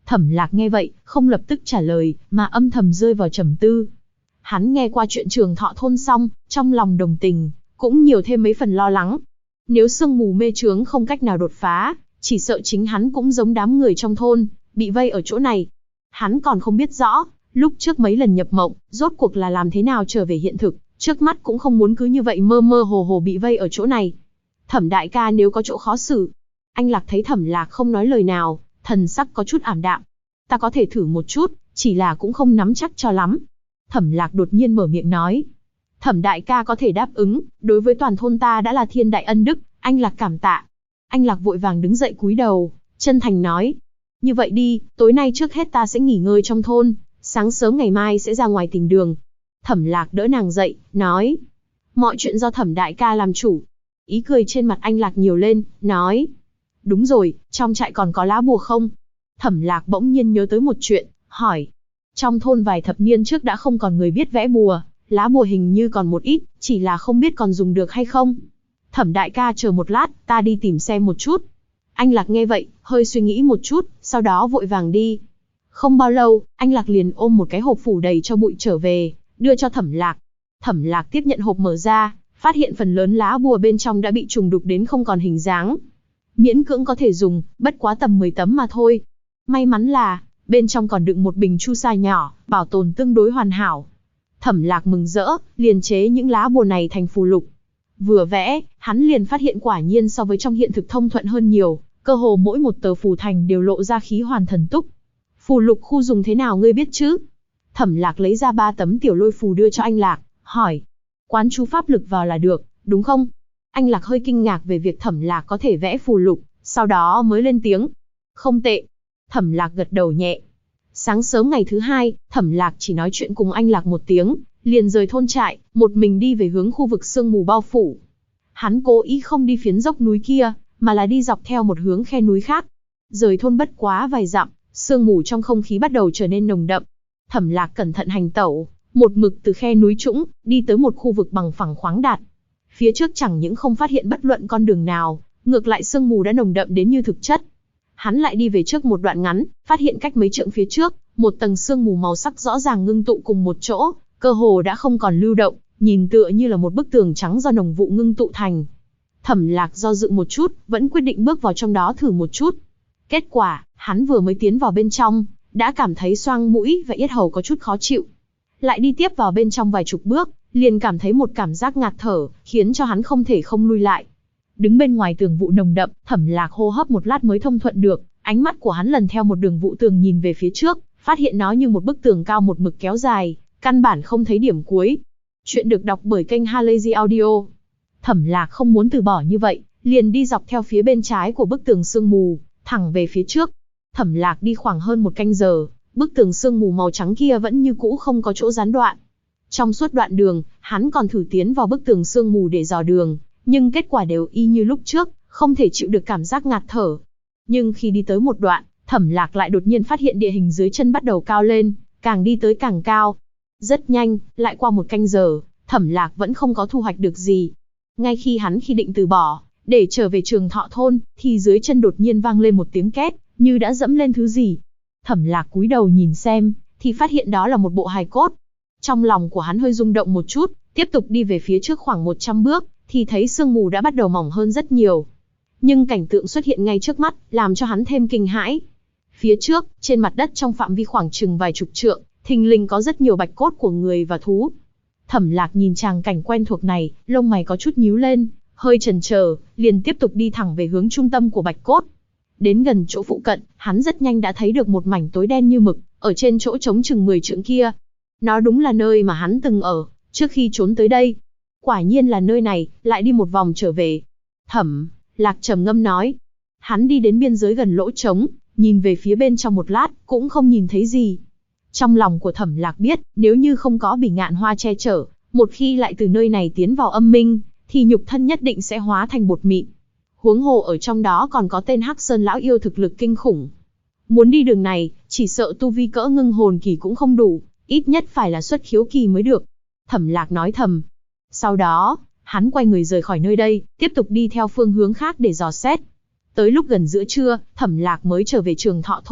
Thẩm Lạc nghe vậy, không lập tức trả lời, mà âm thầm rơi vào trầm tư. Hắn nghe qua chuyện Trường Thọ thôn xong, trong lòng đồng tình, cũng nhiều thêm mấy phần lo lắng. Nếu sương mù mê chướng không cách nào đột phá, chỉ sợ chính hắn cũng giống đám người trong thôn, bị vây ở chỗ này. Hắn còn không biết rõ, lúc trước mấy lần nhập mộng, rốt cuộc là làm thế nào trở về hiện thực, trước mắt cũng không muốn cứ như vậy mơ mơ hồ hồ bị vây ở chỗ này. Thẩm đại ca nếu có chỗ khó xử. Anh Lạc thấy Thẩm Lạc không nói lời nào, thần sắc có chút ảm đạm. Ta có thể thử một chút, chỉ là cũng không nắm chắc cho lắm. Thẩm Lạc đột nhiên mở miệng nói. Thẩm đại ca có thể đáp ứng, đối với toàn thôn ta đã là thiên đại ân đức, anh Lạc cảm tạ. Anh Lạc vội vàng đứng dậy cúi đầu, chân thành nói. Như vậy đi, tối nay trước hết ta sẽ nghỉ ngơi trong thôn, sáng sớm ngày mai sẽ ra ngoài tìm đường. Thẩm Lạc đỡ nàng dậy, nói. Mọi chuyện do Thẩm đại ca làm chủ. Ý cười trên mặt anh Lạc nhiều lên, nói. Đúng rồi, trong trại còn có lá bùa không? Thẩm Lạc bỗng nhiên nhớ tới một chuyện, hỏi. Trong thôn vài thập niên trước đã không còn người biết vẽ bùa, lá bùa hình như còn một ít, chỉ là không biết còn dùng được hay không. Thẩm đại ca chờ một lát, ta đi tìm xem một chút. Anh Lạc nghe vậy, hơi suy nghĩ một chút, sau đó vội vàng đi. Không bao lâu, anh Lạc liền ôm một cái hộp phủ đầy cho bụi trở về, đưa cho Thẩm Lạc. Thẩm Lạc tiếp nhận hộp mở ra, phát hiện phần lớn lá bùa bên trong đã bị trùng đục đến không còn hình dáng. Miễn cưỡng có thể dùng, bất quá tầm 10 tấm mà thôi. May mắn là, bên trong còn đựng một bình chu sa nhỏ, bảo tồn tương đối hoàn hảo. Thẩm Lạc mừng rỡ, liền chế những lá bùa này thành phù lục. Vừa vẽ, hắn liền phát hiện quả nhiên so với trong hiện thực thông thuận hơn nhiều, cơ hồ mỗi một tờ phù thành đều lộ ra khí hoàn thần túc. Phù lục khu dùng thế nào ngươi biết chứ? Thẩm Lạc lấy ra 3 tấm tiểu lôi phù đưa cho anh Lạc, hỏi. Quán chú pháp lực vào là được, đúng không? Anh Lạc hơi kinh ngạc về việc Thẩm Lạc có thể vẽ phù lục, sau đó mới lên tiếng. Không tệ. Thẩm Lạc gật đầu nhẹ. Sáng sớm ngày thứ hai, Thẩm Lạc chỉ nói chuyện cùng anh Lạc một tiếng, liền rời thôn trại, một mình đi về hướng khu vực sương mù bao phủ. Hắn cố ý không đi phiến dốc núi kia, mà là đi dọc theo một hướng khe núi khác. Rời thôn bất quá vài dặm, sương mù trong không khí bắt đầu trở nên nồng đậm. Thẩm Lạc cẩn thận hành tẩu, một mực từ khe núi trũng, đi tới một khu vực bằng phẳng khoáng đạt. Phía trước chẳng những không phát hiện bất luận con đường nào, ngược lại sương mù đã nồng đậm đến như thực chất. Hắn lại đi về trước một đoạn ngắn, phát hiện cách mấy trượng phía trước, một tầng sương mù màu sắc rõ ràng ngưng tụ cùng một chỗ, cơ hồ đã không còn lưu động, nhìn tựa như là một bức tường trắng do nồng vụ ngưng tụ thành. Thẩm Lạc do dự một chút, vẫn quyết định bước vào trong đó thử một chút. Kết quả, hắn vừa mới tiến vào bên trong, đã cảm thấy xoang mũi và yết hầu có chút khó chịu. Lại đi tiếp vào bên trong vài chục bước, liền cảm thấy một cảm giác ngạt thở, khiến cho hắn không thể không lui lại. Đứng bên ngoài tường vụ nồng đậm, Thẩm Lạc hô hấp một lát mới thông thuận được, ánh mắt của hắn lần theo một đường vụ tường nhìn về phía trước, phát hiện nó như một bức tường cao một mực kéo dài, căn bản không thấy điểm cuối. Chuyện được đọc bởi kênh Halazy Audio. Thẩm Lạc không muốn từ bỏ như vậy, liền đi dọc theo phía bên trái của bức tường sương mù, thẳng về phía trước. Thẩm Lạc đi khoảng hơn một canh giờ, bức tường sương mù màu trắng kia vẫn như cũ không có chỗ gián đoạn. Trong suốt đoạn đường, hắn còn thử tiến vào bức tường sương mù để dò đường, nhưng kết quả đều y như lúc trước, không thể chịu được cảm giác ngạt thở. Nhưng khi đi tới một đoạn, Thẩm Lạc lại đột nhiên phát hiện địa hình dưới chân bắt đầu cao lên, càng đi tới càng cao. Rất nhanh, lại qua một canh giờ, Thẩm Lạc vẫn không có thu hoạch được gì. Ngay khi hắn định từ bỏ, để trở về Trường Thọ thôn, thì dưới chân đột nhiên vang lên một tiếng két, như đã dẫm lên thứ gì. Thẩm Lạc cúi đầu nhìn xem, thì phát hiện đó là một bộ hài cốt. Trong lòng của hắn hơi rung động một chút, tiếp tục đi về phía trước khoảng 100 bước, thì thấy sương mù đã bắt đầu mỏng hơn rất nhiều. Nhưng cảnh tượng xuất hiện ngay trước mắt, làm cho hắn thêm kinh hãi. Phía trước, trên mặt đất trong phạm vi khoảng chừng vài chục trượng, thình lình có rất nhiều bạch cốt của người và thú. Thẩm Lạc nhìn tràng cảnh quen thuộc này, lông mày có chút nhíu lên, hơi chần chờ, liền tiếp tục đi thẳng về hướng trung tâm của bạch cốt. Đến gần chỗ phụ cận, hắn rất nhanh đã thấy được một mảnh tối đen như mực, ở trên chỗ trống chừng 10 trượng kia. Nó đúng là nơi mà hắn từng ở, trước khi trốn tới đây. Quả nhiên là nơi này, lại đi một vòng trở về. Thẩm Lạc trầm ngâm nói. Hắn đi đến biên giới gần lỗ trống, nhìn về phía bên trong một lát, cũng không nhìn thấy gì. Trong lòng của Thẩm Lạc biết, nếu như không có Bỉ Ngạn Hoa che chở, một khi lại từ nơi này tiến vào âm minh, thì nhục thân nhất định sẽ hóa thành bột mịn. Huống hồ ở trong đó còn có tên Hắc Sơn lão yêu thực lực kinh khủng. Muốn đi đường này, chỉ sợ tu vi cỡ ngưng hồn kỳ cũng không đủ, ít nhất phải là xuất khiếu kỳ mới được. Thẩm Lạc nói thầm. Sau đó, hắn quay người rời khỏi nơi đây, tiếp tục đi theo phương hướng khác để dò xét. Tới lúc gần giữa trưa, Thẩm Lạc mới trở về Trường Thọ thôn,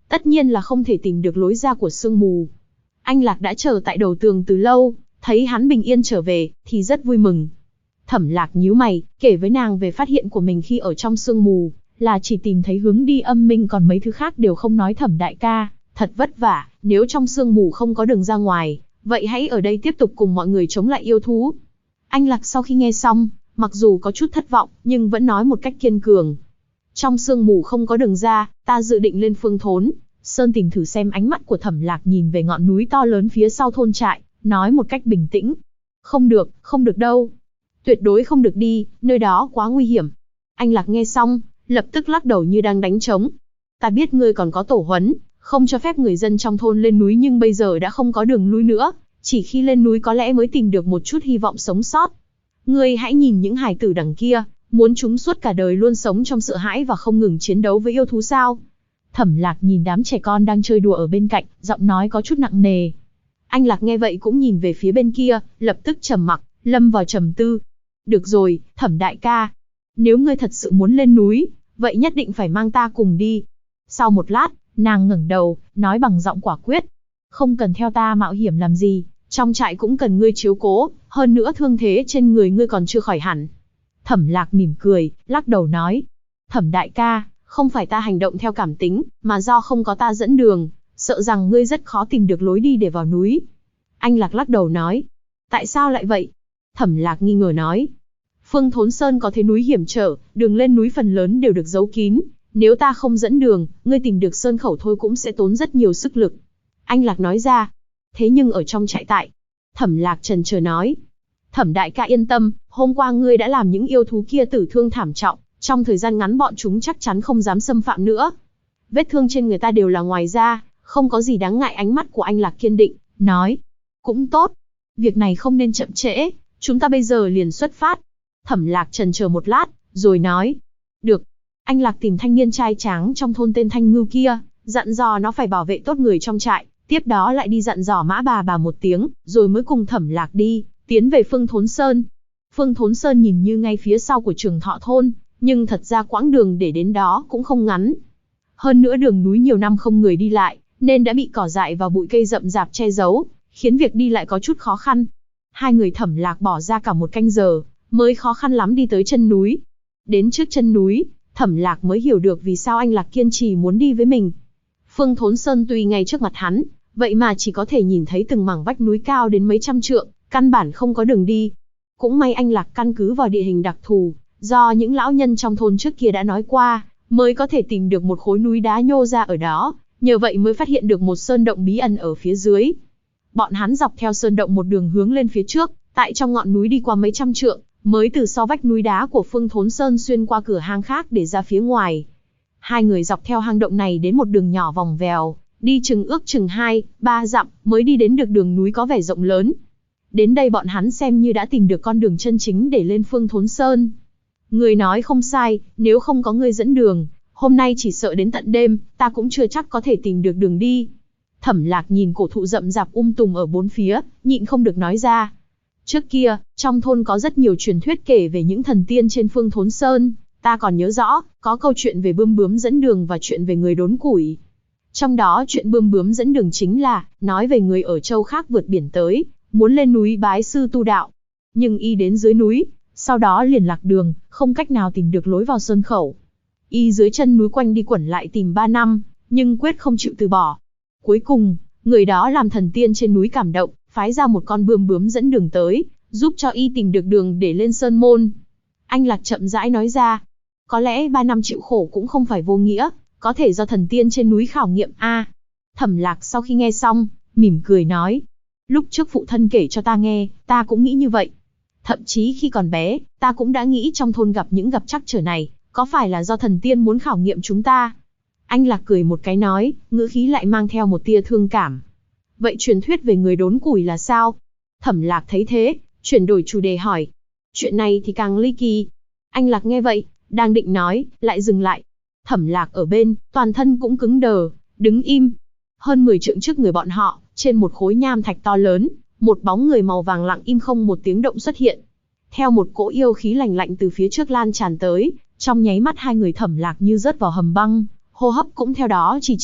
tất nhiên là không thể tìm được lối ra của sương mù. Anh Lạc đã chờ tại đầu tường từ lâu, thấy hắn bình yên trở về, thì rất vui mừng. Thẩm Lạc nhíu mày, kể với nàng về phát hiện của mình khi ở trong sương mù, là chỉ tìm thấy hướng đi âm minh, còn mấy thứ khác đều không nói. Thẩm đại ca, thật vất vả, nếu trong sương mù không có đường ra ngoài, vậy hãy ở đây tiếp tục cùng mọi người chống lại yêu thú. Anh Lạc sau khi nghe xong, mặc dù có chút thất vọng, nhưng vẫn nói một cách kiên cường. Trong sương mù không có đường ra, ta dự định lên Phương Thốn Sơn tìm thử xem. Ánh mắt của Thẩm Lạc nhìn về ngọn núi to lớn phía sau thôn trại, nói một cách bình tĩnh. Không được đâu. Tuyệt đối không được đi, nơi đó quá nguy hiểm. Anh Lạc nghe xong, lập tức lắc đầu như đang đánh trống. Ta biết ngươi còn có tổ huấn, không cho phép người dân trong thôn lên núi, nhưng bây giờ đã không có đường lui nữa. Chỉ khi lên núi có lẽ mới tìm được một chút hy vọng sống sót. Ngươi hãy nhìn những hài tử đằng kia, muốn chúng suốt cả đời luôn sống trong sợ hãi và không ngừng chiến đấu với yêu thú sao? Thẩm Lạc nhìn đám trẻ con đang chơi đùa ở bên cạnh, giọng nói có chút nặng nề. Anh Lạc nghe vậy cũng nhìn về phía bên kia, lập tức trầm mặc, lâm vào trầm tư. Được rồi, Thẩm đại ca, nếu ngươi thật sự muốn lên núi, vậy nhất định phải mang ta cùng đi. Sau một lát, nàng ngẩng đầu, nói bằng giọng quả quyết. Không cần theo ta mạo hiểm làm gì, trong trại cũng cần ngươi chiếu cố, hơn nữa thương thế trên người ngươi còn chưa khỏi hẳn. Thẩm Lạc mỉm cười, lắc đầu nói. Thẩm đại ca, không phải ta hành động theo cảm tính, mà do không có ta dẫn đường, sợ rằng ngươi rất khó tìm được lối đi để vào núi. Anh Lạc lắc đầu nói. Tại sao lại vậy? Thẩm Lạc nghi ngờ nói. Phương Thốn Sơn có thế núi hiểm trở, đường lên núi phần lớn đều được giấu kín. Nếu ta không dẫn đường, ngươi tìm được sơn khẩu thôi cũng sẽ tốn rất nhiều sức lực. Anh Lạc nói ra. Thế nhưng ở trong trại tại, Thẩm Lạc chần chờ nói. Thẩm đại ca yên tâm, hôm qua ngươi đã làm những yêu thú kia tử thương thảm trọng, trong thời gian ngắn bọn chúng chắc chắn không dám xâm phạm nữa. Vết thương trên người ta đều là ngoài da, không có gì đáng ngại. Ánh mắt của anh Lạc kiên định, nói. Cũng tốt, việc này không nên chậm trễ, chúng ta bây giờ liền xuất phát. Thẩm Lạc chần chờ một lát, rồi nói. Được. Anh Lạc tìm thanh niên trai tráng trong thôn tên Thanh Ngưu kia, dặn dò nó phải bảo vệ tốt người trong trại, tiếp đó lại đi dặn dò Mã bà một tiếng, rồi mới cùng Thẩm Lạc đi, tiến về Phương Thốn Sơn. Phương Thốn Sơn nhìn như ngay phía sau của Trường Thọ thôn, nhưng thật ra quãng đường để đến đó cũng không ngắn. Hơn nữa đường núi nhiều năm không người đi lại, nên đã bị cỏ dại và bụi cây rậm rạp che giấu, khiến việc đi lại có chút khó khăn. Hai người Thẩm Lạc bỏ ra cả một canh giờ, mới khó khăn lắm đi tới chân núi. Đến trước chân núi, Thẩm Lạc mới hiểu được vì sao anh Lạc kiên trì muốn đi với mình. Phương Thốn Sơn tuy ngay trước mặt hắn, vậy mà chỉ có thể nhìn thấy từng mảng vách núi cao đến mấy trăm trượng, căn bản không có đường đi. Cũng may anh Lạc căn cứ vào địa hình đặc thù, do những lão nhân trong thôn trước kia đã nói qua, mới có thể tìm được một khối núi đá nhô ra ở đó, nhờ vậy mới phát hiện được một sơn động bí ẩn ở phía dưới. Bọn hắn dọc theo sơn động một đường hướng lên phía trước, tại trong ngọn núi đi qua mấy trăm trượng, mới từ sau vách núi đá của Phương Thốn Sơn xuyên qua cửa hang khác để ra phía ngoài. Hai người dọc theo hang động này đến một đường nhỏ vòng vèo, đi ước chừng 2-3 dặm, mới đi đến được đường núi có vẻ rộng lớn. Đến đây bọn hắn xem như đã tìm được con đường chân chính để lên Phương Thốn Sơn. Người nói không sai, nếu không có người dẫn đường, hôm nay chỉ sợ đến tận đêm, ta cũng chưa chắc có thể tìm được đường đi. Thẩm Lạc nhìn cổ thụ rậm rạp tùm ở bốn phía, nhịn không được nói ra. Trước kia, trong thôn có rất nhiều truyền thuyết kể về những thần tiên trên Phương Thốn Sơn, ta còn nhớ rõ, có câu chuyện về bươm bướm dẫn đường và chuyện về người đốn củi. Trong đó chuyện bươm bướm dẫn đường chính là, nói về người ở châu khác vượt biển tới, muốn lên núi bái sư tu đạo. Nhưng y đến dưới núi, sau đó liền lạc đường, không cách nào tìm được lối vào sơn khẩu. Y dưới chân núi quanh đi quẩn lại tìm 3 năm, nhưng quyết không chịu từ bỏ. Cuối cùng, người đó làm thần tiên trên núi cảm động, phái ra một con bươm bướm dẫn đường tới, giúp cho y tìm được đường để lên sơn môn. Anh Lạc chậm rãi nói ra, có lẽ 3 năm chịu khổ cũng không phải vô nghĩa, có thể do thần tiên trên núi khảo nghiệm a. Thẩm Lạc sau khi nghe xong, mỉm cười nói, lúc trước phụ thân kể cho ta nghe, ta cũng nghĩ như vậy. Thậm chí khi còn bé, ta cũng đã nghĩ trong thôn gặp những gặp trắc trở này, có phải là do thần tiên muốn khảo nghiệm chúng ta? Anh Lạc cười một cái nói, ngữ khí lại mang theo một tia thương cảm. Vậy truyền thuyết về người đốn củi là sao? Thẩm Lạc thấy thế, chuyển đổi chủ đề hỏi. Chuyện này thì càng ly kỳ. Anh Lạc nghe vậy, đang định nói, lại dừng lại. Thẩm Lạc ở bên, toàn thân cũng cứng đờ, đứng im. Hơn 10 trượng trước người bọn họ, trên một khối nham thạch to lớn, một bóng người màu vàng lặng im không một tiếng động xuất hiện. Theo một cỗ yêu khí lạnh lạnh từ phía trước lan tràn tới, trong nháy mắt hai người Thẩm Lạc như rớt vào hầm băng, hô hấp cũng theo đó trì trệ,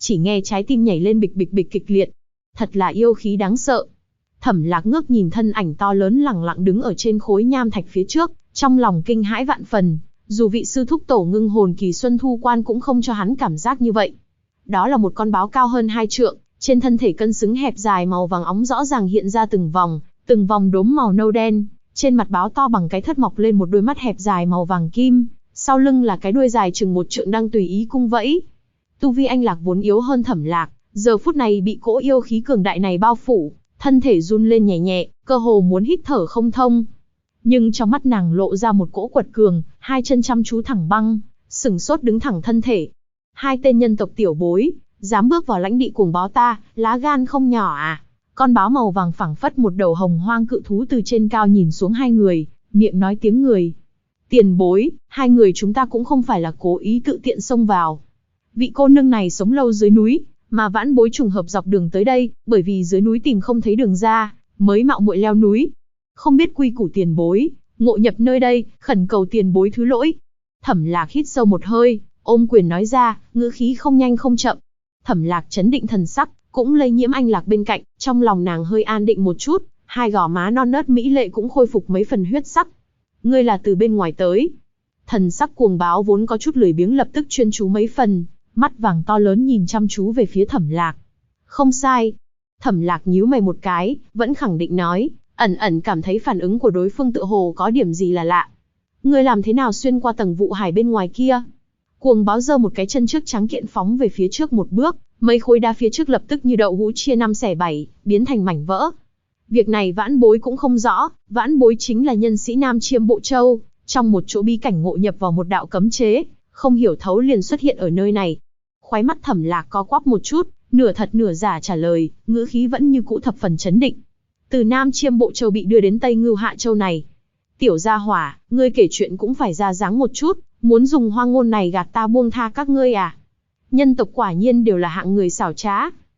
chỉ nghe trái tim nhảy lên bịch bịch bịch kịch liệt. Thật là yêu khí đáng sợ. Thẩm Lạc ngước nhìn thân ảnh to lớn lẳng lặng đứng ở trên khối nham thạch phía trước, trong lòng kinh hãi vạn phần. Dù vị sư thúc tổ Ngưng Hồn Kỳ Xuân Thu Quan cũng không cho hắn cảm giác như vậy. Đó là một con báo cao hơn 2 trượng, trên thân thể cân xứng hẹp dài màu vàng óng rõ ràng hiện ra từng vòng đốm màu nâu đen. Trên mặt báo to bằng cái thất mọc lên một đôi mắt hẹp dài màu vàng kim, sau lưng là cái đuôi dài chừng 1 trượng đang tùy ý cung vẫy. Tu vi anh Lạc vốn yếu hơn Thẩm Lạc, giờ phút này bị cỗ yêu khí cường đại này bao phủ, thân thể run lên nhẹ nhẹ, cơ hồ muốn hít thở không thông. Nhưng trong mắt nàng lộ ra một cỗ quật cường, hai chân chăm chú thẳng băng, sừng sốt đứng thẳng thân thể. Hai tên nhân tộc tiểu bối, dám bước vào lãnh địa cuồng báo ta, lá gan không nhỏ à? Con báo màu vàng phảng phất một đầu hồng hoang cự thú từ trên cao nhìn xuống hai người, miệng nói tiếng người. Tiền bối, hai người chúng ta cũng không phải là cố ý tự tiện xông vào. Vị cô nương này sống lâu dưới núi, mà vãn bối trùng hợp dọc đường tới đây, bởi vì dưới núi tìm không thấy đường ra, mới mạo muội leo núi. Không biết quy củ tiền bối, ngộ nhập nơi đây, khẩn cầu tiền bối thứ lỗi. Thẩm Lạc hít sâu một hơi, ôm quyền nói ra, ngữ khí không nhanh không chậm. Thẩm Lạc chấn định thần sắc, cũng lây nhiễm anh Lạc bên cạnh, trong lòng nàng hơi an định một chút, hai gò má non nớt mỹ lệ cũng khôi phục mấy phần huyết sắc. Ngươi là từ bên ngoài tới. Thần sắc cuồng báo vốn có chút lười biếng lập tức chuyên chú mấy phần, mắt vàng to lớn nhìn chăm chú về phía Thẩm Lạc. Không sai. Thẩm Lạc nhíu mày một cái, vẫn khẳng định nói, ẩn ẩn cảm thấy phản ứng của đối phương tựa hồ có điểm gì là lạ. Ngươi làm thế nào xuyên qua tầng vụ hải bên ngoài kia? Cuồng báo giơ một cái chân trước trắng kiện phóng về phía trước một bước, mấy khối đá phía trước lập tức như đậu hũ chia 5 xẻ 7, biến thành mảnh vỡ. Việc này vãn bối cũng không rõ, vãn bối chính là nhân sĩ Nam Chiêm Bộ Châu, trong một chỗ bí cảnh ngộ nhập vào một đạo cấm chế, không hiểu thấu liền xuất hiện ở nơi này. Khóe mắt Thẩm Lạc co quắp một chút, nửa thật nửa giả trả lời, ngữ khí vẫn như cũ thập phần chấn định. Từ Nam Chiêm Bộ Châu bị đưa đến Tây Ngưu Hạ Châu này. Tiểu gia hỏa, ngươi kể chuyện cũng phải ra dáng một chút, muốn dùng hoang ngôn này gạt ta buông tha các ngươi à? Nhân tộc quả nhiên đều là hạng người xảo trá.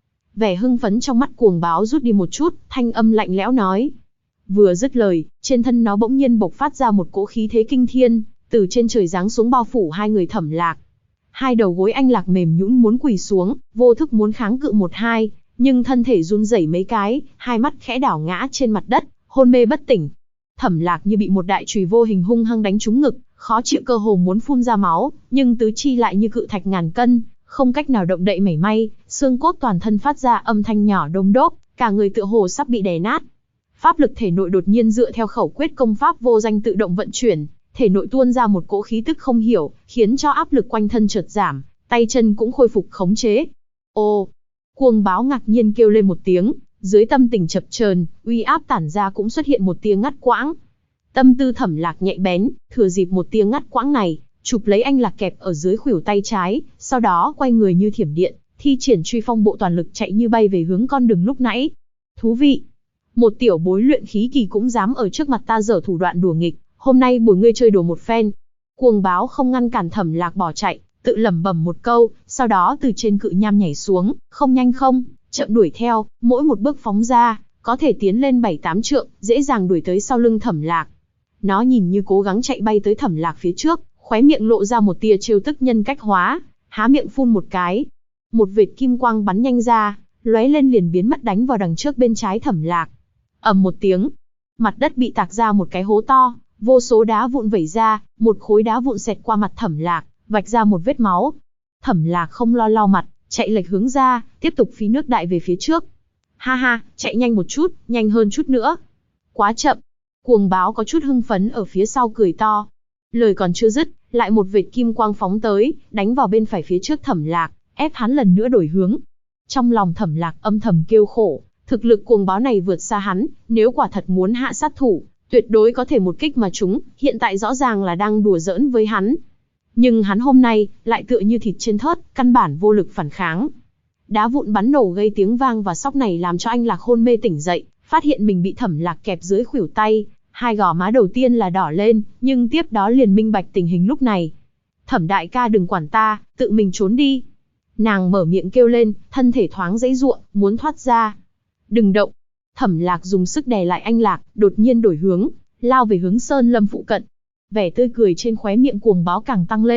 Vẻ hưng phấn trong mắt cuồng báo rút đi một chút, thanh âm lạnh lẽo nói. Vừa dứt lời, trên thân nó bỗng nhiên bộc phát ra một cỗ khí thế kinh thiên, từ trên trời giáng xuống bao phủ hai người Thẩm Lạc. Hai đầu gối anh Lạc mềm nhũn muốn quỳ xuống, vô thức muốn kháng cự một hai, nhưng thân thể run rẩy mấy cái, hai mắt khẽ đảo ngã trên mặt đất, hôn mê bất tỉnh. Thẩm Lạc như bị một đại chùy vô hình hung hăng đánh trúng ngực, khó chịu cơ hồ muốn phun ra máu, nhưng tứ chi lại như cự thạch ngàn cân, không cách nào động đậy mảy may, xương cốt toàn thân phát ra âm thanh nhỏ đôm đốp, cả người tựa hồ sắp bị đè nát. Pháp lực thể nội đột nhiên dựa theo khẩu quyết công pháp vô danh tự động vận chuyển, thể nội tuôn ra một cỗ khí tức không hiểu, khiến cho áp lực quanh thân chợt giảm, tay chân cũng khôi phục khống chế. Ô! Cuồng báo ngạc nhiên kêu lên một tiếng, dưới tâm tình chập chờn, uy áp tản ra cũng xuất hiện một tia ngắt quãng. Tâm tư Thẩm Lạc nhạy bén, thừa dịp một tia ngắt quãng này, chụp lấy anh Lạc kẹp ở dưới khuỷu tay trái, sau đó quay người như thiểm điện, thi triển truy phong bộ toàn lực chạy như bay về hướng con đường lúc nãy. Thú vị! Một tiểu bối luyện khí kỳ cũng dám ở trước mặt ta giở thủ đoạn đùa nghịch, hôm nay buổi ngươi chơi đùa một phen. Cuồng báo không ngăn cản Thẩm Lạc bỏ chạy, tự lẩm bẩm một câu, sau đó từ trên cự nham nhảy xuống, không nhanh không chậm đuổi theo, mỗi một bước phóng ra, có thể tiến lên 7-8 trượng, dễ dàng đuổi tới sau lưng Thẩm Lạc. Nó nhìn như cố gắng chạy bay tới Thẩm Lạc phía trước, khóe miệng lộ ra một tia trêu tức nhân cách hóa, há miệng phun một cái. Một vệt kim quang bắn nhanh ra, lóe lên liền biến mất đánh vào đằng trước bên trái Thẩm Lạc. Ầm một tiếng, mặt đất bị tạc ra một cái hố to, vô số đá vụn vẩy ra, một khối đá vụn xẹt qua mặt Thẩm Lạc, vạch ra một vết máu. Thẩm Lạc không lo lau mặt, chạy lệch hướng ra, tiếp tục phi nước đại về phía trước. Ha ha, chạy nhanh một chút, nhanh hơn chút nữa. Quá chậm. Cuồng báo có chút hưng phấn ở phía sau cười to. Lời còn chưa dứt, lại một vệt kim quang phóng tới, đánh vào bên phải phía trước Thẩm Lạc, ép hắn lần nữa đổi hướng. Trong lòng Thẩm Lạc âm thầm kêu khổ, thực lực cuồng báo này vượt xa hắn, nếu quả thật muốn hạ sát thủ, tuyệt đối có thể một kích mà trúng, hiện tại rõ ràng là đang đùa giỡn với hắn. Nhưng hắn hôm nay, lại tựa như thịt trên thớt, căn bản vô lực phản kháng. Đá vụn bắn nổ gây tiếng vang và sóc này làm cho anh Lạc hôn mê tỉnh dậy, phát hiện mình bị Thẩm Lạc kẹp dưới khuỷu tay, hai gò má đầu tiên là đỏ lên, nhưng tiếp đó liền minh bạch tình hình lúc này. Thẩm đại ca đừng quản ta, tự mình trốn đi. Nàng mở miệng kêu lên, thân thể thoáng giãy giụa, muốn thoát ra. Đừng động. Thẩm Lạc dùng sức đè lại anh Lạc, đột nhiên đổi hướng, lao về hướng sơn lâm phụ cận. Vẻ tươi cười trên khóe miệng cuồng báo càng tăng lên,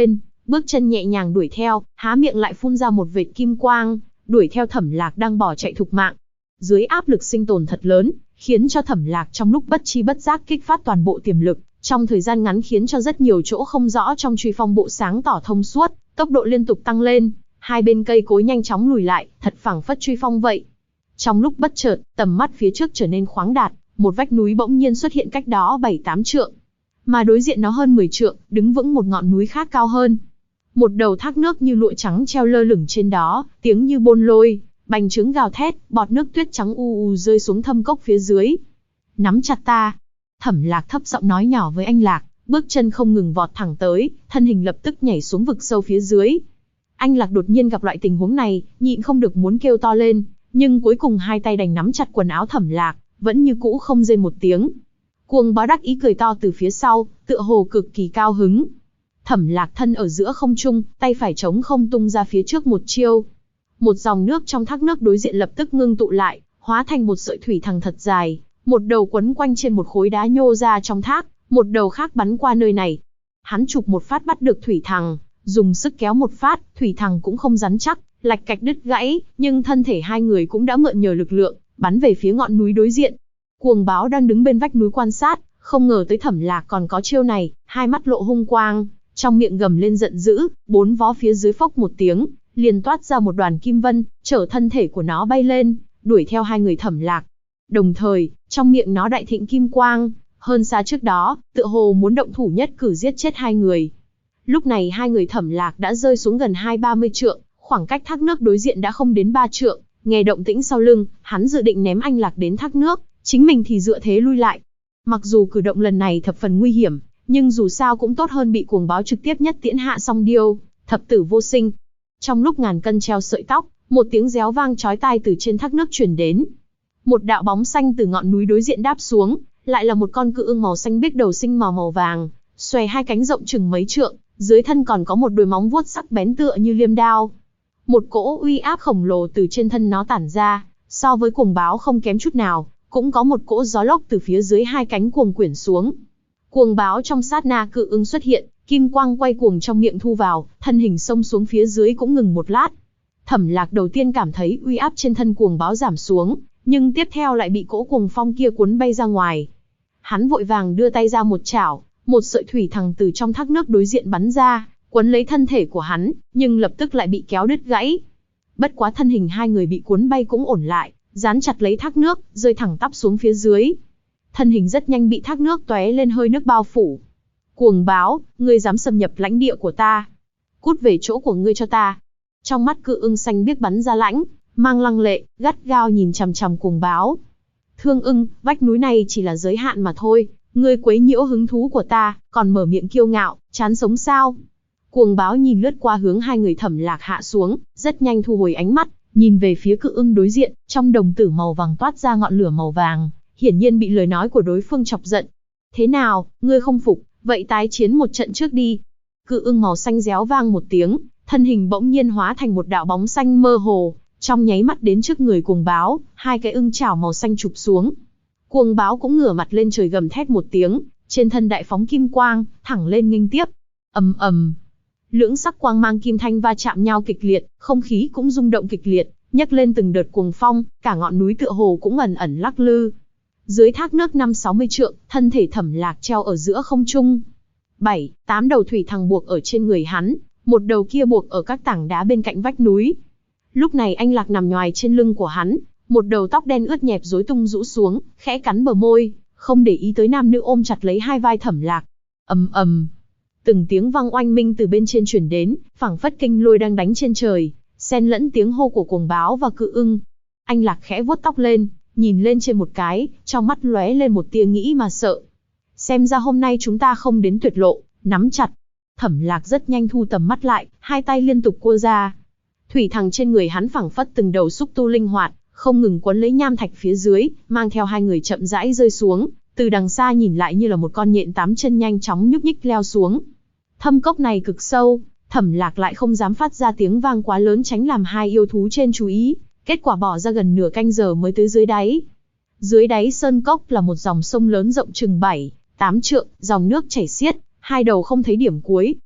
bước chân nhẹ nhàng đuổi theo, há miệng lại phun ra một vệt kim quang, đuổi theo Thẩm Lạc đang bỏ chạy thục mạng. Dưới áp lực sinh tồn thật lớn, khiến cho Thẩm Lạc trong lúc bất chi bất giác kích phát toàn bộ tiềm lực, trong thời gian ngắn khiến cho rất nhiều chỗ không rõ trong Truy Phong bộ sáng tỏ thông suốt, tốc độ liên tục tăng lên, hai bên cây cối nhanh chóng lùi lại, thật phảng phất Truy Phong vậy. Trong lúc bất chợt, tầm mắt phía trước trở nên khoáng đạt, một vách núi bỗng nhiên xuất hiện cách đó 7-8 trượng. Mà đối diện nó hơn 10 trượng, đứng vững một ngọn núi khác cao hơn. Một đầu thác nước như lụa trắng treo lơ lửng trên đó, tiếng như bôn lôi, bành trướng gào thét, bọt nước tuyết trắng u u rơi xuống thâm cốc phía dưới. Nắm chặt ta. Thẩm Lạc thấp giọng nói nhỏ với anh Lạc, bước chân không ngừng vọt thẳng tới, thân hình lập tức nhảy xuống vực sâu phía dưới. Anh Lạc đột nhiên gặp loại tình huống này, nhịn không được muốn kêu to lên, nhưng cuối cùng hai tay đành nắm chặt quần áo Thẩm Lạc, vẫn như cũ không rên một tiếng. Cuồng Báo đắc ý cười to từ phía sau, tựa hồ cực kỳ cao hứng. Thẩm Lạc thân ở giữa không trung, tay phải trống không tung ra phía trước một chiêu. Một dòng nước trong thác nước đối diện lập tức ngưng tụ lại, hóa thành một sợi thủy thằng thật dài, một đầu quấn quanh trên một khối đá nhô ra trong thác, một đầu khác bắn qua nơi này. Hắn chụp một phát bắt được thủy thằng, dùng sức kéo một phát, thủy thằng cũng không rắn chắc, lạch cạch đứt gãy, nhưng thân thể hai người cũng đã mượn nhờ lực lượng, bắn về phía ngọn núi đối diện. Cuồng Báo đang đứng bên vách núi quan sát, không ngờ tới Thẩm Lạc còn có chiêu này, hai mắt lộ hung quang, trong miệng gầm lên giận dữ, bốn vó phía dưới phốc một tiếng, liền toát ra một đoàn kim vân, chở thân thể của nó bay lên, đuổi theo hai người Thẩm Lạc. Đồng thời, trong miệng nó đại thịnh kim quang, hơn xa trước đó, tựa hồ muốn động thủ nhất cử giết chết hai người. Lúc này hai người Thẩm Lạc đã rơi xuống gần 20-30 trượng, khoảng cách thác nước đối diện đã không đến 3 trượng, nghe động tĩnh sau lưng, hắn dự định ném anh Lạc đến thác nước, chính mình thì dựa thế lui lại. Mặc dù cử động lần này thập phần nguy hiểm, nhưng dù sao cũng tốt hơn bị Cuồng Báo trực tiếp nhất tiễn hạ song điêu, thập tử vô sinh. Trong lúc ngàn cân treo sợi tóc, một tiếng réo vang chói tai từ trên thác nước truyền đến. Một đạo bóng xanh từ ngọn núi đối diện đáp xuống, lại là một con cự ưng màu xanh biếc đầu sinh màu vàng, xòe hai cánh rộng chừng mấy trượng, dưới thân còn có một đôi móng vuốt sắc bén tựa như liêm đao. Một cỗ uy áp khổng lồ từ trên thân nó tản ra, so với Cuồng Báo không kém chút nào, cũng có một cỗ gió lốc từ phía dưới hai cánh cuồng quyển xuống. Cuồng Báo trong sát na cự ưng xuất hiện, kim quang quay cuồng trong miệng thu vào, thân hình xông xuống phía dưới cũng ngừng một lát. Thẩm Lạc đầu tiên cảm thấy uy áp trên thân Cuồng Báo giảm xuống, nhưng tiếp theo lại bị cỗ cuồng phong kia cuốn bay ra ngoài. Hắn vội vàng đưa tay ra một chảo, một sợi thủy thằng từ trong thác nước đối diện bắn ra, quấn lấy thân thể của hắn, nhưng lập tức lại bị kéo đứt gãy. Bất quá thân hình hai người bị cuốn bay cũng ổn lại, dán chặt lấy thác nước, rơi thẳng tắp xuống phía dưới. Thân hình rất nhanh bị thác nước tóe lên hơi nước bao phủ. Cuồng Báo, ngươi dám xâm nhập lãnh địa của ta? Cút về chỗ của ngươi cho ta. Trong mắt cự ưng xanh biếc bắn ra lãnh, mang lăng lệ, gắt gao nhìn chằm chằm Cuồng Báo. Thương ưng, vách núi này chỉ là giới hạn mà thôi, ngươi quấy nhiễu hứng thú của ta, còn mở miệng kiêu ngạo, chán sống sao? Cuồng Báo nhìn lướt qua hướng hai người Thẩm Lạc hạ xuống, rất nhanh thu hồi ánh mắt, nhìn về phía cự ưng đối diện, trong đồng tử màu vàng toát ra ngọn lửa màu vàng, hiển nhiên bị lời nói của đối phương chọc giận. Thế nào, ngươi không phục, vậy tái chiến một trận trước đi. Cự ưng màu xanh réo vang một tiếng, thân hình bỗng nhiên hóa thành một đạo bóng xanh mơ hồ, trong nháy mắt đến trước người Cuồng Báo, hai cái ưng chảo màu xanh chụp xuống. Cuồng Báo cũng ngửa mặt lên trời gầm thét một tiếng, trên thân đại phóng kim quang, thẳng lên nghênh tiếp. Ầm ầm. Lưỡng sắc quang mang kim thanh va chạm nhau kịch liệt, không khí cũng rung động kịch liệt, nhấc lên từng đợt cuồng phong, cả ngọn núi tựa hồ cũng ẩn ẩn lắc lư. Dưới thác nước 5-60 trượng, thân thể Thẩm Lạc treo ở giữa không trung. 7-8 đầu thủy thằng buộc ở trên người hắn, một đầu kia buộc ở các tảng đá bên cạnh vách núi. Lúc này anh Lạc nằm nhoài trên lưng của hắn, một đầu tóc đen ướt nhẹp rối tung rũ xuống, khẽ cắn bờ môi, không để ý tới nam nữ ôm chặt lấy hai vai Thẩm Lạc. Ầm ầm. Từng tiếng vang oanh minh từ bên trên truyền đến, phảng phất kinh lôi đang đánh trên trời, xen lẫn tiếng hô của Cuồng Báo và cự ưng. Anh Lạc khẽ vuốt tóc lên, nhìn lên trên một cái, trong mắt lóe lên một tia nghĩ mà sợ. Xem ra hôm nay chúng ta không đến tuyệt lộ, nắm chặt. Thẩm Lạc rất nhanh thu tầm mắt lại, hai tay liên tục cua ra. Thủy thằng trên người hắn phảng phất từng đầu xúc tu linh hoạt, không ngừng quấn lấy nham thạch phía dưới, mang theo hai người chậm rãi rơi xuống, từ đằng xa nhìn lại như là một con nhện 8 chân nhanh chóng nhúc nhích leo xuống. Thâm cốc này cực sâu, Thẩm Lạc lại không dám phát ra tiếng vang quá lớn tránh làm hai yêu thú trên chú ý, kết quả bỏ ra gần nửa canh giờ mới tới dưới đáy. Dưới đáy sơn cốc là một dòng sông lớn rộng chừng 7-8 trượng, dòng nước chảy xiết, hai đầu không thấy điểm cuối.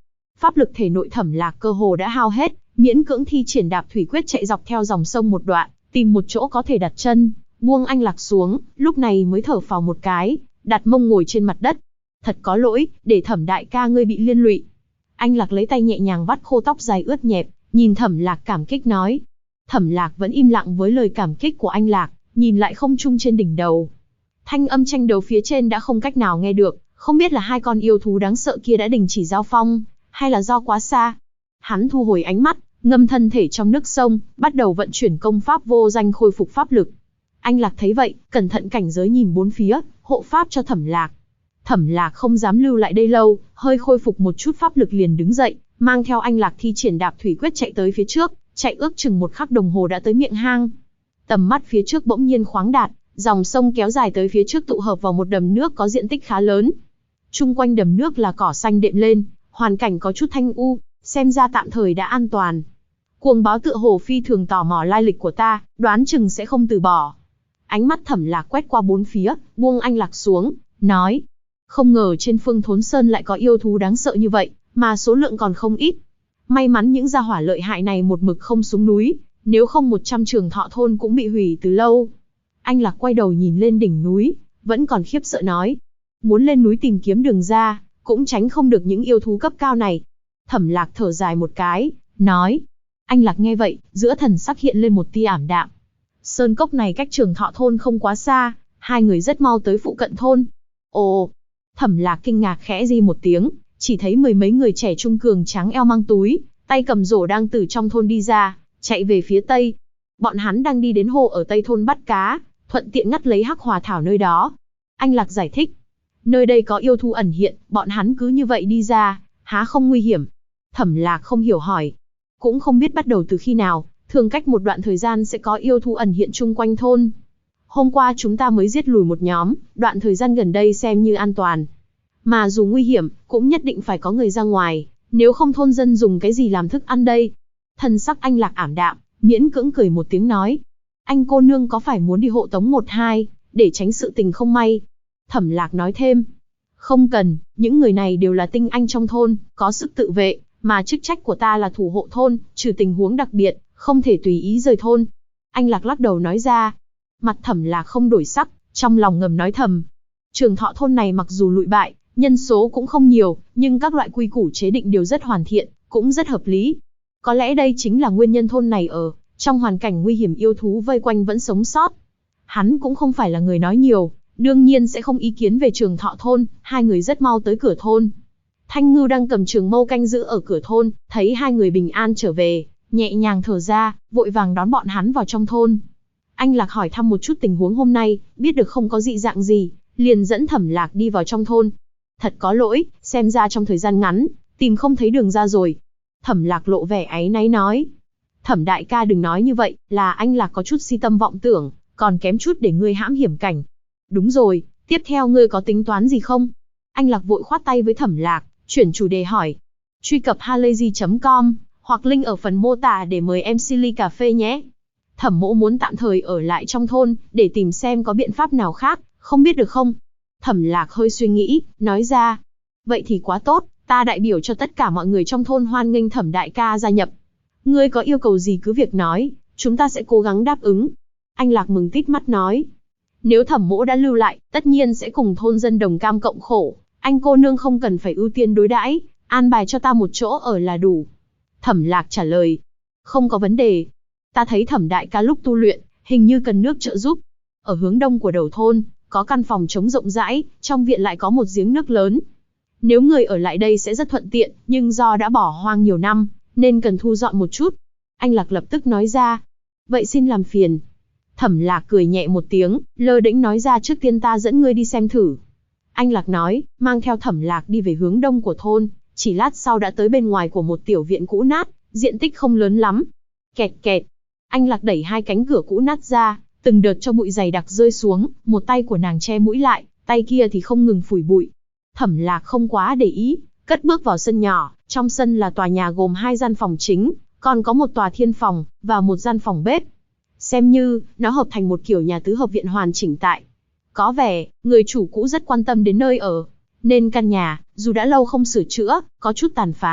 Pháp lực thể nội Thẩm Lạc cơ hồ đã hao hết, miễn cưỡng thi triển Đạp Thủy Quyết chạy dọc theo dòng sông một đoạn, tìm một chỗ có thể đặt chân, buông Anh Lạc xuống, lúc này mới thở phào một cái, đặt mông ngồi trên mặt đất. Thật có lỗi, để Thẩm đại ca ngươi bị liên lụy. Anh Lạc lấy tay nhẹ nhàng vắt khô tóc dài ướt nhẹp, nhìn Thẩm Lạc cảm kích nói. Thẩm Lạc vẫn im lặng với lời cảm kích của anh Lạc, nhìn lại không trung trên đỉnh đầu. Thanh âm tranh đấu phía trên đã không cách nào nghe được, không biết là hai con yêu thú đáng sợ kia đã đình chỉ giao phong, hay là do quá xa. Hắn thu hồi ánh mắt, ngâm thân thể trong nước sông, bắt đầu vận chuyển công pháp vô danh khôi phục pháp lực. Anh Lạc thấy vậy, cẩn thận cảnh giới nhìn bốn phía, hộ pháp cho Thẩm Lạc. Thẩm Lạc không dám lưu lại đây lâu, hơi khôi phục một chút pháp lực liền đứng dậy, mang theo anh Lạc thi triển Đạp Thủy Quyết chạy tới phía trước, chạy ước chừng 1 khắc đồng hồ đã tới miệng hang. Tầm mắt phía trước bỗng nhiên khoáng đạt, dòng sông kéo dài tới phía trước tụ hợp vào một đầm nước có diện tích khá lớn. Chung quanh đầm nước là cỏ xanh đệm lên, hoàn cảnh có chút thanh u, xem ra tạm thời đã an toàn. Cuồng báo tựa hồ phi thường tò mò lai lịch của ta, đoán chừng sẽ không từ bỏ. Ánh mắt Thẩm Lạc quét qua bốn phía, buông anh Lạc xuống, nói. Không ngờ trên Phương Thốn Sơn lại có yêu thú đáng sợ như vậy, mà số lượng còn không ít. May mắn những gia hỏa lợi hại này một mực không xuống núi, nếu không 100 Trường Thọ thôn cũng bị hủy từ lâu. Anh Lạc quay đầu nhìn lên đỉnh núi, vẫn còn khiếp sợ nói. Muốn lên núi tìm kiếm đường ra, cũng tránh không được những yêu thú cấp cao này. Thẩm Lạc thở dài một cái, nói. Anh Lạc nghe vậy, giữa thần sắc hiện lên một tia ảm đạm. Sơn cốc này cách Trường Thọ thôn không quá xa, hai người rất mau tới phụ cận thôn. Ồ! Thẩm Lạc kinh ngạc khẽ di một tiếng, chỉ thấy 10 mấy người trẻ trung cường tráng eo mang túi, tay cầm rổ đang từ trong thôn đi ra, chạy về phía tây. Bọn hắn đang đi đến hồ ở tây thôn bắt cá, thuận tiện ngắt lấy hắc hòa thảo nơi đó. Anh Lạc giải thích, nơi đây có yêu thú ẩn hiện, bọn hắn cứ như vậy đi ra, há không nguy hiểm? Thẩm Lạc không hiểu hỏi, cũng không biết bắt đầu từ khi nào, thường cách một đoạn thời gian sẽ có yêu thú ẩn hiện chung quanh thôn. Hôm qua chúng ta mới giết lùi một nhóm, đoạn thời gian gần đây xem như an toàn. Mà dù nguy hiểm, cũng nhất định phải có người ra ngoài, nếu không thôn dân dùng cái gì làm thức ăn đây? Thần sắc anh Lạc ảm đạm, miễn cưỡng cười một tiếng nói. Anh cô nương có phải muốn đi hộ tống 1-2, để tránh sự tình không may? Thẩm Lạc nói thêm. Không cần, những người này đều là tinh anh trong thôn, có sức tự vệ, mà chức trách của ta là thủ hộ thôn, trừ tình huống đặc biệt, không thể tùy ý rời thôn. Anh Lạc lắc đầu nói ra. Mặt Thẩm Lạc không đổi sắc, trong lòng ngầm nói thầm. Trường Thọ thôn này mặc dù lụi bại, nhân số cũng không nhiều, nhưng các loại quy củ chế định đều rất hoàn thiện, cũng rất hợp lý. Có lẽ đây chính là nguyên nhân thôn này ở trong hoàn cảnh nguy hiểm yêu thú vây quanh vẫn sống sót. Hắn cũng không phải là người nói nhiều, đương nhiên sẽ không ý kiến về Trường Thọ thôn. Hai người rất mau tới cửa thôn. Thanh Ngưu đang cầm trường mâu canh giữ ở cửa thôn, thấy hai người bình an trở về, nhẹ nhàng thở ra, vội vàng đón bọn hắn vào trong thôn. Anh Lạc hỏi thăm một chút tình huống hôm nay, biết được không có dị dạng gì, liền dẫn Thẩm Lạc đi vào trong thôn. Thật có lỗi, xem ra trong thời gian ngắn, tìm không thấy đường ra rồi. Thẩm Lạc lộ vẻ áy náy nói. Thẩm đại ca đừng nói như vậy, là anh Lạc có chút si tâm vọng tưởng, còn kém chút để ngươi hãm hiểm cảnh. Đúng rồi, tiếp theo ngươi có tính toán gì không? Anh Lạc vội khoát tay với Thẩm Lạc, chuyển chủ đề hỏi. Truy cập halayzi.com, hoặc link ở phần mô tả để mời em Silly cà phê nhé. Thẩm mỗ muốn tạm thời ở lại trong thôn, để tìm xem có biện pháp nào khác, không biết được không? Thẩm Lạc hơi suy nghĩ, nói ra. Vậy thì quá tốt, ta đại biểu cho tất cả mọi người trong thôn hoan nghênh Thẩm đại ca gia nhập. Ngươi có yêu cầu gì cứ việc nói, chúng ta sẽ cố gắng đáp ứng. Anh Lạc mừng tít mắt nói. Nếu Thẩm mỗ đã lưu lại, tất nhiên sẽ cùng thôn dân đồng cam cộng khổ. Anh cô nương không cần phải ưu tiên đối đãi, an bài cho ta một chỗ ở là đủ. Thẩm Lạc trả lời. Không có vấn đề. Ta thấy Thẩm đại ca lúc tu luyện, hình như cần nước trợ giúp. Ở hướng đông của đầu thôn, có căn phòng trống rộng rãi, trong viện lại có một giếng nước lớn. Nếu người ở lại đây sẽ rất thuận tiện, nhưng do đã bỏ hoang nhiều năm, nên cần thu dọn một chút. Anh Lạc lập tức nói ra. Vậy xin làm phiền. Thẩm Lạc cười nhẹ một tiếng, lơ đễnh nói ra trước tiên ta dẫn ngươi đi xem thử. Anh Lạc nói, mang theo Thẩm Lạc đi về hướng đông của thôn, chỉ lát sau đã tới bên ngoài của một tiểu viện cũ nát, diện tích không lớn lắm. Kẹt kẹt. Anh Lạc đẩy hai cánh cửa cũ nát ra, từng đợt cho bụi dày đặc rơi xuống, một tay của nàng che mũi lại, tay kia thì không ngừng phủi bụi. Thẩm Lạc không quá để ý, cất bước vào sân nhỏ, trong sân là tòa nhà gồm 2 gian phòng chính, còn có một tòa thiên phòng, và một gian phòng bếp. Xem như, nó hợp thành một kiểu nhà tứ hợp viện hoàn chỉnh tại. Có vẻ, người chủ cũ rất quan tâm đến nơi ở, nên căn nhà, dù đã lâu không sửa chữa, có chút tàn phá,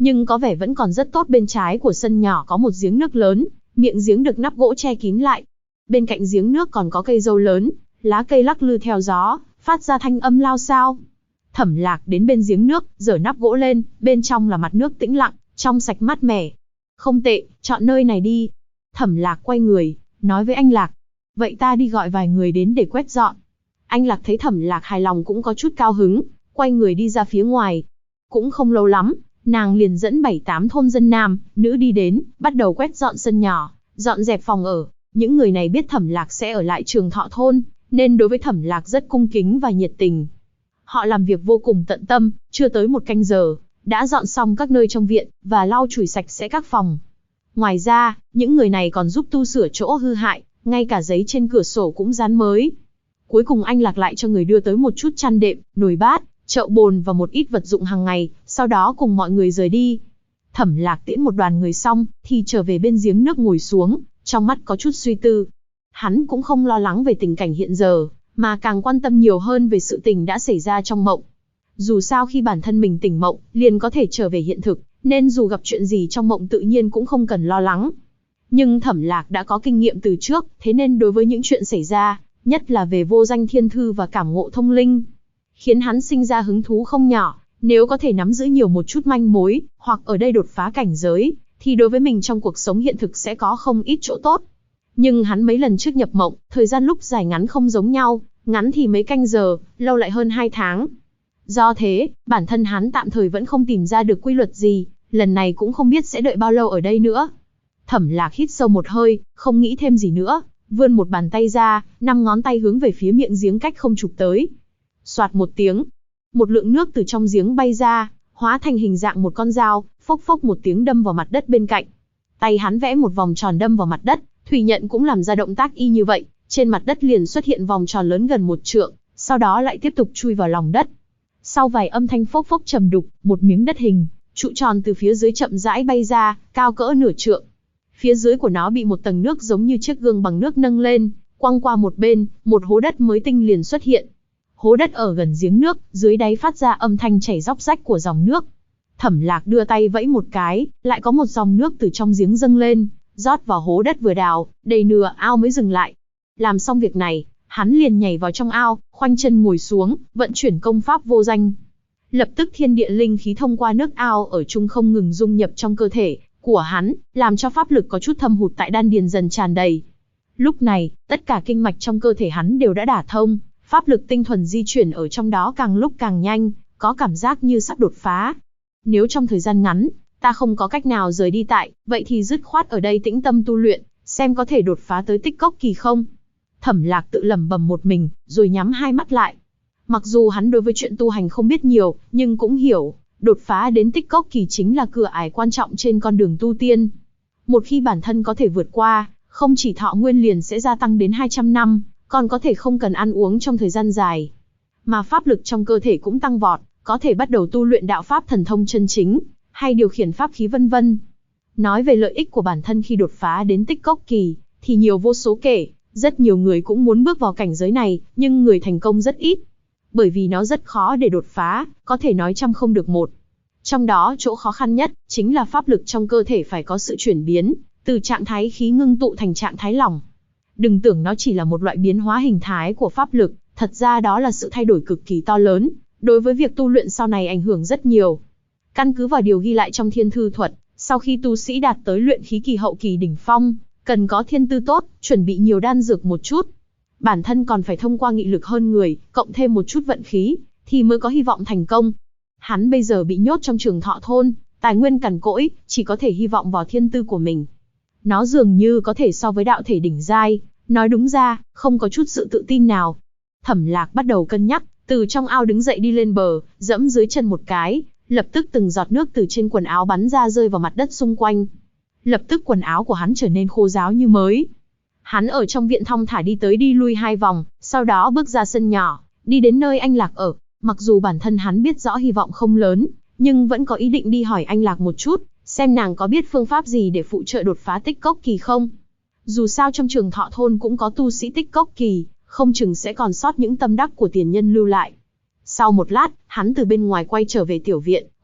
nhưng có vẻ vẫn còn rất tốt. Bên trái của sân nhỏ có một giếng nước lớn, miệng giếng được nắp gỗ che kín lại. Bên cạnh giếng nước còn có cây dâu lớn, lá cây lắc lư theo gió, phát ra thanh âm lao xao. Thẩm Lạc đến bên giếng nước, giở nắp gỗ lên, bên trong là mặt nước tĩnh lặng, trong sạch mát mẻ. Không tệ, chọn nơi này đi. Thẩm Lạc quay người, nói với anh Lạc. Vậy ta đi gọi vài người đến để quét dọn. Anh Lạc thấy Thẩm Lạc hài lòng cũng có chút cao hứng, quay người đi ra phía ngoài. Cũng không lâu lắm, nàng liền dẫn 7-8 thôn dân nam, nữ đi đến, bắt đầu quét dọn sân nhỏ, dọn dẹp phòng ở. Những người này biết Thẩm Lạc sẽ ở lại Trường Thọ thôn, nên đối với Thẩm Lạc rất cung kính và nhiệt tình. Họ làm việc vô cùng tận tâm, chưa tới 1 canh giờ, đã dọn xong các nơi trong viện, và lau chùi sạch sẽ các phòng. Ngoài ra, những người này còn giúp tu sửa chỗ hư hại, ngay cả giấy trên cửa sổ cũng dán mới. Cuối cùng anh Lạc lại cho người đưa tới một chút chăn đệm, nồi bát, chậu bồn và một ít vật dụng hàng ngày, sau đó cùng mọi người rời đi. Thẩm Lạc tiễn một đoàn người xong, thì trở về bên giếng nước ngồi xuống, trong mắt có chút suy tư. Hắn cũng không lo lắng về tình cảnh hiện giờ, mà càng quan tâm nhiều hơn về sự tình đã xảy ra trong mộng. Dù sao khi bản thân mình tỉnh mộng, liền có thể trở về hiện thực, nên dù gặp chuyện gì trong mộng tự nhiên cũng không cần lo lắng. Nhưng Thẩm Lạc đã có kinh nghiệm từ trước, thế nên đối với những chuyện xảy ra, nhất là về vô danh thiên thư và cảm ngộ thông linh, khiến hắn sinh ra hứng thú không nhỏ. Nếu có thể nắm giữ nhiều một chút manh mối, hoặc ở đây đột phá cảnh giới, thì đối với mình trong cuộc sống hiện thực sẽ có không ít chỗ tốt. Nhưng hắn mấy lần trước nhập mộng, thời gian lúc dài ngắn không giống nhau, ngắn thì mấy canh giờ, lâu lại hơn 2 tháng. Do thế, bản thân hắn tạm thời vẫn không tìm ra được quy luật gì, lần này cũng không biết sẽ đợi bao lâu ở đây nữa. Thẩm Lạc hít sâu một hơi, không nghĩ thêm gì nữa, vươn một bàn tay ra, 5 ngón tay hướng về phía miệng giếng cách không chụp tới. Soạt một tiếng, một lượng nước từ trong giếng bay ra, hóa thành hình dạng một con dao, phốc phốc một tiếng đâm vào mặt đất bên cạnh. Tay hắn vẽ một vòng tròn đâm vào mặt đất, thủy nhận cũng làm ra động tác y như vậy, trên mặt đất liền xuất hiện vòng tròn lớn gần 1 trượng, sau đó lại tiếp tục chui vào lòng đất. Sau vài âm thanh phốc phốc trầm đục, một miếng đất hình trụ tròn từ phía dưới chậm rãi bay ra, cao cỡ nửa trượng. Phía dưới của nó bị một tầng nước giống như chiếc gương bằng nước nâng lên, quăng qua một bên, một hố đất mới tinh liền xuất hiện. Hố đất ở gần giếng nước, dưới đáy phát ra âm thanh chảy róc rách của dòng nước. Thẩm Lạc đưa tay vẫy một cái, lại có một dòng nước từ trong giếng dâng lên, rót vào hố đất vừa đào, đầy nửa ao mới dừng lại. Làm xong việc này, hắn liền nhảy vào trong ao, khoanh chân ngồi xuống, vận chuyển công pháp vô danh. Lập tức thiên địa linh khí thông qua nước ao ở chung không ngừng dung nhập trong cơ thể của hắn, làm cho pháp lực có chút thâm hụt tại đan điền dần tràn đầy. Lúc này, tất cả kinh mạch trong cơ thể hắn đều đã đả thông, pháp lực tinh thuần di chuyển ở trong đó càng lúc càng nhanh, có cảm giác như sắp đột phá. Nếu trong thời gian ngắn, ta không có cách nào rời đi tại, vậy thì dứt khoát ở đây tĩnh tâm tu luyện, xem có thể đột phá tới tích cốc kỳ không. Thẩm Lạc tự lẩm bẩm một mình, rồi nhắm hai mắt lại. Mặc dù hắn đối với chuyện tu hành không biết nhiều, nhưng cũng hiểu, đột phá đến tích cốc kỳ chính là cửa ải quan trọng trên con đường tu tiên. Một khi bản thân có thể vượt qua, không chỉ thọ nguyên liền sẽ gia tăng đến 200 năm, còn có thể không cần ăn uống trong thời gian dài. Mà pháp lực trong cơ thể cũng tăng vọt, có thể bắt đầu tu luyện đạo pháp thần thông chân chính, hay điều khiển pháp khí vân vân. Nói về lợi ích của bản thân khi đột phá đến tích cốc kỳ, thì nhiều vô số kể, rất nhiều người cũng muốn bước vào cảnh giới này, nhưng người thành công rất ít. Bởi vì nó rất khó để đột phá, có thể nói trăm không được một. Trong đó chỗ khó khăn nhất, chính là pháp lực trong cơ thể phải có sự chuyển biến, từ trạng thái khí ngưng tụ thành trạng thái lỏng. Đừng tưởng nó chỉ là một loại biến hóa hình thái của pháp lực, thật ra đó là sự thay đổi cực kỳ to lớn, đối với việc tu luyện sau này ảnh hưởng rất nhiều. Căn cứ vào điều ghi lại trong Thiên Thư Thuật, sau khi tu sĩ đạt tới luyện khí kỳ hậu kỳ đỉnh phong, cần có thiên tư tốt, chuẩn bị nhiều đan dược một chút. Bản thân còn phải thông qua nghị lực hơn người, cộng thêm một chút vận khí, thì mới có hy vọng thành công. Hắn bây giờ bị nhốt trong Trường Thọ thôn, tài nguyên cằn cỗi, chỉ có thể hy vọng vào thiên tư của mình. Nó dường như có thể so với đạo thể đỉnh giai, nói đúng ra, không có chút sự tự tin nào. Thẩm Lạc bắt đầu cân nhắc, từ trong ao đứng dậy đi lên bờ, dẫm dưới chân một cái, lập tức từng giọt nước từ trên quần áo bắn ra rơi vào mặt đất xung quanh. Lập tức quần áo của hắn trở nên khô ráo như mới. Hắn ở trong viện thong thả đi tới đi lui 2 vòng, sau đó bước ra sân nhỏ, đi đến nơi anh Lạc ở. Mặc dù bản thân hắn biết rõ hy vọng không lớn, nhưng vẫn có ý định đi hỏi anh Lạc một chút, xem nàng có biết phương pháp gì để phụ trợ đột phá tích cốc kỳ không. Dù sao trong Trường Thọ thôn cũng có tu sĩ tích cốc kỳ, không chừng sẽ còn sót những tâm đắc của tiền nhân lưu lại. Sau một lát, hắn từ bên ngoài quay trở về tiểu viện,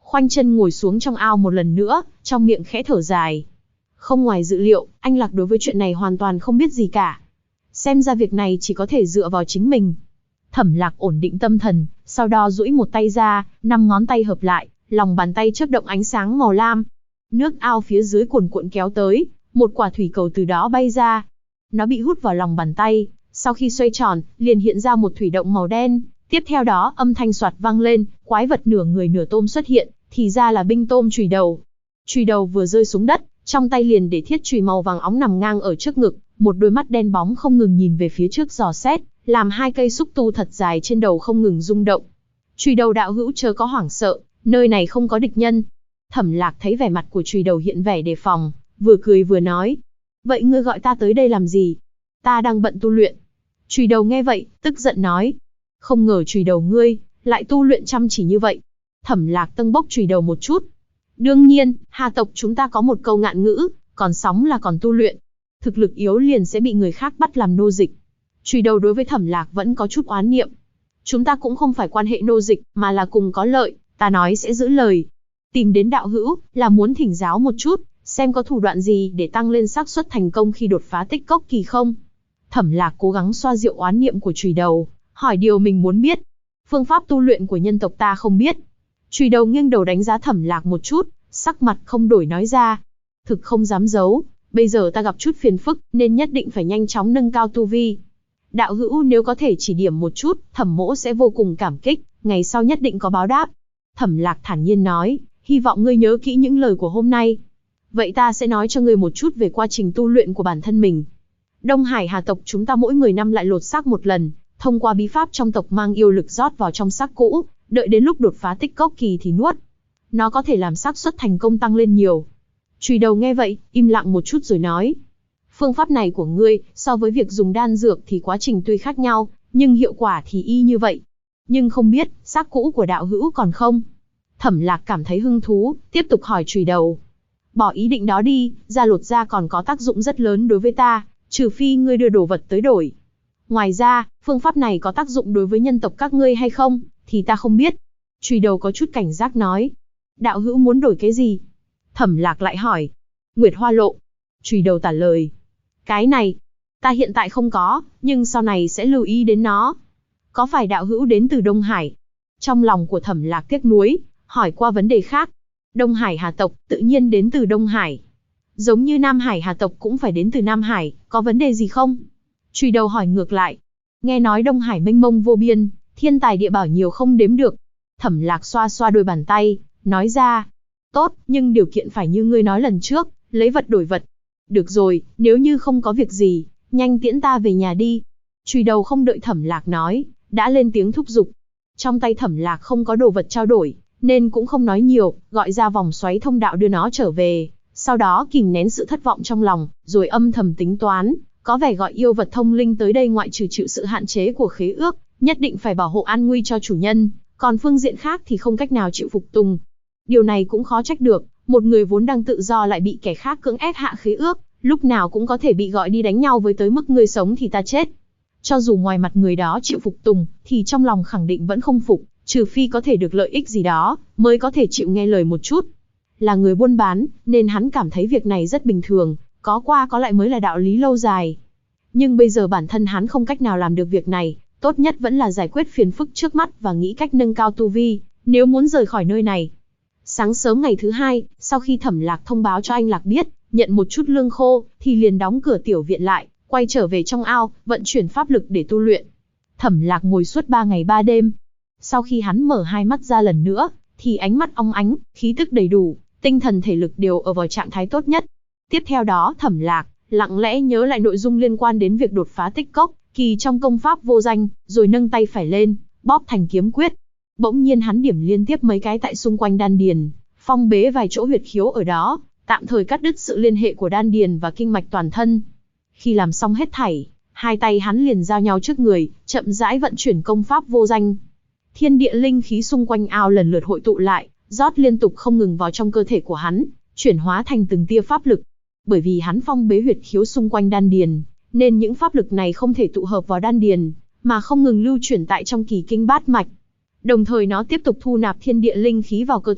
khoanh chân ngồi xuống trong ao một lần nữa, trong miệng khẽ thở dài. Không ngoài dự liệu, anh Lạc đối với chuyện này hoàn toàn không biết gì cả. Xem ra việc này chỉ có thể dựa vào chính mình. Thẩm Lạc ổn định tâm thần, sau đó duỗi một tay ra, 5 ngón tay hợp lại, lòng bàn tay chớp động ánh sáng màu lam. Nước ao phía dưới cuồn cuộn kéo tới, một quả thủy cầu từ đó bay ra. Nó bị hút vào lòng bàn tay, sau khi xoay tròn, liền hiện ra một thủy động màu đen. Tiếp theo đó, âm thanh xoạt vang lên, quái vật nửa người nửa tôm xuất hiện, thì ra là binh tôm chùy đầu. Chùy đầu vừa rơi xuống đất, trong tay liền để thiết chùy màu vàng óng nằm ngang ở trước ngực, một đôi mắt đen bóng không ngừng nhìn về phía trước dò xét, làm 2 cây xúc tu thật dài trên đầu không ngừng rung động. Chùy đầu đạo hữu chớ có hoảng sợ, nơi này không có địch nhân. Thẩm Lạc thấy vẻ mặt của chùy đầu hiện vẻ đề phòng, vừa cười vừa nói. Vậy ngươi gọi ta tới đây làm gì? Ta đang bận tu luyện. Chùy đầu nghe vậy, tức giận nói. Không ngờ chùy đầu ngươi, lại tu luyện chăm chỉ như vậy. Thẩm Lạc tâng bốc chùy đầu một chút. Đương nhiên, Hà tộc chúng ta có một câu ngạn ngữ, còn sống là còn tu luyện. Thực lực yếu liền sẽ bị người khác bắt làm nô dịch. Chùy đầu đối với Thẩm Lạc vẫn có chút oán niệm. Chúng ta cũng không phải quan hệ nô dịch, mà là cùng có lợi, ta nói sẽ giữ lời. Tìm đến đạo hữu, là muốn thỉnh giáo một chút, xem có thủ đoạn gì để tăng lên xác suất thành công khi đột phá tích cốc kỳ không. Thẩm Lạc cố gắng xoa dịu oán niệm của chùy đầu, hỏi điều mình muốn biết. Phương pháp tu luyện của nhân tộc ta không biết. Chùy đầu nghiêng đầu đánh giá Thẩm Lạc một chút, sắc mặt không đổi nói ra. Thực không dám giấu, bây giờ ta gặp chút phiền phức, nên nhất định phải nhanh chóng nâng cao tu vi. Đạo hữu nếu có thể chỉ điểm một chút, Thẩm mỗ sẽ vô cùng cảm kích, ngày sau nhất định có báo đáp. Thẩm Lạc thản nhiên nói, hy vọng ngươi nhớ kỹ những lời của hôm nay. Vậy ta sẽ nói cho ngươi một chút về quá trình tu luyện của bản thân mình. Đông Hải Hà tộc chúng ta mỗi 10 năm lại lột xác một lần, thông qua bí pháp trong tộc mang yêu lực rót vào trong xác cũ, đợi đến lúc đột phá tích cốc kỳ thì nuốt. Nó có thể làm xác suất thành công tăng lên nhiều. Chùy đầu nghe vậy, im lặng một chút rồi nói. Phương pháp này của ngươi, so với việc dùng đan dược thì quá trình tuy khác nhau, nhưng hiệu quả thì y như vậy. Nhưng không biết, xác cũ của đạo hữu còn không? Thẩm Lạc cảm thấy hứng thú, tiếp tục hỏi chùy đầu. Bỏ ý định đó đi, da lột da còn có tác dụng rất lớn đối với ta, trừ phi ngươi đưa đồ vật tới đổi. Ngoài ra, phương pháp này có tác dụng đối với nhân tộc các ngươi hay không, thì ta không biết. Chùy đầu có chút cảnh giác nói. Đạo hữu muốn đổi cái gì? Thẩm Lạc lại hỏi. Nguyệt Hoa Lộ. Chùy đầu trả lời. Cái này, ta hiện tại không có, nhưng sau này sẽ lưu ý đến nó. Có phải đạo hữu đến từ Đông Hải? Trong lòng của Thẩm Lạc tiếc nuối, hỏi qua vấn đề khác. Đông Hải Hà tộc, tự nhiên đến từ Đông Hải. Giống như Nam Hải Hà tộc cũng phải đến từ Nam Hải, có vấn đề gì không? Chùy đầu hỏi ngược lại. Nghe nói Đông Hải mênh mông vô biên, thiên tài địa bảo nhiều không đếm được. Thẩm Lạc xoa xoa đôi bàn tay, nói ra. Tốt, nhưng điều kiện phải như ngươi nói lần trước, lấy vật đổi vật. Được rồi, nếu như không có việc gì, nhanh tiễn ta về nhà đi. Chùy đầu không đợi Thẩm Lạc nói, đã lên tiếng thúc giục. Trong tay Thẩm Lạc không có đồ vật trao đổi, nên cũng không nói nhiều, gọi ra vòng xoáy thông đạo đưa nó trở về. Sau đó kìm nén sự thất vọng trong lòng, rồi âm thầm tính toán, có vẻ gọi yêu vật thông linh tới đây ngoại trừ chịu sự hạn chế của khế ước, nhất định phải bảo hộ an nguy cho chủ nhân, còn phương diện khác thì không cách nào chịu phục tùng. Điều này cũng khó trách được, một người vốn đang tự do lại bị kẻ khác cưỡng ép hạ khế ước, lúc nào cũng có thể bị gọi đi đánh nhau với tới mức ngươi sống thì ta chết. Cho dù ngoài mặt người đó chịu phục tùng, thì trong lòng khẳng định vẫn không phục, trừ phi có thể được lợi ích gì đó, mới có thể chịu nghe lời một chút. Là người buôn bán, nên hắn cảm thấy việc này rất bình thường, có qua có lại mới là đạo lý lâu dài. Nhưng bây giờ bản thân hắn không cách nào làm được việc này, tốt nhất vẫn là giải quyết phiền phức trước mắt và nghĩ cách nâng cao tu vi, nếu muốn rời khỏi nơi này. Sáng sớm ngày thứ hai, sau khi Thẩm Lạc thông báo cho anh Lạc biết, nhận một chút lương khô, thì liền đóng cửa tiểu viện lại, quay trở về trong ao, vận chuyển pháp lực để tu luyện. Thẩm Lạc ngồi suốt 3 ngày 3 đêm. Sau khi hắn mở hai mắt ra lần nữa, thì ánh mắt óng ánh, khí tức đầy đủ, tinh thần thể lực đều ở vào trạng thái tốt nhất. Tiếp theo đó Thẩm Lạc lặng lẽ nhớ lại nội dung liên quan đến việc đột phá tích cốc kỳ trong công pháp vô danh, rồi nâng tay phải lên, bóp thành kiếm quyết. Bỗng nhiên hắn điểm liên tiếp mấy cái tại xung quanh đan điền, phong bế vài chỗ huyệt khiếu ở đó, tạm thời cắt đứt sự liên hệ của đan điền và kinh mạch toàn thân. Khi làm xong hết thảy, hai tay hắn liền giao nhau trước người, chậm rãi vận chuyển công pháp vô danh. Thiên địa linh khí xung quanh ao lần lượt hội tụ lại, rót liên tục không ngừng vào trong cơ thể của hắn, chuyển hóa thành từng tia pháp lực. Bởi vì hắn phong bế huyệt khiếu xung quanh đan điền, nên những pháp lực này không thể tụ hợp vào đan điền, mà không ngừng lưu chuyển tại trong kỳ kinh bát mạch. Đồng thời nó tiếp tục thu nạp thiên địa linh khí vào cơ thể,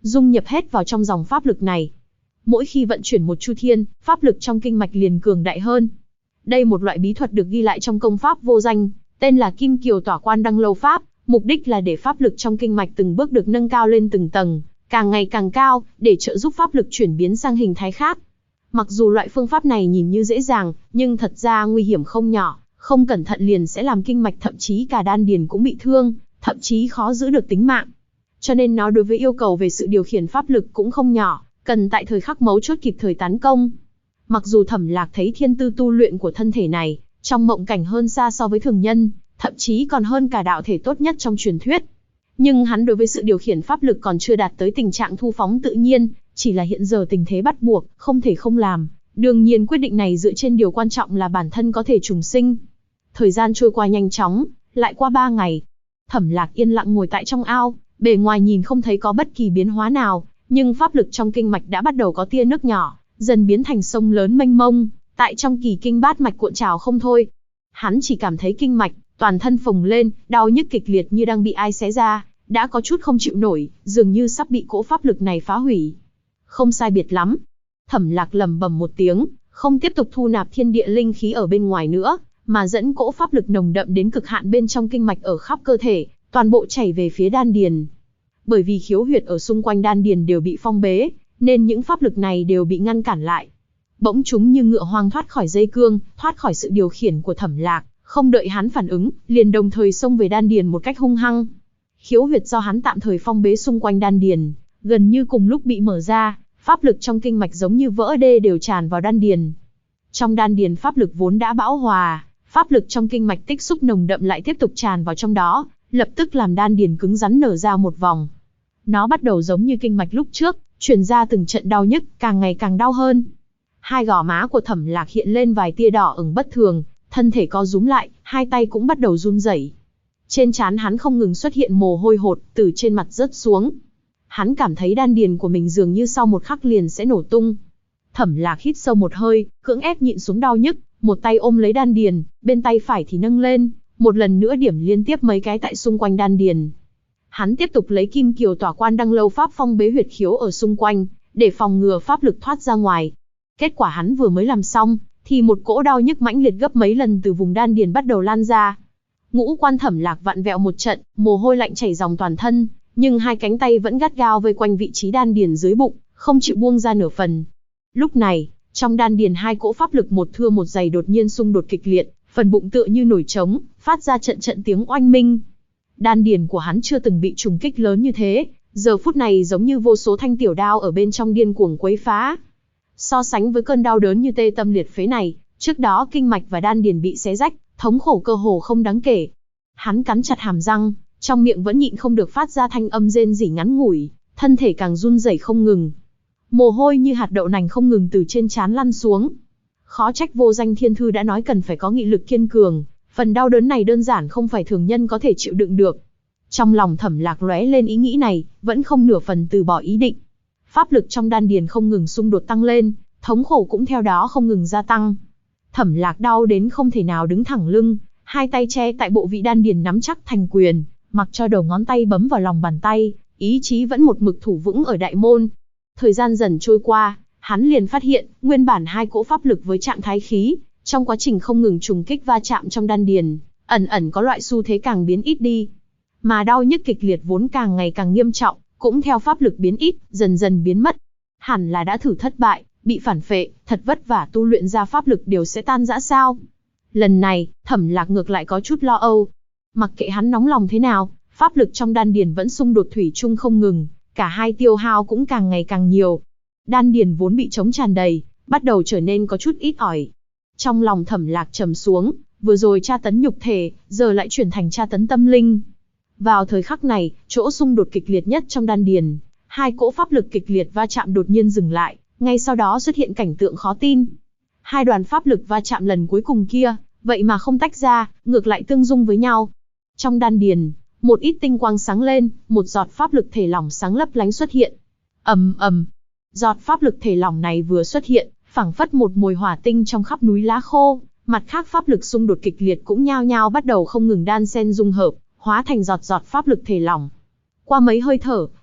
dung nhập hết vào trong dòng pháp lực này. Mỗi khi vận chuyển một chu thiên, pháp lực trong kinh mạch liền cường đại hơn. Đây một loại bí thuật được ghi lại trong công pháp vô danh, tên là Kim Kiều Tỏa Quan Đăng Lâu Pháp, mục đích là để pháp lực trong kinh mạch từng bước được nâng cao lên từng tầng, càng ngày càng cao, để trợ giúp pháp lực chuyển biến sang hình thái khác. Mặc dù loại phương pháp này nhìn như dễ dàng, nhưng thật ra nguy hiểm không nhỏ, không cẩn thận liền sẽ làm kinh mạch thậm chí cả đan điền cũng bị thương, thậm chí khó giữ được tính mạng. Cho nên nó đối với yêu cầu về sự điều khiển pháp lực cũng không nhỏ, cần tại thời khắc mấu chốt kịp thời tán công. Mặc dù Thẩm Lạc thấy thiên tư tu luyện của thân thể này, trong mộng cảnh hơn xa so với thường nhân, thậm chí còn hơn cả đạo thể tốt nhất trong truyền thuyết. Nhưng hắn đối với sự điều khiển pháp lực còn chưa đạt tới tình trạng thu phóng tự nhiên, chỉ là hiện giờ tình thế bắt buộc, không thể không làm. Đương nhiên quyết định này dựa trên điều quan trọng là bản thân có thể trùng sinh. Thời gian trôi qua nhanh chóng, lại qua 3 ngày. Thẩm Lạc yên lặng ngồi tại trong ao, bề ngoài nhìn không thấy có bất kỳ biến hóa nào, nhưng pháp lực trong kinh mạch đã bắt đầu có tia nước nhỏ, dần biến thành sông lớn mênh mông, tại trong kỳ kinh bát mạch cuộn trào không thôi. Hắn chỉ cảm thấy kinh mạch, toàn thân phồng lên, đau nhức kịch liệt như đang bị ai xé ra, đã có chút không chịu nổi, dường như sắp bị cỗ pháp lực này phá hủy. Không sai biệt lắm. Thẩm Lạc lẩm bẩm một tiếng, không tiếp tục thu nạp thiên địa linh khí ở bên ngoài nữa, mà dẫn cỗ pháp lực nồng đậm đến cực hạn bên trong kinh mạch ở khắp cơ thể, toàn bộ chảy về phía đan điền. Bởi vì khiếu huyệt ở xung quanh đan điền đều bị phong bế, nên những pháp lực này đều bị ngăn cản lại. Bỗng chúng như ngựa hoang thoát khỏi dây cương, thoát khỏi sự điều khiển của Thẩm Lạc, không đợi hắn phản ứng, liền đồng thời xông về đan điền một cách hung hăng. Khiếu huyệt do hắn tạm thời phong bế xung quanh đan điền, gần như cùng lúc bị mở ra, pháp lực trong kinh mạch giống như vỡ đê đều tràn vào đan điền. Trong đan điền pháp lực vốn đã bão hòa, pháp lực trong kinh mạch tích xúc nồng đậm lại tiếp tục tràn vào trong đó, lập tức làm đan điền cứng rắn nở ra một vòng. Nó bắt đầu giống như kinh mạch lúc trước, truyền ra từng trận đau nhức, càng ngày càng đau hơn. Hai gò má của Thẩm Lạc hiện lên vài tia đỏ ửng bất thường, thân thể co rúm lại, hai tay cũng bắt đầu run rẩy. Trên trán hắn không ngừng xuất hiện mồ hôi hột, từ trên mặt rớt xuống. Hắn cảm thấy đan điền của mình dường như sau một khắc liền sẽ nổ tung. Thẩm Lạc hít sâu một hơi, cưỡng ép nhịn xuống đau nhức, một tay ôm lấy đan điền, bên tay phải thì nâng lên, một lần nữa điểm liên tiếp mấy cái tại xung quanh đan điền. Hắn tiếp tục lấy Kim Kiều Tỏa Quan Đăng Lâu Pháp phong bế huyệt khiếu ở xung quanh, để phòng ngừa pháp lực thoát ra ngoài. Kết quả hắn vừa mới làm xong, thì một cỗ đau nhức mãnh liệt gấp mấy lần từ vùng đan điền bắt đầu lan ra. Ngũ quan Thẩm Lạc vặn vẹo một trận, mồ hôi lạnh chảy ròng toàn thân, nhưng hai cánh tay vẫn gắt gao vây quanh vị trí đan điền dưới bụng, không chịu buông ra nửa phần. Lúc này, trong đan điền hai cỗ pháp lực một thưa một dày đột nhiên xung đột kịch liệt, phần bụng tựa như nổi trống, phát ra trận trận tiếng oanh minh. Đan điền của hắn chưa từng bị trùng kích lớn như thế, giờ phút này giống như vô số thanh tiểu đao ở bên trong điên cuồng quấy phá. So sánh với cơn đau đớn như tê tâm liệt phế này, trước đó kinh mạch và đan điền bị xé rách, thống khổ cơ hồ không đáng kể. Hắn cắn chặt hàm răng, trong miệng vẫn nhịn không được phát ra thanh âm rên rỉ ngắn ngủi, thân thể càng run rẩy không ngừng. Mồ hôi như hạt đậu nành không ngừng từ trên trán lăn xuống. Khó trách vô danh thiên thư đã nói cần phải có nghị lực kiên cường, phần đau đớn này đơn giản không phải thường nhân có thể chịu đựng được. Trong lòng Thẩm Lạc lóe lên ý nghĩ này, vẫn không nửa phần từ bỏ ý định. Pháp lực trong đan điền không ngừng xung đột tăng lên, thống khổ cũng theo đó không ngừng gia tăng. Thẩm Lạc đau đến không thể nào đứng thẳng lưng, hai tay che tại bộ vị đan điền nắm chắc thành quyền, mặc cho đầu ngón tay bấm vào lòng bàn tay, ý chí vẫn một mực thủ vững ở đại môn. Thời gian dần trôi qua, hắn liền phát hiện, nguyên bản hai cỗ pháp lực với trạng thái khí, trong quá trình không ngừng trùng kích va chạm trong đan điền, ẩn ẩn có loại xu thế càng biến ít đi. Mà đau nhức kịch liệt vốn càng ngày càng nghiêm trọng, cũng theo pháp lực biến ít, dần dần biến mất. Hẳn là đã thử thất bại, bị phản phệ, thật vất vả tu luyện ra pháp lực đều sẽ tan rã sao? Lần này, Thẩm Lạc ngược lại có chút lo âu. Mặc kệ hắn nóng lòng thế nào, pháp lực trong đan điền vẫn xung đột thủy chung không ngừng, cả hai tiêu hao cũng càng ngày càng nhiều. Đan điền vốn bị trống tràn đầy, bắt đầu trở nên có chút ít ỏi. Trong lòng Thẩm Lạc trầm xuống, vừa rồi tra tấn nhục thể, giờ lại chuyển thành tra tấn tâm linh. Vào thời khắc này, chỗ xung đột kịch liệt nhất trong đan điền, hai cỗ pháp lực kịch liệt va chạm đột nhiên dừng lại, ngay sau đó xuất hiện cảnh tượng khó tin. Hai đoàn pháp lực va chạm lần cuối cùng kia, vậy mà không tách ra, ngược lại tương dung với nhau. Trong đan điền, một ít tinh quang sáng lên, một giọt pháp lực thể lỏng sáng lấp lánh xuất hiện. Ầm ầm. Giọt pháp lực thể lỏng này vừa xuất hiện, phảng phất một mồi hỏa tinh trong khắp núi lá khô, mặt khác pháp lực xung đột kịch liệt cũng nhao nhao bắt đầu không ngừng đan xen dung hợp, hóa thành giọt giọt pháp lực thể lỏng. Qua mấy hơi thở,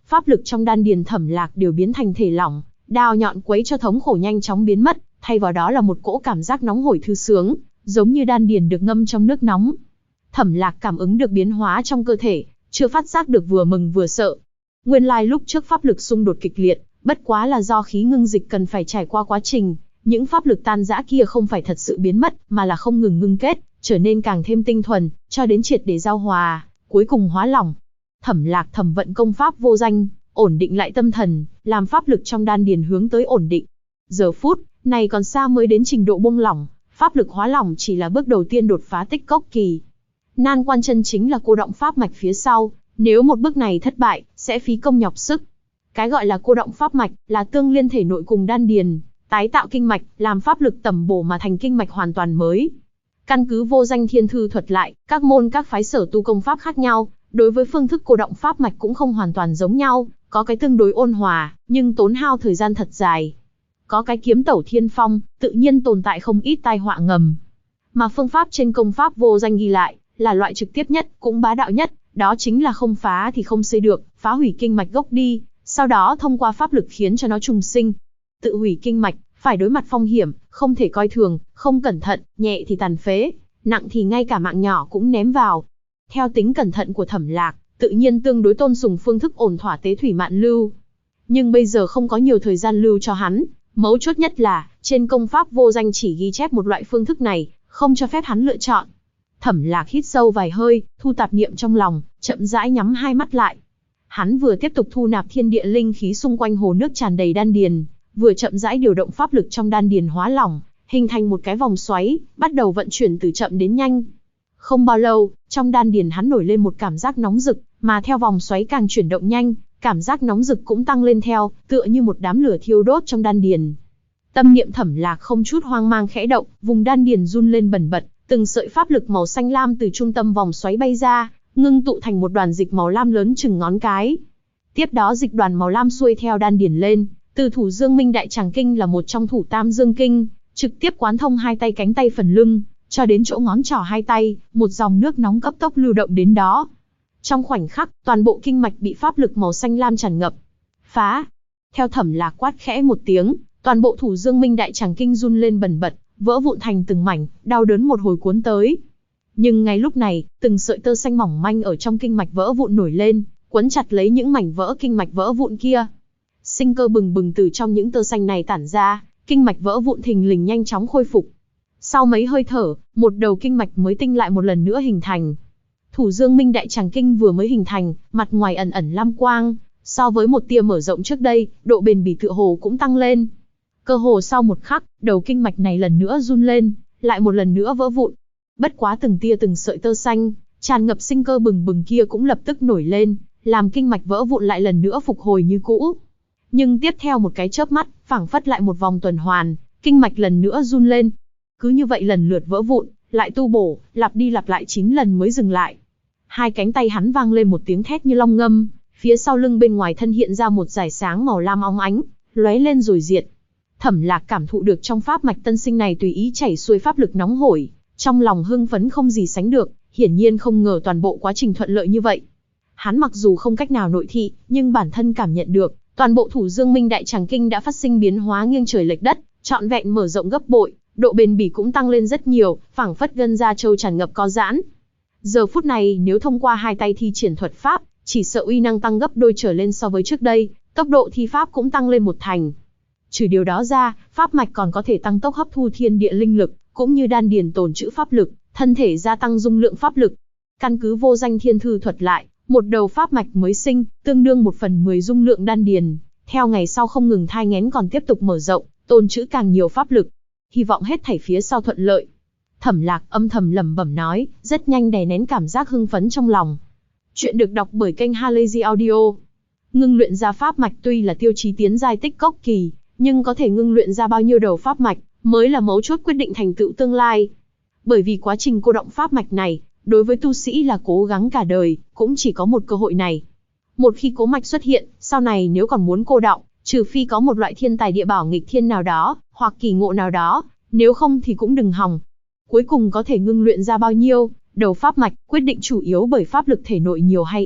pháp lực trong đan điền Thẩm Lạc đều biến thành thể lỏng, đao nhọn quấy cho thống khổ nhanh chóng biến mất, thay vào đó là một cỗ cảm giác nóng hổi thư sướng, giống như đan điền được ngâm trong nước nóng. Thẩm Lạc cảm ứng được biến hóa trong cơ thể, chưa phát giác được vừa mừng vừa sợ. Nguyên lai lúc trước pháp lực xung đột kịch liệt, bất quá là do khí ngưng dịch cần phải trải qua quá trình, những pháp lực tan rã kia không phải thật sự biến mất, mà là không ngừng ngưng kết, trở nên càng thêm tinh thuần, cho đến triệt để giao hòa, cuối cùng hóa lỏng. Thẩm Lạc thẩm vận công pháp vô danh, ổn định lại tâm thần, làm pháp lực trong đan điền hướng tới ổn định. Giờ phút này còn xa mới đến trình độ buông lỏng, pháp lực hóa lỏng chỉ là bước đầu tiên đột phá tích cốc kỳ. Nan quan chân chính là cô động pháp mạch phía sau, nếu một bước này thất bại, sẽ phí công nhọc sức. Cái gọi là cô động pháp mạch, là tương liên thể nội cùng đan điền, tái tạo kinh mạch, làm pháp lực tẩm bổ mà thành kinh mạch hoàn toàn mới. Căn cứ vô danh thiên thư thuật lại, các môn các phái sở tu công pháp khác nhau, đối với phương thức cô động pháp mạch cũng không hoàn toàn giống nhau, có cái tương đối ôn hòa, nhưng tốn hao thời gian thật dài. Có cái kiếm tẩu thiên phong, tự nhiên tồn tại không ít tai họa ngầm. Mà phương pháp trên công pháp vô danh ghi lại, là loại trực tiếp nhất, cũng bá đạo nhất, đó chính là không phá thì không xây được, phá hủy kinh mạch gốc đi, sau đó thông qua pháp lực khiến cho nó trùng sinh. Tự hủy kinh mạch, phải đối mặt phong hiểm, không thể coi thường, không cẩn thận, nhẹ thì tàn phế, nặng thì ngay cả mạng nhỏ cũng ném vào. Theo tính cẩn thận của Thẩm Lạc, tự nhiên tương đối tôn sùng phương thức ổn thỏa tế thủy mạn lưu. Nhưng bây giờ không có nhiều thời gian lưu cho hắn, mấu chốt nhất là, trên công pháp vô danh chỉ ghi chép một loại phương thức này, không cho phép hắn lựa chọn. Thẩm Lạc hít sâu vài hơi, thu tạp niệm trong lòng, chậm rãi nhắm hai mắt lại. Hắn vừa tiếp tục thu nạp thiên địa linh khí xung quanh hồ nước tràn đầy đan điền, vừa chậm rãi điều động pháp lực trong đan điền hóa lỏng, hình thành một cái vòng xoáy, bắt đầu vận chuyển từ chậm đến nhanh. Không bao lâu, trong đan điền hắn nổi lên một cảm giác nóng rực, mà theo vòng xoáy càng chuyển động nhanh, cảm giác nóng rực cũng tăng lên theo, tựa như một đám lửa thiêu đốt trong đan điền. Tâm niệm Thẩm Lạc không chút hoang mang khẽ động, vùng đan điền run lên bần bật, từng sợi pháp lực màu xanh lam từ trung tâm vòng xoáy bay ra, ngưng tụ thành một đoàn dịch màu lam lớn chừng ngón cái. Tiếp đó dịch đoàn màu lam xuôi theo đan điền lên, từ thủ Dương Minh Đại Tràng Kinh là một trong thủ Tam Dương Kinh, trực tiếp quán thông hai tay cánh tay phần lưng, cho đến chỗ ngón trỏ hai tay, một dòng nước nóng cấp tốc lưu động đến đó. Trong khoảnh khắc, toàn bộ kinh mạch bị pháp lực màu xanh lam tràn ngập. Phá! Theo Thẩm Lạc quát khẽ một tiếng, toàn bộ thủ Dương Minh Đại Tràng Kinh run lên bần bật, vỡ vụn thành từng mảnh, đau đớn một hồi cuốn tới. Nhưng ngay lúc này, từng sợi tơ xanh mỏng manh ở trong kinh mạch vỡ vụn nổi lên, quấn chặt lấy những mảnh vỡ kinh mạch vỡ vụn kia. Sinh cơ bừng bừng từ trong những tơ xanh này tản ra, kinh mạch vỡ vụn thình lình nhanh chóng khôi phục. Sau mấy hơi thở, một đầu kinh mạch mới tinh lại một lần nữa hình thành. Thủ Dương Minh Đại Tràng Kinh vừa mới hình thành, mặt ngoài ẩn ẩn lam quang, so với một tia mở rộng trước đây, độ bền bỉ tựa hồ cũng tăng lên. Cơ hồ sau một khắc, đầu kinh mạch này lần nữa run lên, lại một lần nữa vỡ vụn. Bất quá từng tia từng sợi tơ xanh, tràn ngập sinh cơ bừng bừng kia cũng lập tức nổi lên, làm kinh mạch vỡ vụn lại lần nữa phục hồi như cũ. Nhưng tiếp theo một cái chớp mắt, phảng phất lại một vòng tuần hoàn, kinh mạch lần nữa run lên. Cứ như vậy lần lượt vỡ vụn, lại tu bổ, lặp đi lặp lại 9 lần mới dừng lại. Hai cánh tay hắn vang lên một tiếng thét như long ngâm, phía sau lưng bên ngoài thân hiện ra một dải sáng màu lam óng ánh, lóe lên rồi diệt. Thẩm Lạc cảm thụ được trong pháp mạch tân sinh này tùy ý chảy xuôi pháp lực nóng hổi, trong lòng hưng phấn không gì sánh được, hiển nhiên không ngờ toàn bộ quá trình thuận lợi như vậy. Hắn mặc dù không cách nào nội thị, nhưng bản thân cảm nhận được, toàn bộ thủ Dương Minh Đại Tràng Kinh đã phát sinh biến hóa nghiêng trời lệch đất, trọn vẹn mở rộng gấp bội, độ bền bỉ cũng tăng lên rất nhiều, phảng phất gân da trâu tràn ngập co giãn. Giờ phút này nếu thông qua hai tay thi triển thuật pháp, chỉ sợ uy năng tăng gấp đôi trở lên so với trước đây, tốc độ thi pháp cũng tăng lên một thành. Trừ điều đó ra, pháp mạch còn có thể tăng tốc hấp thu thiên địa linh lực, cũng như đan điền tồn trữ pháp lực, thân thể gia tăng dung lượng pháp lực. Căn cứ vô danh thiên thư thuật lại, một đầu pháp mạch mới sinh, tương đương 1/10 dung lượng đan điền, theo ngày sau không ngừng thai nghén còn tiếp tục mở rộng, tồn trữ càng nhiều pháp lực. Hy vọng hết thảy phía sau thuận lợi. Thẩm Lạc âm thầm lẩm bẩm nói, rất nhanh đè nén cảm giác hưng phấn trong lòng. Chuyện được đọc bởi kênh Halazy Audio. Ngưng luyện ra pháp mạch tuy là tiêu chí tiến giai tích cốc kỳ, nhưng có thể ngưng luyện ra bao nhiêu đầu pháp mạch, mới là mấu chốt quyết định thành tựu tương lai. Bởi vì quá trình cô động pháp mạch này, đối với tu sĩ là cố gắng cả đời, cũng chỉ có một cơ hội này. Một khi cố mạch xuất hiện, sau này nếu còn muốn cô động, trừ phi có một loại thiên tài địa bảo nghịch thiên nào đó, hoặc kỳ ngộ nào đó, nếu không thì cũng đừng hòng. Cuối cùng có thể ngưng luyện ra bao nhiêu đầu pháp mạch, quyết định chủ yếu bởi pháp lực thể nội nhiều hay ít,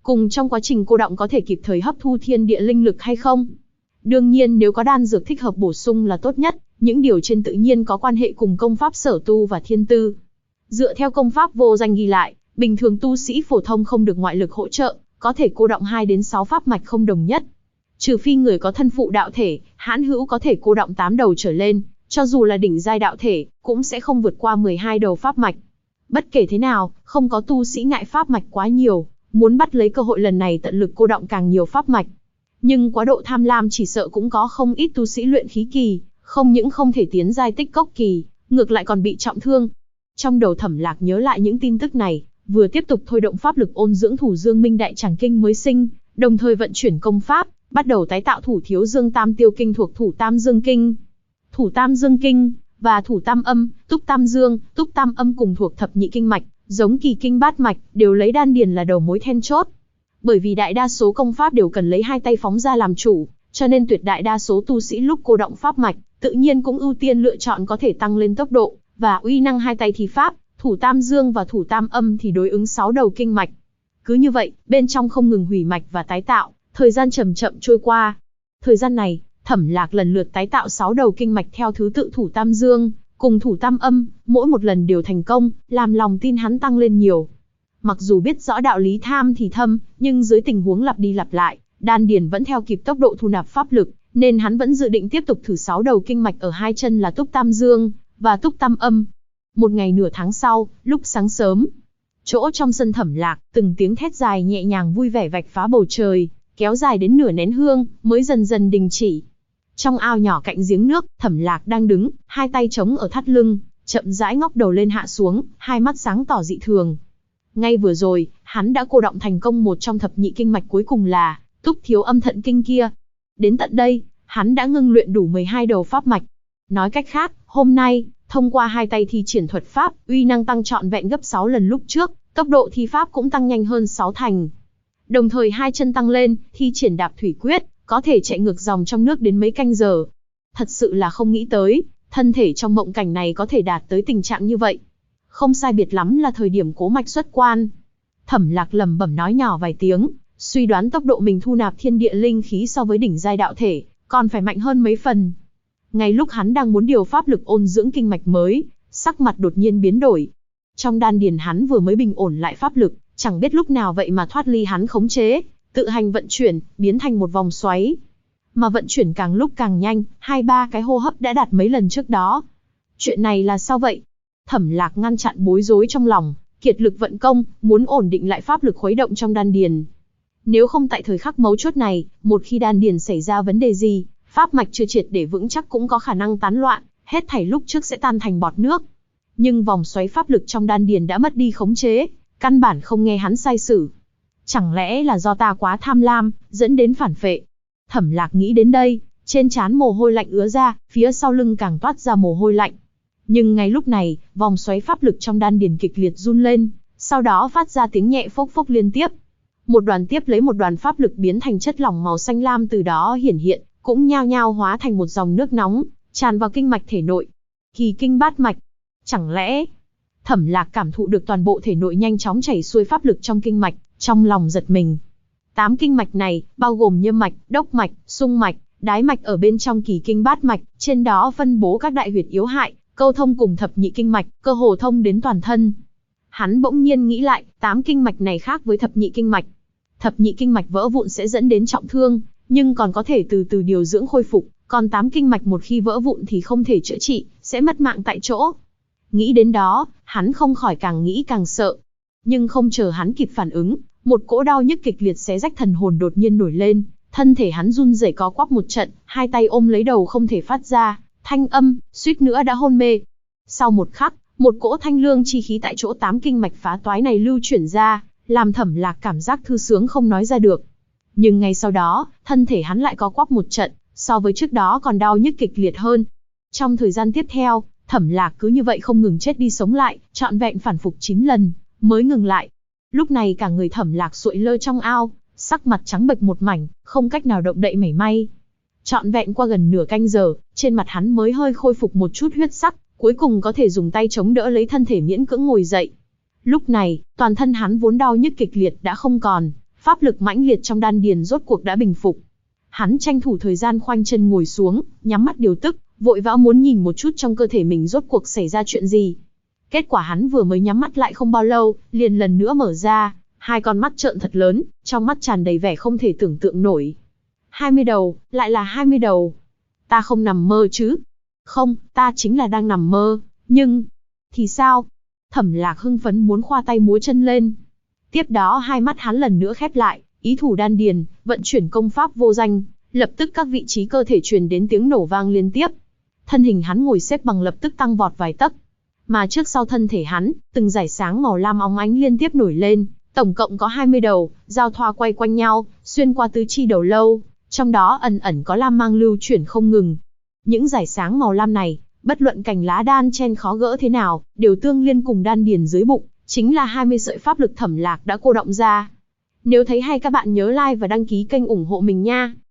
cùng trong quá trình cô đọng có thể kịp thời hấp thu thiên địa linh lực hay không. Đương nhiên nếu có đan dược thích hợp bổ sung là tốt nhất, những điều trên tự nhiên có quan hệ cùng công pháp sở tu và thiên tư. Dựa theo công pháp vô danh ghi lại, bình thường tu sĩ phổ thông không được ngoại lực hỗ trợ, có thể cô đọng 2 đến 6 pháp mạch không đồng nhất. Trừ phi người có thân phụ đạo thể, hãn hữu có thể cô đọng 8 đầu trở lên, cho dù là đỉnh giai đạo thể, cũng sẽ không vượt qua 12 đầu pháp mạch. Bất kể thế nào, không có tu sĩ ngại pháp mạch quá nhiều, muốn bắt lấy cơ hội lần này tận lực cô đọng càng nhiều pháp mạch. Nhưng quá độ tham lam chỉ sợ cũng có không ít tu sĩ luyện khí kỳ, không những không thể tiến giai tích cốc kỳ, ngược lại còn bị trọng thương. Trong đầu Thẩm Lạc nhớ lại những tin tức này, vừa tiếp tục thôi động pháp lực ôn dưỡng Thủ Dương Minh Đại Tràng Kinh mới sinh, đồng thời vận chuyển công pháp, bắt đầu tái tạo Thủ Thiếu Dương Tam Tiêu Kinh thuộc Thủ Tam Dương Kinh. Thủ Tam Dương Kinh và Thủ Tam Âm, Túc Tam Dương, Túc Tam Âm cùng thuộc thập nhị kinh mạch, giống kỳ kinh bát mạch, đều lấy đan điền là đầu mối then chốt. Bởi vì đại đa số công pháp đều cần lấy hai tay phóng ra làm chủ, cho nên tuyệt đại đa số tu sĩ lúc cô đọng pháp mạch, tự nhiên cũng ưu tiên lựa chọn có thể tăng lên tốc độ và uy năng hai tay thi pháp. Thủ Tam Dương và Thủ Tam Âm thì đối ứng 6 đầu kinh mạch. Cứ như vậy, bên trong không ngừng hủy mạch và tái tạo, thời gian chậm chậm trôi qua. Thời gian này, Thẩm Lạc lần lượt tái tạo 6 đầu kinh mạch theo thứ tự Thủ Tam Dương cùng Thủ Tam Âm, mỗi một lần đều thành công, làm lòng tin hắn tăng lên nhiều. Mặc dù biết rõ đạo lý tham thì thâm, nhưng dưới tình huống lặp đi lặp lại, đan điền vẫn theo kịp tốc độ thu nạp pháp lực, nên hắn vẫn dự định tiếp tục thử 6 đầu kinh mạch ở hai chân là Túc Tam Dương và Túc Tam Âm. Một ngày nửa tháng sau, lúc sáng sớm, chỗ trong sân Thẩm Lạc, từng tiếng thét dài nhẹ nhàng vui vẻ vạch phá bầu trời, kéo dài đến nửa nén hương, mới dần dần đình chỉ. Trong ao nhỏ cạnh giếng nước, Thẩm Lạc đang đứng, hai tay chống ở thắt lưng, chậm rãi ngóc đầu lên hạ xuống, hai mắt sáng tỏ dị thường. Ngay vừa rồi, hắn đã cô đọng thành công một trong thập nhị kinh mạch cuối cùng là Túc Thiếu Âm Thận Kinh kia. Đến tận đây, hắn đã ngưng luyện đủ 12 đầu pháp mạch. Nói cách khác, hôm nay, thông qua hai tay thi triển thuật pháp, uy năng tăng trọn vẹn gấp 6 lần lúc trước, tốc độ thi pháp cũng tăng nhanh hơn 6 thành. Đồng thời hai chân tăng lên, thi triển đạp thủy quyết, có thể chạy ngược dòng trong nước đến mấy canh giờ. Thật sự là không nghĩ tới, thân thể trong mộng cảnh này có thể đạt tới tình trạng như vậy. Không sai biệt lắm là thời điểm cố mạch xuất quan. Thẩm Lạc lẩm bẩm nói nhỏ vài tiếng, suy đoán tốc độ mình thu nạp thiên địa linh khí so với đỉnh giai đạo thể, còn phải mạnh hơn mấy phần. Ngay lúc hắn đang muốn điều pháp lực ôn dưỡng kinh mạch mới, sắc mặt đột nhiên biến đổi. Trong đan điền hắn vừa mới bình ổn lại pháp lực, chẳng biết lúc nào vậy mà thoát ly hắn khống chế, tự hành vận chuyển, biến thành một vòng xoáy. Mà vận chuyển càng lúc càng nhanh, 2-3 cái hô hấp đã đạt mấy lần trước đó. Chuyện này là sao vậy? Thẩm Lạc ngăn chặn bối rối trong lòng, kiệt lực vận công, muốn ổn định lại pháp lực khuấy động trong đan điền. Nếu không tại thời khắc mấu chốt này, một khi đan điền xảy ra vấn đề gì, pháp mạch chưa triệt để vững chắc cũng có khả năng tán loạn, hết thảy lúc trước sẽ tan thành bọt nước. Nhưng vòng xoáy pháp lực trong đan điền đã mất đi khống chế, căn bản không nghe hắn sai sử. Chẳng lẽ là do ta quá tham lam, dẫn đến phản phệ? Thẩm Lạc nghĩ đến đây, trên trán mồ hôi lạnh ứa ra, phía sau lưng càng toát ra mồ hôi lạnh. Nhưng ngay lúc này, vòng xoáy pháp lực trong đan điền kịch liệt run lên, sau đó phát ra tiếng nhẹ phốc phốc liên tiếp. Một đoàn tiếp lấy một đoàn pháp lực biến thành chất lỏng màu xanh lam từ đó hiển hiện, cũng nhao nhao hóa thành một dòng nước nóng, tràn vào kinh mạch thể nội. Kỳ kinh bát mạch. Chẳng lẽ... Thẩm Lạc cảm thụ được toàn bộ thể nội nhanh chóng chảy xuôi pháp lực trong kinh mạch, trong lòng giật mình. 8 kinh mạch này, bao gồm nhâm mạch, đốc mạch, xung mạch, đái mạch ở bên trong kỳ kinh bát mạch, trên đó phân bố các đại huyệt yếu hại, câu thông cùng thập nhị kinh mạch, cơ hồ thông đến toàn thân. Hắn bỗng nhiên nghĩ lại, 8 kinh mạch này khác với thập nhị kinh mạch. Thập nhị kinh mạch vỡ vụn sẽ dẫn đến trọng thương, nhưng còn có thể từ từ điều dưỡng khôi phục, còn 8 kinh mạch một khi vỡ vụn thì không thể chữa trị, sẽ mất mạng tại chỗ. Nghĩ đến đó, hắn không khỏi càng nghĩ càng sợ. Nhưng không chờ hắn kịp phản ứng, một cỗ đau nhức kịch liệt xé rách thần hồn đột nhiên nổi lên, thân thể hắn run rẩy co quắp một trận, hai tay ôm lấy đầu không thể phát ra thanh âm, suýt nữa đã hôn mê. Sau một khắc, một cỗ thanh lương chi khí tại chỗ 8 kinh mạch phá toái này lưu chuyển ra, làm Thẩm Lạc cảm giác thư sướng không nói ra được. Nhưng ngay sau đó, thân thể hắn lại co quắp một trận, so với trước đó còn đau nhức kịch liệt hơn. Trong thời gian tiếp theo, Thẩm Lạc cứ như vậy không ngừng chết đi sống lại, trọn vẹn phản phục 9 lần, mới ngừng lại. Lúc này cả người Thẩm Lạc sụi lơ trong ao, sắc mặt trắng bệch một mảnh, không cách nào động đậy mảy may. Trọn vẹn qua gần nửa canh giờ, trên mặt hắn mới hơi khôi phục một chút huyết sắc, cuối cùng có thể dùng tay chống đỡ lấy thân thể miễn cưỡng ngồi dậy. Lúc này, toàn thân hắn vốn đau nhức kịch liệt đã không còn, pháp lực mãnh liệt trong đan điền rốt cuộc đã bình phục. Hắn tranh thủ thời gian khoanh chân ngồi xuống, nhắm mắt điều tức, vội vã muốn nhìn một chút trong cơ thể mình rốt cuộc xảy ra chuyện gì. Kết quả hắn vừa mới nhắm mắt lại không bao lâu, liền lần nữa mở ra, hai con mắt trợn thật lớn, trong mắt tràn đầy vẻ không thể tưởng tượng nổi. 20 đầu, lại là 20 đầu. Ta không nằm mơ chứ? Không, ta chính là đang nằm mơ, nhưng... Thì sao? Thẩm Lạc hưng phấn muốn khoa tay múa chân lên. Tiếp đó hai mắt hắn lần nữa khép lại, ý thủ đan điền, vận chuyển công pháp vô danh, lập tức các vị trí cơ thể truyền đến tiếng nổ vang liên tiếp. Thân hình hắn ngồi xếp bằng lập tức tăng vọt vài tấc. Mà trước sau thân thể hắn, từng dải sáng màu lam óng ánh liên tiếp nổi lên, tổng cộng có 20 đầu, giao thoa quay quanh nhau, xuyên qua tứ chi đầu lâu, trong đó ẩn ẩn có lam mang lưu chuyển không ngừng. Những dải sáng màu lam này, bất luận cành lá đan chen khó gỡ thế nào, đều tương liên cùng đan điền dưới bụng, chính là 20 sợi pháp lực Thẩm Lạc đã cô động ra. Nếu thấy hay các bạn nhớ like và đăng ký kênh ủng hộ mình nha.